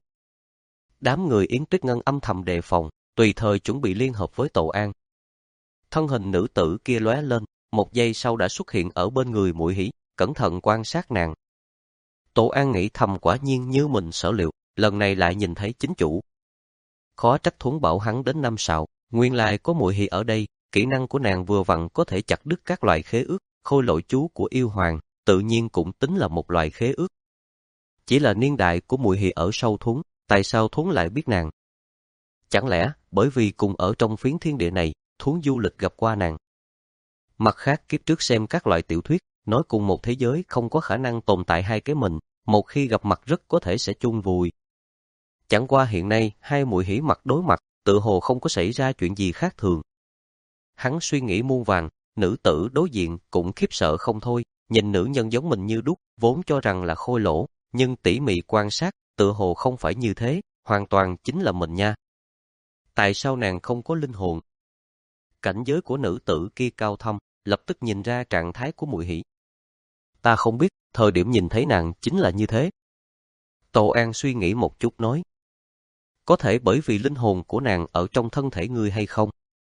Đám người Yến Tuyết Ngân âm thầm đề phòng, tùy thời chuẩn bị liên hợp với Tổ An. Thân hình nữ tử kia lóe lên, một giây sau đã xuất hiện ở bên người Muội Hỷ, cẩn thận quan sát nàng. Tổ An nghĩ thầm quả nhiên như mình sở liệu, lần này lại nhìn thấy chính chủ. Khó trách Thuấn bảo hắn đến năm sào, nguyên lai có Muội Hỷ ở đây, kỹ năng của nàng vừa vặn có thể chặt đứt các loại khế ước, khôi lỗi chú của yêu hoàng, tự nhiên cũng tính là một loại khế ước. Chỉ là niên đại của Muội Hỷ ở sâu Thuấn, tại sao Thuấn lại biết nàng? Chẳng lẽ bởi vì cùng ở trong phiến thiên địa này, Thuấn du lịch gặp qua nàng? Mặt khác, kiếp trước xem các loại tiểu thuyết, nói cùng một thế giới không có khả năng tồn tại hai cái mình, một khi gặp mặt rất có thể sẽ chung vùi. Chẳng qua hiện nay, hai Muội Hỷ mặt đối mặt, tự hồ không có xảy ra chuyện gì khác thường. Hắn suy nghĩ muôn vàn, nữ tử đối diện cũng khiếp sợ không thôi, nhìn nữ nhân giống mình như đúc, vốn cho rằng là khôi lỗ, nhưng tỉ mỉ quan sát, tự hồ không phải như thế, hoàn toàn chính là mình nha. Tại sao nàng không có linh hồn? Cảnh giới của nữ tử kia cao thâm, lập tức nhìn ra trạng thái của Muội Hỷ. Ta không biết, thời điểm nhìn thấy nàng chính là như thế. Tô An suy nghĩ một chút nói. Có thể bởi vì linh hồn của nàng ở trong thân thể ngươi hay không?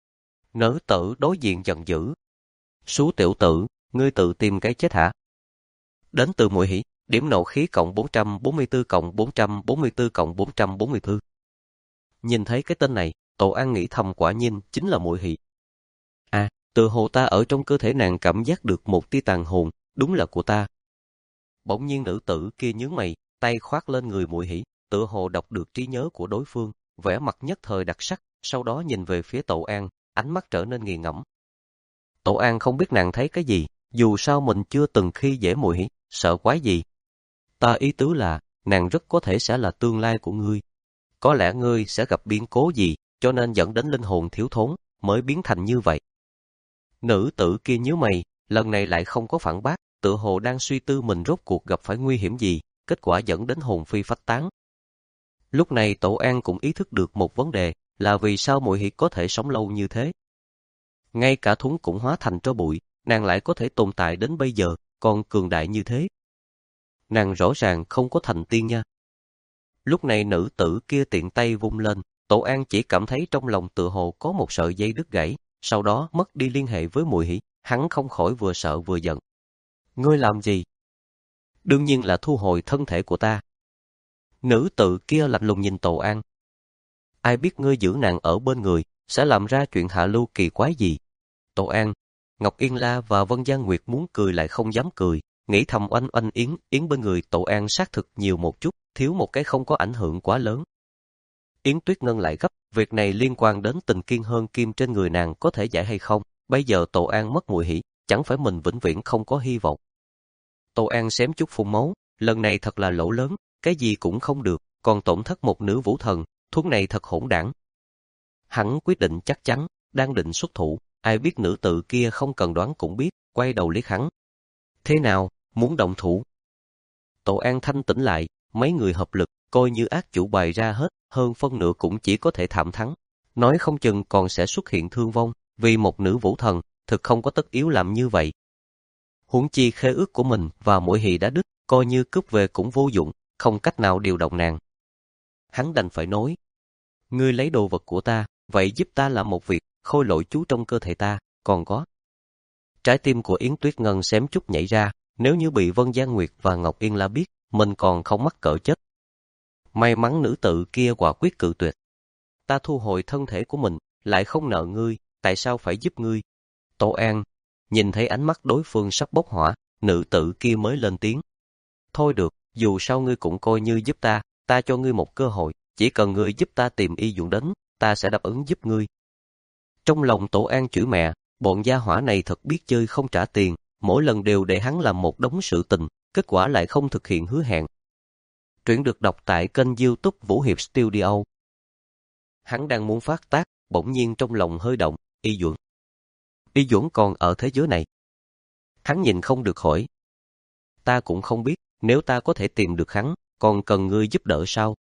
Nữ tử đối diện giận dữ. Sú tiểu tử, ngươi tự tìm cái chết hả? Đến từ Muội Hỷ, điểm nộ khí cộng bốn trăm bốn mươi tư cộng bốn trăm bốn mươi tư cộng bốn trăm bốn mươi tư. Nhìn thấy cái tên này, Tô An nghĩ thầm quả nhiên chính là Muội Hỷ. À, từ hồ ta ở trong cơ thể nàng cảm giác được một tia tàn hồn, đúng là của ta. Bỗng nhiên nữ tử kia nhướng mày, tay khoác lên người Muội Hỷ, tự hồ đọc được trí nhớ của đối phương, vẻ mặt nhất thời đặc sắc, sau đó nhìn về phía Tô An, ánh mắt trở nên nghiền ngẫm. Tô An không biết nàng thấy cái gì, dù sao mình chưa từng khi dễ Muội Hỷ, sợ quái gì. Ta ý tứ là, nàng rất có thể sẽ là tương lai của ngươi. Có lẽ ngươi sẽ gặp biến cố gì, cho nên dẫn đến linh hồn thiếu thốn, mới biến thành như vậy. Nữ tử kia nhíu mày, lần này lại không có phản bác, tự hồ đang suy tư mình rốt cuộc gặp phải nguy hiểm gì, kết quả dẫn đến hồn phi phách tán. Lúc này Tổ An cũng ý thức được một vấn đề, là vì sao Muội Hỷ có thể sống lâu như thế. Ngay cả Thuấn cũng hóa thành tro bụi, nàng lại có thể tồn tại đến bây giờ, còn cường đại như thế. Nàng rõ ràng không có thành tiên nha. Lúc này nữ tử kia tiện tay vung lên, Tổ An chỉ cảm thấy trong lòng tự hồ có một sợi dây đứt gãy, sau đó mất đi liên hệ với Muội Hỷ, hắn không khỏi vừa sợ vừa giận. Ngươi làm gì? Đương nhiên là thu hồi thân thể của ta. Nữ tử kia lạnh lùng nhìn Tổ An. Ai biết ngươi giữ nàng ở bên người, sẽ làm ra chuyện hạ lưu kỳ quái gì? Tổ An, Ngọc Yên La và Vân Giang Nguyệt muốn cười lại không dám cười, nghĩ thầm oanh oanh yến, yến bên người Tổ An xác thực nhiều một chút, thiếu một cái không có ảnh hưởng quá lớn. Yến Tuyết Ngân lại gấp, việc này liên quan đến tình kiên hơn kim trên người nàng có thể giải hay không, bây giờ Tổ An mất Muội Hỷ, chẳng phải mình vĩnh viễn không có hy vọng. Tổ An xém chút phun máu, lần này thật là lỗ lớn, cái gì cũng không được, còn tổn thất một nữ vũ thần, thuốc này thật hỗn đảng. Hắn quyết định chắc chắn, đang định xuất thủ, ai biết nữ tự kia không cần đoán cũng biết, quay đầu liếc hắn. Thế nào, muốn động thủ? Tổ An thanh tỉnh lại, mấy người hợp lực, coi như ác chủ bày ra hết, hơn phân nửa cũng chỉ có thể thảm thắng. Nói không chừng còn sẽ xuất hiện thương vong, vì một nữ vũ thần, thực không có tất yếu làm như vậy. Huống chi khế ước của mình và Muội Hỷ đã đứt, coi như cướp về cũng vô dụng, không cách nào điều động nàng. Hắn đành phải nói, ngươi lấy đồ vật của ta, vậy giúp ta làm một việc, khôi lỗi chú trong cơ thể ta, còn có. Trái tim của Yến Tuyết Ngân xém chút nhảy ra, nếu như bị Vân Giang Nguyệt và Ngọc Yên La biết, mình còn không mắc cỡ chết. May mắn nữ tự kia quả quyết cự tuyệt. Ta thu hồi thân thể của mình, lại không nợ ngươi, tại sao phải giúp ngươi? Tổ An, nhìn thấy ánh mắt đối phương sắp bốc hỏa, nữ tự kia mới lên tiếng. Thôi được, dù sao ngươi cũng coi như giúp ta, ta cho ngươi một cơ hội, chỉ cần ngươi giúp ta tìm y dụng đến, ta sẽ đáp ứng giúp ngươi. Trong lòng Tổ An chửi mẹ, bọn gia hỏa này thật biết chơi không trả tiền, mỗi lần đều để hắn làm một đống sự tình, kết quả lại không thực hiện hứa hẹn. Truyện được đọc tại kênh YouTube Vũ Hiệp Studio. Hắn đang muốn phát tác, bỗng nhiên trong lòng hơi động, Y Duẩn. Y Duẩn còn ở thế giới này. Hắn nhìn không được hỏi. Ta cũng không biết, nếu ta có thể tìm được hắn, còn cần ngươi giúp đỡ sao?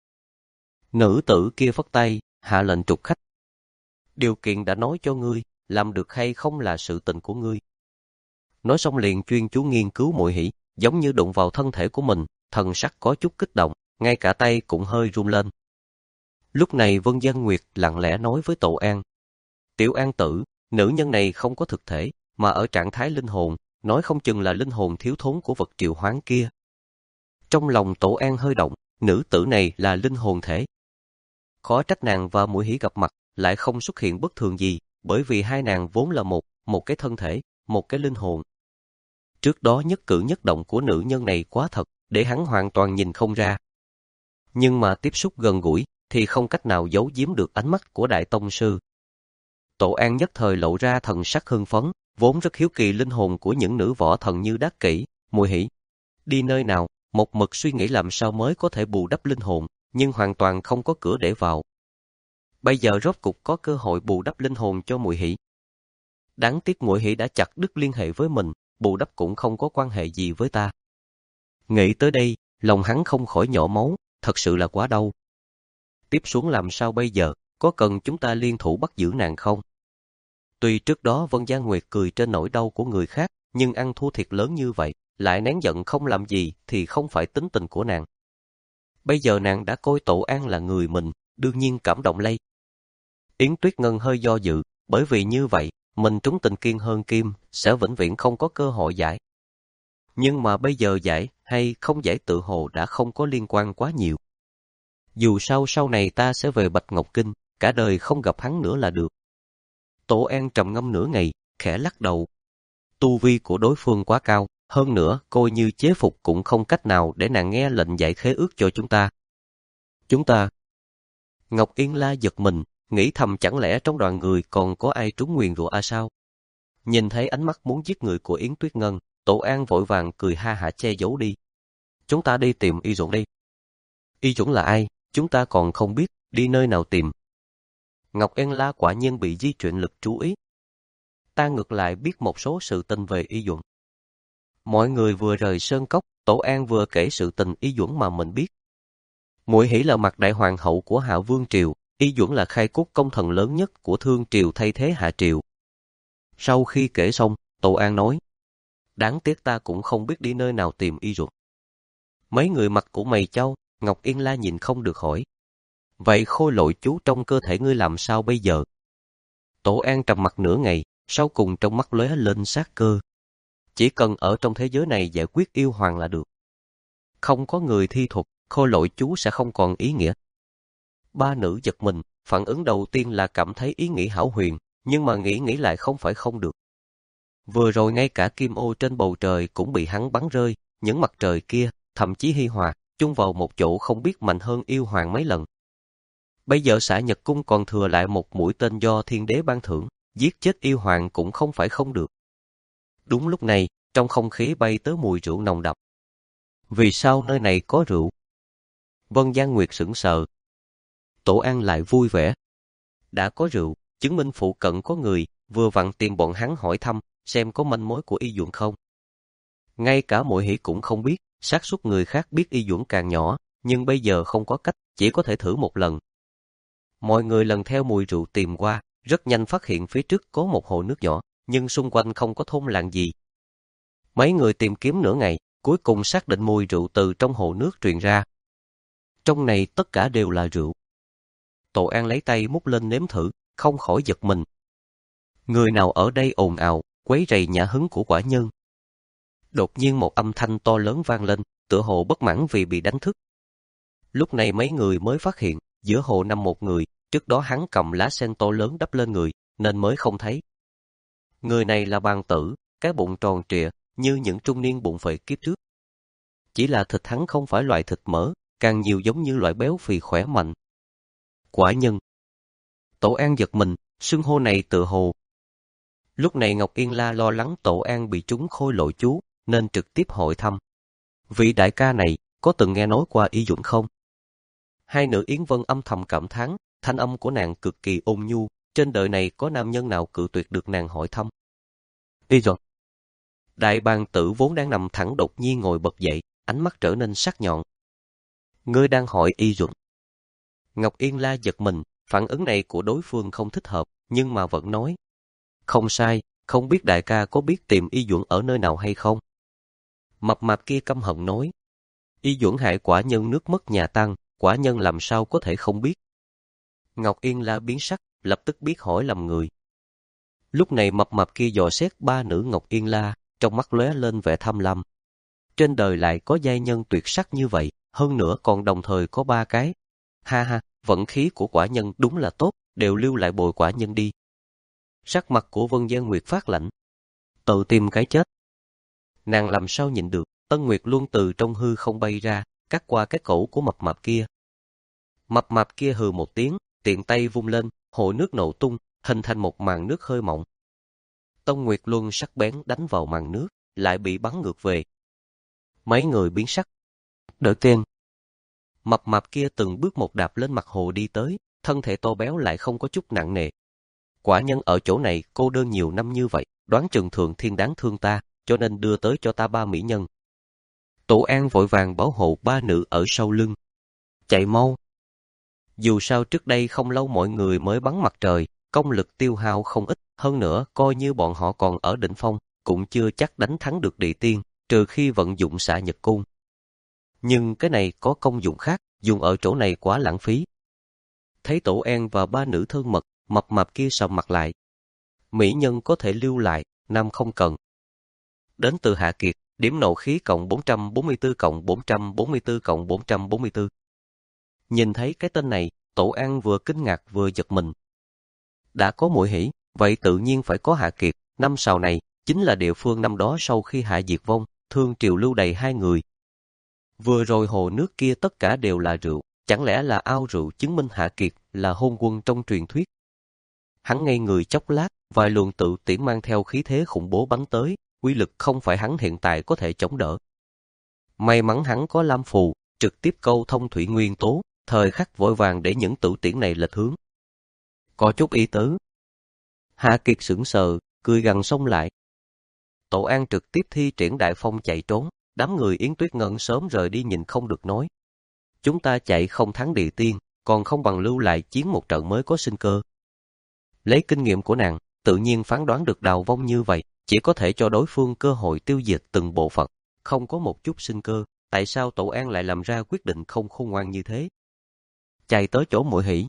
Nữ tử kia phất tay, hạ lệnh trục khách. Điều kiện đã nói cho ngươi, làm được hay không là sự tình của ngươi. Nói xong liền chuyên chú nghiên cứu Muội Hỷ, giống như đụng vào thân thể của mình, thần sắc có chút kích động, ngay cả tay cũng hơi run lên. Lúc này Vân Giang Nguyệt lặng lẽ nói với Tổ An. Tiểu An tử, nữ nhân này không có thực thể, mà ở trạng thái linh hồn, nói không chừng là linh hồn thiếu thốn của vật triệu hoán kia. Trong lòng Tổ An hơi động, nữ tử này là linh hồn thể. Khó trách nàng và Muội Hỷ gặp mặt, lại không xuất hiện bất thường gì, bởi vì hai nàng vốn là một, một cái thân thể, một cái linh hồn. Trước đó nhất cử nhất động của nữ nhân này quá thật, để hắn hoàn toàn nhìn không ra. Nhưng mà tiếp xúc gần gũi, thì không cách nào giấu giếm được ánh mắt của Đại Tông Sư. Tổ An nhất thời lộ ra thần sắc hưng phấn, vốn rất hiếu kỳ linh hồn của những nữ võ thần như Đắc Kỷ, Mùi Hỷ. Đi nơi nào, một mực suy nghĩ làm sao mới có thể bù đắp linh hồn, nhưng hoàn toàn không có cửa để vào. Bây giờ rốt cục có cơ hội bù đắp linh hồn cho Mùi Hỷ. Đáng tiếc Mùi Hỷ đã chặt đứt liên hệ với mình, bù đắp cũng không có quan hệ gì với ta. Nghĩ tới đây, lòng hắn không khỏi nhỏ máu, thật sự là quá đau. Tiếp xuống làm sao bây giờ, có cần chúng ta liên thủ bắt giữ nàng không? Tuy trước đó Vân Gia Nguyệt cười trên nỗi đau của người khác, nhưng ăn thua thiệt lớn như vậy, lại nén giận không làm gì thì không phải tính tình của nàng. Bây giờ nàng đã coi Tổ An là người mình, đương nhiên cảm động lây. Yến Tuyết Ngân hơi do dự, bởi vì như vậy, mình trúng tình Kiên hơn Kim, sẽ vĩnh viễn không có cơ hội giải. Nhưng mà bây giờ giải hay không giải tự hồ đã không có liên quan quá nhiều. Dù sao sau này ta sẽ về Bạch Ngọc Kinh, cả đời không gặp hắn nữa là được. Tổ An trầm ngâm nửa ngày, khẽ lắc đầu. Tu vi của đối phương quá cao, hơn nữa coi như chế phục cũng không cách nào để nàng nghe lệnh giải khế ước cho chúng ta. Chúng ta. Ngọc Yên La giật mình, nghĩ thầm chẳng lẽ trong đoàn người còn có ai trúng nguyền rủa a sao? Nhìn thấy ánh mắt muốn giết người của Yến Tuyết Ngân, Tổ An vội vàng cười ha hả che giấu đi. Chúng ta đi tìm Y Duẩn đi. Y Duẩn là ai? Chúng ta còn không biết, đi nơi nào tìm. Ngọc Yên La quả nhiên bị di chuyển lực chú ý. Ta ngược lại biết một số sự tình về Y Duẩn. Mọi người vừa rời sơn cốc, Tổ An vừa kể sự tình Y Duẩn mà mình biết. Muội Hỷ là mặt đại hoàng hậu của Hạ Vương Triều, Y Duẩn là khai cốt công thần lớn nhất của Thương Triều thay thế Hạ Triều. Sau khi kể xong, Tổ An nói, đáng tiếc ta cũng không biết đi nơi nào tìm Y Duẩn. Mấy người mặt của mày châu, Ngọc Yên La nhìn không được hỏi. Vậy khôi lội chú trong cơ thể ngươi làm sao bây giờ? Tổ An trầm mặt nửa ngày, sau cùng trong mắt lóe lên sát cơ. Chỉ cần ở trong thế giới này giải quyết yêu hoàng là được. Không có người thi thuật, khôi lội chú sẽ không còn ý nghĩa. Ba nữ giật mình, phản ứng đầu tiên là cảm thấy ý nghĩ hão huyền, nhưng mà nghĩ nghĩ lại không phải không được. Vừa rồi ngay cả kim ô trên bầu trời cũng bị hắn bắn rơi, những mặt trời kia, thậm chí hi hòa, chung vào một chỗ không biết mạnh hơn yêu hoàng mấy lần. Bây giờ Xả Nhật Cung còn thừa lại một mũi tên do thiên đế ban thưởng, giết chết yêu hoàng cũng không phải không được. Đúng lúc này, trong không khí bay tới mùi rượu nồng đậm. Vì sao nơi này có rượu? Vân Giang Nguyệt sững sờ. Tổ An lại vui vẻ. Đã có rượu, chứng minh phụ cận có người, vừa vặn tìm bọn hắn hỏi thăm, xem có manh mối của Y Duẩn không. Ngay cả Muội Hỷ cũng không biết, xác suất người khác biết Y Duẩn càng nhỏ, nhưng bây giờ không có cách, chỉ có thể thử một lần. Mọi người lần theo mùi rượu tìm qua, rất nhanh phát hiện phía trước có một hồ nước nhỏ, nhưng xung quanh không có thôn làng gì. Mấy người tìm kiếm nửa ngày, cuối cùng xác định mùi rượu từ trong hồ nước truyền ra. Trong này tất cả đều là rượu. Tổ An lấy tay múc lên nếm thử, không khỏi giật mình. Người nào ở đây ồn ào, quấy rầy nhã hứng của quả nhân? Đột nhiên một âm thanh to lớn vang lên, tựa hồ bất mãn vì bị đánh thức. Lúc này mấy người mới phát hiện, giữa hồ nằm một người, trước đó hắn cầm lá sen to lớn đắp lên người, nên mới không thấy. Người này là Bàn Tử, cái bụng tròn trịa, như những trung niên bụng phệ kiếp trước. Chỉ là thịt hắn không phải loại thịt mỡ, càng nhiều giống như loại béo phì khỏe mạnh. Quả nhân. Tổ An giật mình, xưng hô này tựa hồ. Lúc này Ngọc Yên La lo lắng Tổ An bị trúng khôi lội chú, nên trực tiếp hỏi thăm. Vị đại ca này, có từng nghe nói qua Y Duẩn không? Hai nữ Yến Vân âm thầm cảm thán, thanh âm của nàng cực kỳ ôn nhu, trên đời này có nam nhân nào cự tuyệt được nàng hỏi thăm. Y Duẩn. Đại Bàn Tử vốn đang nằm thẳng đột nhiên ngồi bật dậy, ánh mắt trở nên sắc nhọn. Ngươi đang hỏi Y Duẩn. Ngọc Yên La giật mình, phản ứng này của đối phương không thích hợp, nhưng mà vẫn nói. Không sai, không biết đại ca có biết tìm Y Duẩn ở nơi nào hay không? Mập mạp kia căm hận nói. Y Duẩn hại quả nhân nước mất nhà tăng, quả nhân làm sao có thể không biết. Ngọc Yên La biến sắc, lập tức biết hỏi lầm người. Lúc này mập mạp kia dò xét ba nữ Ngọc Yên La, trong mắt lóe lên vẻ tham lam. Trên đời lại có giai nhân tuyệt sắc như vậy, hơn nữa còn đồng thời có ba cái. Ha ha, vận khí của quả nhân đúng là tốt, đều lưu lại bồi quả nhân đi. Sắc mặt của Vân Giang Nguyệt phát lạnh. Tự tìm cái chết. Nàng làm sao nhịn được, Tân Nguyệt Luân từ trong hư không bay ra, cắt qua cái cổ của mập mạp kia. Mập mạp kia hừ một tiếng, tiện tay vung lên, hồ nước nổ tung, hình thành một màn nước hơi mỏng. Tân Nguyệt Luân sắc bén đánh vào màn nước, lại bị bắn ngược về. Mấy người biến sắc. Đợi tiên. Mập mạp kia từng bước một đạp lên mặt hồ đi tới, thân thể to béo lại không có chút nặng nề. Quả nhân ở chỗ này cô đơn nhiều năm như vậy, đoán chừng Thượng Thiên đáng thương ta, cho nên đưa tới cho ta ba mỹ nhân. Tổ An vội vàng bảo hộ ba nữ ở sau lưng. Chạy mau. Dù sao trước đây không lâu mọi người mới bắn mặt trời, công lực tiêu hao không ít, hơn nữa coi như bọn họ còn ở đỉnh phong, cũng chưa chắc đánh thắng được địa tiên, trừ khi vận dụng xạ nhật cung. Nhưng cái này có công dụng khác, dùng ở chỗ này quá lãng phí. Thấy Tổ An và ba nữ thân mật, mập mạp kia sầm mặt lại. Mỹ nhân có thể lưu lại, nam không cần. Đến từ Hạ Kiệt, điểm nộ khí cộng bốn trăm bốn mươi tư cộng bốn trăm bốn mươi tư cộng bốn trăm bốn mươi tư. Nhìn thấy cái tên này, Tổ An vừa kinh ngạc vừa giật mình. Đã có Muội Hỷ, vậy tự nhiên phải có Hạ Kiệt, năm sau này, chính là địa phương năm đó sau khi Hạ Diệt vong, thương triều lưu đầy hai người. Vừa rồi hồ nước kia tất cả đều là rượu, chẳng lẽ là ao rượu chứng minh Hạ Kiệt là hôn quân trong truyền thuyết. Hắn ngây người chốc lát, vài luồng tự tiễn mang theo khí thế khủng bố bắn tới, uy lực không phải hắn hiện tại có thể chống đỡ. May mắn hắn có lam phù, trực tiếp câu thông thủy nguyên tố, thời khắc vội vàng để những tự tiễn này lệch hướng. Có chút ý tứ. Hạ Kiệt sững sờ, cười gằn xông lại. Tổ An trực tiếp thi triển đại phong chạy trốn, đám người Yến Tuyết Ngân sớm rời đi nhìn không được nói. Chúng ta chạy không thắng địa tiên, còn không bằng lưu lại chiến một trận mới có sinh cơ. Lấy kinh nghiệm của nàng, tự nhiên phán đoán được đào vong như vậy, chỉ có thể cho đối phương cơ hội tiêu diệt từng bộ phận, không có một chút sinh cơ. Tại sao Tổ An lại làm ra quyết định không khôn ngoan như thế? Chạy tới chỗ Muội Hỷ.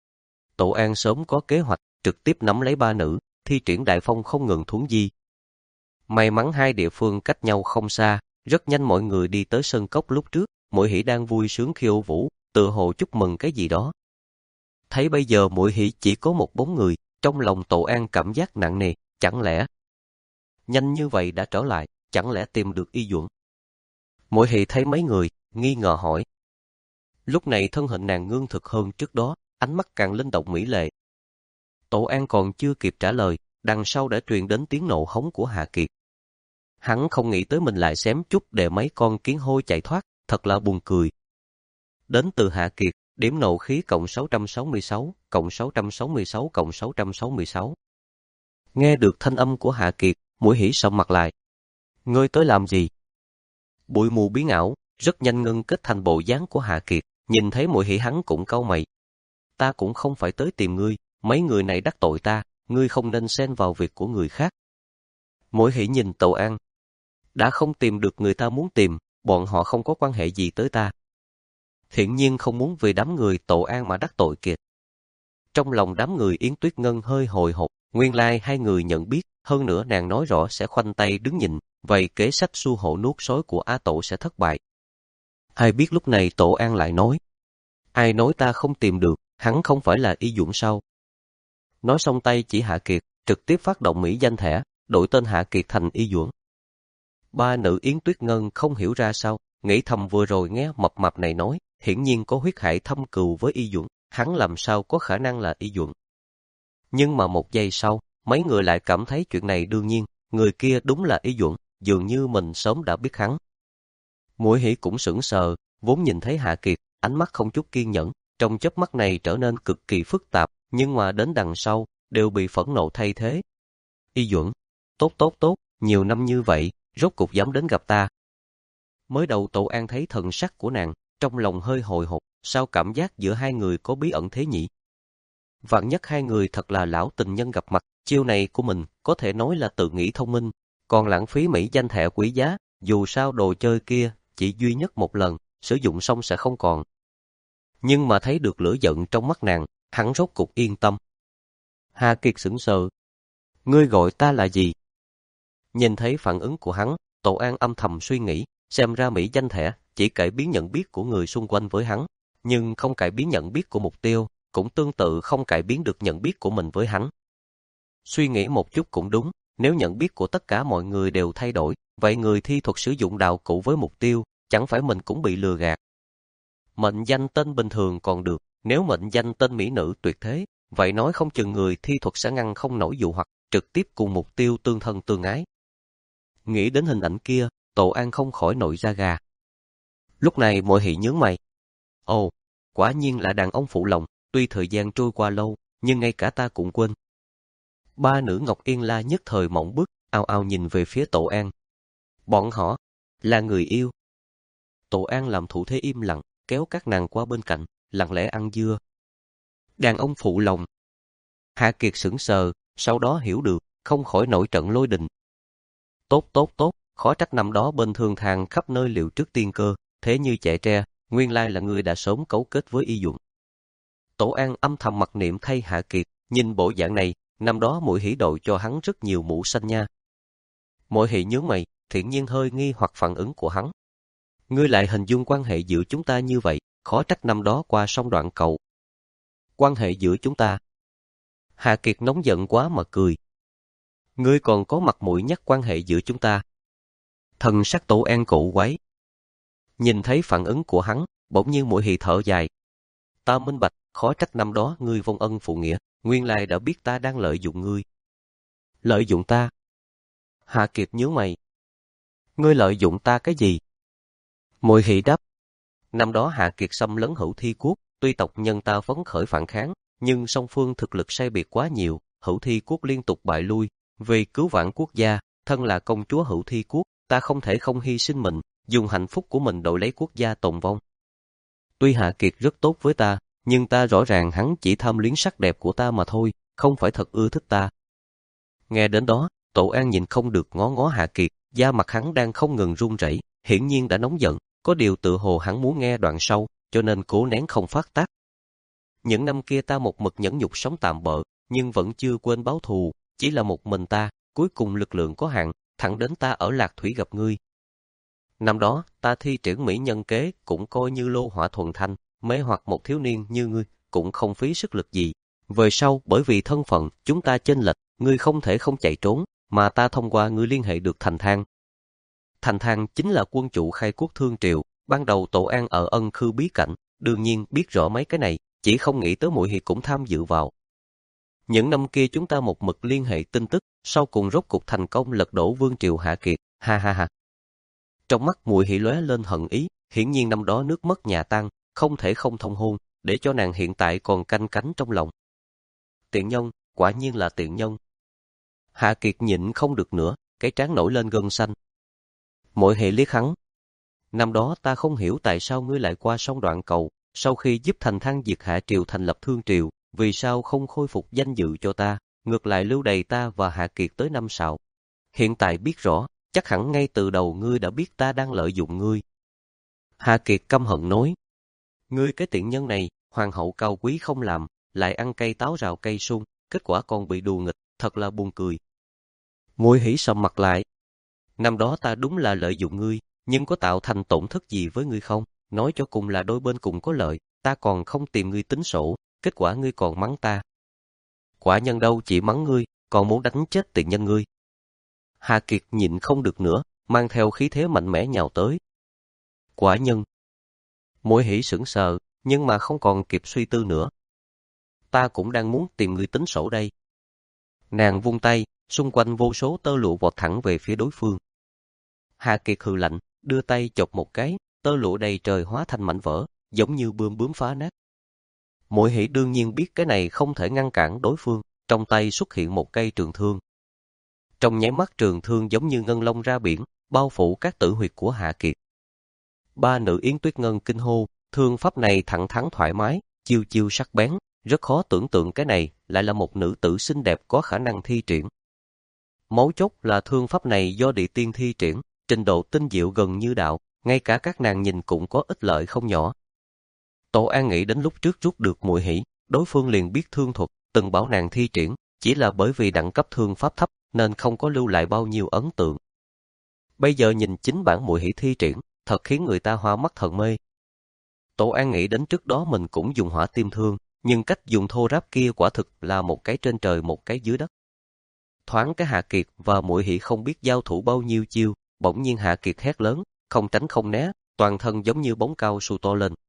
Tổ An sớm có kế hoạch, trực tiếp nắm lấy ba nữ, thi triển đại phong không ngừng thuấn di. May mắn hai địa phương cách nhau không xa, rất nhanh mọi người đi tới sân cốc lúc trước, Muội Hỷ đang vui sướng khiêu vũ, tự hồ chúc mừng cái gì đó. Thấy bây giờ Muội Hỷ chỉ có một bóng người, trong lòng Tổ An cảm giác nặng nề, chẳng lẽ nhanh như vậy đã trở lại, chẳng lẽ tìm được y duẩn? Muội Hỷ thấy mấy người, nghi ngờ hỏi. Lúc này thân hình nàng ngưng thực hơn trước đó, ánh mắt càng linh động mỹ lệ. Tổ An còn chưa kịp trả lời, đằng sau đã truyền đến tiếng nộ hống của Hạ Kiệt. Hắn không nghĩ tới mình lại xém chút để mấy con kiến hôi chạy thoát, thật là buồn cười. Đến từ Hạ Kiệt, điểm nộ khí cộng sáu trăm sáu mươi sáu, cộng sáu trăm sáu mươi sáu cộng sáu trăm sáu mươi sáu. Nghe được thanh âm của Hạ Kiệt, Muội Hỷ sầm mặt lại. Ngươi tới làm gì? Bụi mù biến ảo, rất nhanh ngưng kết thành bộ dáng của Hạ Kiệt, nhìn thấy Muội Hỷ hắn cũng cau mày. Ta cũng không phải tới tìm ngươi, mấy người này đắc tội ta, ngươi không nên xen vào việc của người khác. Muội Hỷ nhìn Tổ An. Đã không tìm được người ta muốn tìm, bọn họ không có quan hệ gì tới ta. Hiển nhiên không muốn vì đám người Tổ An mà đắc tội kiệt. Trong lòng đám người Yến Tuyết Ngân hơi hồi hộp, nguyên lai hai người nhận biết, hơn nữa nàng nói rõ sẽ khoanh tay đứng nhìn, vậy kế sách xu hộ nuốt sói của A Tổ sẽ thất bại. Ai biết lúc này Tổ An lại nói. Ai nói ta không tìm được, hắn không phải là y duẩn sao? Nói xong tay chỉ Hạ Kiệt, trực tiếp phát động mỹ danh thẻ, đổi tên Hạ Kiệt thành y duẩn. Ba nữ Yến Tuyết Ngân không hiểu ra sao, nghĩ thầm vừa rồi nghe mập mạp này nói, hiển nhiên có huyết hải thâm cừu với y duẩn, hắn làm sao có khả năng là y duẩn. Nhưng mà một giây sau, mấy người lại cảm thấy chuyện này đương nhiên, người kia đúng là y duẩn, dường như mình sớm đã biết hắn. Muội Hỷ cũng sững sờ, vốn nhìn thấy Hạ Kiệt, ánh mắt không chút kiên nhẫn, trong chớp mắt này trở nên cực kỳ phức tạp, nhưng mà đến đằng sau, đều bị phẫn nộ thay thế. Y duẩn, tốt tốt tốt, nhiều năm như vậy, rốt cục dám đến gặp ta. Mới đầu Tổ An thấy thần sắc của nàng, trong lòng hơi hồi hộp, sao cảm giác giữa hai người có bí ẩn thế nhỉ? Vạn nhất hai người thật là lão tình nhân gặp mặt, chiêu này của mình có thể nói là tự nghĩ thông minh, còn lãng phí mỹ danh thẻ quý giá, dù sao đồ chơi kia chỉ duy nhất một lần, sử dụng xong sẽ không còn. Nhưng mà thấy được lửa giận trong mắt nàng, hắn rốt cục yên tâm. Hà Kiệt sững sờ. Ngươi gọi ta là gì? Nhìn thấy phản ứng của hắn, Tổ An âm thầm suy nghĩ, xem ra mỹ danh thẻ chỉ cải biến nhận biết của người xung quanh với hắn, nhưng không cải biến nhận biết của mục tiêu, cũng tương tự không cải biến được nhận biết của mình với hắn. Suy nghĩ một chút cũng đúng, Nếu nhận biết của tất cả mọi người đều thay đổi, vậy người thi thuật sử dụng đạo cụ với mục tiêu, chẳng phải mình cũng bị lừa gạt. Mệnh danh tên bình thường còn được, nếu mệnh danh tên mỹ nữ tuyệt thế, vậy nói không chừng người thi thuật sẽ ngăn không nổi dụ hoặc trực tiếp cùng mục tiêu tương thân tương ái. Nghĩ đến hình ảnh kia, Tổ An không khỏi nổi da gà. Lúc này Mội Hỷ nhướng mày. Ồ, quả nhiên là đàn ông phụ lòng, tuy thời gian trôi qua lâu, nhưng ngay cả ta cũng quên. Ba nữ Ngọc Yên La nhất thời mộng bức, ao ao nhìn về phía Tổ An. Bọn họ là người yêu. Tổ An làm thủ thế im lặng, kéo các nàng qua bên cạnh, lặng lẽ ăn dưa. Đàn ông phụ lòng. Hạ Kiệt sững sờ, sau đó hiểu được, không khỏi nổi trận lôi đình. Tốt tốt tốt, khó trách năm đó bên thương thang khắp nơi liệu trước tiên cơ, thế như chạy tre, nguyên lai là người đã sớm cấu kết với y dụng. Tổ An âm thầm mặc niệm thay Hạ Kiệt, nhìn bộ dạng này, năm đó Mội Hỷ đội cho hắn rất nhiều mũ xanh nha. Mội Hỷ nhướng mày, thiện nhiên hơi nghi hoặc phản ứng của hắn. Ngươi lại hình dung quan hệ giữa chúng ta như vậy, khó trách năm đó qua sông Đoạn Cầu. Quan hệ giữa chúng ta. Hạ Kiệt nóng giận quá mà cười. Ngươi còn có mặt mũi nhắc quan hệ giữa chúng ta. Thần sắc Tổ An cổ quái. Nhìn thấy phản ứng của hắn, bỗng nhiên Mội Hỷ thở dài. Ta minh bạch, khó trách năm đó ngươi vong ân phụ nghĩa, nguyên lai đã biết ta đang lợi dụng ngươi. Lợi dụng ta? Hạ Kiệt nhướng mày. Ngươi lợi dụng ta cái gì? Mội Hỷ đáp. Năm đó Hạ Kiệt xâm lấn Hữu Thi Quốc, tuy tộc nhân ta phấn khởi phản kháng, nhưng song phương thực lực sai biệt quá nhiều, Hữu Thi Quốc liên tục bại lui. Vì cứu vãn quốc gia, thân là công chúa Hữu Thi Quốc, ta không thể không hy sinh mình, dùng hạnh phúc của mình đổi lấy quốc gia tồn vong. Tuy Hạ Kiệt rất tốt với ta, nhưng ta rõ ràng hắn chỉ tham luyến sắc đẹp của ta mà thôi, không phải thật ưa thích ta. Nghe đến đó, Tổ An nhìn không được ngó ngó Hạ Kiệt, da mặt hắn đang không ngừng run rẩy, hiển nhiên đã nóng giận, có điều tự hồ hắn muốn nghe đoạn sau, cho nên cố nén không phát tác. Những năm kia ta một mực nhẫn nhục sống tạm bợ, nhưng vẫn chưa quên báo thù, chỉ là một mình ta, cuối cùng lực lượng có hạn, thẳng đến ta ở Lạc Thủy gặp ngươi. Năm đó, ta thi triển mỹ nhân kế cũng coi như lô hỏa thuần thanh, mê hoặc một thiếu niên như ngươi, cũng không phí sức lực gì. Về sau, bởi vì thân phận, chúng ta chênh lệch, ngươi không thể không chạy trốn, mà ta thông qua ngươi liên hệ được Thành Thang. Thành Thang chính là quân chủ khai quốc Thương Triều, ban đầu Tổ An ở Ân Khư bí cảnh, đương nhiên biết rõ mấy cái này, chỉ không nghĩ tới Mội Hỷ cũng tham dự vào. Những năm kia chúng ta một mực liên hệ tin tức, sau cùng rốt cục thành công lật đổ Vương Triều Hạ Kiệt, ha ha ha. Trong mắt Mội Hỷ lóe lên hận ý, hiển nhiên năm đó nước mất nhà tan, không thể không thông hôn, để cho nàng hiện tại còn canh cánh trong lòng. Tiện nhân, quả nhiên là tiện nhân. Hạ Kiệt nhịn không được nữa, cái trán nổi lên gân xanh. Mội Hỷ liếc hắn. Năm đó ta không hiểu tại sao ngươi lại qua sông Đoạn Cầu, sau khi giúp Thành Thang diệt Hạ Triều thành lập Thương Triều, vì sao không khôi phục danh dự cho ta, ngược lại lưu đày ta và Hạ Kiệt tới năm sào. Hiện tại biết rõ, chắc hẳn ngay từ đầu ngươi đã biết ta đang lợi dụng ngươi. Hạ Kiệt căm hận nói. Ngươi cái tiện nhân này, hoàng hậu cao quý không làm, lại ăn cây táo rào cây sung, kết quả còn bị đùa nghịch, thật là buồn cười. Mội Hỷ sầm mặt lại. Năm đó ta đúng là lợi dụng ngươi, nhưng có tạo thành tổn thất gì với ngươi không? Nói cho cùng là đôi bên cùng có lợi, ta còn không tìm ngươi tính sổ, kết quả ngươi còn mắng ta. Quả nhân đâu chỉ mắng ngươi, còn muốn đánh chết tiện nhân ngươi. Hạ Kiệt nhịn không được nữa, mang theo khí thế mạnh mẽ nhào tới. Quả nhân. Mội Hỷ sững sờ, nhưng mà không còn kịp suy tư nữa. Ta cũng đang muốn tìm ngươi tính sổ đây. Nàng vung tay, xung quanh vô số tơ lụa vọt thẳng về phía đối phương. Hạ Kiệt hừ lạnh, đưa tay chộp một cái, tơ lụa đầy trời hóa thành mảnh vỡ, giống như bươm bướm phá nát. Mội Hỷ đương nhiên biết cái này không thể ngăn cản đối phương, trong tay xuất hiện một cây trường thương. Trong nháy mắt trường thương giống như ngân long ra biển, bao phủ các tử huyệt của Hạ Kiệt. Ba nữ Yến Tuyết Ngân kinh hô, thương pháp này thẳng thắn thoải mái, chiêu chiêu sắc bén, rất khó tưởng tượng cái này lại là một nữ tử xinh đẹp có khả năng thi triển. Mấu chốt là thương pháp này do địa tiên thi triển, trình độ tinh diệu gần như đạo, ngay cả các nàng nhìn cũng có ích lợi không nhỏ. Tổ An nghĩ đến lúc trước rút được Mội Hỷ, đối phương liền biết thương thuật, từng bảo nàng thi triển, chỉ là bởi vì đẳng cấp thương pháp thấp nên không có lưu lại bao nhiêu ấn tượng. Bây giờ nhìn chính bản Mội Hỷ thi triển, thật khiến người ta hoa mắt thần mê. Tổ An nghĩ đến trước đó mình cũng dùng hỏa tim thương, nhưng cách dùng thô ráp kia quả thực là một cái trên trời một cái dưới đất. thoáng cái Hạ Kiệt và Muội Hỷ không biết giao thủ bao nhiêu chiêu, bỗng nhiên Hạ Kiệt hét lớn, không tránh không né, toàn thân giống như bóng cao su to lên.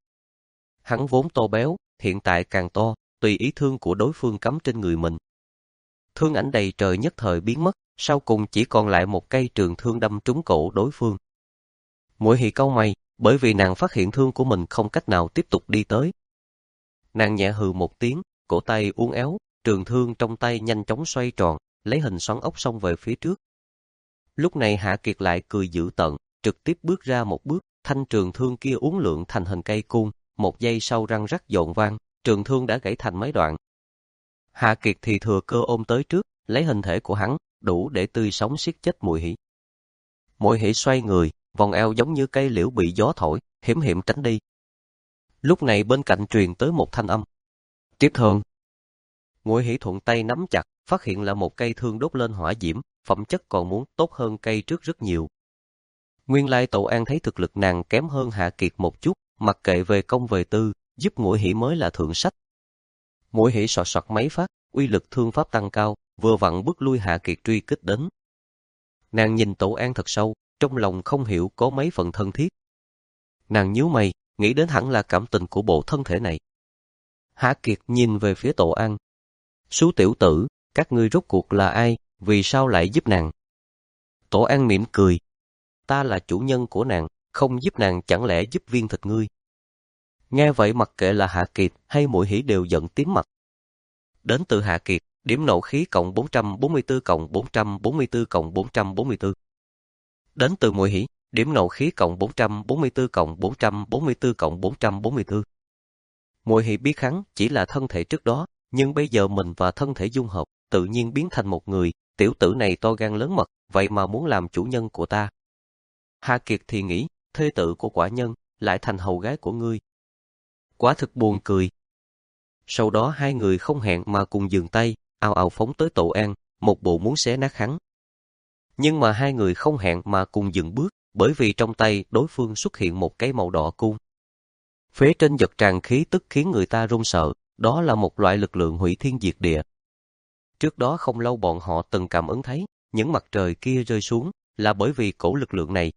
Hắn vốn to béo, hiện tại càng to, tùy ý thương của đối phương cắm trên người mình. Thương ảnh đầy trời nhất thời biến mất, sau cùng chỉ còn lại một cây trường thương đâm trúng cổ đối phương. Muội Hỷ cau mày, bởi vì nàng phát hiện thương của mình không cách nào tiếp tục đi tới. Nàng nhẹ hừ một tiếng, cổ tay uốn éo, trường thương trong tay nhanh chóng xoay tròn, lấy hình xoắn ốc xông về phía trước. Lúc này Hạ Kiệt lại cười dữ tợn, trực tiếp bước ra một bước, thanh trường thương kia uốn lượn thành hình cây côn, một giây sau răng rắc dọn vang, trường thương đã gãy thành mấy đoạn. Hạ Kiệt thì thừa cơ ôm tới trước, lấy hình thể của hắn, đủ để tươi sống siết chết Muội Hỷ. Muội Hỷ xoay người, vòng eo giống như cây liễu bị gió thổi, hiểm hiểm tránh đi. Lúc này bên cạnh truyền tới một thanh âm. Tiếp thương. Muội Hỷ thuận tay nắm chặt, phát hiện là một cây thương đốt lên hỏa diễm, phẩm chất còn muốn tốt hơn cây trước rất nhiều. Nguyên lai Tổ An thấy thực lực nàng kém hơn Hạ Kiệt một chút, mặc kệ về công về tư, giúp Muội Hỷ mới là thượng sách. Muội Hỷ soạt soạt mấy phát, uy lực thương pháp tăng cao, vừa vặn bước lui Hạ Kiệt truy kích đến. Nàng nhìn Tổ An thật sâu, trong lòng không hiểu có mấy phần thân thiết. Nàng nhíu mày, nghĩ đến hẳn là cảm tình của bộ thân thể này. Hạ Kiệt nhìn về phía Tổ An. Sú tiểu tử, các ngươi rốt cuộc là ai, vì sao lại giúp nàng? Tổ An mỉm cười. Ta là chủ nhân của nàng, không giúp nàng chẳng lẽ giúp viên thịt ngươi? Nghe vậy mặc kệ là Hạ Kiệt hay Muội Hỷ đều giận tím mặt. Đến từ Hạ Kiệt, điểm nộ khí cộng bốn trăm bốn mươi tư cộng bốn trăm bốn mươi tư cộng bốn trăm bốn mươi tư. Đến từ Muội Hỷ, điểm nộ khí cộng bốn trăm bốn mươi tư cộng bốn trăm bốn mươi tư cộng bốn trăm bốn mươi tư. Muội Hỷ biết hắn chỉ là thân thể trước đó, nhưng bây giờ mình và thân thể dung hợp, tự nhiên biến thành một người, tiểu tử này to gan lớn mật, vậy mà muốn làm chủ nhân của ta. Hạ Kiệt thì nghĩ, thê tử của quả nhân, lại thành hầu gái của ngươi. Quả thực buồn cười. Sau đó hai người không hẹn mà cùng dừng tay, ào ào phóng tới Tổ An, một bộ muốn xé nát hắn. Nhưng mà hai người không hẹn mà cùng dừng bước, bởi vì trong tay đối phương xuất hiện một cái màu đỏ cung. Phía trên giật tràn khí tức khiến người ta run sợ, đó là một loại lực lượng hủy thiên diệt địa. Trước đó không lâu bọn họ từng cảm ứng thấy, những mặt trời kia rơi xuống, là bởi vì cổ lực lượng này.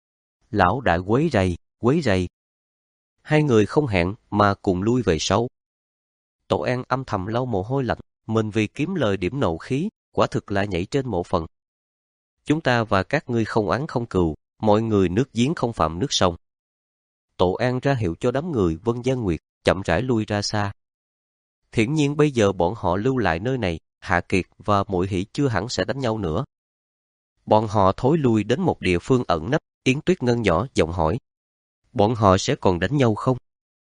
Lão đại quấy rầy, quấy rầy. Hai người không hẹn mà cùng lui về sau. Tổ An âm thầm lau mồ hôi lạnh, mình vì kiếm lời điểm nộ khí, quả thực là nhảy trên mộ phần. Chúng ta và các ngươi không oán không cừu, mọi người nước giếng không phạm nước sông. Tổ An ra hiệu cho đám người Vân Gian Nguyệt, chậm rãi lui ra xa. Hiển nhiên bây giờ bọn họ lưu lại nơi này, Hạ Kiệt và Muội Hỷ chưa hẳn sẽ đánh nhau nữa. Bọn họ thối lui đến một địa phương ẩn nấp, Yến Tuyết Ngân nhỏ giọng hỏi. Bọn họ sẽ còn đánh nhau không?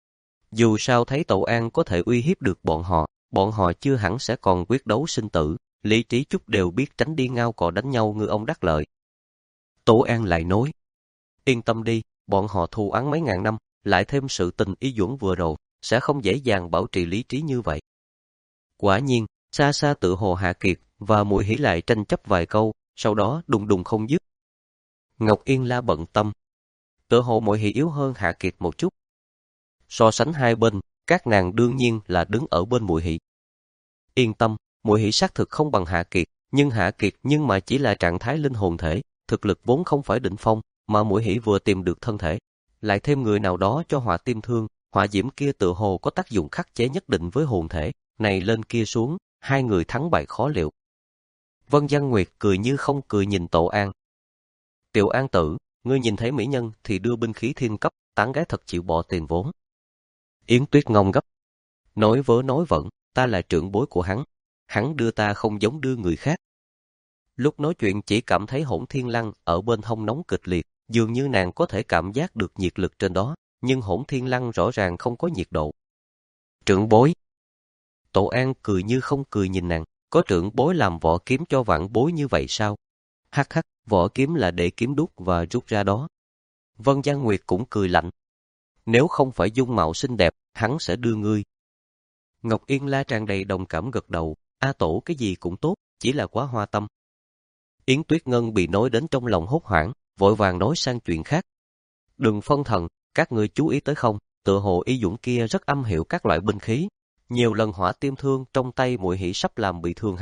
Dù sao thấy Tổ An có thể uy hiếp được bọn họ, bọn họ chưa hẳn sẽ còn quyết đấu sinh tử, lý trí chút đều biết tránh đi ngao cò đánh nhau ngư ông đắc lợi. Tổ An lại nói. Yên tâm đi, bọn họ thù oán mấy ngàn năm, lại thêm sự tình ý Duẩn vừa rồi, sẽ không dễ dàng bảo trì lý trí như vậy. Quả nhiên, xa xa tự hồ Hạ Kiệt và Muội Hỷ lại tranh chấp vài câu, sau đó đùng đùng không dứt. Ngọc Yên La bận tâm. Tự hồ Muội Hỷ yếu hơn Hạ Kiệt một chút. So sánh hai bên, các nàng đương nhiên là đứng ở bên Muội Hỷ. Yên tâm, Muội Hỷ xác thực không bằng Hạ Kiệt, nhưng Hạ Kiệt nhưng mà chỉ là trạng thái linh hồn thể, thực lực vốn không phải đỉnh phong, mà Muội Hỷ vừa tìm được thân thể, lại thêm người nào đó cho hỏa tim thương, hỏa diễm kia tự hồ có tác dụng khắc chế nhất định với hồn thể, này lên kia xuống, hai người thắng bại khó liệu. Vân Gian Nguyệt cười như không cười nhìn Tổ An. Tiểu An tử, ngươi nhìn thấy mỹ nhân thì đưa binh khí thiên cấp, tán gái thật chịu bỏ tiền vốn. Yến Tuyết ngông gấp. Nói vớ nói vẩn, ta là trưởng bối của hắn, hắn đưa ta không giống đưa người khác. Lúc nói chuyện chỉ cảm thấy Hỗn Thiên Lăng ở bên hông nóng kịch liệt, dường như nàng có thể cảm giác được nhiệt lực trên đó, nhưng Hỗn Thiên Lăng rõ ràng không có nhiệt độ. Trưởng bối. Tổ An cười như không cười nhìn nàng, có trưởng bối làm vỏ kiếm cho vãn bối như vậy sao? Hắc hắc, vỏ kiếm là để kiếm đúc và rút ra đó. Vân Gian Nguyệt cũng cười lạnh. Nếu không phải dung mạo xinh đẹp, hắn sẽ đưa ngươi. Ngọc Yên La tràn đầy đồng cảm gật đầu, A Tổ cái gì cũng tốt, chỉ là quá hoa tâm. Yến Tuyết Ngân bị nói đến trong lòng hốt hoảng, vội vàng nói sang chuyện khác. Đừng phân thần, các ngươi chú ý tới không, tựa hồ Y Dũng kia rất âm hiểu các loại binh khí. Nhiều lần hỏa tiêm thương trong tay Muội Hỷ sắp làm bị thương hắn,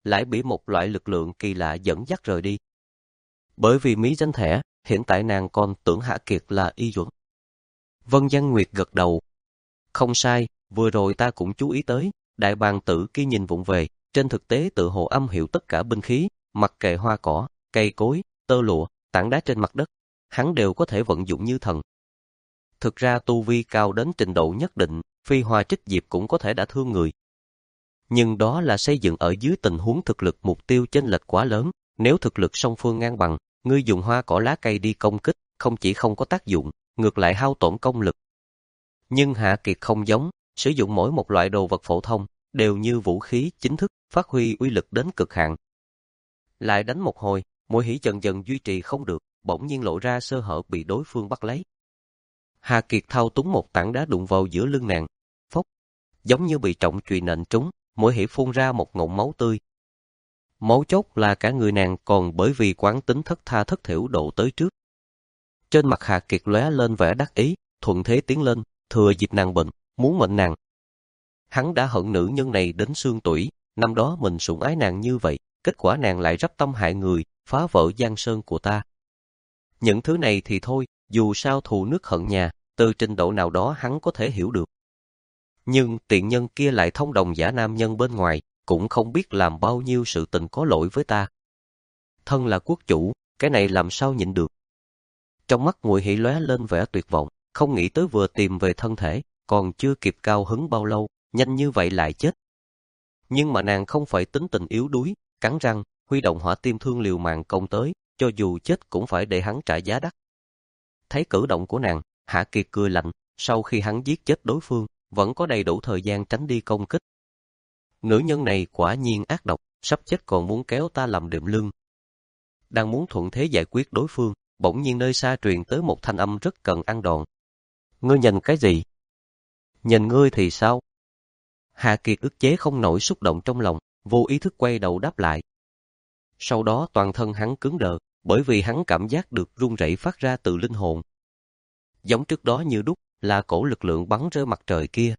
lại bị một loại lực lượng kỳ lạ dẫn dắt rời đi. Bởi vì mí danh thẻ, hiện tại nàng còn tưởng Hạ Kiệt là y duẩn. Vân Giang Nguyệt gật đầu. Không sai, vừa rồi ta cũng chú ý tới, đại bàng tử kia nhìn vụng về, trên thực tế tự hồ âm hiểu tất cả binh khí, mặc kệ hoa cỏ, cây cối, tơ lụa, tảng đá trên mặt đất, hắn đều có thể vận dụng như thần. Thực ra tu vi cao đến trình độ nhất định, phi hoa trích diệp cũng có thể đã thương người. Nhưng đó là xây dựng ở dưới tình huống thực lực mục tiêu chênh lệch quá lớn, nếu thực lực song phương ngang bằng, ngươi dùng hoa cỏ lá cây đi công kích, không chỉ không có tác dụng, ngược lại hao tổn công lực. Nhưng Hạ Kiệt không giống, sử dụng mỗi một loại đồ vật phổ thông, đều như vũ khí chính thức, phát huy uy lực đến cực hạn. Lại đánh một hồi, Muội Hỷ dần dần duy trì không được, bỗng nhiên lộ ra sơ hở bị đối phương bắt lấy. Hạ Kiệt thao túng một tảng đá đụng vào giữa lưng nàng, phốc, giống như bị trọng chùy nện trúng, Muội Hỷ phun ra một ngụm máu tươi. Máu chốt là cả người nàng còn bởi vì quán tính thất tha thất thểu độ tới trước. Trên mặt Hạ Kiệt lóe lên vẻ đắc ý, thuận thế tiến lên, thừa dịp nàng bệnh, muốn mệnh nàng. Hắn đã hận nữ nhân này đến xương tủy, năm đó mình sủng ái nàng như vậy, kết quả nàng lại rắp tâm hại người, phá vỡ giang sơn của ta. Những thứ này thì thôi, dù sao thù nước hận nhà, từ trình độ nào đó hắn có thể hiểu được. Nhưng tiện nhân kia lại thông đồng giả nam nhân bên ngoài, cũng không biết làm bao nhiêu sự tình có lỗi với ta. Thân là quốc chủ, cái này làm sao nhịn được. Trong mắt Muội Hỷ lóe lên vẻ tuyệt vọng, không nghĩ tới vừa tìm về thân thể, còn chưa kịp cao hứng bao lâu, nhanh như vậy lại chết. Nhưng mà nàng không phải tính tình yếu đuối, cắn răng, huy động hỏa tim thương liều mạng công tới, cho dù chết cũng phải để hắn trả giá đắt. Thấy cử động của nàng, Hạ Kiệt cười lạnh, sau khi hắn giết chết đối phương, vẫn có đầy đủ thời gian tránh đi công kích. Nữ nhân này quả nhiên ác độc, sắp chết còn muốn kéo ta làm đệm lưng. Đang muốn thuận thế giải quyết đối phương, bỗng nhiên nơi xa truyền tới một thanh âm rất cần ăn đòn. Ngươi nhìn cái gì? Nhìn ngươi thì sao? Hạ Kiệt ức chế không nổi xúc động trong lòng, vô ý thức quay đầu đáp lại. Sau đó toàn thân hắn cứng đờ, bởi vì hắn cảm giác được run rẩy phát ra từ linh hồn. Giống trước đó như đúc, là cổ lực lượng bắn rơi mặt trời kia.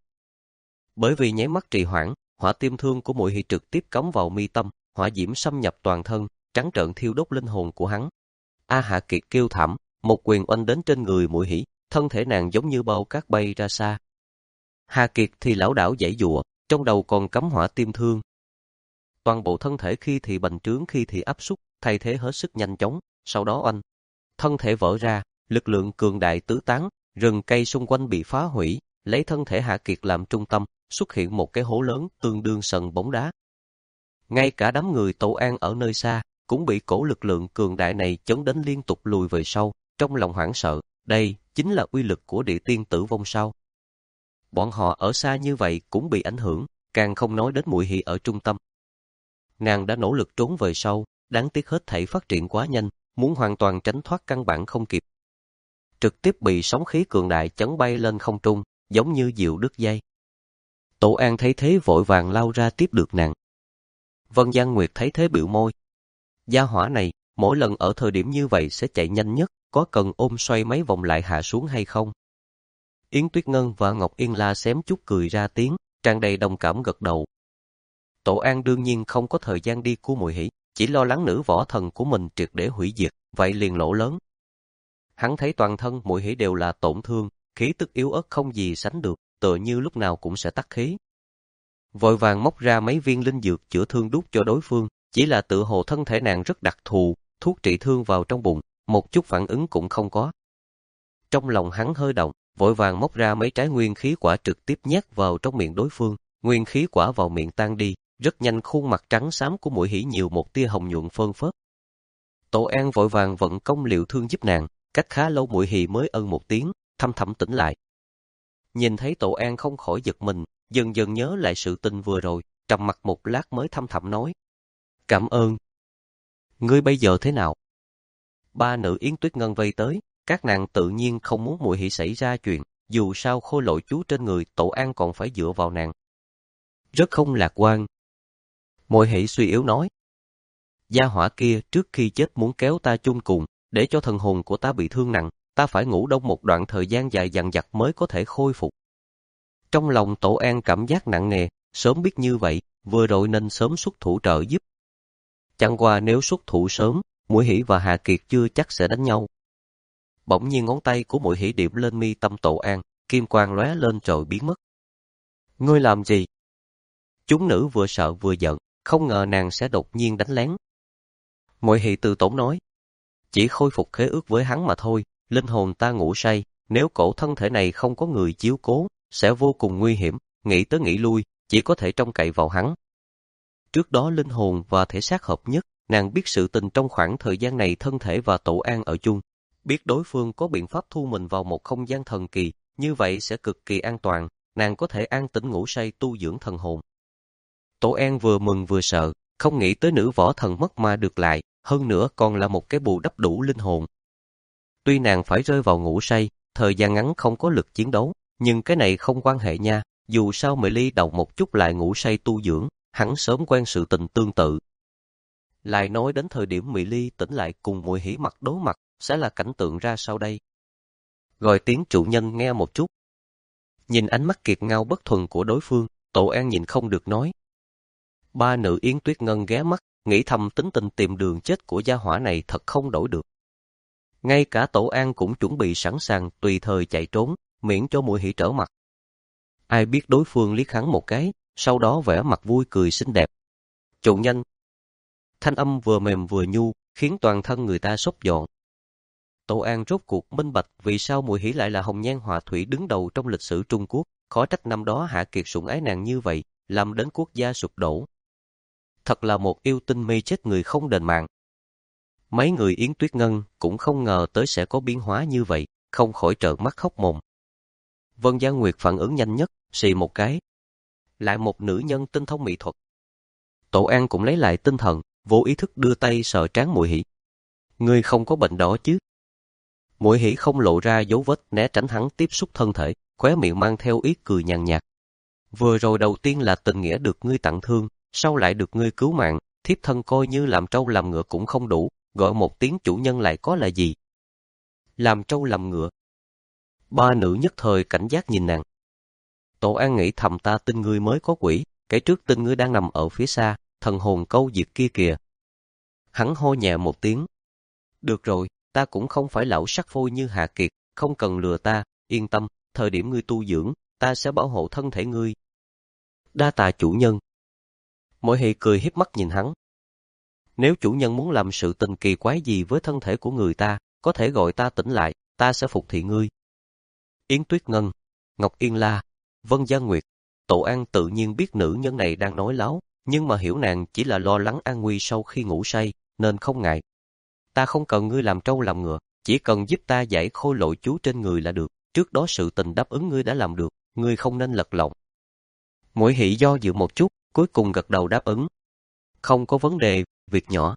Bởi vì nháy mắt trì hoãn, hỏa tim thương của Muội Hỷ trực tiếp cắm vào mi tâm, hỏa diễm xâm nhập toàn thân, trắng trợn thiêu đốt linh hồn của hắn. A Hạ Kiệt kêu thảm, một quyền oanh đến trên người Muội Hỷ, thân thể nàng giống như bao cát bay ra xa. Hạ Kiệt thì lảo đảo giãy giụa, trong đầu còn cắm hỏa tim thương. Toàn bộ thân thể khi thì bành trướng khi thì áp súc, thay thế hết sức nhanh chóng, sau đó oanh. Thân thể vỡ ra, lực lượng cường đại tứ tán, rừng cây xung quanh bị phá hủy, lấy thân thể Hạ Kiệt làm trung tâm, xuất hiện một cái hố lớn tương đương sân bóng đá. Ngay cả đám người Tổ An ở nơi xa, cũng bị cổ lực lượng cường đại này chấn đến liên tục lùi về sau, trong lòng hoảng sợ, đây chính là uy lực của địa tiên tử vong sao. Bọn họ ở xa như vậy cũng bị ảnh hưởng, càng không nói đến Muội Hỷ ở trung tâm. Nàng đã nỗ lực trốn về sau, đáng tiếc hết thảy phát triển quá nhanh, muốn hoàn toàn tránh thoát căn bản không kịp. Trực tiếp bị sóng khí cường đại chấn bay lên không trung, giống như diều đứt dây. Tổ An thấy thế vội vàng lao ra tiếp được nàng. Vân Giang Nguyệt thấy thế bĩu môi. Gia hỏa này, mỗi lần ở thời điểm như vậy sẽ chạy nhanh nhất, có cần ôm xoay mấy vòng lại hạ xuống hay không? Yến Tuyết Ngân và Ngọc Yên La xém chút cười ra tiếng, tràn đầy đồng cảm gật đầu. Tổ An đương nhiên không có thời gian đi cứu Muội Hỷ, chỉ lo lắng nữ võ thần của mình triệt để hủy diệt, vậy liền lỗ lớn. Hắn thấy toàn thân Muội Hỷ đều là tổn thương, khí tức yếu ớt không gì sánh được, tựa như lúc nào cũng sẽ tắt khí. Vội vàng móc ra mấy viên linh dược chữa thương đút cho đối phương, chỉ là tự hồ thân thể nàng rất đặc thù, thuốc trị thương vào trong bụng, một chút phản ứng cũng không có. Trong lòng hắn hơi động, vội vàng móc ra mấy trái nguyên khí quả trực tiếp nhét vào trong miệng đối phương, nguyên khí quả vào miệng tan đi, rất nhanh khuôn mặt trắng xám của Muội Hỷ nhiều một tia hồng nhuận phơn phớt. Tổ An vội vàng vận công liệu thương giúp nàng, cách khá lâu Muội Hỷ mới ân một tiếng, thâm thẳm tỉnh lại. Nhìn thấy Tổ An không khỏi giật mình, dần dần nhớ lại sự tình vừa rồi, trầm mặc một lát mới thâm thẳm nói: "Cảm ơn. Ngươi bây giờ thế nào?" Ba nữ Yến Tuyết Ngân vây tới, các nàng tự nhiên không muốn Muội Hỷ xảy ra chuyện, dù sao khôi lỗi chú trên người Tổ An còn phải dựa vào nàng. Rất không lạc quan. Muội Hỷ suy yếu nói: "Gia hỏa kia trước khi chết muốn kéo ta chung cùng, để cho thần hồn của ta bị thương nặng, ta phải ngủ đông một đoạn thời gian dài dằng dặc mới có thể khôi phục." Trong lòng Tổ An cảm giác nặng nề, sớm biết như vậy, vừa rồi nên sớm xuất thủ trợ giúp, Chẳng qua nếu xuất thủ sớm, Muội Hỷ và Hà Kiệt chưa chắc sẽ đánh nhau. Bỗng nhiên ngón tay của Muội Hỷ điểm lên mi tâm Tổ An, kim quang lóe lên rồi biến mất. Ngươi làm gì? Chúng nữ vừa sợ vừa giận, không ngờ nàng sẽ đột nhiên đánh lén. Muội Hỷ từ tốn nói, chỉ khôi phục khế ước với hắn mà thôi, linh hồn ta ngủ say, nếu cổ thân thể này không có người chiếu cố, sẽ vô cùng nguy hiểm, nghĩ tới nghĩ lui, chỉ có thể trông cậy vào hắn. Trước đó linh hồn và thể xác hợp nhất, nàng biết sự tình trong khoảng thời gian này thân thể và Tổ An ở chung, biết đối phương có biện pháp thu mình vào một không gian thần kỳ, như vậy sẽ cực kỳ an toàn, nàng có thể an tĩnh ngủ say tu dưỡng thần hồn. Tổ An vừa mừng vừa sợ, không nghĩ tới nữ võ thần mất mà được lại, hơn nữa còn là một cái bù đắp đủ linh hồn. Tuy nàng phải rơi vào ngủ say, thời gian ngắn không có lực chiến đấu, nhưng cái này không quan hệ nha, dù sao Mị Ly đầu một chút lại ngủ say tu dưỡng, hắn sớm quen sự tình tương tự. Lại nói đến thời điểm Mị Ly tỉnh lại cùng Muội Hỷ mặt đối mặt, sẽ là cảnh tượng ra sao đây? Gọi tiếng chủ nhân nghe một chút. Nhìn ánh mắt kiệt ngao bất thuần của đối phương, Tổ An nhìn không được nói. Ba nữ Yến Tuyết Ngân ghé mắt, nghĩ thầm tính tình tìm đường chết của gia hỏa này thật không đổi được. Ngay cả Tổ An cũng chuẩn bị sẵn sàng tùy thời chạy trốn, miễn cho Muội Hỷ trở mặt. Ai biết đối phương liếc hắn một cái, sau đó vẻ mặt vui cười xinh đẹp. Chủ nhân. Thanh âm vừa mềm vừa nhu, khiến toàn thân người ta xốp giòn. Tổ An rốt cuộc minh bạch vì sao Muội Hỷ lại là hồng nhan họa thủy đứng đầu trong lịch sử Trung Quốc, khó trách năm đó Hạ Kiệt sủng ái nàng như vậy, làm đến quốc gia sụp đổ. Thật là một yêu tinh mê chết người không đền mạng. Mấy người Yến Tuyết Ngân cũng không ngờ tới sẽ có biến hóa như vậy, không khỏi trợn mắt khóc mồm. Vân Gia Nguyệt phản ứng nhanh nhất, xì một cái. Lại một nữ nhân tinh thông mỹ thuật. Tổ An cũng lấy lại tinh thần, vô ý thức đưa tay sờ trán Muội Hỷ. Ngươi không có bệnh đó chứ? Muội Hỷ không lộ ra dấu vết né tránh hắn tiếp xúc thân thể, khóe miệng mang theo ý cười nhàn nhạt. Vừa rồi đầu tiên là tình nghĩa được ngươi tặng thương, sau lại được ngươi cứu mạng, thiếp thân coi như làm trâu làm ngựa cũng không đủ, gọi một tiếng chủ nhân lại có là gì? Làm trâu làm ngựa. Ba nữ nhất thời cảnh giác nhìn nàng. Tổ An nghĩ thầm ta tin ngươi mới có quỷ, kể trước tin ngươi đang nằm ở phía xa, thần hồn câu diệt kia kìa. Hắn hô nhẹ một tiếng. Được rồi, ta cũng không phải lão sắc phôi như Hà Kiệt, không cần lừa ta, yên tâm, thời điểm ngươi tu dưỡng, ta sẽ bảo hộ thân thể ngươi. Đa tạ chủ nhân. Muội Hỷ cười hiếp mắt nhìn hắn. Nếu chủ nhân muốn làm sự tình kỳ quái gì với thân thể của người ta, có thể gọi ta tỉnh lại, ta sẽ phục thị ngươi. Yến Tuyết Ngân, Ngọc Yên La, Vân Gia Nguyệt, Tổ An tự nhiên biết nữ nhân này đang nói láo, nhưng mà hiểu nàng chỉ là lo lắng an nguy sau khi ngủ say, nên không ngại. Ta không cần ngươi làm trâu làm ngựa, chỉ cần giúp ta giải khôi lỗi chú trên người là được, trước đó sự tình đáp ứng ngươi đã làm được, ngươi không nên lật lọng. Muội Hỷ do dự một chút, cuối cùng gật đầu đáp ứng. Không có vấn đề, việc nhỏ.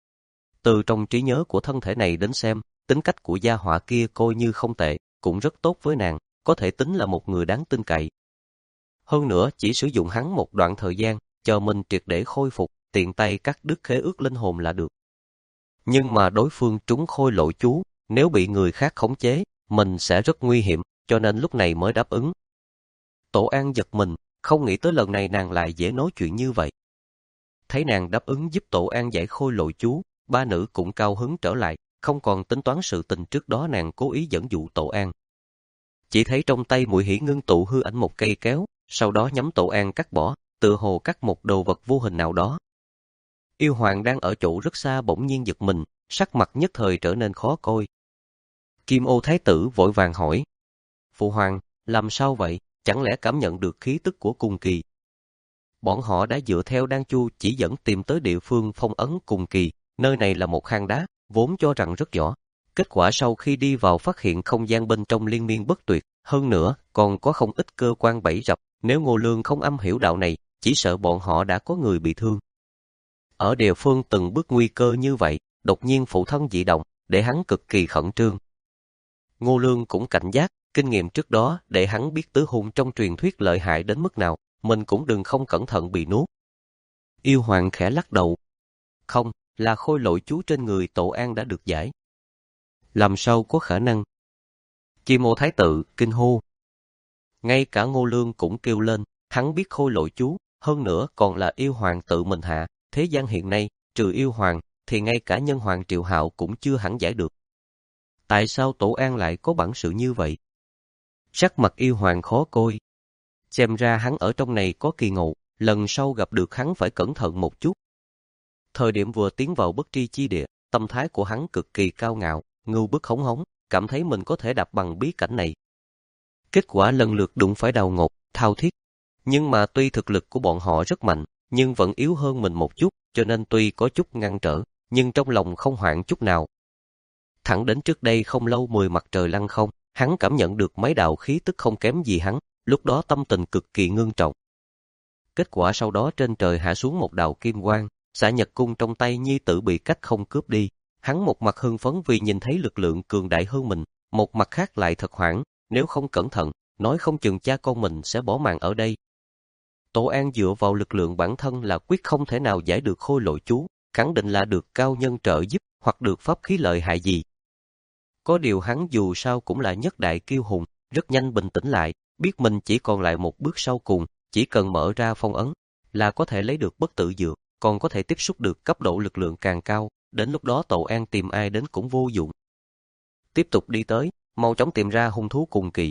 Từ trong trí nhớ của thân thể này đến xem, tính cách của gia họa kia coi như không tệ, cũng rất tốt với nàng, có thể tính là một người đáng tin cậy. Hơn nữa, chỉ sử dụng hắn một đoạn thời gian, chờ mình triệt để khôi phục, tiện tay cắt đứt khế ước linh hồn là được. Nhưng mà đối phương trúng khôi lỗi chú, nếu bị người khác khống chế, mình sẽ rất nguy hiểm, cho nên lúc này mới đáp ứng. Tổ An giật mình, không nghĩ tới lần này nàng lại dễ nói chuyện như vậy. Thấy nàng đáp ứng giúp Tổ An giải khôi lỗi chú, ba nữ cũng cao hứng trở lại, không còn tính toán sự tình trước đó nàng cố ý dẫn dụ Tổ An. Chỉ thấy trong tay Muội Hỷ ngưng tụ hư ảnh một cây kéo, sau đó nhắm Tổ An cắt bỏ, tựa hồ cắt một đồ vật vô hình nào đó. Yêu Hoàng đang ở chỗ rất xa bỗng nhiên giật mình, sắc mặt nhất thời trở nên khó coi. Kim Ô Thái tử vội vàng hỏi. Phụ Hoàng, làm sao vậy, chẳng lẽ cảm nhận được khí tức của Cùng Kỳ? Bọn họ đã dựa theo Đan Chu chỉ dẫn tìm tới địa phương phong ấn Cùng Kỳ, nơi này là một hang đá, vốn cho rằng rất nhỏ. Kết quả sau khi đi vào phát hiện không gian bên trong liên miên bất tuyệt, hơn nữa còn có không ít cơ quan bẫy rập, nếu Ngô Lương không âm hiểu đạo này, chỉ sợ bọn họ đã có người bị thương. Ở địa phương từng bước nguy cơ như vậy, đột nhiên phụ thân dị động, để hắn cực kỳ khẩn trương. Ngô Lương cũng cảnh giác, kinh nghiệm trước đó để hắn biết tứ hung trong truyền thuyết lợi hại đến mức nào, mình cũng đừng không cẩn thận bị nuốt. Yêu Hoàng khẽ lắc đầu. Không, là khôi lỗi chú trên người Tổ An đã được giải. Làm sao có khả năng? Kim Ô Thái tử kinh hô. Ngay cả Ngô Lương cũng kêu lên, hắn biết khôi lỗi chú, hơn nữa còn là yêu hoàng tự mình hạ, thế gian hiện nay, trừ yêu hoàng, thì ngay cả nhân hoàng Triệu Hạo cũng chưa hẳn giải được. Tại sao Tổ An lại có bản sự như vậy? Sắc mặt yêu hoàng khó coi. Xem ra hắn ở trong này có kỳ ngộ, lần sau gặp được hắn phải cẩn thận một chút. Thời điểm vừa tiến vào bất tri chi địa, tâm thái của hắn cực kỳ cao ngạo, ngưu bức hống hống, cảm thấy mình có thể đạp bằng bí cảnh này. Kết quả lần lượt đụng phải Đào Ngột, Thao Thiết. Nhưng mà tuy thực lực của bọn họ rất mạnh, nhưng vẫn yếu hơn mình một chút, cho nên tuy có chút ngăn trở, nhưng trong lòng không hoảng chút nào. Thẳng đến trước đây không lâu mười mặt trời lăng không, hắn cảm nhận được mấy đạo khí tức không kém gì hắn, lúc đó tâm tình cực kỳ ngưng trọng. Kết quả sau đó trên trời hạ xuống một đạo kim quang, xạ nhật cung trong tay nhi tử bị cách không cướp đi. Hắn một mặt hưng phấn vì nhìn thấy lực lượng cường đại hơn mình, một mặt khác lại thật hoảng, nếu không cẩn thận, nói không chừng cha con mình sẽ bỏ mạng ở đây. Tổ An dựa vào lực lượng bản thân là quyết không thể nào giải được khôi lỗi chú, khẳng định là được cao nhân trợ giúp hoặc được pháp khí lợi hại gì. Có điều hắn dù sao cũng là nhất đại kiêu hùng, rất nhanh bình tĩnh lại, biết mình chỉ còn lại một bước sau cùng, chỉ cần mở ra phong ấn là có thể lấy được bất tử dược, còn có thể tiếp xúc được cấp độ lực lượng càng cao, đến lúc đó Tổ An tìm ai đến cũng vô dụng. Tiếp tục đi tới, mau chóng tìm ra hung thú cùng kỳ.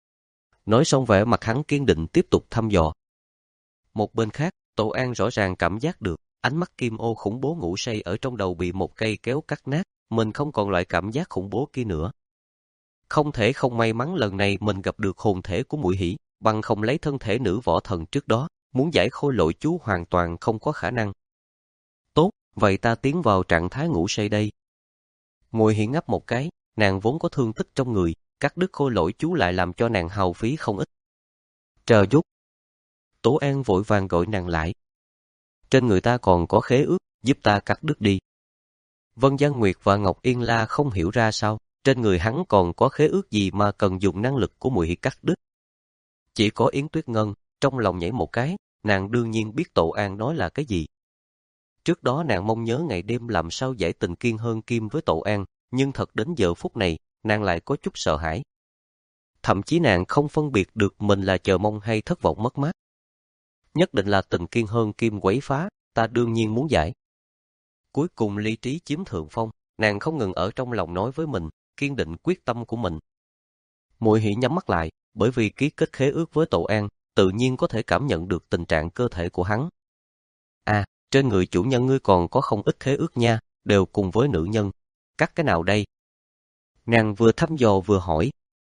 Nói xong vẻ mặt hắn kiên định tiếp tục thăm dò. Một bên khác, Tổ An rõ ràng cảm giác được, ánh mắt kim ô khủng bố ngủ say ở trong đầu bị một cây kéo cắt nát, mình không còn loại cảm giác khủng bố kia nữa. Không thể không may mắn lần này mình gặp được hồn thể của Muội Hỷ, bằng không lấy thân thể nữ võ thần trước đó, muốn giải khôi lỗi chú hoàn toàn không có khả năng. Tốt, vậy ta tiến vào trạng thái ngủ say đây. Muội Hỷ ngáp một cái, nàng vốn có thương tích trong người, cắt đứt khôi lỗi chú lại làm cho nàng hao phí không ít. Chờ chút. Tổ An vội vàng gọi nàng lại. Trên người ta còn có khế ước, giúp ta cắt đứt đi. Vân Giang Nguyệt và Ngọc Yên La không hiểu ra sao, trên người hắn còn có khế ước gì mà cần dùng năng lực của Muội Hỷ cắt đứt. Chỉ có Yến Tuyết Ngân, trong lòng nhảy một cái, nàng đương nhiên biết Tổ An nói là cái gì. Trước đó nàng mong nhớ ngày đêm làm sao giải tình kiên hơn kim với Tổ An, nhưng thật đến giờ phút này, nàng lại có chút sợ hãi. Thậm chí nàng không phân biệt được mình là chờ mong hay thất vọng mất mát. Nhất định là tình kiên hơn kim quấy phá, ta đương nhiên muốn giải. Cuối cùng lý trí chiếm thượng phong, nàng không ngừng ở trong lòng nói với mình, kiên định quyết tâm của mình. Muội Hỷ nhắm mắt lại, bởi vì ký kết khế ước với Tổ An, tự nhiên có thể cảm nhận được tình trạng cơ thể của hắn. À, trên người chủ nhân ngươi còn có không ít khế ước nha, đều cùng với nữ nhân. Cắt cái nào đây? Nàng vừa thăm dò vừa hỏi.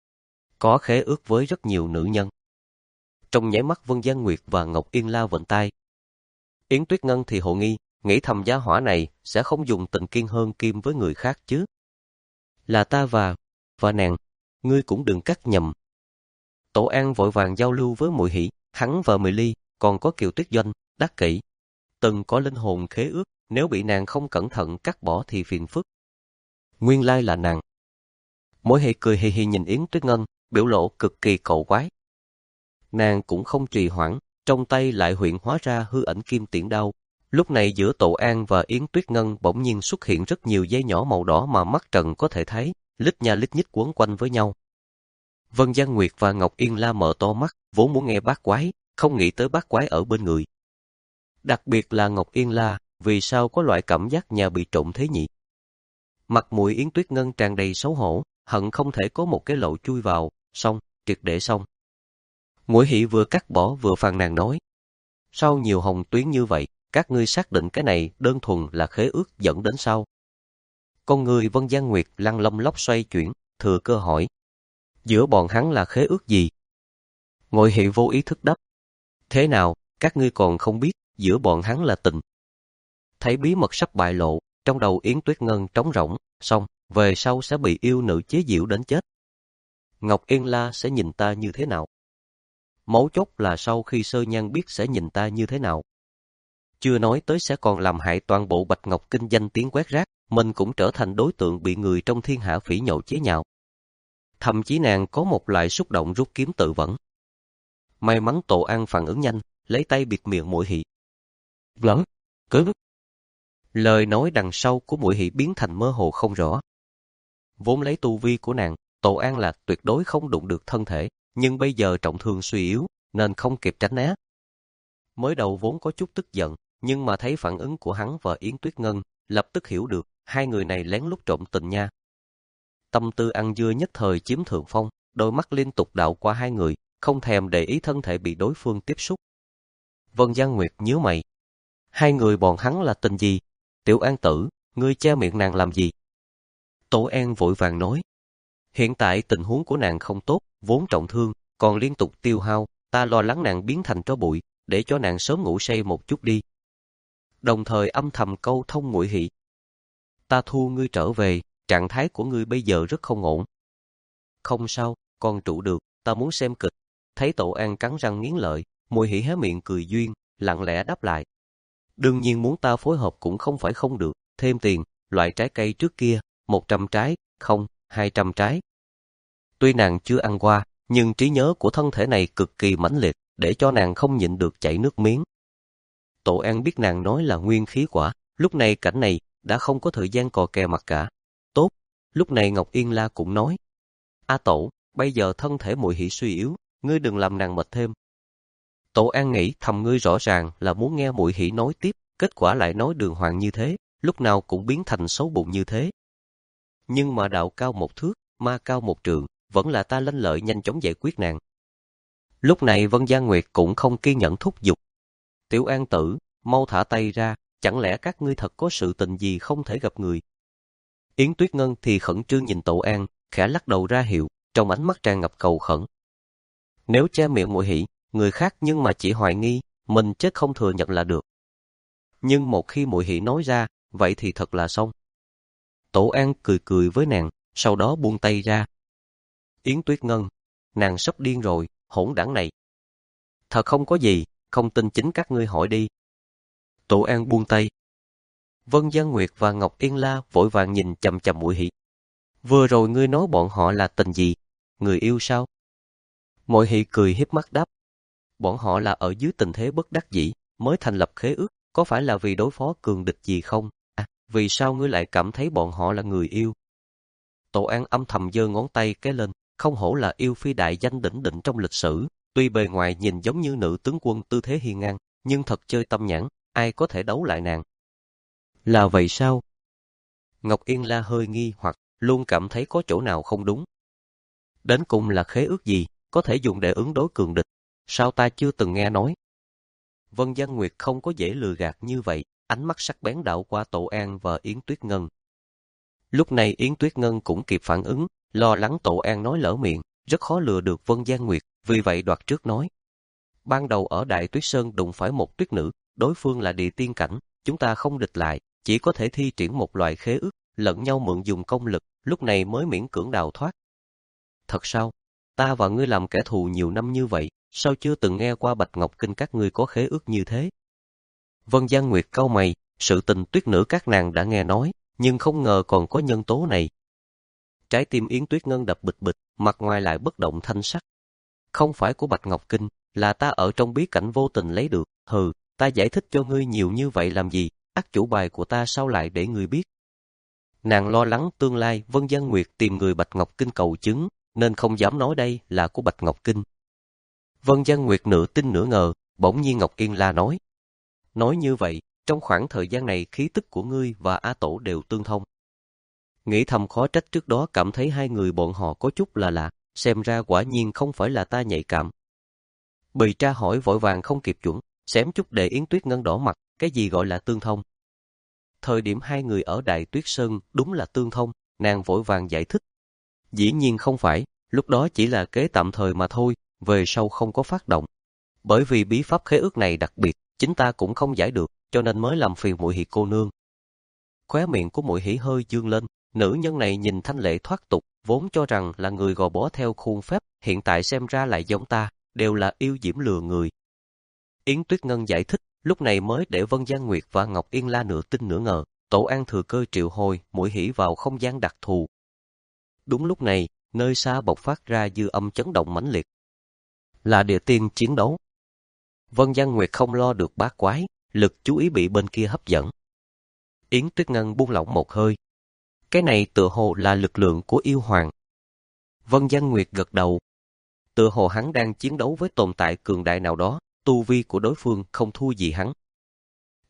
Có khế ước với rất nhiều nữ nhân. Trong nháy mắt Vân Giang Nguyệt và Ngọc Yên La vịnh tai. Yến Tuyết Ngân thì hồ nghi, nghĩ thầm gia hỏa này sẽ không dùng tình kiên hơn kim với người khác chứ. Là ta và, và nàng, ngươi cũng đừng cắt nhầm. Tổ An vội vàng giao lưu với Muội Hỷ, hắn và Mười Ly, còn có Kiều Tuyết Doanh, Đắc Kỷ. Từng có linh hồn khế ước, nếu bị nàng không cẩn thận cắt bỏ thì phiền phức. Nguyên lai là nàng. Mỗi hệ cười hì hì nhìn Yến Tuyết Ngân, biểu lộ cực kỳ cậu quái. Nàng cũng không trì hoãn, trong tay lại huyện hóa ra hư ảnh kim tiễn đao. Lúc này giữa Tổ An và Yến Tuyết Ngân bỗng nhiên xuất hiện rất nhiều dây nhỏ màu đỏ mà mắt trần có thể thấy, lít nha lít nhít quấn quanh với nhau. Vân Giang Nguyệt và Ngọc Yên La mở to mắt, vốn muốn nghe bát quái, không nghĩ tới bát quái ở bên người. Đặc biệt là Ngọc Yên La, vì sao có loại cảm giác nhà bị trộm thế nhỉ? Mặt mũi Yến Tuyết Ngân tràn đầy xấu hổ, hận không thể có một cái lỗ chui vào, xong, triệt để xong. Muội Hỷ vừa cắt bỏ vừa phàn nàn nói. Sao nhiều hồng tuyến như vậy, các ngươi xác định cái này đơn thuần là khế ước dẫn đến sau. Con người Vân Giang Nguyệt lăn lông lóc xoay chuyển, thừa cơ hỏi. Giữa bọn hắn là khế ước gì? Muội Hỷ vô ý thức đáp. Thế nào, các ngươi còn không biết, giữa bọn hắn là tình. Thấy bí mật sắp bại lộ, trong đầu Yến Tuyết Ngân trống rỗng, xong, về sau sẽ bị yêu nữ chế giễu đến chết. Ngọc Yên La sẽ nhìn ta như thế nào? Mấu chốt là sau khi Sơ Nhan biết sẽ nhìn ta như thế nào. Chưa nói tới sẽ còn làm hại toàn bộ Bạch Ngọc Kinh danh tiếng quét rác, mình cũng trở thành đối tượng bị người trong thiên hạ phỉ nhổ chế nhạo. Thậm chí nàng có một loại xúc động rút kiếm tự vẫn. May mắn Tổ An phản ứng nhanh, lấy tay bịt miệng Muội Hỷ. Lỡ, cớ. Lời nói đằng sau của Muội Hỷ biến thành mơ hồ không rõ. Vốn lấy tu vi của nàng, Tổ An là tuyệt đối không đụng được thân thể, nhưng bây giờ trọng thương suy yếu, nên không kịp tránh né. Mới đầu vốn có chút tức giận, nhưng mà thấy phản ứng của hắn và Yến Tuyết Ngân, lập tức hiểu được, hai người này lén lút trộm tình nha. Tâm tư ăn dưa nhất thời chiếm thượng phong, đôi mắt liên tục đảo qua hai người, không thèm để ý thân thể bị đối phương tiếp xúc. Vân Giang Nguyệt nhíu mày. Hai người bọn hắn là tình gì? Tiểu An tử, ngươi che miệng nàng làm gì? Tổ An vội vàng nói. Hiện tại tình huống của nàng không tốt, vốn trọng thương, còn liên tục tiêu hao, ta lo lắng nàng biến thành tro bụi, để cho nàng sớm ngủ say một chút đi. Đồng thời âm thầm câu thông Muội Hỷ. Ta thu ngươi trở về, trạng thái của ngươi bây giờ rất không ổn. Không sao, còn trụ được, ta muốn xem kịch. Thấy Tổ An cắn răng nghiến lợi, Muội Hỷ hé miệng cười duyên, lặng lẽ đáp lại. Đương nhiên muốn ta phối hợp cũng không phải không được, thêm tiền, loại trái cây trước kia, một trăm trái, không, hai trăm trái. Tuy nàng chưa ăn qua, nhưng trí nhớ của thân thể này cực kỳ mãnh liệt, để cho nàng không nhịn được chảy nước miếng. Tổ An biết nàng nói là nguyên khí quả, lúc này cảnh này, đã không có thời gian cò kè mặt cả. Tốt, lúc này Ngọc Yên La cũng nói. A Tổ, bây giờ thân thể Muội Hỷ suy yếu, ngươi đừng làm nàng mệt thêm. Tổ An nghĩ thầm ngươi rõ ràng là muốn nghe Muội Hỷ nói tiếp, kết quả lại nói đường hoàng như thế, lúc nào cũng biến thành xấu bụng như thế. Nhưng mà đạo cao một thước, ma cao một trượng, vẫn là ta lanh lợi nhanh chóng giải quyết nàng. Lúc này Vân Giang Nguyệt cũng không kiên nhẫn thúc giục. Tiểu An tử, mau thả tay ra, chẳng lẽ các ngươi thật có sự tình gì không thể gặp người? Yến Tuyết Ngân thì khẩn trương nhìn Tổ An, khẽ lắc đầu ra hiệu, trong ánh mắt tràn ngập cầu khẩn. Nếu che miệng Muội Hỷ, người khác nhưng mà chỉ hoài nghi, mình chết không thừa nhận là được. Nhưng một khi Muội Hỷ nói ra, vậy thì thật là xong. Tổ An cười cười với nàng, sau đó buông tay ra. Yến Tuyết Ngân, nàng sắp điên rồi, hỗn đảng này. Thật không có gì, không tin chính các ngươi hỏi đi. Tổ An buông tay. Vân Giang Nguyệt và Ngọc Yên La vội vàng nhìn chằm chằm Muội Hỷ. Vừa rồi ngươi nói bọn họ là tình gì? Người yêu sao? Muội Hỷ cười hiếp mắt đáp. Bọn họ là ở dưới tình thế bất đắc dĩ, mới thành lập khế ước, có phải là vì đối phó cường địch gì không? À, vì sao ngươi lại cảm thấy bọn họ là người yêu? Tổ An âm thầm giơ ngón tay cái lên, không hổ là yêu phi đại danh đỉnh đỉnh trong lịch sử, tuy bề ngoài nhìn giống như nữ tướng quân tư thế hiên ngang, nhưng thật chơi tâm nhãn, ai có thể đấu lại nàng? Là vậy sao? Ngọc Yên La hơi nghi hoặc, luôn cảm thấy có chỗ nào không đúng. Đến cùng là khế ước gì, có thể dùng để ứng đối cường địch? Sao ta chưa từng nghe nói? Vân Giang Nguyệt không có dễ lừa gạt như vậy, ánh mắt sắc bén đảo qua Tổ An và Yến Tuyết Ngân. Lúc này Yến Tuyết Ngân cũng kịp phản ứng, lo lắng Tổ An nói lỡ miệng, rất khó lừa được Vân Giang Nguyệt, vì vậy đoạt trước nói. Ban đầu ở Đại Tuyết Sơn đụng phải một tuyết nữ, đối phương là địa tiên cảnh, chúng ta không địch lại, chỉ có thể thi triển một loại khế ước, lẫn nhau mượn dùng công lực, lúc này mới miễn cưỡng đào thoát. Thật sao? Ta và ngươi làm kẻ thù nhiều năm như vậy, sao chưa từng nghe qua Bạch Ngọc Kinh các ngươi có khế ước như thế? Vân Giang Nguyệt cau mày, sự tình tuyết nữ các nàng đã nghe nói, nhưng không ngờ còn có nhân tố này. Trái tim Yến Tuyết Ngân đập bịch bịch, mặt ngoài lại bất động thanh sắc. Không phải của Bạch Ngọc Kinh, là ta ở trong bí cảnh vô tình lấy được, hừ, ta giải thích cho ngươi nhiều như vậy làm gì, ác chủ bài của ta sao lại để ngươi biết. Nàng lo lắng tương lai Vân Giang Nguyệt tìm người Bạch Ngọc Kinh cầu chứng, nên không dám nói đây là của Bạch Ngọc Kinh. Vân Giang Nguyệt nửa tin nửa ngờ, bỗng nhiên Ngọc Yên La nói. Nói như vậy, trong khoảng thời gian này khí tức của ngươi và A Tổ đều tương thông. Nghĩ thầm khó trách trước đó cảm thấy hai người bọn họ có chút là lạ, xem ra quả nhiên không phải là ta nhạy cảm. Bì tra hỏi vội vàng không kịp chuẩn, xém chút để Yến Tuyết Ngân đỏ mặt, cái gì gọi là tương thông. Thời điểm hai người ở Đại Tuyết Sơn đúng là tương thông, nàng vội vàng giải thích. Dĩ nhiên không phải, lúc đó chỉ là kế tạm thời mà thôi, về sau không có phát động. Bởi vì bí pháp khế ước này đặc biệt, chính ta cũng không giải được, cho nên mới làm phiền Muội Hỷ cô nương. Khóe miệng của Muội Hỷ hơi dương lên, nữ nhân này nhìn thanh lệ thoát tục, vốn cho rằng là người gò bó theo khuôn phép, hiện tại xem ra lại giống ta, đều là yêu diễm lừa người. Yến Tuyết Ngân giải thích, lúc này mới để Vân Giang Nguyệt và Ngọc Yên La nửa tin nửa ngờ, Tổ An thừa cơ triệu hồi, Muội Hỷ vào không gian đặc thù. Đúng lúc này, nơi xa bộc phát ra dư âm chấn động mãnh liệt. Là địa tiên chiến đấu. Vân Giang Nguyệt không lo được bát quái, lực chú ý bị bên kia hấp dẫn. Yến Tuyết Ngân buông lỏng một hơi. Cái này tựa hồ là lực lượng của yêu hoàng. Vân Giang Nguyệt gật đầu. Tựa hồ hắn đang chiến đấu với tồn tại cường đại nào đó, tu vi của đối phương không thua gì hắn.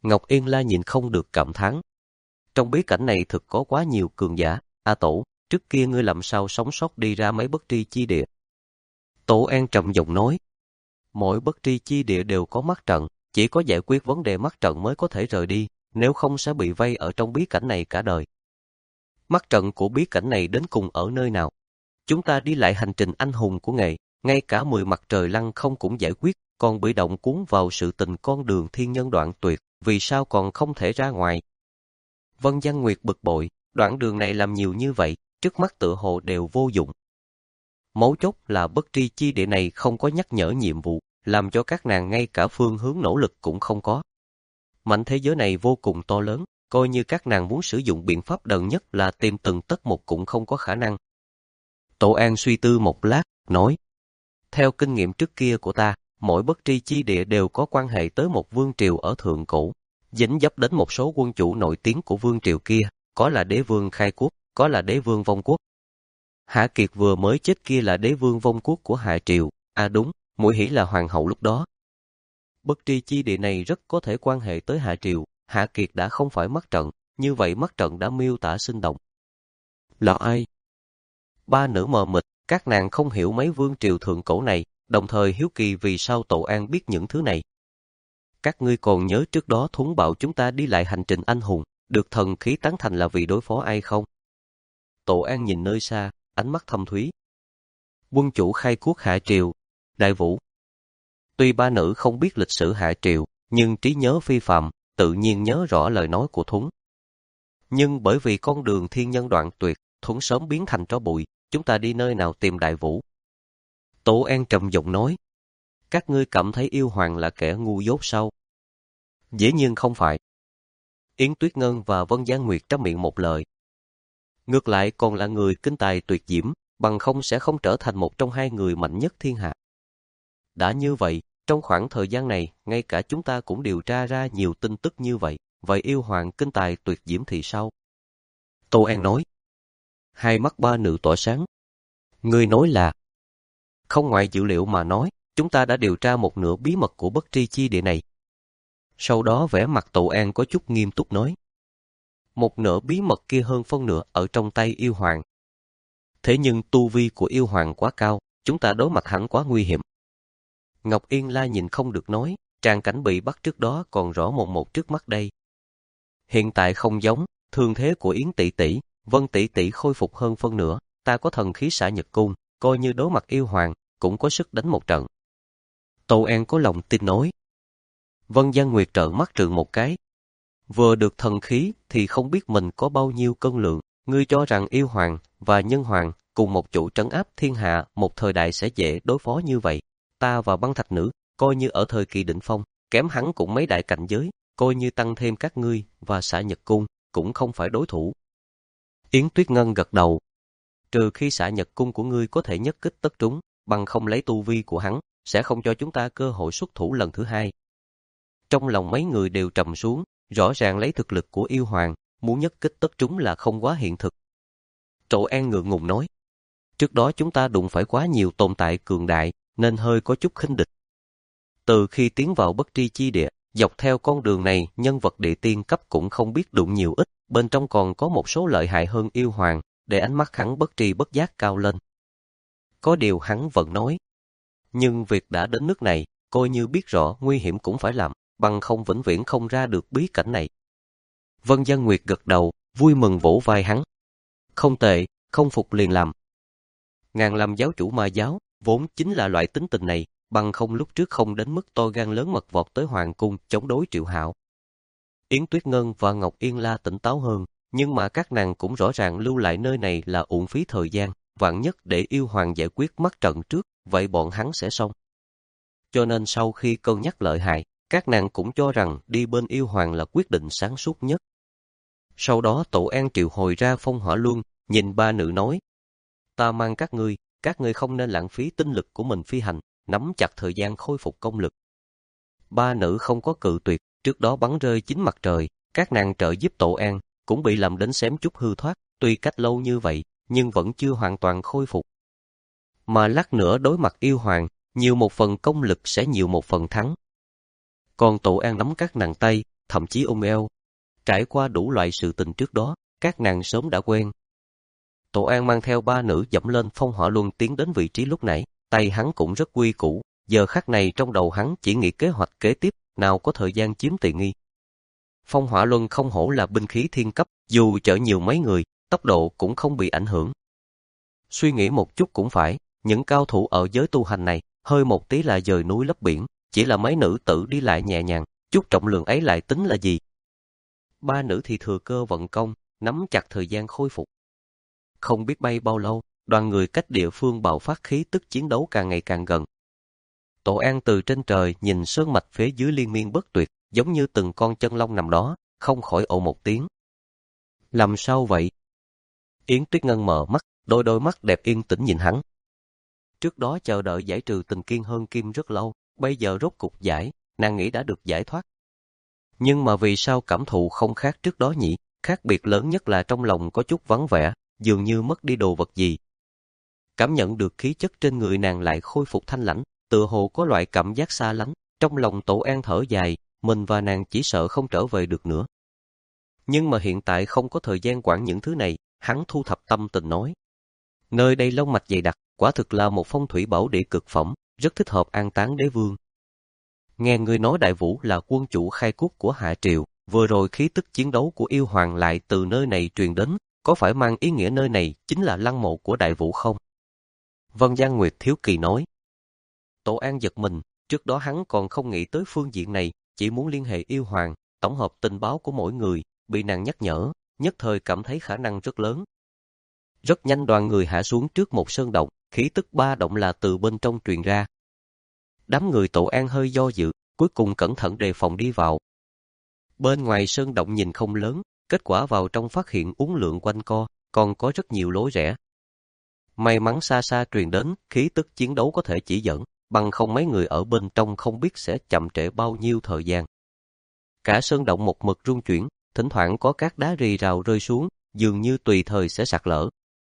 Ngọc Yên La nhìn không được cảm thán. Trong bí cảnh này thực có quá nhiều cường giả. A Tổ, trước kia ngươi làm sao sống sót đi ra mấy bất tri chi địa? Tổ An trầm giọng nói. Mỗi bất tri chi địa đều có mắt trận, chỉ có giải quyết vấn đề mắt trận mới có thể rời đi, nếu không sẽ bị vây ở trong bí cảnh này cả đời. Mắt trận của bí cảnh này đến cùng ở nơi nào? Chúng ta đi lại hành trình anh hùng của nghệ, ngay cả mười mặt trời lăng không cũng giải quyết, còn bị động cuốn vào sự tình con đường thiên nhân đoạn tuyệt, vì sao còn không thể ra ngoài? Vân Văn Nguyệt bực bội, đoạn đường này làm nhiều như vậy, trước mắt tựa hồ đều vô dụng. Mấu chốt là bất tri chi địa này không có nhắc nhở nhiệm vụ, làm cho các nàng ngay cả phương hướng nỗ lực cũng không có. Mảnh thế giới này vô cùng to lớn, coi như các nàng muốn sử dụng biện pháp đần nhất là tìm từng tấc một cũng không có khả năng. Tổ An suy tư một lát, nói. Theo kinh nghiệm trước kia của ta, mỗi bất tri chi địa đều có quan hệ tới một vương triều ở thượng cổ, dính dấp đến một số quân chủ nổi tiếng của vương triều kia, có là đế vương khai quốc, có là đế vương vong quốc. Hạ Kiệt vừa mới chết kia là đế vương vong quốc của Hạ Triều, à đúng, Muội Hỷ là hoàng hậu lúc đó. Bất tri chi địa này rất có thể quan hệ tới Hạ Triều, Hạ Kiệt đã không phải mắt trận, như vậy mắt trận đã miêu tả sinh động. Là ai? Ba nữ mờ mịt, các nàng không hiểu mấy vương triều thượng cổ này, đồng thời hiếu kỳ vì sao Tổ An biết những thứ này. Các ngươi còn nhớ trước đó Thuấn bảo chúng ta đi lại hành trình anh hùng, được thần khí tán thành là vì đối phó ai không? Tổ An nhìn nơi xa, ánh mắt thâm thúy. Quân chủ khai quốc Hạ Triều, Đại Vũ. Tuy ba nữ không biết lịch sử Hạ Triều, nhưng trí nhớ phi phàm, tự nhiên nhớ rõ lời nói của Thuấn. Nhưng bởi vì con đường thiên nhân đoạn tuyệt, Thuấn sớm biến thành tro bụi, chúng ta đi nơi nào tìm Đại Vũ? Tổ An trầm giọng nói. Các ngươi cảm thấy yêu hoàng là kẻ ngu dốt sao? Dĩ nhiên không phải. Yến Tuyết Ngân và Vân Giang Nguyệt trắm miệng một lời. Ngược lại còn là người kinh tài tuyệt diễm, bằng không sẽ không trở thành một trong hai người mạnh nhất thiên hạ. Đã như vậy, trong khoảng thời gian này, ngay cả chúng ta cũng điều tra ra nhiều tin tức như vậy, vậy yêu hoàng kinh tài tuyệt diễm thì sao? Tô An nói. Hai mắt ba nữ tỏa sáng. Ngươi nói là, không ngoài dữ liệu mà nói, chúng ta đã điều tra một nửa bí mật của bất tri chi địa này. Sau đó vẻ mặt Tô An có chút nghiêm túc nói. Một nửa bí mật kia hơn phân nửa ở trong tay yêu hoàng. Thế nhưng tu vi của yêu hoàng quá cao, chúng ta đối mặt hẳn quá nguy hiểm. Ngọc Yên La nhìn không được nói, tràng cảnh bị bắt trước đó còn rõ mồn một trước mắt đây. Hiện tại không giống, thương thế của Yến tỷ tỷ, Vân tỷ tỷ khôi phục hơn phân nửa, ta có thần khí xả nhật cung, coi như đối mặt yêu hoàng, cũng có sức đánh một trận. Tô An có lòng tin nói. Vân Giang Nguyệt trợn mắt trừng một cái. Vừa được thần khí thì không biết mình có bao nhiêu cân lượng, ngươi cho rằng yêu hoàng và nhân hoàng cùng một chủ trấn áp thiên hạ một thời đại sẽ dễ đối phó như vậy. Ta và băng thạch nữ, coi như ở thời kỳ đỉnh phong, kém hắn cũng mấy đại cảnh giới, coi như tăng thêm các ngươi và xả nhật cung, cũng không phải đối thủ. Yến Tuyết Ngân gật đầu. Trừ khi xả nhật cung của ngươi có thể nhất kích tất trúng, bằng không lấy tu vi của hắn, sẽ không cho chúng ta cơ hội xuất thủ lần thứ hai. Trong lòng mấy người đều trầm xuống, rõ ràng lấy thực lực của yêu hoàng, muốn nhất kích tất trúng là không quá hiện thực. Trộ An ngượng ngùng nói. Trước đó chúng ta đụng phải quá nhiều tồn tại cường đại, nên hơi có chút khinh địch. Từ khi tiến vào bất tri chi địa, dọc theo con đường này nhân vật địa tiên cấp cũng không biết đụng nhiều ít, bên trong còn có một số lợi hại hơn yêu hoàng, để ánh mắt hắn bất tri bất giác cao lên. Có điều hắn vẫn nói. Nhưng việc đã đến nước này, coi như biết rõ nguy hiểm cũng phải làm, bằng không vĩnh viễn không ra được bí cảnh này. Vân Giang Nguyệt gật đầu, vui mừng vỗ vai hắn. Không tệ, không phục liền làm. Ngàn làm giáo chủ ma giáo, vốn chính là loại tính tình này, bằng không lúc trước không đến mức to gan lớn mật vọt tới hoàng cung chống đối Triệu Hạo. Yến Tuyết Ngân và Ngọc Yên La tỉnh táo hơn, nhưng mà các nàng cũng rõ ràng lưu lại nơi này là uổng phí thời gian, vạn nhất để yêu hoàng giải quyết mắt trận trước, vậy bọn hắn sẽ xong. Cho nên sau khi cân nhắc lợi hại, các nàng cũng cho rằng đi bên yêu hoàng là quyết định sáng suốt nhất. Sau đó Tổ An triệu hồi ra Phong Hỏa Luân, nhìn ba nữ nói. Ta mang các ngươi, các ngươi không nên lãng phí tinh lực của mình phi hành, nắm chặt thời gian khôi phục công lực. Ba nữ không có cự tuyệt, trước đó bắn rơi chính mặt trời, các nàng trợ giúp Tổ An, cũng bị làm đến xém chút hư thoát, tuy cách lâu như vậy, nhưng vẫn chưa hoàn toàn khôi phục. Mà lát nữa đối mặt yêu hoàng, nhiều một phần công lực sẽ nhiều một phần thắng. Còn Tổ An nắm các nàng tay, thậm chí ôm eo. Trải qua đủ loại sự tình trước đó, các nàng sớm đã quen. Tổ An mang theo ba nữ dẫm lên phong hỏa luân tiến đến vị trí lúc nãy, tay hắn cũng rất quy củ, giờ khắc này trong đầu hắn chỉ nghĩ kế hoạch kế tiếp, nào có thời gian chiếm tiện nghi. Phong hỏa luân không hổ là binh khí thiên cấp, dù chở nhiều mấy người, tốc độ cũng không bị ảnh hưởng. Suy nghĩ một chút cũng phải, những cao thủ ở giới tu hành này, hơi một tí là dời núi lấp biển, chỉ là mấy nữ tử đi lại nhẹ nhàng, chút trọng lượng ấy lại tính là gì. Ba nữ thì thừa cơ vận công, nắm chặt thời gian khôi phục. Không biết bay bao lâu, đoàn người cách địa phương bạo phát khí tức chiến đấu càng ngày càng gần. Tổ An từ trên trời nhìn sơn mạch phía dưới liên miên bất tuyệt, giống như từng con chân long nằm đó, không khỏi ồ một tiếng. Làm sao vậy? Yến Tuyết Ngân mở mắt, đôi đôi mắt đẹp yên tĩnh nhìn hắn. Trước đó chờ đợi giải trừ tình kiên hơn kim rất lâu, bây giờ rốt cục giải, nàng nghĩ đã được giải thoát. Nhưng mà vì sao cảm thụ không khác trước đó nhỉ? Khác biệt lớn nhất là trong lòng có chút vắng vẻ, dường như mất đi đồ vật gì. Cảm nhận được khí chất trên người nàng lại khôi phục thanh lãnh, tựa hồ có loại cảm giác xa lánh, trong lòng Tổ An thở dài, mình và nàng chỉ sợ không trở về được nữa. Nhưng mà hiện tại không có thời gian quản những thứ này, hắn thu thập tâm tình nói. Nơi đây long mạch dày đặc, quả thực là một phong thủy bảo địa cực phẩm, rất thích hợp an táng đế vương. Nghe người nói Đại Vũ là quân chủ khai quốc của Hạ Triều, vừa rồi khí tức chiến đấu của yêu hoàng lại từ nơi này truyền đến, có phải mang ý nghĩa nơi này chính là lăng mộ của Đại Vũ không? Vân Giang Nguyệt thiếu kỳ nói. Tổ An giật mình, trước đó hắn còn không nghĩ tới phương diện này, chỉ muốn liên hệ yêu hoàng, tổng hợp tình báo của mỗi người, bị nàng nhắc nhở, nhất thời cảm thấy khả năng rất lớn. Rất nhanh đoàn người hạ xuống trước một sơn động, khí tức ba động là từ bên trong truyền ra. Đám người Tổ An hơi do dự, cuối cùng cẩn thận đề phòng đi vào. Bên ngoài sơn động nhìn không lớn, kết quả vào trong phát hiện uốn lượn quanh co, còn có rất nhiều lối rẽ. May mắn xa xa truyền đến, khí tức chiến đấu có thể chỉ dẫn, bằng không mấy người ở bên trong không biết sẽ chậm trễ bao nhiêu thời gian. Cả sơn động một mực rung chuyển, thỉnh thoảng có các đá rì rào rơi xuống, dường như tùy thời sẽ sạt lở.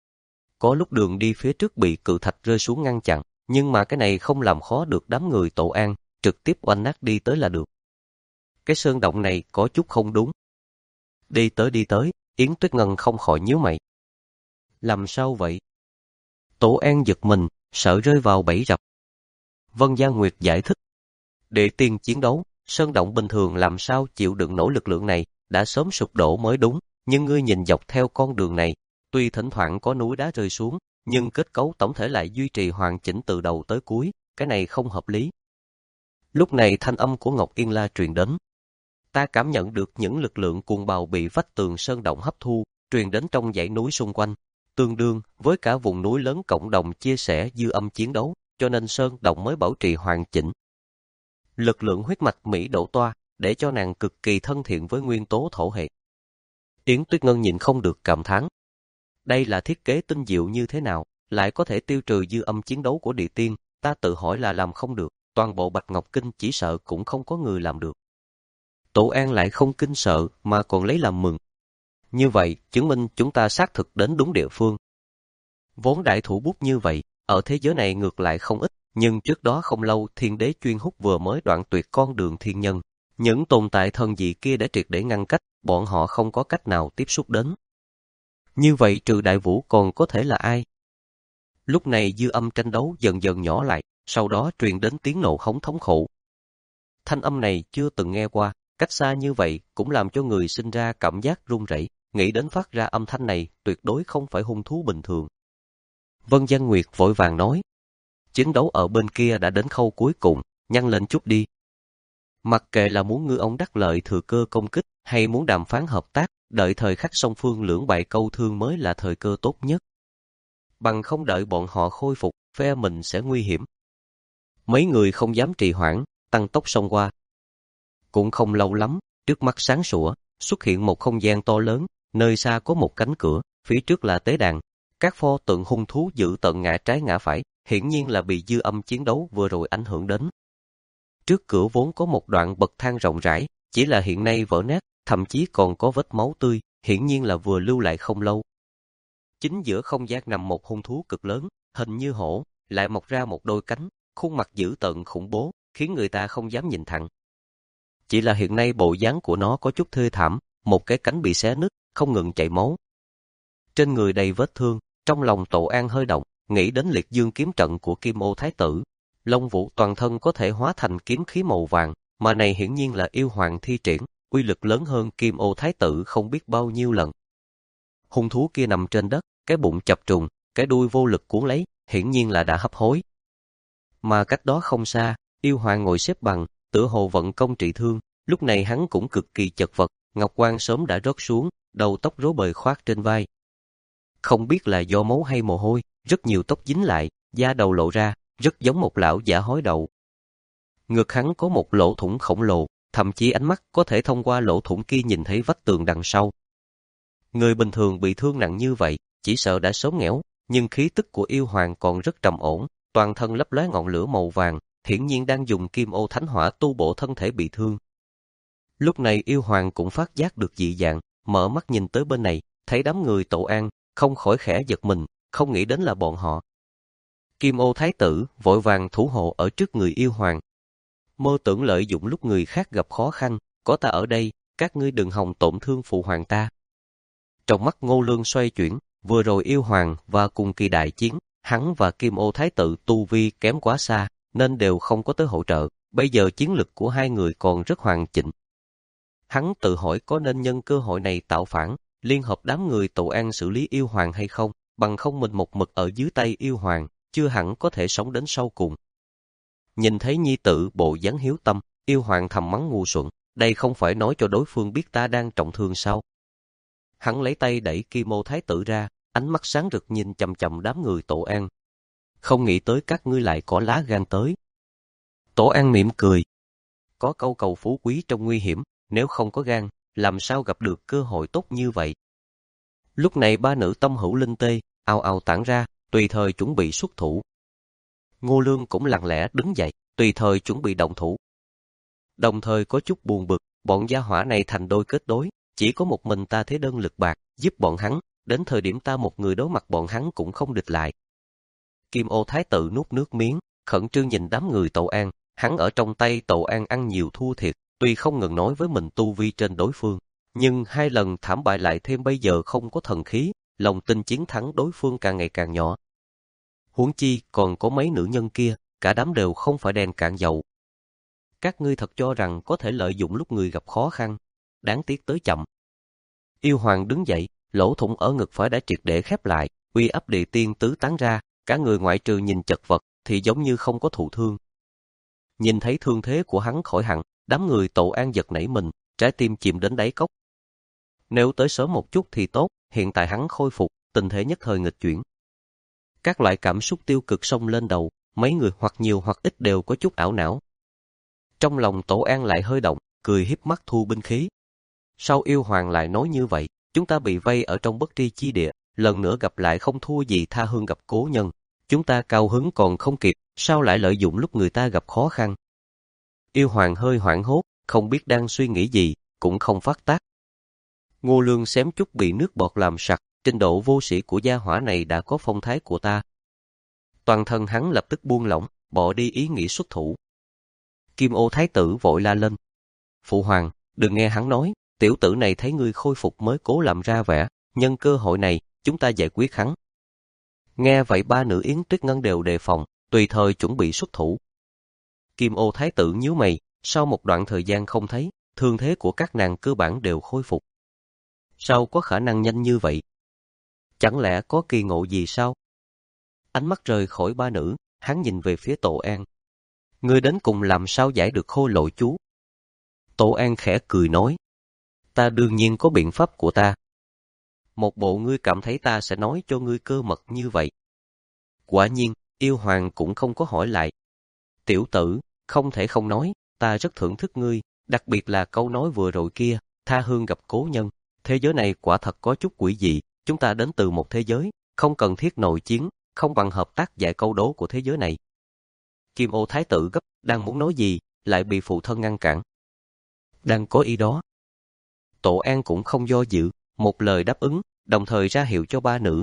Có lúc đường đi phía trước bị cự thạch rơi xuống ngăn chặn, nhưng mà cái này không làm khó được đám người Tổ An, trực tiếp oanh nát đi tới là được. Cái sơn động này có chút không đúng. Đi tới đi tới, Yến Tuyết Ngân không khỏi nhíu mày. Làm sao vậy? Tổ An giật mình, sợ rơi vào bẫy rập. Vân Giang Nguyệt giải thích. Địa tiên chiến đấu, sơn động bình thường làm sao chịu đựng nổi lực lượng này, đã sớm sụp đổ mới đúng, nhưng ngươi nhìn dọc theo con đường này, tuy thỉnh thoảng có núi đá rơi xuống, nhưng kết cấu tổng thể lại duy trì hoàn chỉnh từ đầu tới cuối, cái này không hợp lý. Lúc này thanh âm của Ngọc Yên La truyền đến. Ta cảm nhận được những lực lượng cuồng bạo bị vách tường sơn động hấp thu, truyền đến trong dãy núi xung quanh, tương đương với cả vùng núi lớn cộng đồng chia sẻ dư âm chiến đấu, cho nên sơn động mới bảo trì hoàn chỉnh. Lực lượng huyết mạch Mỹ đổ toa, để cho nàng cực kỳ thân thiện với nguyên tố thổ hệ. Yến Tuyết Ngân nhìn không được cảm thán. Đây là thiết kế tinh diệu như thế nào, lại có thể tiêu trừ dư âm chiến đấu của địa tiên, ta tự hỏi là làm không được, toàn bộ Bạch Ngọc Kinh chỉ sợ cũng không có người làm được. Tổ An lại không kinh sợ mà còn lấy làm mừng. Như vậy, chứng minh chúng ta xác thực đến đúng địa phương. Vốn đại thủ bút như vậy, ở thế giới này ngược lại không ít, nhưng trước đó không lâu thiên đế chuyên hút vừa mới đoạn tuyệt con đường thiên nhân. Những tồn tại thần dị kia đã triệt để ngăn cách, bọn họ không có cách nào tiếp xúc đến. Như vậy trừ Đại Vũ còn có thể là ai? Lúc này dư âm tranh đấu dần dần nhỏ lại, sau đó truyền đến tiếng nộ hống thống khổ. Thanh âm này chưa từng nghe qua, cách xa như vậy cũng làm cho người sinh ra cảm giác run rẩy, nghĩ đến phát ra âm thanh này tuyệt đối không phải hung thú bình thường. Vân Giang Nguyệt vội vàng nói, chiến đấu ở bên kia đã đến khâu cuối cùng, nhanh lên chút đi. Mặc kệ là muốn ngư ông đắc lợi thừa cơ công kích hay muốn đàm phán hợp tác, đợi thời khắc song phương lưỡng bại câu thương mới là thời cơ tốt nhất. Bằng không đợi bọn họ khôi phục, phe mình sẽ nguy hiểm. Mấy người không dám trì hoãn, tăng tốc xông qua. Cũng không lâu lắm, trước mắt sáng sủa, xuất hiện một không gian to lớn, nơi xa có một cánh cửa, phía trước là tế đàn. Các pho tượng hung thú giữ tận ngã trái ngã phải, hiển nhiên là bị dư âm chiến đấu vừa rồi ảnh hưởng đến. Trước cửa vốn có một đoạn bậc thang rộng rãi, chỉ là hiện nay vỡ nát, thậm chí còn có vết máu tươi, hiển nhiên là vừa lưu lại không lâu. Chính giữa không gian nằm một hung thú cực lớn, hình như hổ, lại mọc ra một đôi cánh, khuôn mặt dữ tợn khủng bố, khiến người ta không dám nhìn thẳng. chỉ là hiện nay bộ dáng của nó có chút thê thảm, một cái cánh bị xé nứt, không ngừng chảy máu. Trên người đầy vết thương, trong lòng Tổ An hơi động, nghĩ đến liệt dương kiếm trận của Kim Ô Thái Tử. Long Vũ toàn thân có thể hóa thành kiếm khí màu vàng, mà này hiển nhiên là yêu hoàng thi triển, uy lực lớn hơn Kim Ô Thái Tử không biết bao nhiêu lần. Hung thú kia nằm trên đất, cái bụng chập trùng, cái đuôi vô lực cuốn lấy, hiển nhiên là đã hấp hối. Mà cách đó không xa, yêu hoàng ngồi xếp bằng, tựa hồ vận công trị thương, lúc này hắn cũng cực kỳ chật vật, ngọc quan sớm đã rớt xuống, đầu tóc rối bời khoác trên vai. Không biết là do máu hay mồ hôi, rất nhiều tóc dính lại, da đầu lộ ra, rất giống một lão giả hói đậu. Ngực hắn có một lỗ thủng khổng lồ, thậm chí ánh mắt có thể thông qua lỗ thủng kia nhìn thấy vách tường đằng sau. Người bình thường bị thương nặng như vậy, chỉ sợ đã sớm nghẽo, nhưng khí tức của yêu hoàng còn rất trầm ổn, toàn thân lấp lóe ngọn lửa màu vàng, hiển nhiên đang dùng kim ô thánh hỏa tu bổ thân thể bị thương. Lúc này yêu hoàng cũng phát giác được dị dạng, mở mắt nhìn tới bên này, thấy đám người Tổ An, không khỏi khẽ giật mình, không nghĩ đến là bọn họ. Kim Ô Thái Tử vội vàng thủ hộ ở trước người yêu hoàng. Mơ tưởng lợi dụng lúc người khác gặp khó khăn, có ta ở đây, các ngươi đừng hòng tổn thương phụ hoàng ta. Trong mắt Ngô Lương xoay chuyển, vừa rồi yêu hoàng và cùng kỳ đại chiến, hắn và Kim Ô Thái Tử tu vi kém quá xa, nên đều không có tới hỗ trợ, bây giờ chiến lực của hai người còn rất hoàn chỉnh. Hắn tự hỏi có nên nhân cơ hội này tạo phản, liên hợp đám người Tổ An xử lý yêu hoàng hay không, bằng không mình một mực ở dưới tay yêu hoàng, chưa hẳn có thể sống đến sau cùng. Nhìn thấy nhi tử bộ dáng hiếu tâm, yêu hoàng thầm mắng ngu xuẩn, đây không phải nói cho đối phương biết ta đang trọng thương sao. Hắn lấy tay đẩy Kim Ô Thái Tử ra, ánh mắt sáng rực nhìn chằm chằm đám người Tổ An. Không nghĩ tới các ngươi lại có lá gan tới. Tổ An mỉm cười. Có câu cầu phú quý trong nguy hiểm, nếu không có gan, làm sao gặp được cơ hội tốt như vậy. Lúc này ba nữ tâm hữu linh tê, ào ào tản ra, tùy thời chuẩn bị xuất thủ. Ngô Lương cũng lặng lẽ đứng dậy, tùy thời chuẩn bị động thủ. Đồng thời có chút buồn bực, bọn gia hỏa này thành đôi kết đối, chỉ có một mình ta thế đơn lực bạc, giúp bọn hắn, đến thời điểm ta một người đối mặt bọn hắn cũng không địch lại. Kim Ô Thái Tử nuốt nước miếng, khẩn trương nhìn đám người Tổ An, hắn ở trong tay Tổ An ăn nhiều thua thiệt, tuy không ngừng nói với mình tu vi trên đối phương, nhưng hai lần thảm bại lại thêm bây giờ không có thần khí, lòng tin chiến thắng đối phương càng ngày càng nhỏ. Huống chi còn có mấy nữ nhân kia, cả đám đều không phải đèn cạn dầu. Các ngươi thật cho rằng có thể lợi dụng lúc người gặp khó khăn, đáng tiếc tới chậm. Yêu hoàng đứng dậy, lỗ thủng ở ngực phải đã triệt để khép lại, uy áp địa tiên tứ tán ra, cả người ngoại trừ nhìn chật vật thì giống như không có thụ thương. Nhìn thấy thương thế của hắn khỏi hẳn, đám người Tổ An giật nảy mình, trái tim chìm đến đáy cốc. Nếu tới sớm một chút thì tốt, hiện tại hắn khôi phục, tình thế nhất thời nghịch chuyển. Các loại cảm xúc tiêu cực xông lên đầu, mấy người hoặc nhiều hoặc ít đều có chút ảo não. Trong lòng Tổ An lại hơi động, cười hiếp mắt thu binh khí. Sau yêu hoàng lại nói như vậy, chúng ta bị vây ở trong bất tri chi địa, lần nữa gặp lại không thua gì tha hương gặp cố nhân. Chúng ta cao hứng còn không kịp, sao lại lợi dụng lúc người ta gặp khó khăn? Yêu hoàng hơi hoảng hốt, không biết đang suy nghĩ gì, cũng không phát tác. Ngô Lương xém chút bị nước bọt làm sặc, trình độ vô sĩ của gia hỏa này đã có phong thái của ta. Toàn thân hắn lập tức buông lỏng, bỏ đi ý nghĩ xuất thủ. Kim Ô Thái Tử vội la lên. Phụ hoàng, đừng nghe hắn nói, tiểu tử này thấy ngươi khôi phục mới cố làm ra vẻ, nhân cơ hội này, chúng ta giải quyết hắn. Nghe vậy ba nữ Yến Tuyết Ngân đều đề phòng, tùy thời chuẩn bị xuất thủ. Kim Ô Thái Tử nhíu mày, sau một đoạn thời gian không thấy, thương thế của các nàng cơ bản đều khôi phục. Sao có khả năng nhanh như vậy? Chẳng lẽ có kỳ ngộ gì sao? Ánh mắt rời khỏi ba nữ, hắn nhìn về phía Tổ An. Ngươi đến cùng làm sao giải được khôi lỗi chú? Tổ An khẽ cười nói. Ta đương nhiên có biện pháp của ta. Một bộ ngươi cảm thấy ta sẽ nói cho ngươi cơ mật như vậy. Quả nhiên, yêu hoàng cũng không có hỏi lại. Tiểu tử, không thể không nói, ta rất thưởng thức ngươi, đặc biệt là câu nói vừa rồi kia, tha hương gặp cố nhân. Thế giới này quả thật có chút quỷ dị, chúng ta đến từ một thế giới, không cần thiết nội chiến, không bằng hợp tác giải câu đố của thế giới này. Kim Ô Thái Tử gấp, đang muốn nói gì, lại bị phụ thân ngăn cản. Đang có ý đó. Tổ An cũng không do dự, một lời đáp ứng, đồng thời ra hiệu cho ba nữ.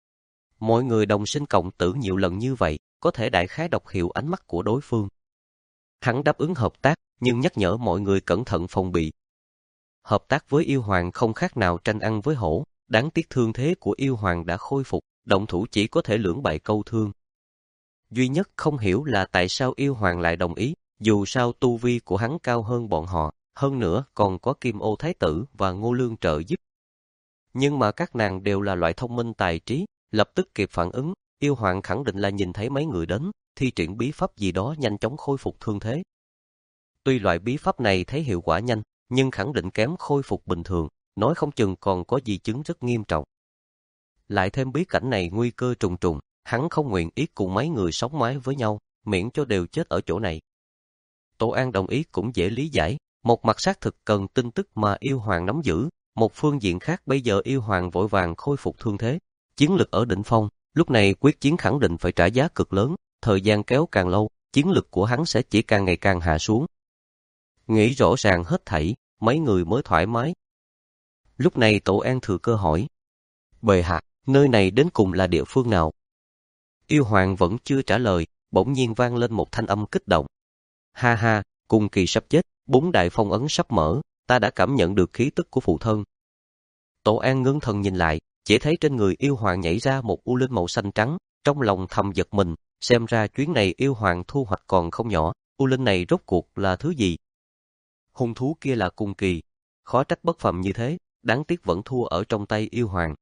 Mọi người đồng sinh cộng tử nhiều lần như vậy, có thể đại khái đọc hiểu ánh mắt của đối phương. Hắn đáp ứng hợp tác, nhưng nhắc nhở mọi người cẩn thận phòng bị. Hợp tác với yêu hoàng không khác nào tranh ăn với hổ, đáng tiếc thương thế của yêu hoàng đã khôi phục, động thủ chỉ có thể lưỡng bại câu thương. Duy nhất không hiểu là tại sao yêu hoàng lại đồng ý, dù sao tu vi của hắn cao hơn bọn họ, hơn nữa còn có Kim Ô Thái Tử và Ngô Lương trợ giúp. Nhưng mà các nàng đều là loại thông minh tài trí, lập tức kịp phản ứng, yêu hoàng khẳng định là nhìn thấy mấy người đến, thi triển bí pháp gì đó nhanh chóng khôi phục thương thế. Tuy loại bí pháp này thấy hiệu quả nhanh, nhưng khẳng định kém khôi phục bình thường, nói không chừng còn có di chứng rất nghiêm trọng. Lại thêm bí cảnh này nguy cơ trùng trùng, hắn không nguyện ý cùng mấy người sống mái với nhau, miễn cho đều chết ở chỗ này. Tổ An đồng ý cũng dễ lý giải, một mặt xác thực cần tin tức mà yêu hoàng nắm giữ, một phương diện khác bây giờ yêu hoàng vội vàng khôi phục thương thế, chiến lực ở đỉnh phong, lúc này quyết chiến khẳng định phải trả giá cực lớn, thời gian kéo càng lâu, chiến lực của hắn sẽ chỉ càng ngày càng hạ xuống. Nghĩ rõ ràng hết thảy, mấy người mới thoải mái. Lúc này Tổ An thừa cơ hỏi, bệ hạ, nơi này đến cùng là địa phương nào? Yêu hoàng vẫn chưa trả lời, bỗng nhiên vang lên một thanh âm kích động. Ha ha, Cung Kỳ sắp chết, bốn đại phong ấn sắp mở, ta đã cảm nhận được khí tức của phụ thân. Tổ An ngưng thần nhìn lại, chỉ thấy trên người yêu hoàng nhảy ra một u linh màu xanh trắng, trong lòng thầm giật mình, xem ra chuyến này yêu hoàng thu hoạch còn không nhỏ, u linh này rốt cuộc là thứ gì? Hung thú kia là Cung Kỳ, khó trách bất phàm như thế, đáng tiếc vẫn thua ở trong tay yêu hoàng.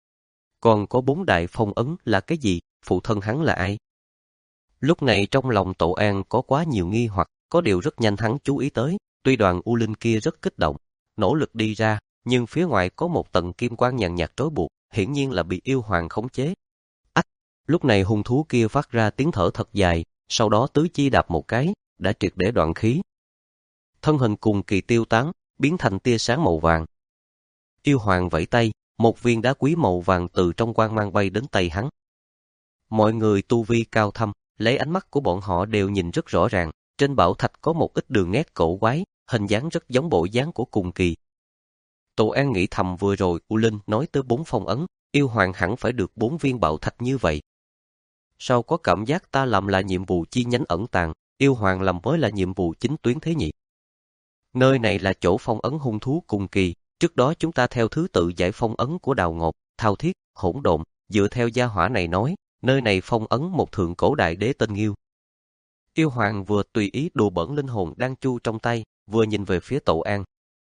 Còn có bốn đại phong ấn là cái gì, phụ thân hắn là ai? Lúc này trong lòng Tổ An có quá nhiều nghi hoặc, có điều rất nhanh hắn chú ý tới, tuy đoàn u linh kia rất kích động, nỗ lực đi ra, nhưng phía ngoài có một tầng kim quang nhàn nhạt trói buộc, hiển nhiên là bị yêu hoàng khống chế. Ách, lúc này hung thú kia phát ra tiếng thở thật dài, sau đó tứ chi đạp một cái, đã triệt để đoạn khí. Thân hình Cung Kỳ tiêu tán, biến thành tia sáng màu vàng. Yêu hoàng vẫy tay, một viên đá quý màu vàng từ trong quang mang bay đến tay hắn. Mọi người tu vi cao thâm, lấy ánh mắt của bọn họ đều nhìn rất rõ ràng, trên bảo thạch có một ít đường nét cổ quái, hình dáng rất giống bộ dáng của Cung Kỳ. Tổ An nghĩ thầm vừa rồi U Linh nói tới bốn phong ấn, yêu hoàng hẳn phải được bốn viên bảo thạch như vậy. Sao có cảm giác ta làm là nhiệm vụ chi nhánh ẩn tàng, yêu hoàng làm mới là nhiệm vụ chính tuyến thế nhỉ? Nơi này là chỗ phong ấn hung thú Cung Kỳ, trước đó chúng ta theo thứ tự giải phong ấn của Đào Ngột, Thao Thiết, Hỗn Độn, dựa theo gia hỏa này nói, nơi này phong ấn một thượng cổ đại đế tên Nghiêu. Yêu hoàng vừa tùy ý đùa bỡn linh hồn đang chu trong tay, vừa nhìn về phía Tổ An.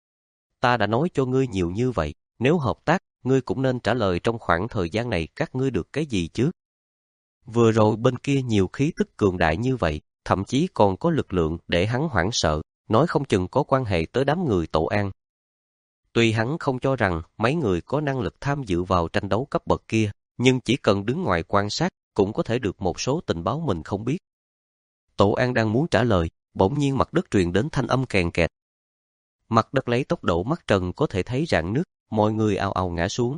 Ta đã nói cho ngươi nhiều như vậy, nếu hợp tác, ngươi cũng nên trả lời trong khoảng thời gian này các ngươi được cái gì chứ? Vừa rồi bên kia nhiều khí tức cường đại như vậy, thậm chí còn có lực lượng để hắn hoảng sợ, nói không chừng có quan hệ tới đám người Tổ An. Tuy hắn không cho rằng mấy người có năng lực tham dự vào tranh đấu cấp bậc kia, nhưng chỉ cần đứng ngoài quan sát, cũng có thể được một số tình báo mình không biết. Tổ An đang muốn trả lời, bỗng nhiên mặt đất truyền đến thanh âm kèn kẹt. Mặt đất lấy tốc độ mắt trần có thể thấy rạn nứt, mọi người ào ào ngã xuống.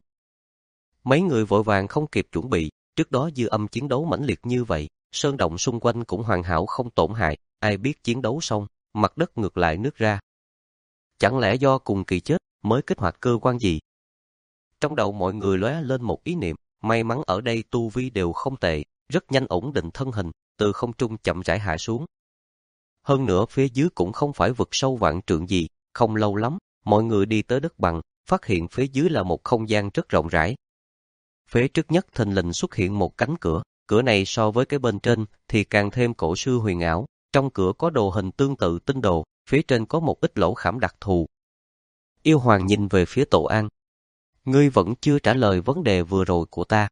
Mấy người vội vàng không kịp chuẩn bị, trước đó dư âm chiến đấu mãnh liệt như vậy, sơn động xung quanh cũng hoàn hảo không tổn hại, ai biết chiến đấu xong, mặt đất ngược lại nứt ra. Chẳng lẽ do Cung Kỳ chết mới kích hoạt cơ quan gì? Trong đầu mọi người lóe lên một ý niệm, may mắn ở đây tu vi đều không tệ, rất nhanh ổn định thân hình, từ không trung chậm rãi hạ xuống. Hơn nữa phía dưới cũng không phải vực sâu vạn trượng gì, không lâu lắm, mọi người đi tới đất bằng, phát hiện phía dưới là một không gian rất rộng rãi. Phía trước nhất thình lình xuất hiện một cánh cửa, cửa này so với cái bên trên thì càng thêm cổ xưa huyền ảo, trong cửa có đồ hình tương tự tinh đồ, phía trên có một ít lỗ khảm đặc thù. Yêu hoàng nhìn về phía Tổ An. Ngươi vẫn chưa trả lời vấn đề vừa rồi của ta.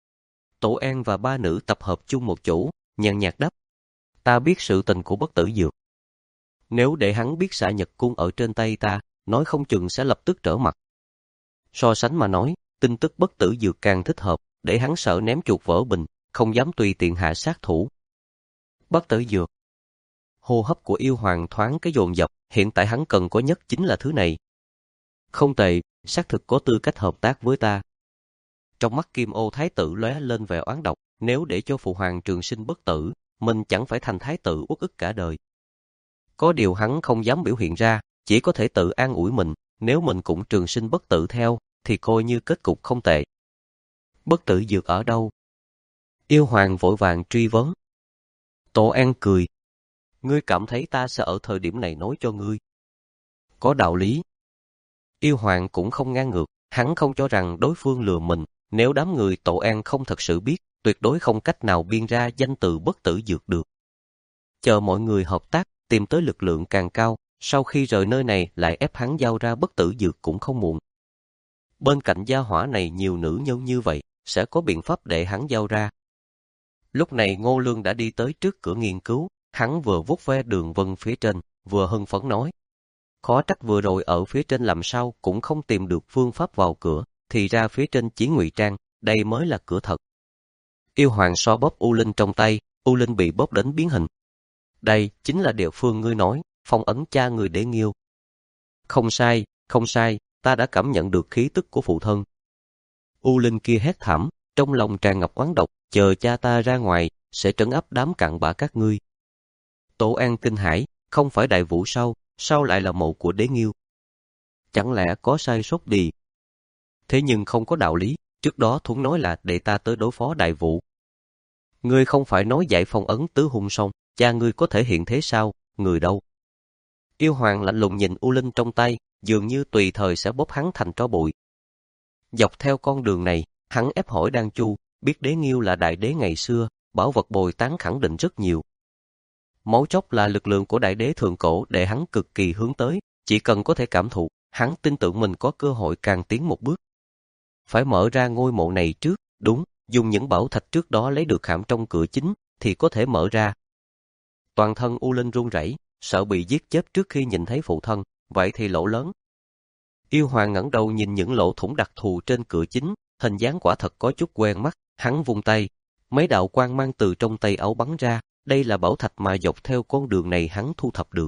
Tổ An và ba nữ tập hợp chung một chỗ, nhàn nhạt đáp. Ta biết sự tình của Bất Tử Dược. Nếu để hắn biết xạ nhật cung ở trên tay ta, nói không chừng sẽ lập tức trở mặt. So sánh mà nói, tin tức Bất Tử Dược càng thích hợp, để hắn sợ ném chuột vỡ bình, không dám tùy tiện hạ sát thủ. Bất Tử Dược. Hô hấp của yêu hoàng thoáng cái dồn dập, hiện tại hắn cần có nhất chính là thứ này. Không tệ, xác thực có tư cách hợp tác với ta. Trong mắt Kim Ô Thái tử lóe lên vẻ oán độc, nếu để cho phụ hoàng trường sinh bất tử, mình chẳng phải thành thái tử uất ức cả đời. Có điều hắn không dám biểu hiện ra, chỉ có thể tự an ủi mình, nếu mình cũng trường sinh bất tử theo, thì coi như kết cục không tệ. Bất Tử Dược ở đâu? Yêu hoàng vội vàng truy vấn. Tổ An cười. Ngươi cảm thấy ta sẽ ở thời điểm này nói cho ngươi? Có đạo lý. Yêu Hoàng cũng không ngang ngược, hắn không cho rằng đối phương lừa mình, nếu đám người Tổ An không thật sự biết, tuyệt đối không cách nào biên ra danh từ bất tử dược được. Chờ mọi người hợp tác, tìm tới lực lượng càng cao, sau khi rời nơi này lại ép hắn giao ra bất tử dược cũng không muộn. Bên cạnh gia hỏa này nhiều nữ nhân như vậy, sẽ có biện pháp để hắn giao ra. Lúc này Ngô Lương đã đi tới trước cửa nghiên cứu, hắn vừa vuốt ve đường vân phía trên, vừa hưng phấn nói. Khó trách vừa rồi ở phía trên làm sao cũng không tìm được phương pháp vào cửa, thì ra phía trên chỉ ngụy trang, đây mới là cửa thật. Yêu Hoàng so bóp U Linh trong tay, U Linh bị bóp đến biến hình. Đây chính là địa phương ngươi nói, phong ấn cha người để nghiêu. Không sai, không sai, ta đã cảm nhận được khí tức của phụ thân. U Linh kia hét thảm, trong lòng tràn ngập oán độc, chờ cha ta ra ngoài, sẽ trấn áp đám cặn bã các ngươi. Tổ An kinh hãi, không phải Đại Vũ sao, sao lại là mộ của đế nghiêu? Chẳng lẽ có sai sót gì? Thế nhưng không có đạo lý, trước đó Thuấn nói là để ta tới đối phó Đại Vũ. Ngươi không phải nói giải phong ấn tứ hung xong, cha ngươi có thể hiện thế sao, người đâu? Yêu Hoàng lạnh lùng nhìn U Linh trong tay, dường như tùy thời sẽ bóp hắn thành tro bụi. Dọc theo con đường này, hắn ép hỏi Đan Chu, biết đế nghiêu là đại đế ngày xưa, bảo vật bồi tán khẳng định rất nhiều. Máu chốc là lực lượng của đại đế thượng cổ để hắn cực kỳ hướng tới, chỉ cần có thể cảm thụ, hắn tin tưởng mình có cơ hội càng tiến một bước. Phải mở ra ngôi mộ này trước, đúng, dùng những bảo thạch trước đó lấy được khảm trong cửa chính, thì có thể mở ra. Toàn thân U Linh run rẩy, sợ bị giết chết trước khi nhìn thấy phụ thân, vậy thì lỗ lớn. Yêu Hoàng ngẩng đầu nhìn những lỗ thủng đặc thù trên cửa chính, hình dáng quả thật có chút quen mắt, hắn vung tay, mấy đạo quang mang từ trong tay áo bắn ra, đây là bảo thạch mà dọc theo con đường này hắn thu thập được.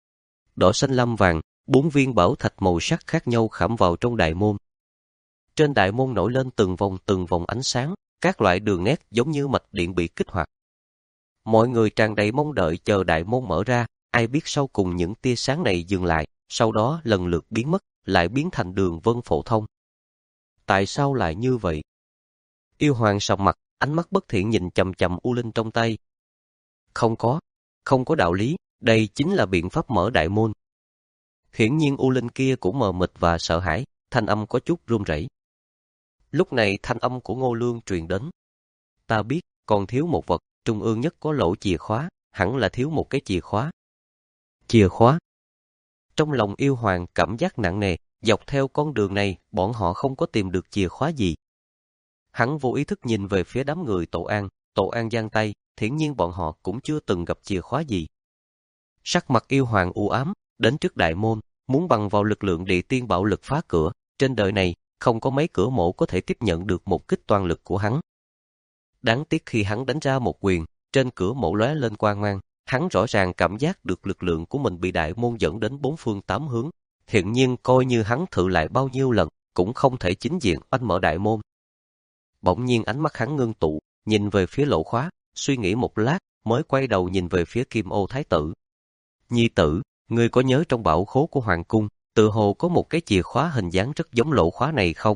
Đỏ xanh lam vàng, bốn viên bảo thạch màu sắc khác nhau khảm vào trong đại môn. Trên đại môn nổi lên từng vòng từng vòng ánh sáng, các loại đường nét giống như mạch điện bị kích hoạt. Mọi người tràn đầy mong đợi chờ đại môn mở ra, ai biết sau cùng những tia sáng này dừng lại, sau đó lần lượt biến mất, lại biến thành đường vân phổ thông. Tại sao lại như vậy? Yêu Hoàng sầm mặt, ánh mắt bất thiện nhìn chằm chằm U Linh trong tay. Không có, không có đạo lý, đây chính là biện pháp mở đại môn. Hiển nhiên U Linh kia cũng mờ mịt và sợ hãi, thanh âm có chút run rẩy. Lúc này thanh âm của Ngô Lương truyền đến. Ta biết, còn thiếu một vật, trung ương nhất có lỗ chìa khóa, hẳn là thiếu một cái chìa khóa. Chìa khóa? Trong lòng Yêu Hoàng cảm giác nặng nề, dọc theo con đường này, bọn họ không có tìm được chìa khóa gì. Hắn vô ý thức nhìn về phía đám người Tổ An, Tổ An giang tay, hiển nhiên bọn họ cũng chưa từng gặp chìa khóa gì. Sắc mặt Yêu Hoàng u ám, đến trước đại môn, muốn bằng vào lực lượng địa tiên bạo lực phá cửa, trên đời này, không có mấy cửa mộ có thể tiếp nhận được một kích toàn lực của hắn. Đáng tiếc khi hắn đánh ra một quyền, trên cửa mộ lóe lên quang mang, hắn rõ ràng cảm giác được lực lượng của mình bị đại môn dẫn đến bốn phương tám hướng. Hiện nhiên coi như hắn thử lại bao nhiêu lần, cũng không thể chính diện oanh mở đại môn. Bỗng nhiên ánh mắt hắn ngưng tụ, nhìn về phía lỗ khóa, suy nghĩ một lát, mới quay đầu nhìn về phía Kim Ô Thái tử. Nhi tử, ngươi có nhớ trong bảo khố của Hoàng cung, tự hồ có một cái chìa khóa hình dáng rất giống lỗ khóa này không?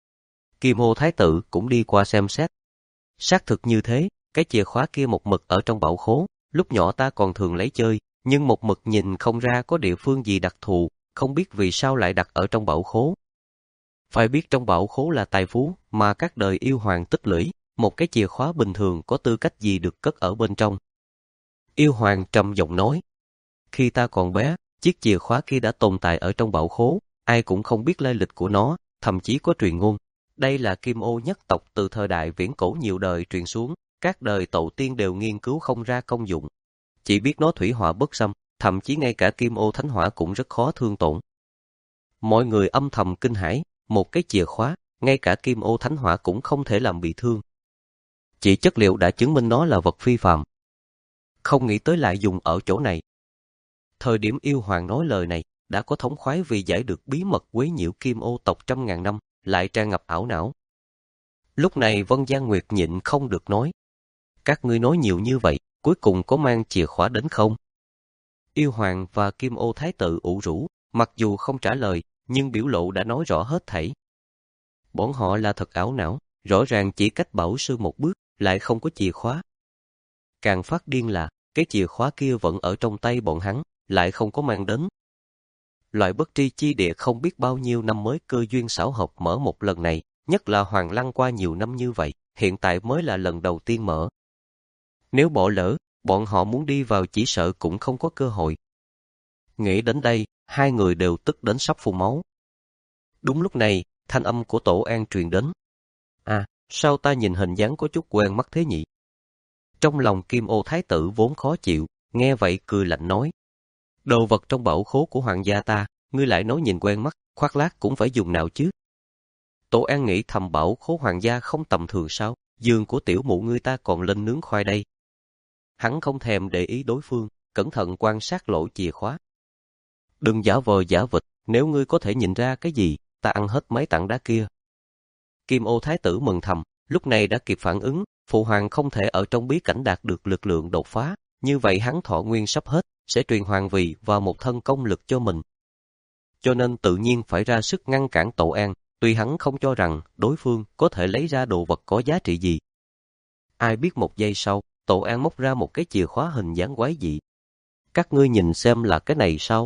Kim Ô Thái tử cũng đi qua xem xét. Xác thực như thế, cái chìa khóa kia một mực ở trong bảo khố, lúc nhỏ ta còn thường lấy chơi, nhưng một mực nhìn không ra có địa phương gì đặc thù, không biết vì sao lại đặt ở trong bảo khố. Phải biết trong bảo khố là tài phú mà các đời yêu hoàng tích lũy, một cái chìa khóa bình thường có tư cách gì được cất ở bên trong. Yêu Hoàng trầm giọng nói, khi ta còn bé, chiếc chìa khóa kia đã tồn tại ở trong bảo khố, ai cũng không biết lai lịch của nó, thậm chí có truyền ngôn. Đây là Kim Ô nhất tộc từ thời đại viễn cổ nhiều đời truyền xuống, các đời tổ tiên đều nghiên cứu không ra công dụng. Chỉ biết nó thủy hỏa bất xâm, thậm chí ngay cả Kim Ô thánh hỏa cũng rất khó thương tổn. Mọi người âm thầm kinh hãi, một cái chìa khóa, ngay cả Kim Ô thánh hỏa cũng không thể làm bị thương. Chỉ chất liệu đã chứng minh nó là vật phi phàm. Không nghĩ tới lại dùng ở chỗ này. Thời điểm Yêu Hoàng nói lời này, đã có thống khoái vì giải được bí mật quấy nhiễu Kim Ô tộc trăm ngàn năm, lại tràn ngập ảo não. Lúc này Vân Giang Nguyệt nhịn không được nói. Các ngươi nói nhiều như vậy, cuối cùng có mang chìa khóa đến không? Yêu Hoàng và Kim Ô Thái tử ủ rũ, mặc dù không trả lời, nhưng biểu lộ đã nói rõ hết thảy. Bọn họ là thật ảo não, rõ ràng chỉ cách Bảo Sư một bước, lại không có chìa khóa. Càng phát điên là, cái chìa khóa kia vẫn ở trong tay bọn hắn, lại không có mang đến. Loại bất tri chi địa không biết bao nhiêu năm mới cơ duyên xảo hợp mở một lần này, nhất là Hoàng Lăng qua nhiều năm như vậy, hiện tại mới là lần đầu tiên mở. Nếu bỏ lỡ, bọn họ muốn đi vào chỉ sợ cũng không có cơ hội. Nghĩ đến đây, hai người đều tức đến sắp phun máu. Đúng lúc này, thanh âm của Tổ An truyền đến. À, sao ta nhìn hình dáng có chút quen mắt thế nhỉ? Trong lòng Kim Ô Thái tử vốn khó chịu, nghe vậy cười lạnh nói. Đồ vật trong bảo khố của hoàng gia ta, ngươi lại nói nhìn quen mắt, khoác lác cũng phải dùng nào chứ? Tổ An nghĩ thầm bảo khố hoàng gia không tầm thường sao, giường của tiểu mụ ngươi ta còn lên nướng khoai đây. Hắn không thèm để ý đối phương, cẩn thận quan sát lỗ chìa khóa. Đừng giả vờ giả vịt, nếu ngươi có thể nhìn ra cái gì, ta ăn hết mấy tảng đá kia. Kim Ô Thái tử mừng thầm, lúc này đã kịp phản ứng, phụ hoàng không thể ở trong bí cảnh đạt được lực lượng đột phá, như vậy hắn thọ nguyên sắp hết, sẽ truyền hoàng vị và một thân công lực cho mình. Cho nên tự nhiên phải ra sức ngăn cản Tổ An, tuy hắn không cho rằng đối phương có thể lấy ra đồ vật có giá trị gì. Ai biết một giây sau, Tổ An móc ra một cái chìa khóa hình dáng quái dị. Các ngươi nhìn xem là cái này sao?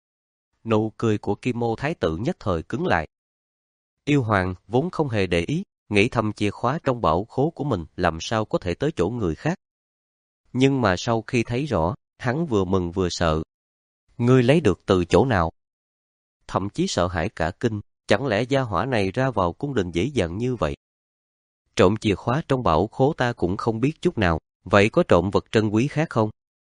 Nụ cười của Kim Ô Thái tử nhất thời cứng lại. Yêu Hoàng vốn không hề để ý, nghĩ thầm chìa khóa trong bảo khố của mình làm sao có thể tới chỗ người khác. Nhưng mà sau khi thấy rõ, hắn vừa mừng vừa sợ. Ngươi lấy được từ chỗ nào? Thậm chí sợ hãi cả kinh, chẳng lẽ gia hỏa này ra vào cung đình dễ dàng như vậy? Trộm chìa khóa trong bảo khố ta cũng không biết chút nào, vậy có trộm vật trân quý khác không?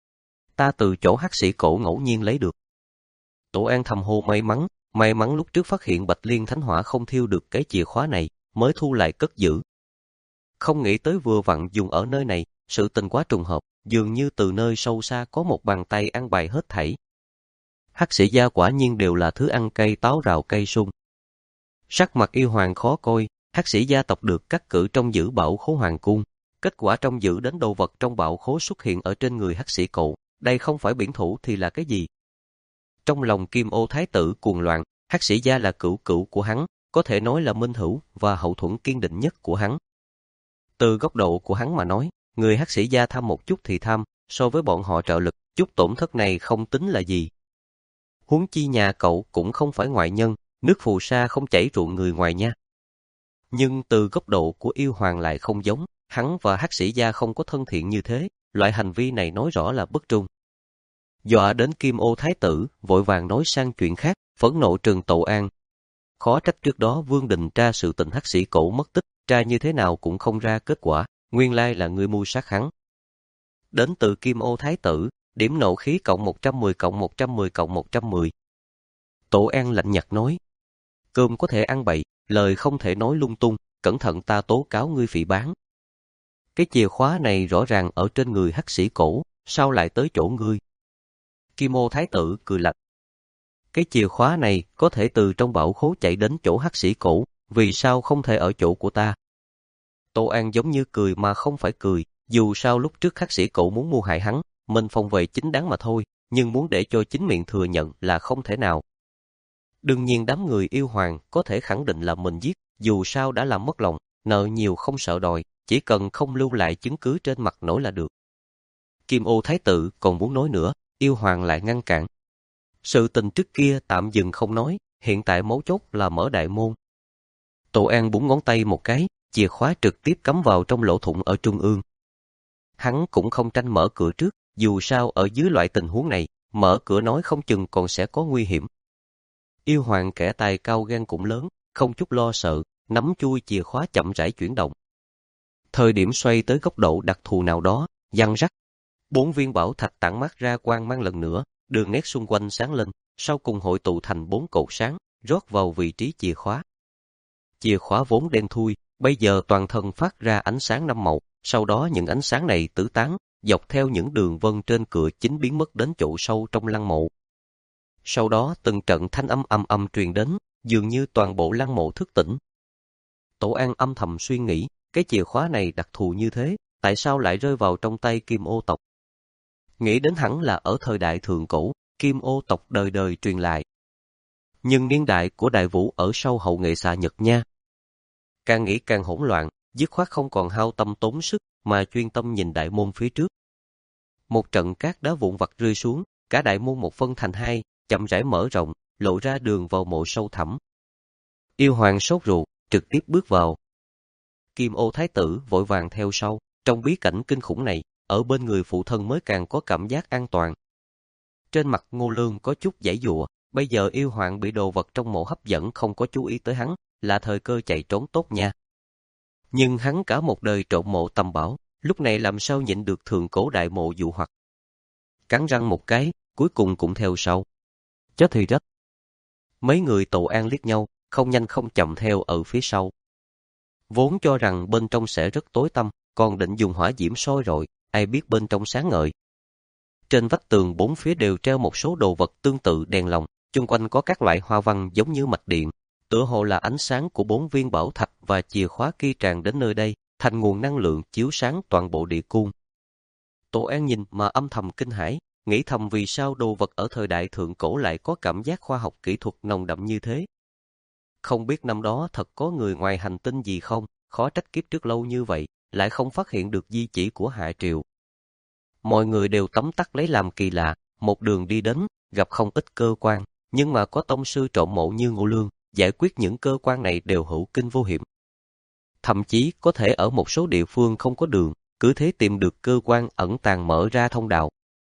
Ta từ chỗ hắc sĩ cổ ngẫu nhiên lấy được. Tổ An thầm hô may mắn, may mắn lúc trước phát hiện Bạch Liên Thánh Hỏa không thiêu được cái chìa khóa này, mới thu lại cất giữ. Không nghĩ tới vừa vặn dùng ở nơi này, sự tình quá trùng hợp, dường như từ nơi sâu xa có một bàn tay ăn bài hết thảy. Hắc sĩ gia quả nhiên đều là thứ ăn cây táo rào cây sung. Sắc mặt Yêu Hoàng khó coi, hắc sĩ gia tộc được cắt cử trong giữ bảo khố hoàng cung. Kết quả trong giữ đến đồ vật trong bảo khố xuất hiện ở trên người hắc sĩ cậu, đây không phải biển thủ thì là cái gì? Trong lòng Kim Ô Thái tử cuồng loạn, hắc sĩ gia là cửu cửu của hắn, có thể nói là minh hữu và hậu thuẫn kiên định nhất của hắn. Từ góc độ của hắn mà nói, người hắc sĩ gia tham một chút thì tham, so với bọn họ trợ lực, chút tổn thất này không tính là gì. Huống chi nhà cậu cũng không phải ngoại nhân, nước phù sa không chảy ruộng người ngoài nha. Nhưng từ góc độ của Yêu Hoàng lại không giống, hắn và hắc sĩ gia không có thân thiện như thế, loại hành vi này nói rõ là bất trung. Dọa đến Kim Ô Thái tử, vội vàng nói sang chuyện khác, phẫn nộ trừng Tổ An. Khó trách trước đó Vương Đình tra sự tình hắc sĩ cổ mất tích, tra như thế nào cũng không ra kết quả, nguyên lai là ngươi mưu sát hắn. Đến từ Kim Ô Thái tử, điểm nộ khí cộng một trăm mười cộng một trăm mười cộng một trăm mười. Tổ An lạnh nhạt nói, cơm có thể ăn bậy, lời không thể nói lung tung, cẩn thận ta tố cáo ngươi phỉ báng. Cái chìa khóa này rõ ràng ở trên người hắc sĩ cổ, sao lại tới chỗ ngươi? Kim Ô Thái tử cười lạnh. Cái chìa khóa này có thể từ trong bảo khố chạy đến chỗ hắc sĩ cổ, vì sao không thể ở chỗ của ta? Tô An giống như cười mà không phải cười, dù sao lúc trước hắc sĩ cổ muốn mua hại hắn, mình phòng vệ chính đáng mà thôi, nhưng muốn để cho chính miệng thừa nhận là không thể nào. Đương nhiên đám người Yêu Hoàng có thể khẳng định là mình giết, dù sao đã làm mất lòng, nợ nhiều không sợ đòi, chỉ cần không lưu lại chứng cứ trên mặt nổi là được. Kim Ô Thái tử còn muốn nói nữa, Yêu Hoàng lại ngăn cản. Sự tình trước kia tạm dừng không nói, hiện tại mấu chốt là mở đại môn. Tổ An búng ngón tay một cái, chìa khóa trực tiếp cắm vào trong lỗ thủng ở trung ương. Hắn cũng không tranh mở cửa trước, dù sao ở dưới loại tình huống này, mở cửa nói không chừng còn sẽ có nguy hiểm. Yêu Hoàng kẻ tài cao gan cũng lớn, không chút lo sợ, nắm chui chìa khóa chậm rãi chuyển động. Thời điểm xoay tới góc độ đặc thù nào đó, giăng rắc. Bốn viên bảo thạch tản mát ra quang mang lần nữa, đường nét xung quanh sáng lên, sau cùng hội tụ thành bốn cột sáng, rót vào vị trí chìa khóa. Chìa khóa vốn đen thui, bây giờ toàn thân phát ra ánh sáng năm màu, sau đó những ánh sáng này tứ tán, dọc theo những đường vân trên cửa chính biến mất đến chỗ sâu trong lăng mộ. Sau đó từng trận thanh âm ầm ầm truyền đến, dường như toàn bộ lăng mộ thức tỉnh. Tổ An âm thầm suy nghĩ, cái chìa khóa này đặc thù như thế, tại sao lại rơi vào trong tay Kim Ô tộc? Nghĩ đến hẳn là ở thời đại thượng cổ, Kim Ô tộc đời đời truyền lại. Nhưng niên đại của Đại Vũ ở sau hậu nghệ xạ Nhật nha. Càng nghĩ càng hỗn loạn, dứt khoát không còn hao tâm tốn sức, mà chuyên tâm nhìn đại môn phía trước. Một trận cát đá vụn vặt rơi xuống, cả đại môn một phân thành hai, chậm rãi mở rộng, lộ ra đường vào mộ sâu thẳm. Yêu Hoàng sốt ruột, trực tiếp bước vào. Kim Ô Thái tử vội vàng theo sau, trong bí cảnh kinh khủng này, ở bên người phụ thân mới càng có cảm giác an toàn. Trên mặt Ngô Lương có chút giãy giụa, bây giờ Yêu Hoàng bị đồ vật trong mộ hấp dẫn không có chú ý tới hắn, là thời cơ chạy trốn tốt nha. Nhưng hắn cả một đời trộm mộ tầm bảo, lúc này làm sao nhịn được thượng cổ đại mộ dụ hoặc. Cắn răng một cái, cuối cùng cũng theo sau. Chết thì rất. Mấy người Tổ An liếc nhau, không nhanh không chậm theo ở phía sau. Vốn cho rằng bên trong sẽ rất tối tăm, còn định dùng hỏa diễm soi rọi, ai biết bên trong sáng ngời. Trên vách tường bốn phía đều treo một số đồ vật tương tự đèn lồng, chung quanh có các loại hoa văn giống như mạch điện, tựa hồ là ánh sáng của bốn viên bảo thạch và chìa khóa kia tràn đến nơi đây, thành nguồn năng lượng chiếu sáng toàn bộ địa cung. Tổ An nhìn mà âm thầm kinh hãi, nghĩ thầm vì sao đồ vật ở thời đại thượng cổ lại có cảm giác khoa học kỹ thuật nồng đậm như thế. Không biết năm đó thật có người ngoài hành tinh gì không, khó trách kiếp trước lâu như vậy, lại không phát hiện được di chỉ của Hạ Triều. Mọi người đều tấm tắc lấy làm kỳ lạ, một đường đi đến, gặp không ít cơ quan, nhưng mà có tông sư trộm mộ như Ngô Lương, giải quyết những cơ quan này đều hữu kinh vô hiểm. Thậm chí có thể ở một số địa phương không có đường, cứ thế tìm được cơ quan ẩn tàng mở ra thông đạo.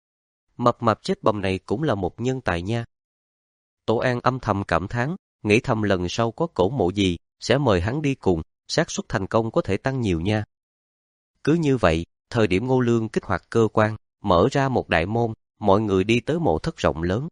Mập mạp chết bầm này cũng là một nhân tài nha. Tổ An âm thầm cảm thán, nghĩ thầm lần sau có cổ mộ gì, sẽ mời hắn đi cùng, xác suất thành công có thể tăng nhiều nha. Cứ như vậy, thời điểm Ngô Lương kích hoạt cơ quan, mở ra một đại môn, mọi người đi tới mộ thất rộng lớn.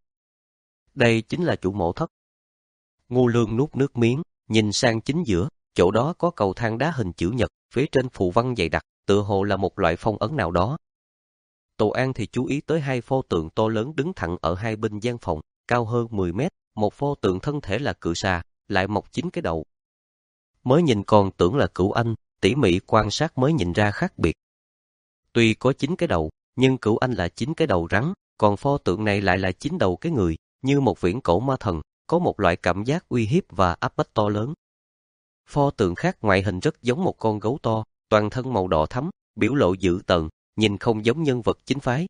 Đây chính là chủ mộ thất. Ngô Lương nuốt nước miếng, nhìn sang chính giữa, chỗ đó có cầu thang đá hình chữ nhật, phía trên phù văn dày đặc, tựa hồ là một loại phong ấn nào đó. Tổ An thì chú ý tới hai pho tượng to lớn đứng thẳng ở hai bên gian phòng, cao hơn mười mét, một pho tượng thân thể là cự xà, lại mọc chín cái đầu. Mới nhìn còn tưởng là Cửu Anh, tỉ mỉ quan sát mới nhìn ra khác biệt. Tuy có chín cái đầu, nhưng Cửu Anh là chín cái đầu rắn, còn pho tượng này lại là chín đầu cái người, như một viễn cổ ma thần, có một loại cảm giác uy hiếp và áp bách to lớn. Pho tượng khác ngoại hình rất giống một con gấu to, toàn thân màu đỏ thắm, biểu lộ dữ tợn, nhìn không giống nhân vật chính phái.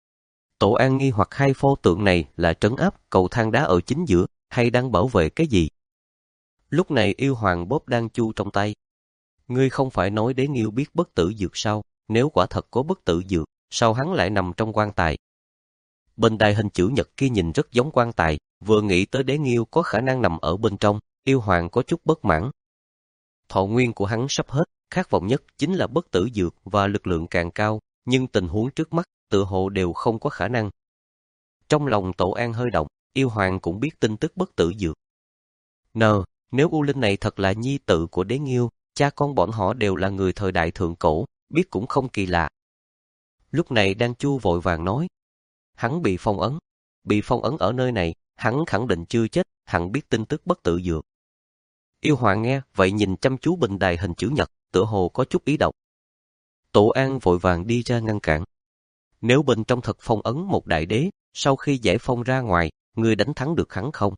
Tổ An nghi hoặc hai pho tượng này là trấn áp cầu thang đá ở chính giữa, hay đang bảo vệ cái gì? Lúc này Yêu Hoàng bóp đan chu trong tay. Ngươi không phải nói Đế Nghiêu biết bất tử dược sao? Nếu quả thật có bất tử dược, sao hắn lại nằm trong quan tài? Bên đài hình chữ nhật kia nhìn rất giống quan tài, vừa nghĩ tới Đế Nghiêu có khả năng nằm ở bên trong, Yêu Hoàng có chút bất mãn. Thọ nguyên của hắn sắp hết, khát vọng nhất chính là bất tử dược và lực lượng càng cao, nhưng tình huống trước mắt, tựa hồ đều không có khả năng. Trong lòng Tổ An hơi động, Yêu Hoàng cũng biết tin tức bất tử dược. Nờ, nếu U Linh này thật là nhi tử của Đế Nghiêu, cha con bọn họ đều là người thời đại thượng cổ, biết cũng không kỳ lạ. Lúc này Đan Chu vội vàng nói, hắn bị phong ấn, bị phong ấn ở nơi này, hắn khẳng định chưa chết, hẳn biết tin tức bất tử dược. Yêu Hoàng nghe, vậy nhìn chăm chú bình đài hình chữ nhật, tựa hồ có chút ý động. Tổ An vội vàng đi ra ngăn cản. Nếu bên trong thật phong ấn một đại đế, sau khi giải phong ra ngoài, người đánh thắng được hắn không?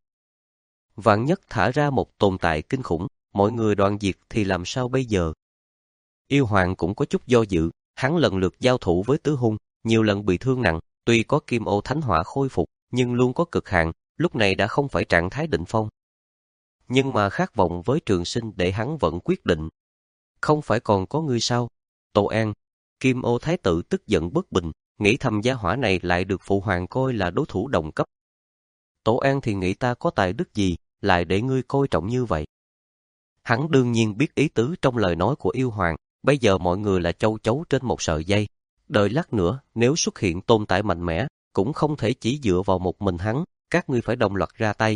Vạn nhất thả ra một tồn tại kinh khủng, mọi người đoàn diệt thì làm sao bây giờ? Yêu Hoàng cũng có chút do dự, hắn lần lượt giao thủ với Tứ Hung, nhiều lần bị thương nặng, tuy có Kim Ô Thánh Hỏa khôi phục, nhưng luôn có cực hạn, lúc này đã không phải trạng thái đỉnh phong. Nhưng mà khát vọng với trường sinh để hắn vẫn quyết định. Không phải còn có ngươi sao? Tổ An, Kim Ô Thái tử tức giận bất bình, nghĩ thầm gia hỏa này lại được phụ hoàng coi là đối thủ đồng cấp. Tổ An thì nghĩ ta có tài đức gì, lại để ngươi coi trọng như vậy. Hắn đương nhiên biết ý tứ trong lời nói của Yêu Hoàng, bây giờ mọi người là châu chấu trên một sợi dây. Đợi lát nữa, nếu xuất hiện tồn tại mạnh mẽ, cũng không thể chỉ dựa vào một mình hắn, các ngươi phải đồng loạt ra tay.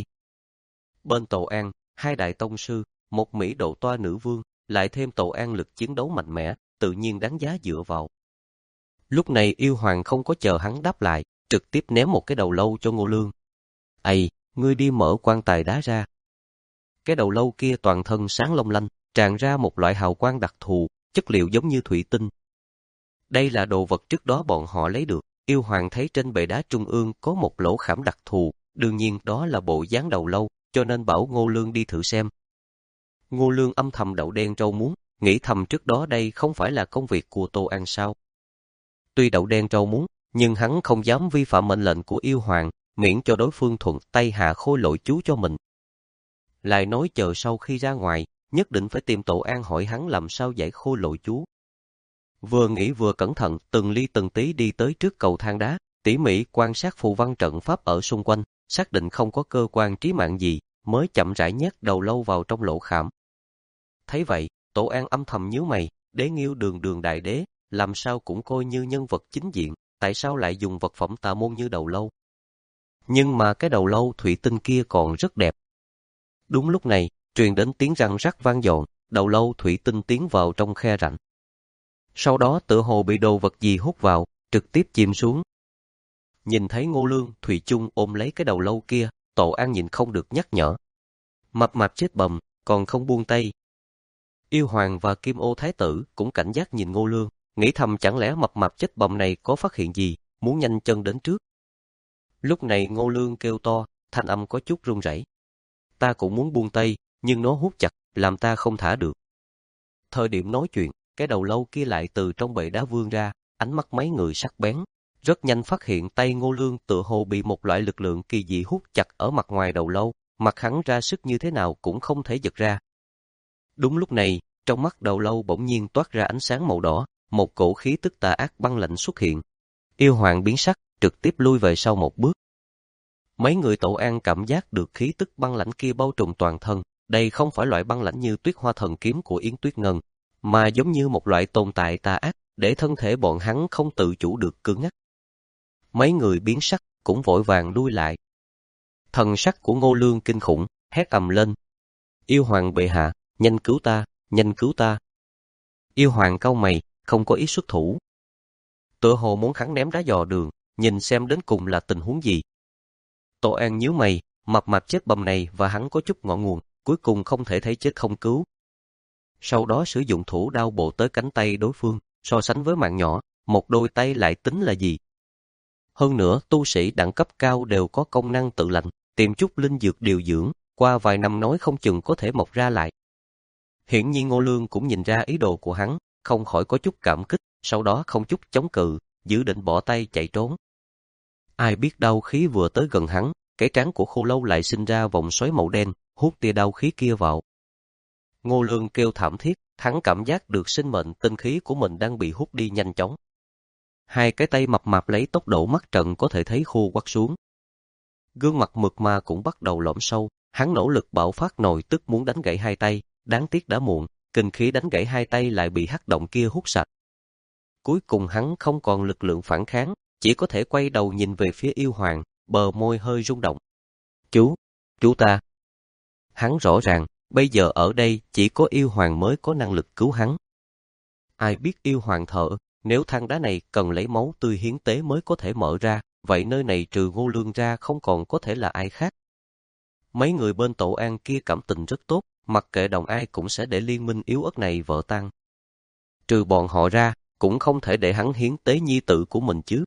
Bên Tổ An, hai đại tông sư, một Mỹ độ toa nữ vương, lại thêm Tổ An lực chiến đấu mạnh mẽ, tự nhiên đáng giá dựa vào. Lúc này Yêu Hoàng không có chờ hắn đáp lại, trực tiếp ném một cái đầu lâu cho Ngô Lương. Ây, ngươi đi mở quan tài đá ra. Cái đầu lâu kia toàn thân sáng long lanh, tràn ra một loại hào quang đặc thù, chất liệu giống như thủy tinh. Đây là đồ vật trước đó bọn họ lấy được. Yêu Hoàng thấy trên bệ đá trung ương có một lỗ khảm đặc thù, đương nhiên đó là bộ dáng đầu lâu, cho nên bảo Ngô Lương đi thử xem. Ngô Lương âm thầm đậu đen rau muống, nghĩ thầm trước đó đây không phải là công việc của Tô An sao. Tuy đậu đen rau muống, nhưng hắn không dám vi phạm mệnh lệnh của yêu hoàng, miễn cho đối phương thuận tay hạ khôi lỗi chú cho mình. Lại nói chờ sau khi ra ngoài, nhất định phải tìm Tổ An hỏi hắn làm sao giải khôi lỗi chú. Vừa nghĩ vừa cẩn thận, từng ly từng tí đi tới trước cầu thang đá, tỉ mỉ quan sát phù văn trận pháp ở xung quanh, xác định không có cơ quan trí mạng gì, mới chậm rãi nhét đầu lâu vào trong lỗ khảm. Thấy vậy, Tổ An âm thầm nhíu mày, Đế Nghiêu đường đường đại đế, làm sao cũng coi như nhân vật chính diện, tại sao lại dùng vật phẩm tà môn như đầu lâu? Nhưng mà cái đầu lâu thủy tinh kia còn rất đẹp. Đúng lúc này, truyền đến tiếng răng rắc vang dọn, đầu lâu thủy tinh tiến vào trong khe rãnh. Sau đó tựa hồ bị đồ vật gì hút vào, trực tiếp chìm xuống. Nhìn thấy Ngô Lương, Thủy chung ôm lấy cái đầu lâu kia, Tổ An nhìn không được nhắc nhở. Mập mạp chết bầm, còn không buông tay. Yêu Hoàng và Kim Ô Thái tử cũng cảnh giác nhìn Ngô Lương, nghĩ thầm chẳng lẽ mập mạp chết bầm này có phát hiện gì, muốn nhanh chân đến trước. Lúc này Ngô Lương kêu to, thanh âm có chút run rẩy. Ta cũng muốn buông tay, nhưng nó hút chặt, làm ta không thả được. Thời điểm nói chuyện, cái đầu lâu kia lại từ trong bệ đá vươn ra, ánh mắt mấy người sắc bén, rất nhanh phát hiện tay Ngô Lương tựa hồ bị một loại lực lượng kỳ dị hút chặt ở mặt ngoài đầu lâu, mặt hắn ra sức như thế nào cũng không thể giật ra. Đúng lúc này, trong mắt đầu lâu bỗng nhiên toát ra ánh sáng màu đỏ, một cổ khí tức tà ác băng lạnh xuất hiện. Yêu Hoàng biến sắc, trực tiếp lui về sau một bước. Mấy người Tổ An cảm giác được khí tức băng lãnh kia bao trùm toàn thân, đây không phải loại băng lãnh như Tuyết Hoa Thần Kiếm của Yến Tuyết Ngân, mà giống như một loại tồn tại tà ác, để thân thể bọn hắn không tự chủ được cứng ngắc. Mấy người biến sắc, cũng vội vàng lui lại. Thần sắc của Ngô Lương kinh khủng, hét ầm lên. Yêu Hoàng bệ hạ, nhanh cứu ta, nhanh cứu ta. Yêu Hoàng cau mày, không có ý xuất thủ. Tựa hồ muốn hắn ném đá dò đường, nhìn xem đến cùng là tình huống gì. Tổ An nhíu mày, mập mạp chết bầm này và hắn có chút ngọn nguồn, cuối cùng không thể thấy chết không cứu. Sau đó sử dụng thủ đao bộ tới cánh tay đối phương, so sánh với mạng nhỏ, một đôi tay lại tính là gì? Hơn nữa, tu sĩ đẳng cấp cao đều có công năng tự lành, tìm chút linh dược điều dưỡng, qua vài năm nói không chừng có thể mọc ra lại. Hiển nhiên Ngô Lương cũng nhìn ra ý đồ của hắn, không khỏi có chút cảm kích, sau đó không chút chống cự, dự định bỏ tay chạy trốn. Ai biết đau khí vừa tới gần hắn, cái trán của Khô Lâu lại sinh ra vòng xoáy màu đen, hút tia đau khí kia vào. Ngô Lương kêu thảm thiết, hắn cảm giác được sinh mệnh tinh khí của mình đang bị hút đi nhanh chóng. Hai cái tay mập mạp lấy tốc độ mắt trận có thể thấy khô quắt xuống. Gương mặt mượt mà cũng bắt đầu lõm sâu, hắn nỗ lực bạo phát nổi tức muốn đánh gãy hai tay, đáng tiếc đã muộn, kinh khí đánh gãy hai tay lại bị hắc động kia hút sạch. Cuối cùng hắn không còn lực lượng phản kháng, chỉ có thể quay đầu nhìn về phía Yêu Hoàng, bờ môi hơi rung động. Chú, chú ta. Hắn rõ ràng, bây giờ ở đây chỉ có Yêu Hoàng mới có năng lực cứu hắn. Ai biết Yêu Hoàng thở, nếu thang đá này cần lấy máu tươi hiến tế mới có thể mở ra, vậy nơi này trừ Ngô Lương ra không còn có thể là ai khác. Mấy người bên Tổ An kia cảm tình rất tốt, mặc kệ đồng ai cũng sẽ để liên minh yếu ớt này vỡ tan. Trừ bọn họ ra, cũng không thể để hắn hiến tế nhi tử của mình chứ.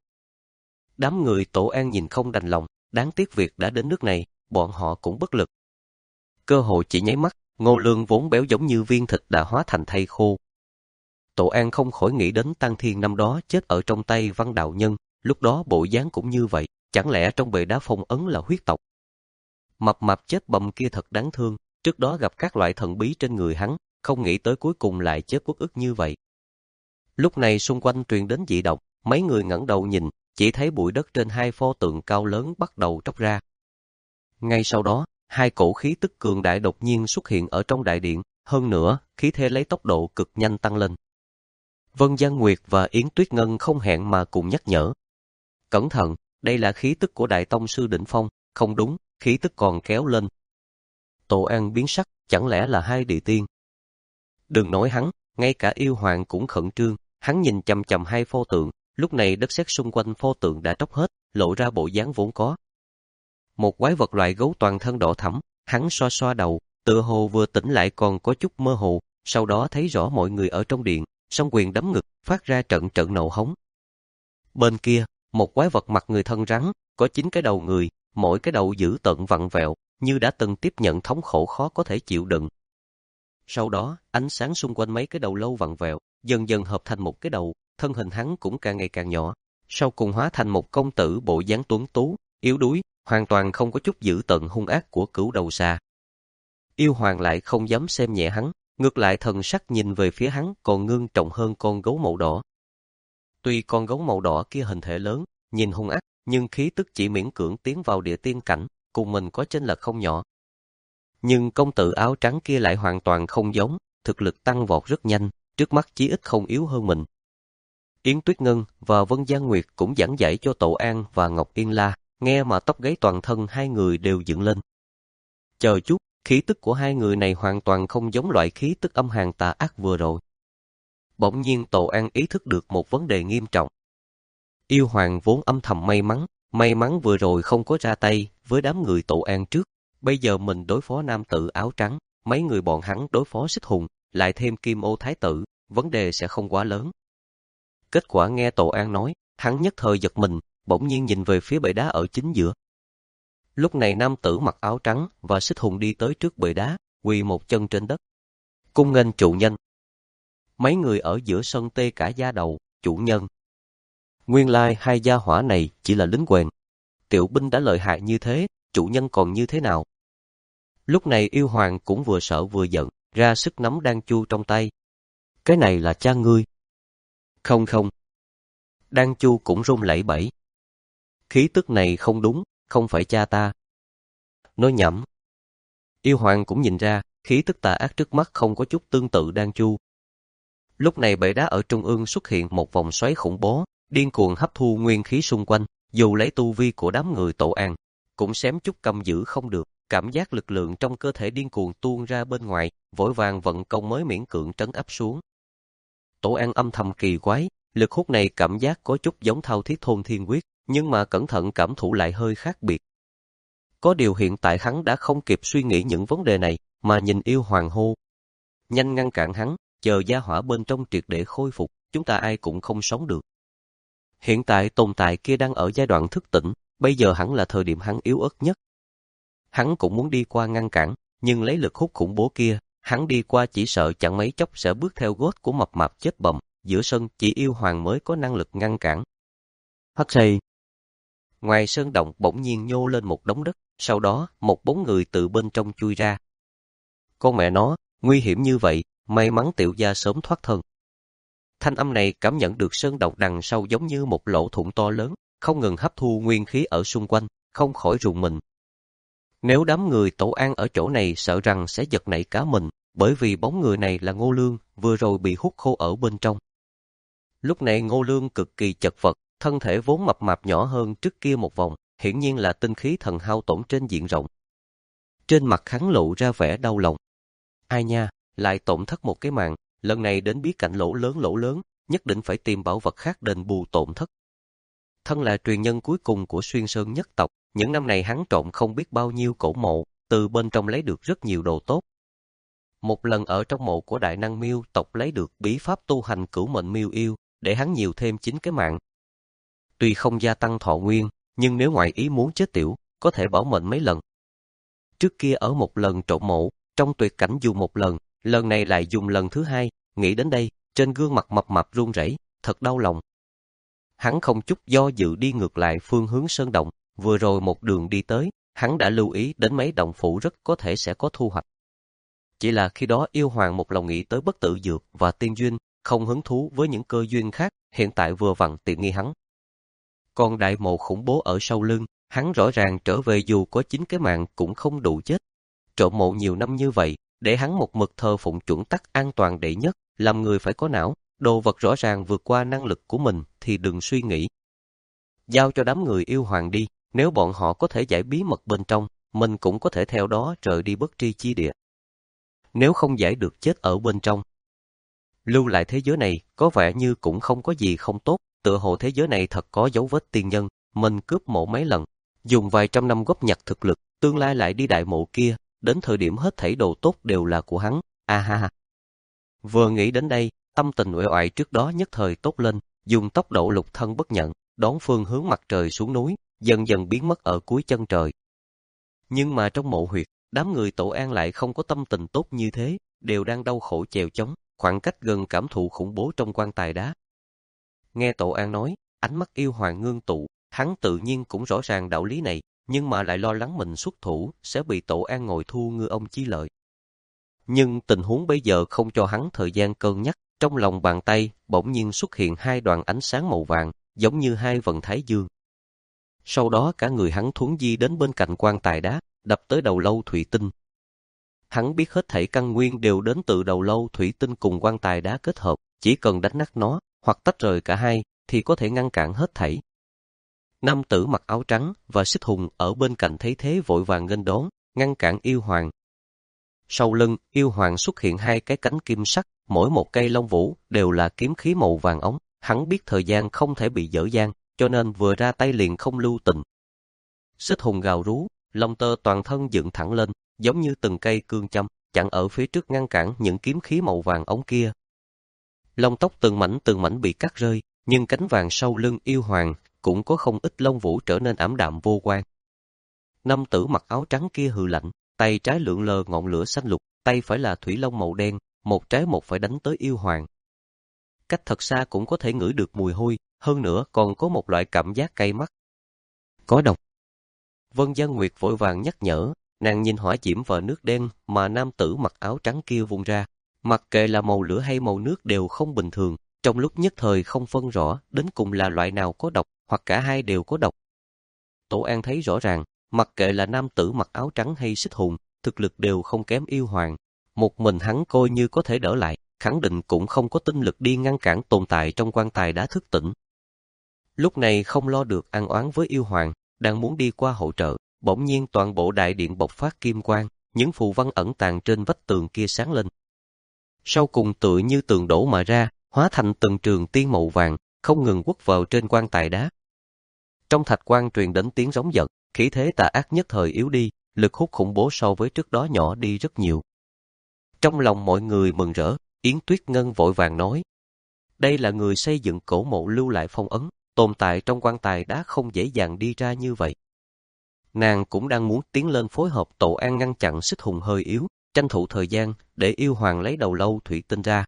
Đám người Tổ An nhìn không đành lòng, đáng tiếc việc đã đến nước này, bọn họ cũng bất lực. Cơ hội chỉ nháy mắt, Ngô Lương vốn béo giống như viên thịt đã hóa thành thây khô. Tổ An không khỏi nghĩ đến Tăng Thiên năm đó chết ở trong tay Văn Đạo Nhân, lúc đó bộ dáng cũng như vậy, chẳng lẽ trong bệ đá phong ấn là huyết tộc? Mập mạp chết bầm kia thật đáng thương, trước đó gặp các loại thần bí trên người hắn, không nghĩ tới cuối cùng lại chết uất ức như vậy. Lúc này xung quanh truyền đến dị động, mấy người ngẩng đầu nhìn, chỉ thấy bụi đất trên hai pho tượng cao lớn bắt đầu tróc ra. Ngay sau đó, hai cổ khí tức cường đại đột nhiên xuất hiện ở trong đại điện, hơn nữa, khí thế lấy tốc độ cực nhanh tăng lên. Vân Giang Nguyệt và Yến Tuyết Ngân không hẹn mà cùng nhắc nhở. Cẩn thận, đây là khí tức của Đại Tông Sư Đỉnh Phong, không đúng, khí tức còn kéo lên. Tổ An biến sắc, chẳng lẽ là hai địa tiên? Đừng nói hắn, ngay cả Yêu Hoàng cũng khẩn trương, hắn nhìn chằm chằm hai pho tượng, lúc này đất sét xung quanh pho tượng đã tróc hết, lộ ra bộ dáng vốn có. Một quái vật loại gấu toàn thân đỏ thẫm, hắn xoa xoa đầu, tựa hồ vừa tỉnh lại còn có chút mơ hồ, sau đó thấy rõ mọi người ở trong điện, song quyền đấm ngực, phát ra trận trận nộ hống. Bên kia, một quái vật mặt người thân rắn, có chín cái đầu người, mỗi cái đầu dữ tợn vặn vẹo, như đã từng tiếp nhận thống khổ khó có thể chịu đựng. Sau đó, ánh sáng xung quanh mấy cái đầu lâu vặn vẹo, dần dần hợp thành một cái đầu, thân hình hắn cũng càng ngày càng nhỏ, sau cùng hóa thành một công tử bộ dáng tuấn tú, yếu đuối, hoàn toàn không có chút dữ tợn hung ác của cửu đầu xà. Yêu hoàng lại không dám xem nhẹ hắn, ngược lại thần sắc nhìn về phía hắn còn ngưng trọng hơn con gấu màu đỏ. Tuy con gấu màu đỏ kia hình thể lớn, nhìn hung ác, nhưng khí tức chỉ miễn cưỡng tiến vào địa tiên cảnh, cùng mình có chênh lệch không nhỏ. Nhưng công tử áo trắng kia lại hoàn toàn không giống, thực lực tăng vọt rất nhanh, trước mắt chí ít không yếu hơn mình. Yến Tuyết Ngân và Vân Giang Nguyệt cũng giảng giải cho Tổ An và Ngọc Yên La, nghe mà tóc gáy toàn thân hai người đều dựng lên. Chờ chút, khí tức của hai người này hoàn toàn không giống loại khí tức âm hàn tà ác vừa rồi. Bỗng nhiên Tổ An ý thức được một vấn đề nghiêm trọng. Yêu hoàng vốn âm thầm may mắn, may mắn vừa rồi không có ra tay với đám người Tổ An trước. Bây giờ mình đối phó nam tử áo trắng, mấy người bọn hắn đối phó Xích Hùng, lại thêm Kim Ô Thái tử, vấn đề sẽ không quá lớn. Kết quả nghe Tổ An nói, hắn nhất thời giật mình, bỗng nhiên nhìn về phía bệ đá ở chính giữa. Lúc này nam tử mặc áo trắng và Xích Hùng đi tới trước bệ đá, quỳ một chân trên đất. Cung nghênh chủ nhân. Mấy người ở giữa sân tê cả da đầu, chủ nhân. Nguyên lai hai gia hỏa này chỉ là lính quèn. Tiểu binh đã lợi hại như thế, chủ nhân còn như thế nào? Lúc này yêu hoàng cũng vừa sợ vừa giận, ra sức nắm đan chu trong tay. Cái này là cha ngươi. Không không. Đan chu cũng run lẩy bẩy. Khí tức này không đúng, không phải cha ta. Nói nhảm. Yêu hoàng cũng nhìn ra, khí tức tà ác trước mắt không có chút tương tự đan chu. Lúc này bệ đá ở trung ương xuất hiện một vòng xoáy khủng bố, điên cuồng hấp thu nguyên khí xung quanh, dù lấy tu vi của đám người Tổ An, cũng xém chút cầm giữ không được, cảm giác lực lượng trong cơ thể điên cuồng tuôn ra bên ngoài, vội vàng vận công mới miễn cưỡng trấn áp xuống. Tổ An âm thầm kỳ quái, lực hút này cảm giác có chút giống Thao Thiết Thôn Thiên Quyết, nhưng mà cẩn thận cảm thụ lại hơi khác biệt. Có điều hiện tại hắn đã không kịp suy nghĩ những vấn đề này, mà nhìn yêu hoàng hô. Nhanh ngăn cản hắn, chờ gia hỏa bên trong triệt để khôi phục, chúng ta ai cũng không sống được. Hiện tại tồn tại kia đang ở giai đoạn thức tỉnh, bây giờ hẳn là thời điểm hắn yếu ớt nhất. Hắn cũng muốn đi qua ngăn cản, nhưng lấy lực hút khủng bố kia, hắn đi qua chỉ sợ chẳng mấy chốc sẽ bước theo gót của mập mạp chết bầm, giữa sân chỉ yêu hoàng mới có năng lực ngăn cản. Hắc xì. Ngoài sơn động bỗng nhiên nhô lên một đống đất, sau đó một bóng người từ bên trong chui ra. Con mẹ nó, nguy hiểm như vậy, may mắn tiểu gia sớm thoát thân. Thanh âm này cảm nhận được sơn động đằng sau giống như một lỗ thủng to lớn, không ngừng hấp thu nguyên khí ở xung quanh, không khỏi rùng mình. Nếu đám người Tổ An ở chỗ này sợ rằng sẽ giật nảy cá mình, bởi vì bóng người này là Ngô Lương, vừa rồi bị hút khô ở bên trong. Lúc này Ngô Lương cực kỳ chật vật, thân thể vốn mập mạp nhỏ hơn trước kia một vòng, hiển nhiên là tinh khí thần hao tổn trên diện rộng. Trên mặt hắn lộ ra vẻ đau lòng. Ai nha, lại tổn thất một cái mạng, lần này đến bí cảnh lỗ lớn lỗ lớn, nhất định phải tìm bảo vật khác đền bù tổn thất. Thân là truyền nhân cuối cùng của Xuyên Sơn nhất tộc, những năm này hắn trộm không biết bao nhiêu cổ mộ, từ bên trong lấy được rất nhiều đồ tốt. Một lần ở trong mộ của Đại Năng Miêu tộc lấy được bí pháp tu hành cửu mệnh miêu yêu, để hắn nhiều thêm chín cái mạng. Tuy không gia tăng thọ nguyên, nhưng nếu ngoại ý muốn chết tiểu, có thể bảo mệnh mấy lần. Trước kia ở một lần trộm mộ, trong tuyệt cảnh dùng một lần, lần này lại dùng lần thứ hai, nghĩ đến đây, trên gương mặt mập mạp run rẩy, thật đau lòng. Hắn không chút do dự đi ngược lại phương hướng sơn động, vừa rồi một đường đi tới, hắn đã lưu ý đến mấy động phủ rất có thể sẽ có thu hoạch. Chỉ là khi đó yêu hoàng một lòng nghĩ tới bất tử dược và tiên duyên, không hứng thú với những cơ duyên khác, hiện tại vừa vặn tiện nghi hắn. Còn đại mộ khủng bố ở sau lưng, hắn rõ ràng trở về dù có chín cái mạng cũng không đủ chết. Trộm mộ nhiều năm như vậy, để hắn một mực thờ phụng chuẩn tắc an toàn đệ nhất, làm người phải có não, đồ vật rõ ràng vượt qua năng lực của mình thì đừng suy nghĩ. Giao cho đám người yêu hoàng đi, nếu bọn họ có thể giải bí mật bên trong, mình cũng có thể theo đó rời đi bất tri chi địa. Nếu không giải được chết ở bên trong. Lưu lại thế giới này có vẻ như cũng không có gì không tốt, tựa hồ thế giới này thật có dấu vết tiên nhân, mình cướp mộ mấy lần, dùng vài trăm năm góp nhặt thực lực, tương lai lại đi đại mộ kia, đến thời điểm hết thảy đồ tốt đều là của hắn, a ha ha. Vừa nghĩ đến đây, tâm tình uể oải trước đó nhất thời tốt lên, dùng tốc độ lục thân bất nhận, đón phương hướng mặt trời xuống núi, dần dần biến mất ở cuối chân trời. Nhưng mà trong mộ huyệt, đám người Tổ An lại không có tâm tình tốt như thế, đều đang đau khổ chèo chống, khoảng cách gần cảm thụ khủng bố trong quan tài đá. Nghe Tổ An nói, Ánh mắt yêu hoàng ngưng tụ, hắn tự nhiên cũng rõ ràng đạo lý này, nhưng mà lại lo lắng mình xuất thủ sẽ bị Tổ An ngồi thu ngư ông chí lợi. Nhưng tình huống bây giờ không cho hắn thời gian cân nhắc, trong lòng bàn tay bỗng nhiên xuất hiện hai đoàn ánh sáng màu vàng, giống như hai vầng thái dương. Sau đó cả người hắn thuấn di đến bên cạnh quan tài đá, đập tới đầu lâu thủy tinh. Hắn biết hết thảy căn nguyên đều đến từ đầu lâu thủy tinh cùng quan tài đá kết hợp, chỉ cần đánh nát nó, hoặc tách rời cả hai, thì có thể ngăn cản hết thảy. Nam tử mặc áo trắng và Xích Hùng ở bên cạnh thấy thế vội vàng nghênh đón, ngăn cản yêu hoàng. Sau lưng, yêu hoàng xuất hiện hai cái cánh kim sắc, mỗi một cây lông vũ đều là kiếm khí màu vàng óng. Hắn biết thời gian không thể bị dở dang, cho nên vừa ra tay liền không lưu tình. Xích Hùng gào rú, lông tơ toàn thân dựng thẳng lên, giống như từng cây cương châm, chặn ở phía trước ngăn cản những kiếm khí màu vàng ống kia. Lông tóc từng mảnh từng mảnh bị cắt rơi, nhưng cánh vàng sau lưng yêu hoàng cũng có không ít lông vũ trở nên ảm đạm vô quang. Nam tử mặc áo trắng kia hừ lạnh, tay trái lượn lờ ngọn lửa xanh lục, tay phải là thủy long màu đen, một trái một phải đánh tới yêu hoàng. Cách thật xa cũng có thể ngửi được mùi hôi, hơn nữa còn có một loại cảm giác cay mắt. Có độc. Vân Gia Nguyệt vội vàng nhắc nhở, nàng nhìn hỏa diễm và nước đen mà nam tử mặc áo trắng kia vung ra. Mặc kệ là màu lửa hay màu nước đều không bình thường, trong lúc nhất thời không phân rõ đến cùng là loại nào có độc, hoặc cả hai đều có độc. Tổ An thấy rõ ràng, mặc kệ là nam tử mặc áo trắng hay Xích Hùng, thực lực đều không kém yêu hoàng. Một mình hắn coi như có thể đỡ lại, khẳng định cũng không có tinh lực đi ngăn cản tồn tại trong quan tài đá thức tỉnh. Lúc này không lo được ăn oán với yêu hoàng, đang muốn đi qua hỗ trợ, bỗng nhiên toàn bộ đại điện bộc phát kim quang, những phù văn ẩn tàng trên vách tường kia sáng lên. Sau cùng tựa như tường đổ mà ra, hóa thành từng trường tiên màu vàng, không ngừng quất vào trên quan tài đá. Trong thạch quan truyền đến tiếng rống giận, khí thế tà ác nhất thời yếu đi, lực hút khủng bố so với trước đó nhỏ đi rất nhiều. Trong lòng mọi người mừng rỡ, Yến Tuyết Ngân vội vàng nói: đây là người xây dựng cổ mộ lưu lại phong ấn, tồn tại trong quan tài đá không dễ dàng đi ra như vậy. Nàng cũng đang muốn tiến lên phối hợp Tổ An ngăn chặn Xích Hùng hơi yếu, tranh thủ thời gian để yêu hoàng lấy đầu lâu thủy tinh ra.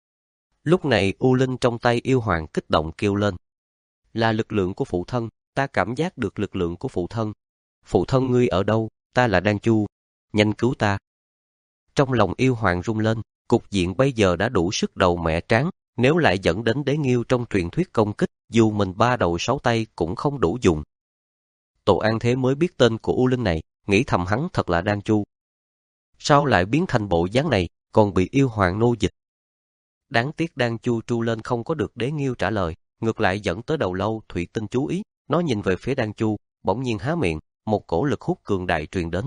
Lúc này U Linh trong tay yêu hoàng kích động kêu lên: là lực lượng của phụ thân, ta cảm giác được lực lượng của phụ thân. Phụ thân ngươi ở đâu? Ta là Đan Chu, nhanh cứu ta. Trong lòng yêu hoàng rung lên, cục diện bây giờ đã đủ sức đầu mẹ tráng, nếu lại dẫn đến đế nghiêu trong truyền thuyết công kích, dù mình ba đầu sáu tay cũng không đủ dùng. Tổ An thế mới biết tên của U Linh này, nghĩ thầm hắn thật là Đan Chu. Sao lại biến thành bộ dáng này, còn bị yêu hoàng nô dịch? Đáng tiếc Đan Chu tru lên không có được đế nghiêu trả lời, ngược lại dẫn tới đầu lâu thủy tinh chú ý, nó nhìn về phía Đan Chu, bỗng nhiên há miệng, một cổ lực hút cường đại truyền đến.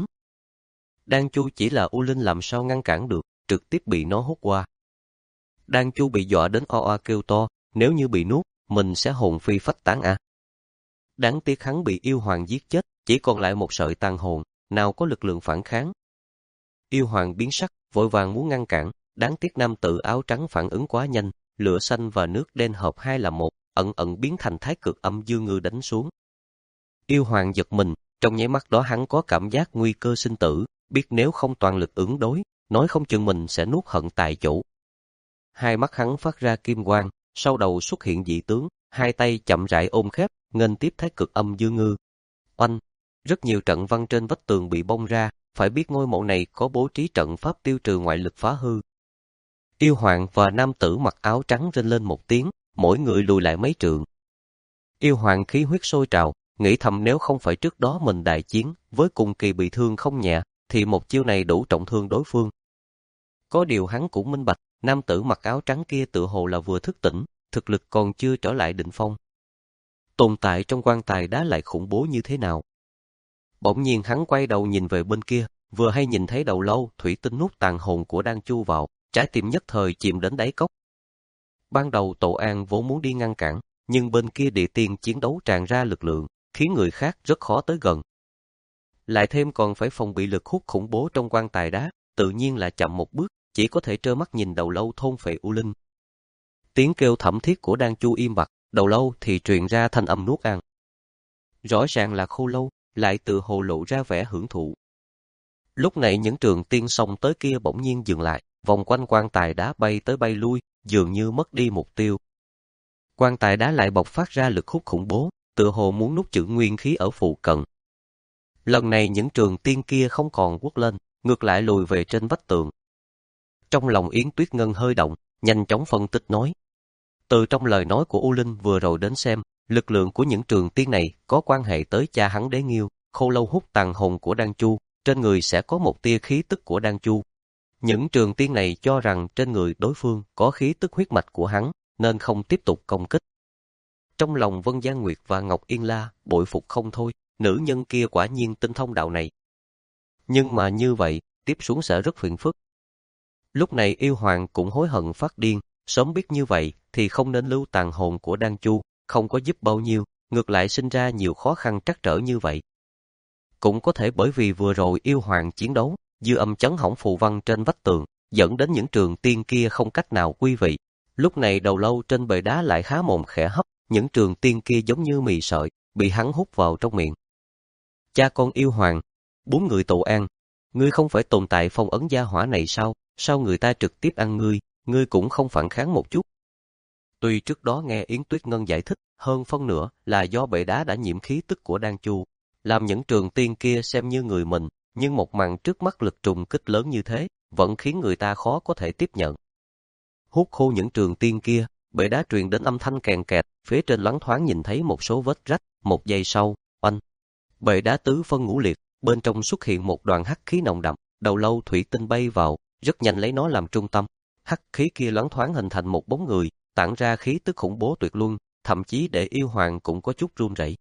Đan Chu chỉ là U Linh làm sao ngăn cản được, trực tiếp bị nó hút qua. Đan Chu bị dọa đến o oa kêu to, nếu như bị nuốt, mình sẽ hồn phi phách tán à. Đáng tiếc hắn bị yêu hoàng giết chết, chỉ còn lại một sợi tàn hồn, nào có lực lượng phản kháng. Yêu hoàng biến sắc, vội vàng muốn ngăn cản, đáng tiếc nam tử áo trắng phản ứng quá nhanh, lửa xanh và nước đen hợp hai là một, ẩn ẩn biến thành thái cực âm dương ngư đánh xuống. Yêu hoàng giật mình, trong nháy mắt đó hắn có cảm giác nguy cơ sinh tử, biết nếu không toàn lực ứng đối, nói không chừng mình sẽ nuốt hận tại chỗ. Hai mắt hắn phát ra kim quang, sau đầu xuất hiện dị tướng, hai tay chậm rãi ôm khép, nghênh tiếp thái cực âm dương ngư. Oanh! Rất nhiều trận văn trên vách tường bị bong ra, phải biết ngôi mộ này có bố trí trận pháp tiêu trừ ngoại lực phá hư. Yêu hoàng và nam tử mặc áo trắng rên lên một tiếng, mỗi người lùi lại mấy trượng. Yêu hoàng khí huyết sôi trào, nghĩ thầm nếu không phải trước đó mình đại chiến, với cùng kỳ bị thương không nhẹ, thì một chiêu này đủ trọng thương đối phương. Có điều hắn cũng minh bạch, nam tử mặc áo trắng kia tự hồ là vừa thức tỉnh, thực lực còn chưa trở lại đỉnh phong. Tồn tại trong quan tài đá lại khủng bố như thế nào? Bỗng nhiên hắn quay đầu nhìn về bên kia, vừa hay nhìn thấy đầu lâu thủy tinh nuốt tàn hồn của Đan Chu vào, trái tim nhất thời chìm đến đáy cốc. Ban đầu Tổ An vốn muốn đi ngăn cản, nhưng bên kia địa tiên chiến đấu tràn ra lực lượng, khiến người khác rất khó tới gần. Lại thêm còn phải phòng bị lực hút khủng bố trong quan tài đá, tự nhiên là chậm một bước, chỉ có thể trơ mắt nhìn đầu lâu thôn phệ U Linh. Tiếng kêu thảm thiết của Đan Chu im bặt, đầu lâu thì truyền ra thanh âm nuốt ăn. Rõ ràng là Khô Lâu, lại tự hồ lộ ra vẻ hưởng thụ. Lúc này những trường tiên xông tới kia bỗng nhiên dừng lại, vòng quanh quan tài đá bay tới bay lui, dường như mất đi mục tiêu. Quan tài đá lại bộc phát ra lực hút khủng bố, tựa hồ muốn nuốt chửng nguyên khí ở phụ cận. Lần này những trường tiên kia không còn quất lên, ngược lại lùi về trên vách tường. Trong lòng Yến Tuyết Ngân hơi động, nhanh chóng phân tích nói. Từ trong lời nói của U Linh vừa rồi đến xem, lực lượng của những trường tiên này có quan hệ tới cha hắn Đế Nghiêu, Khô Lâu hút tàn hồn của Đan Chu, trên người sẽ có một tia khí tức của Đan Chu. Những trường tiên này cho rằng trên người đối phương có khí tức huyết mạch của hắn, nên không tiếp tục công kích. Trong lòng Vân Giang Nguyệt và Ngọc Yên La bội phục không thôi, nữ nhân kia quả nhiên tinh thông đạo này. Nhưng mà như vậy, tiếp xuống sẽ rất phiền phức. Lúc này yêu hoàng cũng hối hận phát điên, sớm biết như vậy thì không nên lưu tàn hồn của Đan Chu, không có giúp bao nhiêu, ngược lại sinh ra nhiều khó khăn trắc trở như vậy. Cũng có thể bởi vì vừa rồi yêu hoàng chiến đấu, dư âm chấn hỏng phù văn trên vách tường, dẫn đến những trường tiên kia không cách nào quy vị. Lúc này đầu lâu trên bệ đá lại khá mồm khẽ hấp, những trường tiên kia giống như mì sợi, bị hắn hút vào trong miệng. Cha con yêu hoàng, bốn người tụ an, ngươi không phải tồn tại phong ấn gia hỏa này sao? Sao người ta trực tiếp ăn ngươi, ngươi cũng không phản kháng một chút? Tuy trước đó nghe Yến Tuyết Ngân giải thích, hơn phân nửa là do bệ đá đã nhiễm khí tức của Đan Chu, làm những trường tiên kia xem như người mình, nhưng một màn trước mắt lực trùng kích lớn như thế, vẫn khiến người ta khó có thể tiếp nhận. Hút khô những trường tiên kia, bệ đá truyền đến âm thanh kèn kẹt, phía trên loáng thoáng nhìn thấy một số vết rách, một giây sau, oanh. Bệ đá tứ phân ngũ liệt, bên trong xuất hiện một đoàn hắc khí nồng đậm, đầu lâu thủy tinh bay vào, rất nhanh lấy nó làm trung tâm. Hắc khí kia loáng thoáng hình thành một bóng người, tản ra khí tức khủng bố tuyệt luân, thậm chí để yêu hoàng cũng có chút run rẩy.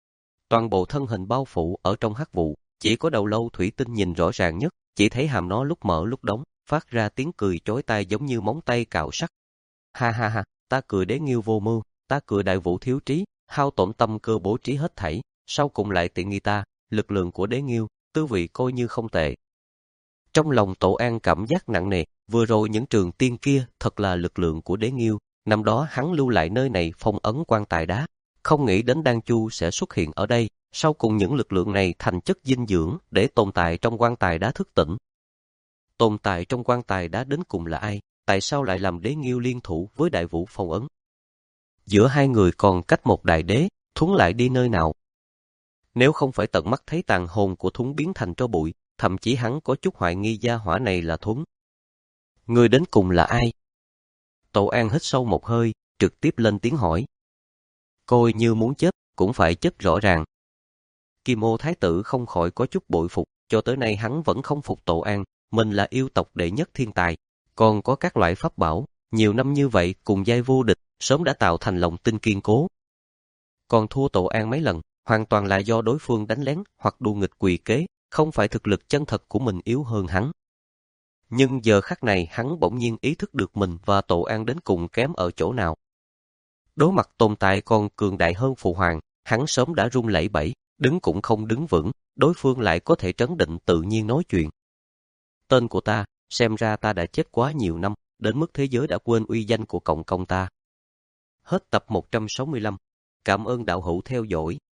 Toàn bộ thân hình bao phủ ở trong hắc vụ, chỉ có đầu lâu thủy tinh nhìn rõ ràng nhất, chỉ thấy hàm nó lúc mở lúc đóng, phát ra tiếng cười chói tai giống như móng tay cạo sắt. Ha ha ha, ta cười Đế Nghiêu vô mưu, ta cười Đại Vũ thiếu trí, hao tổn tâm cơ bố trí hết thảy, sau cùng lại tiện nghi ta, lực lượng của Đế Nghiêu, tư vị coi như không tệ. Trong lòng Tổ An cảm giác nặng nề, vừa rồi những trường tiên kia thật là lực lượng của Đế Nghiêu, năm đó hắn lưu lại nơi này phong ấn quan tài đá, không nghĩ đến Đan Chu sẽ xuất hiện ở đây, sau cùng những lực lượng này thành chất dinh dưỡng để tồn tại trong quan tài đá thức tỉnh. Tồn tại trong quan tài đá đến cùng là ai, tại sao lại làm Đế Nghiêu liên thủ với Đại Vũ phong ấn? Giữa hai người còn cách một đại đế, Thuấn lại đi nơi nào? Nếu không phải tận mắt thấy tàn hồn của Thuấn biến thành tro bụi, thậm chí hắn có chút hoài nghi gia hỏa này là Thuấn. Người đến cùng là ai? Tổ An hít sâu một hơi, trực tiếp lên tiếng hỏi. Coi như muốn chết, cũng phải chết rõ ràng. Kim Ô Thái tử không khỏi có chút bội phục, cho tới nay hắn vẫn không phục Tổ An, mình là yêu tộc đệ nhất thiên tài, còn có các loại pháp bảo, nhiều năm như vậy cùng giai vô địch, sớm đã tạo thành lòng tin kiên cố. Còn thua Tổ An mấy lần, hoàn toàn là do đối phương đánh lén hoặc đùa nghịch quỷ kế, không phải thực lực chân thật của mình yếu hơn hắn. Nhưng giờ khắc này hắn bỗng nhiên ý thức được mình và Tổ An đến cùng kém ở chỗ nào. Đối mặt tồn tại còn cường đại hơn Phụ Hoàng, hắn sớm đã run lẩy bẩy, đứng cũng không đứng vững, đối phương lại có thể trấn định tự nhiên nói chuyện. Tên của ta, xem ra ta đã chết quá nhiều năm, đến mức thế giới đã quên uy danh của cộng công ta. Hết tập một trăm sáu mươi lăm. Cảm ơn đạo hữu theo dõi.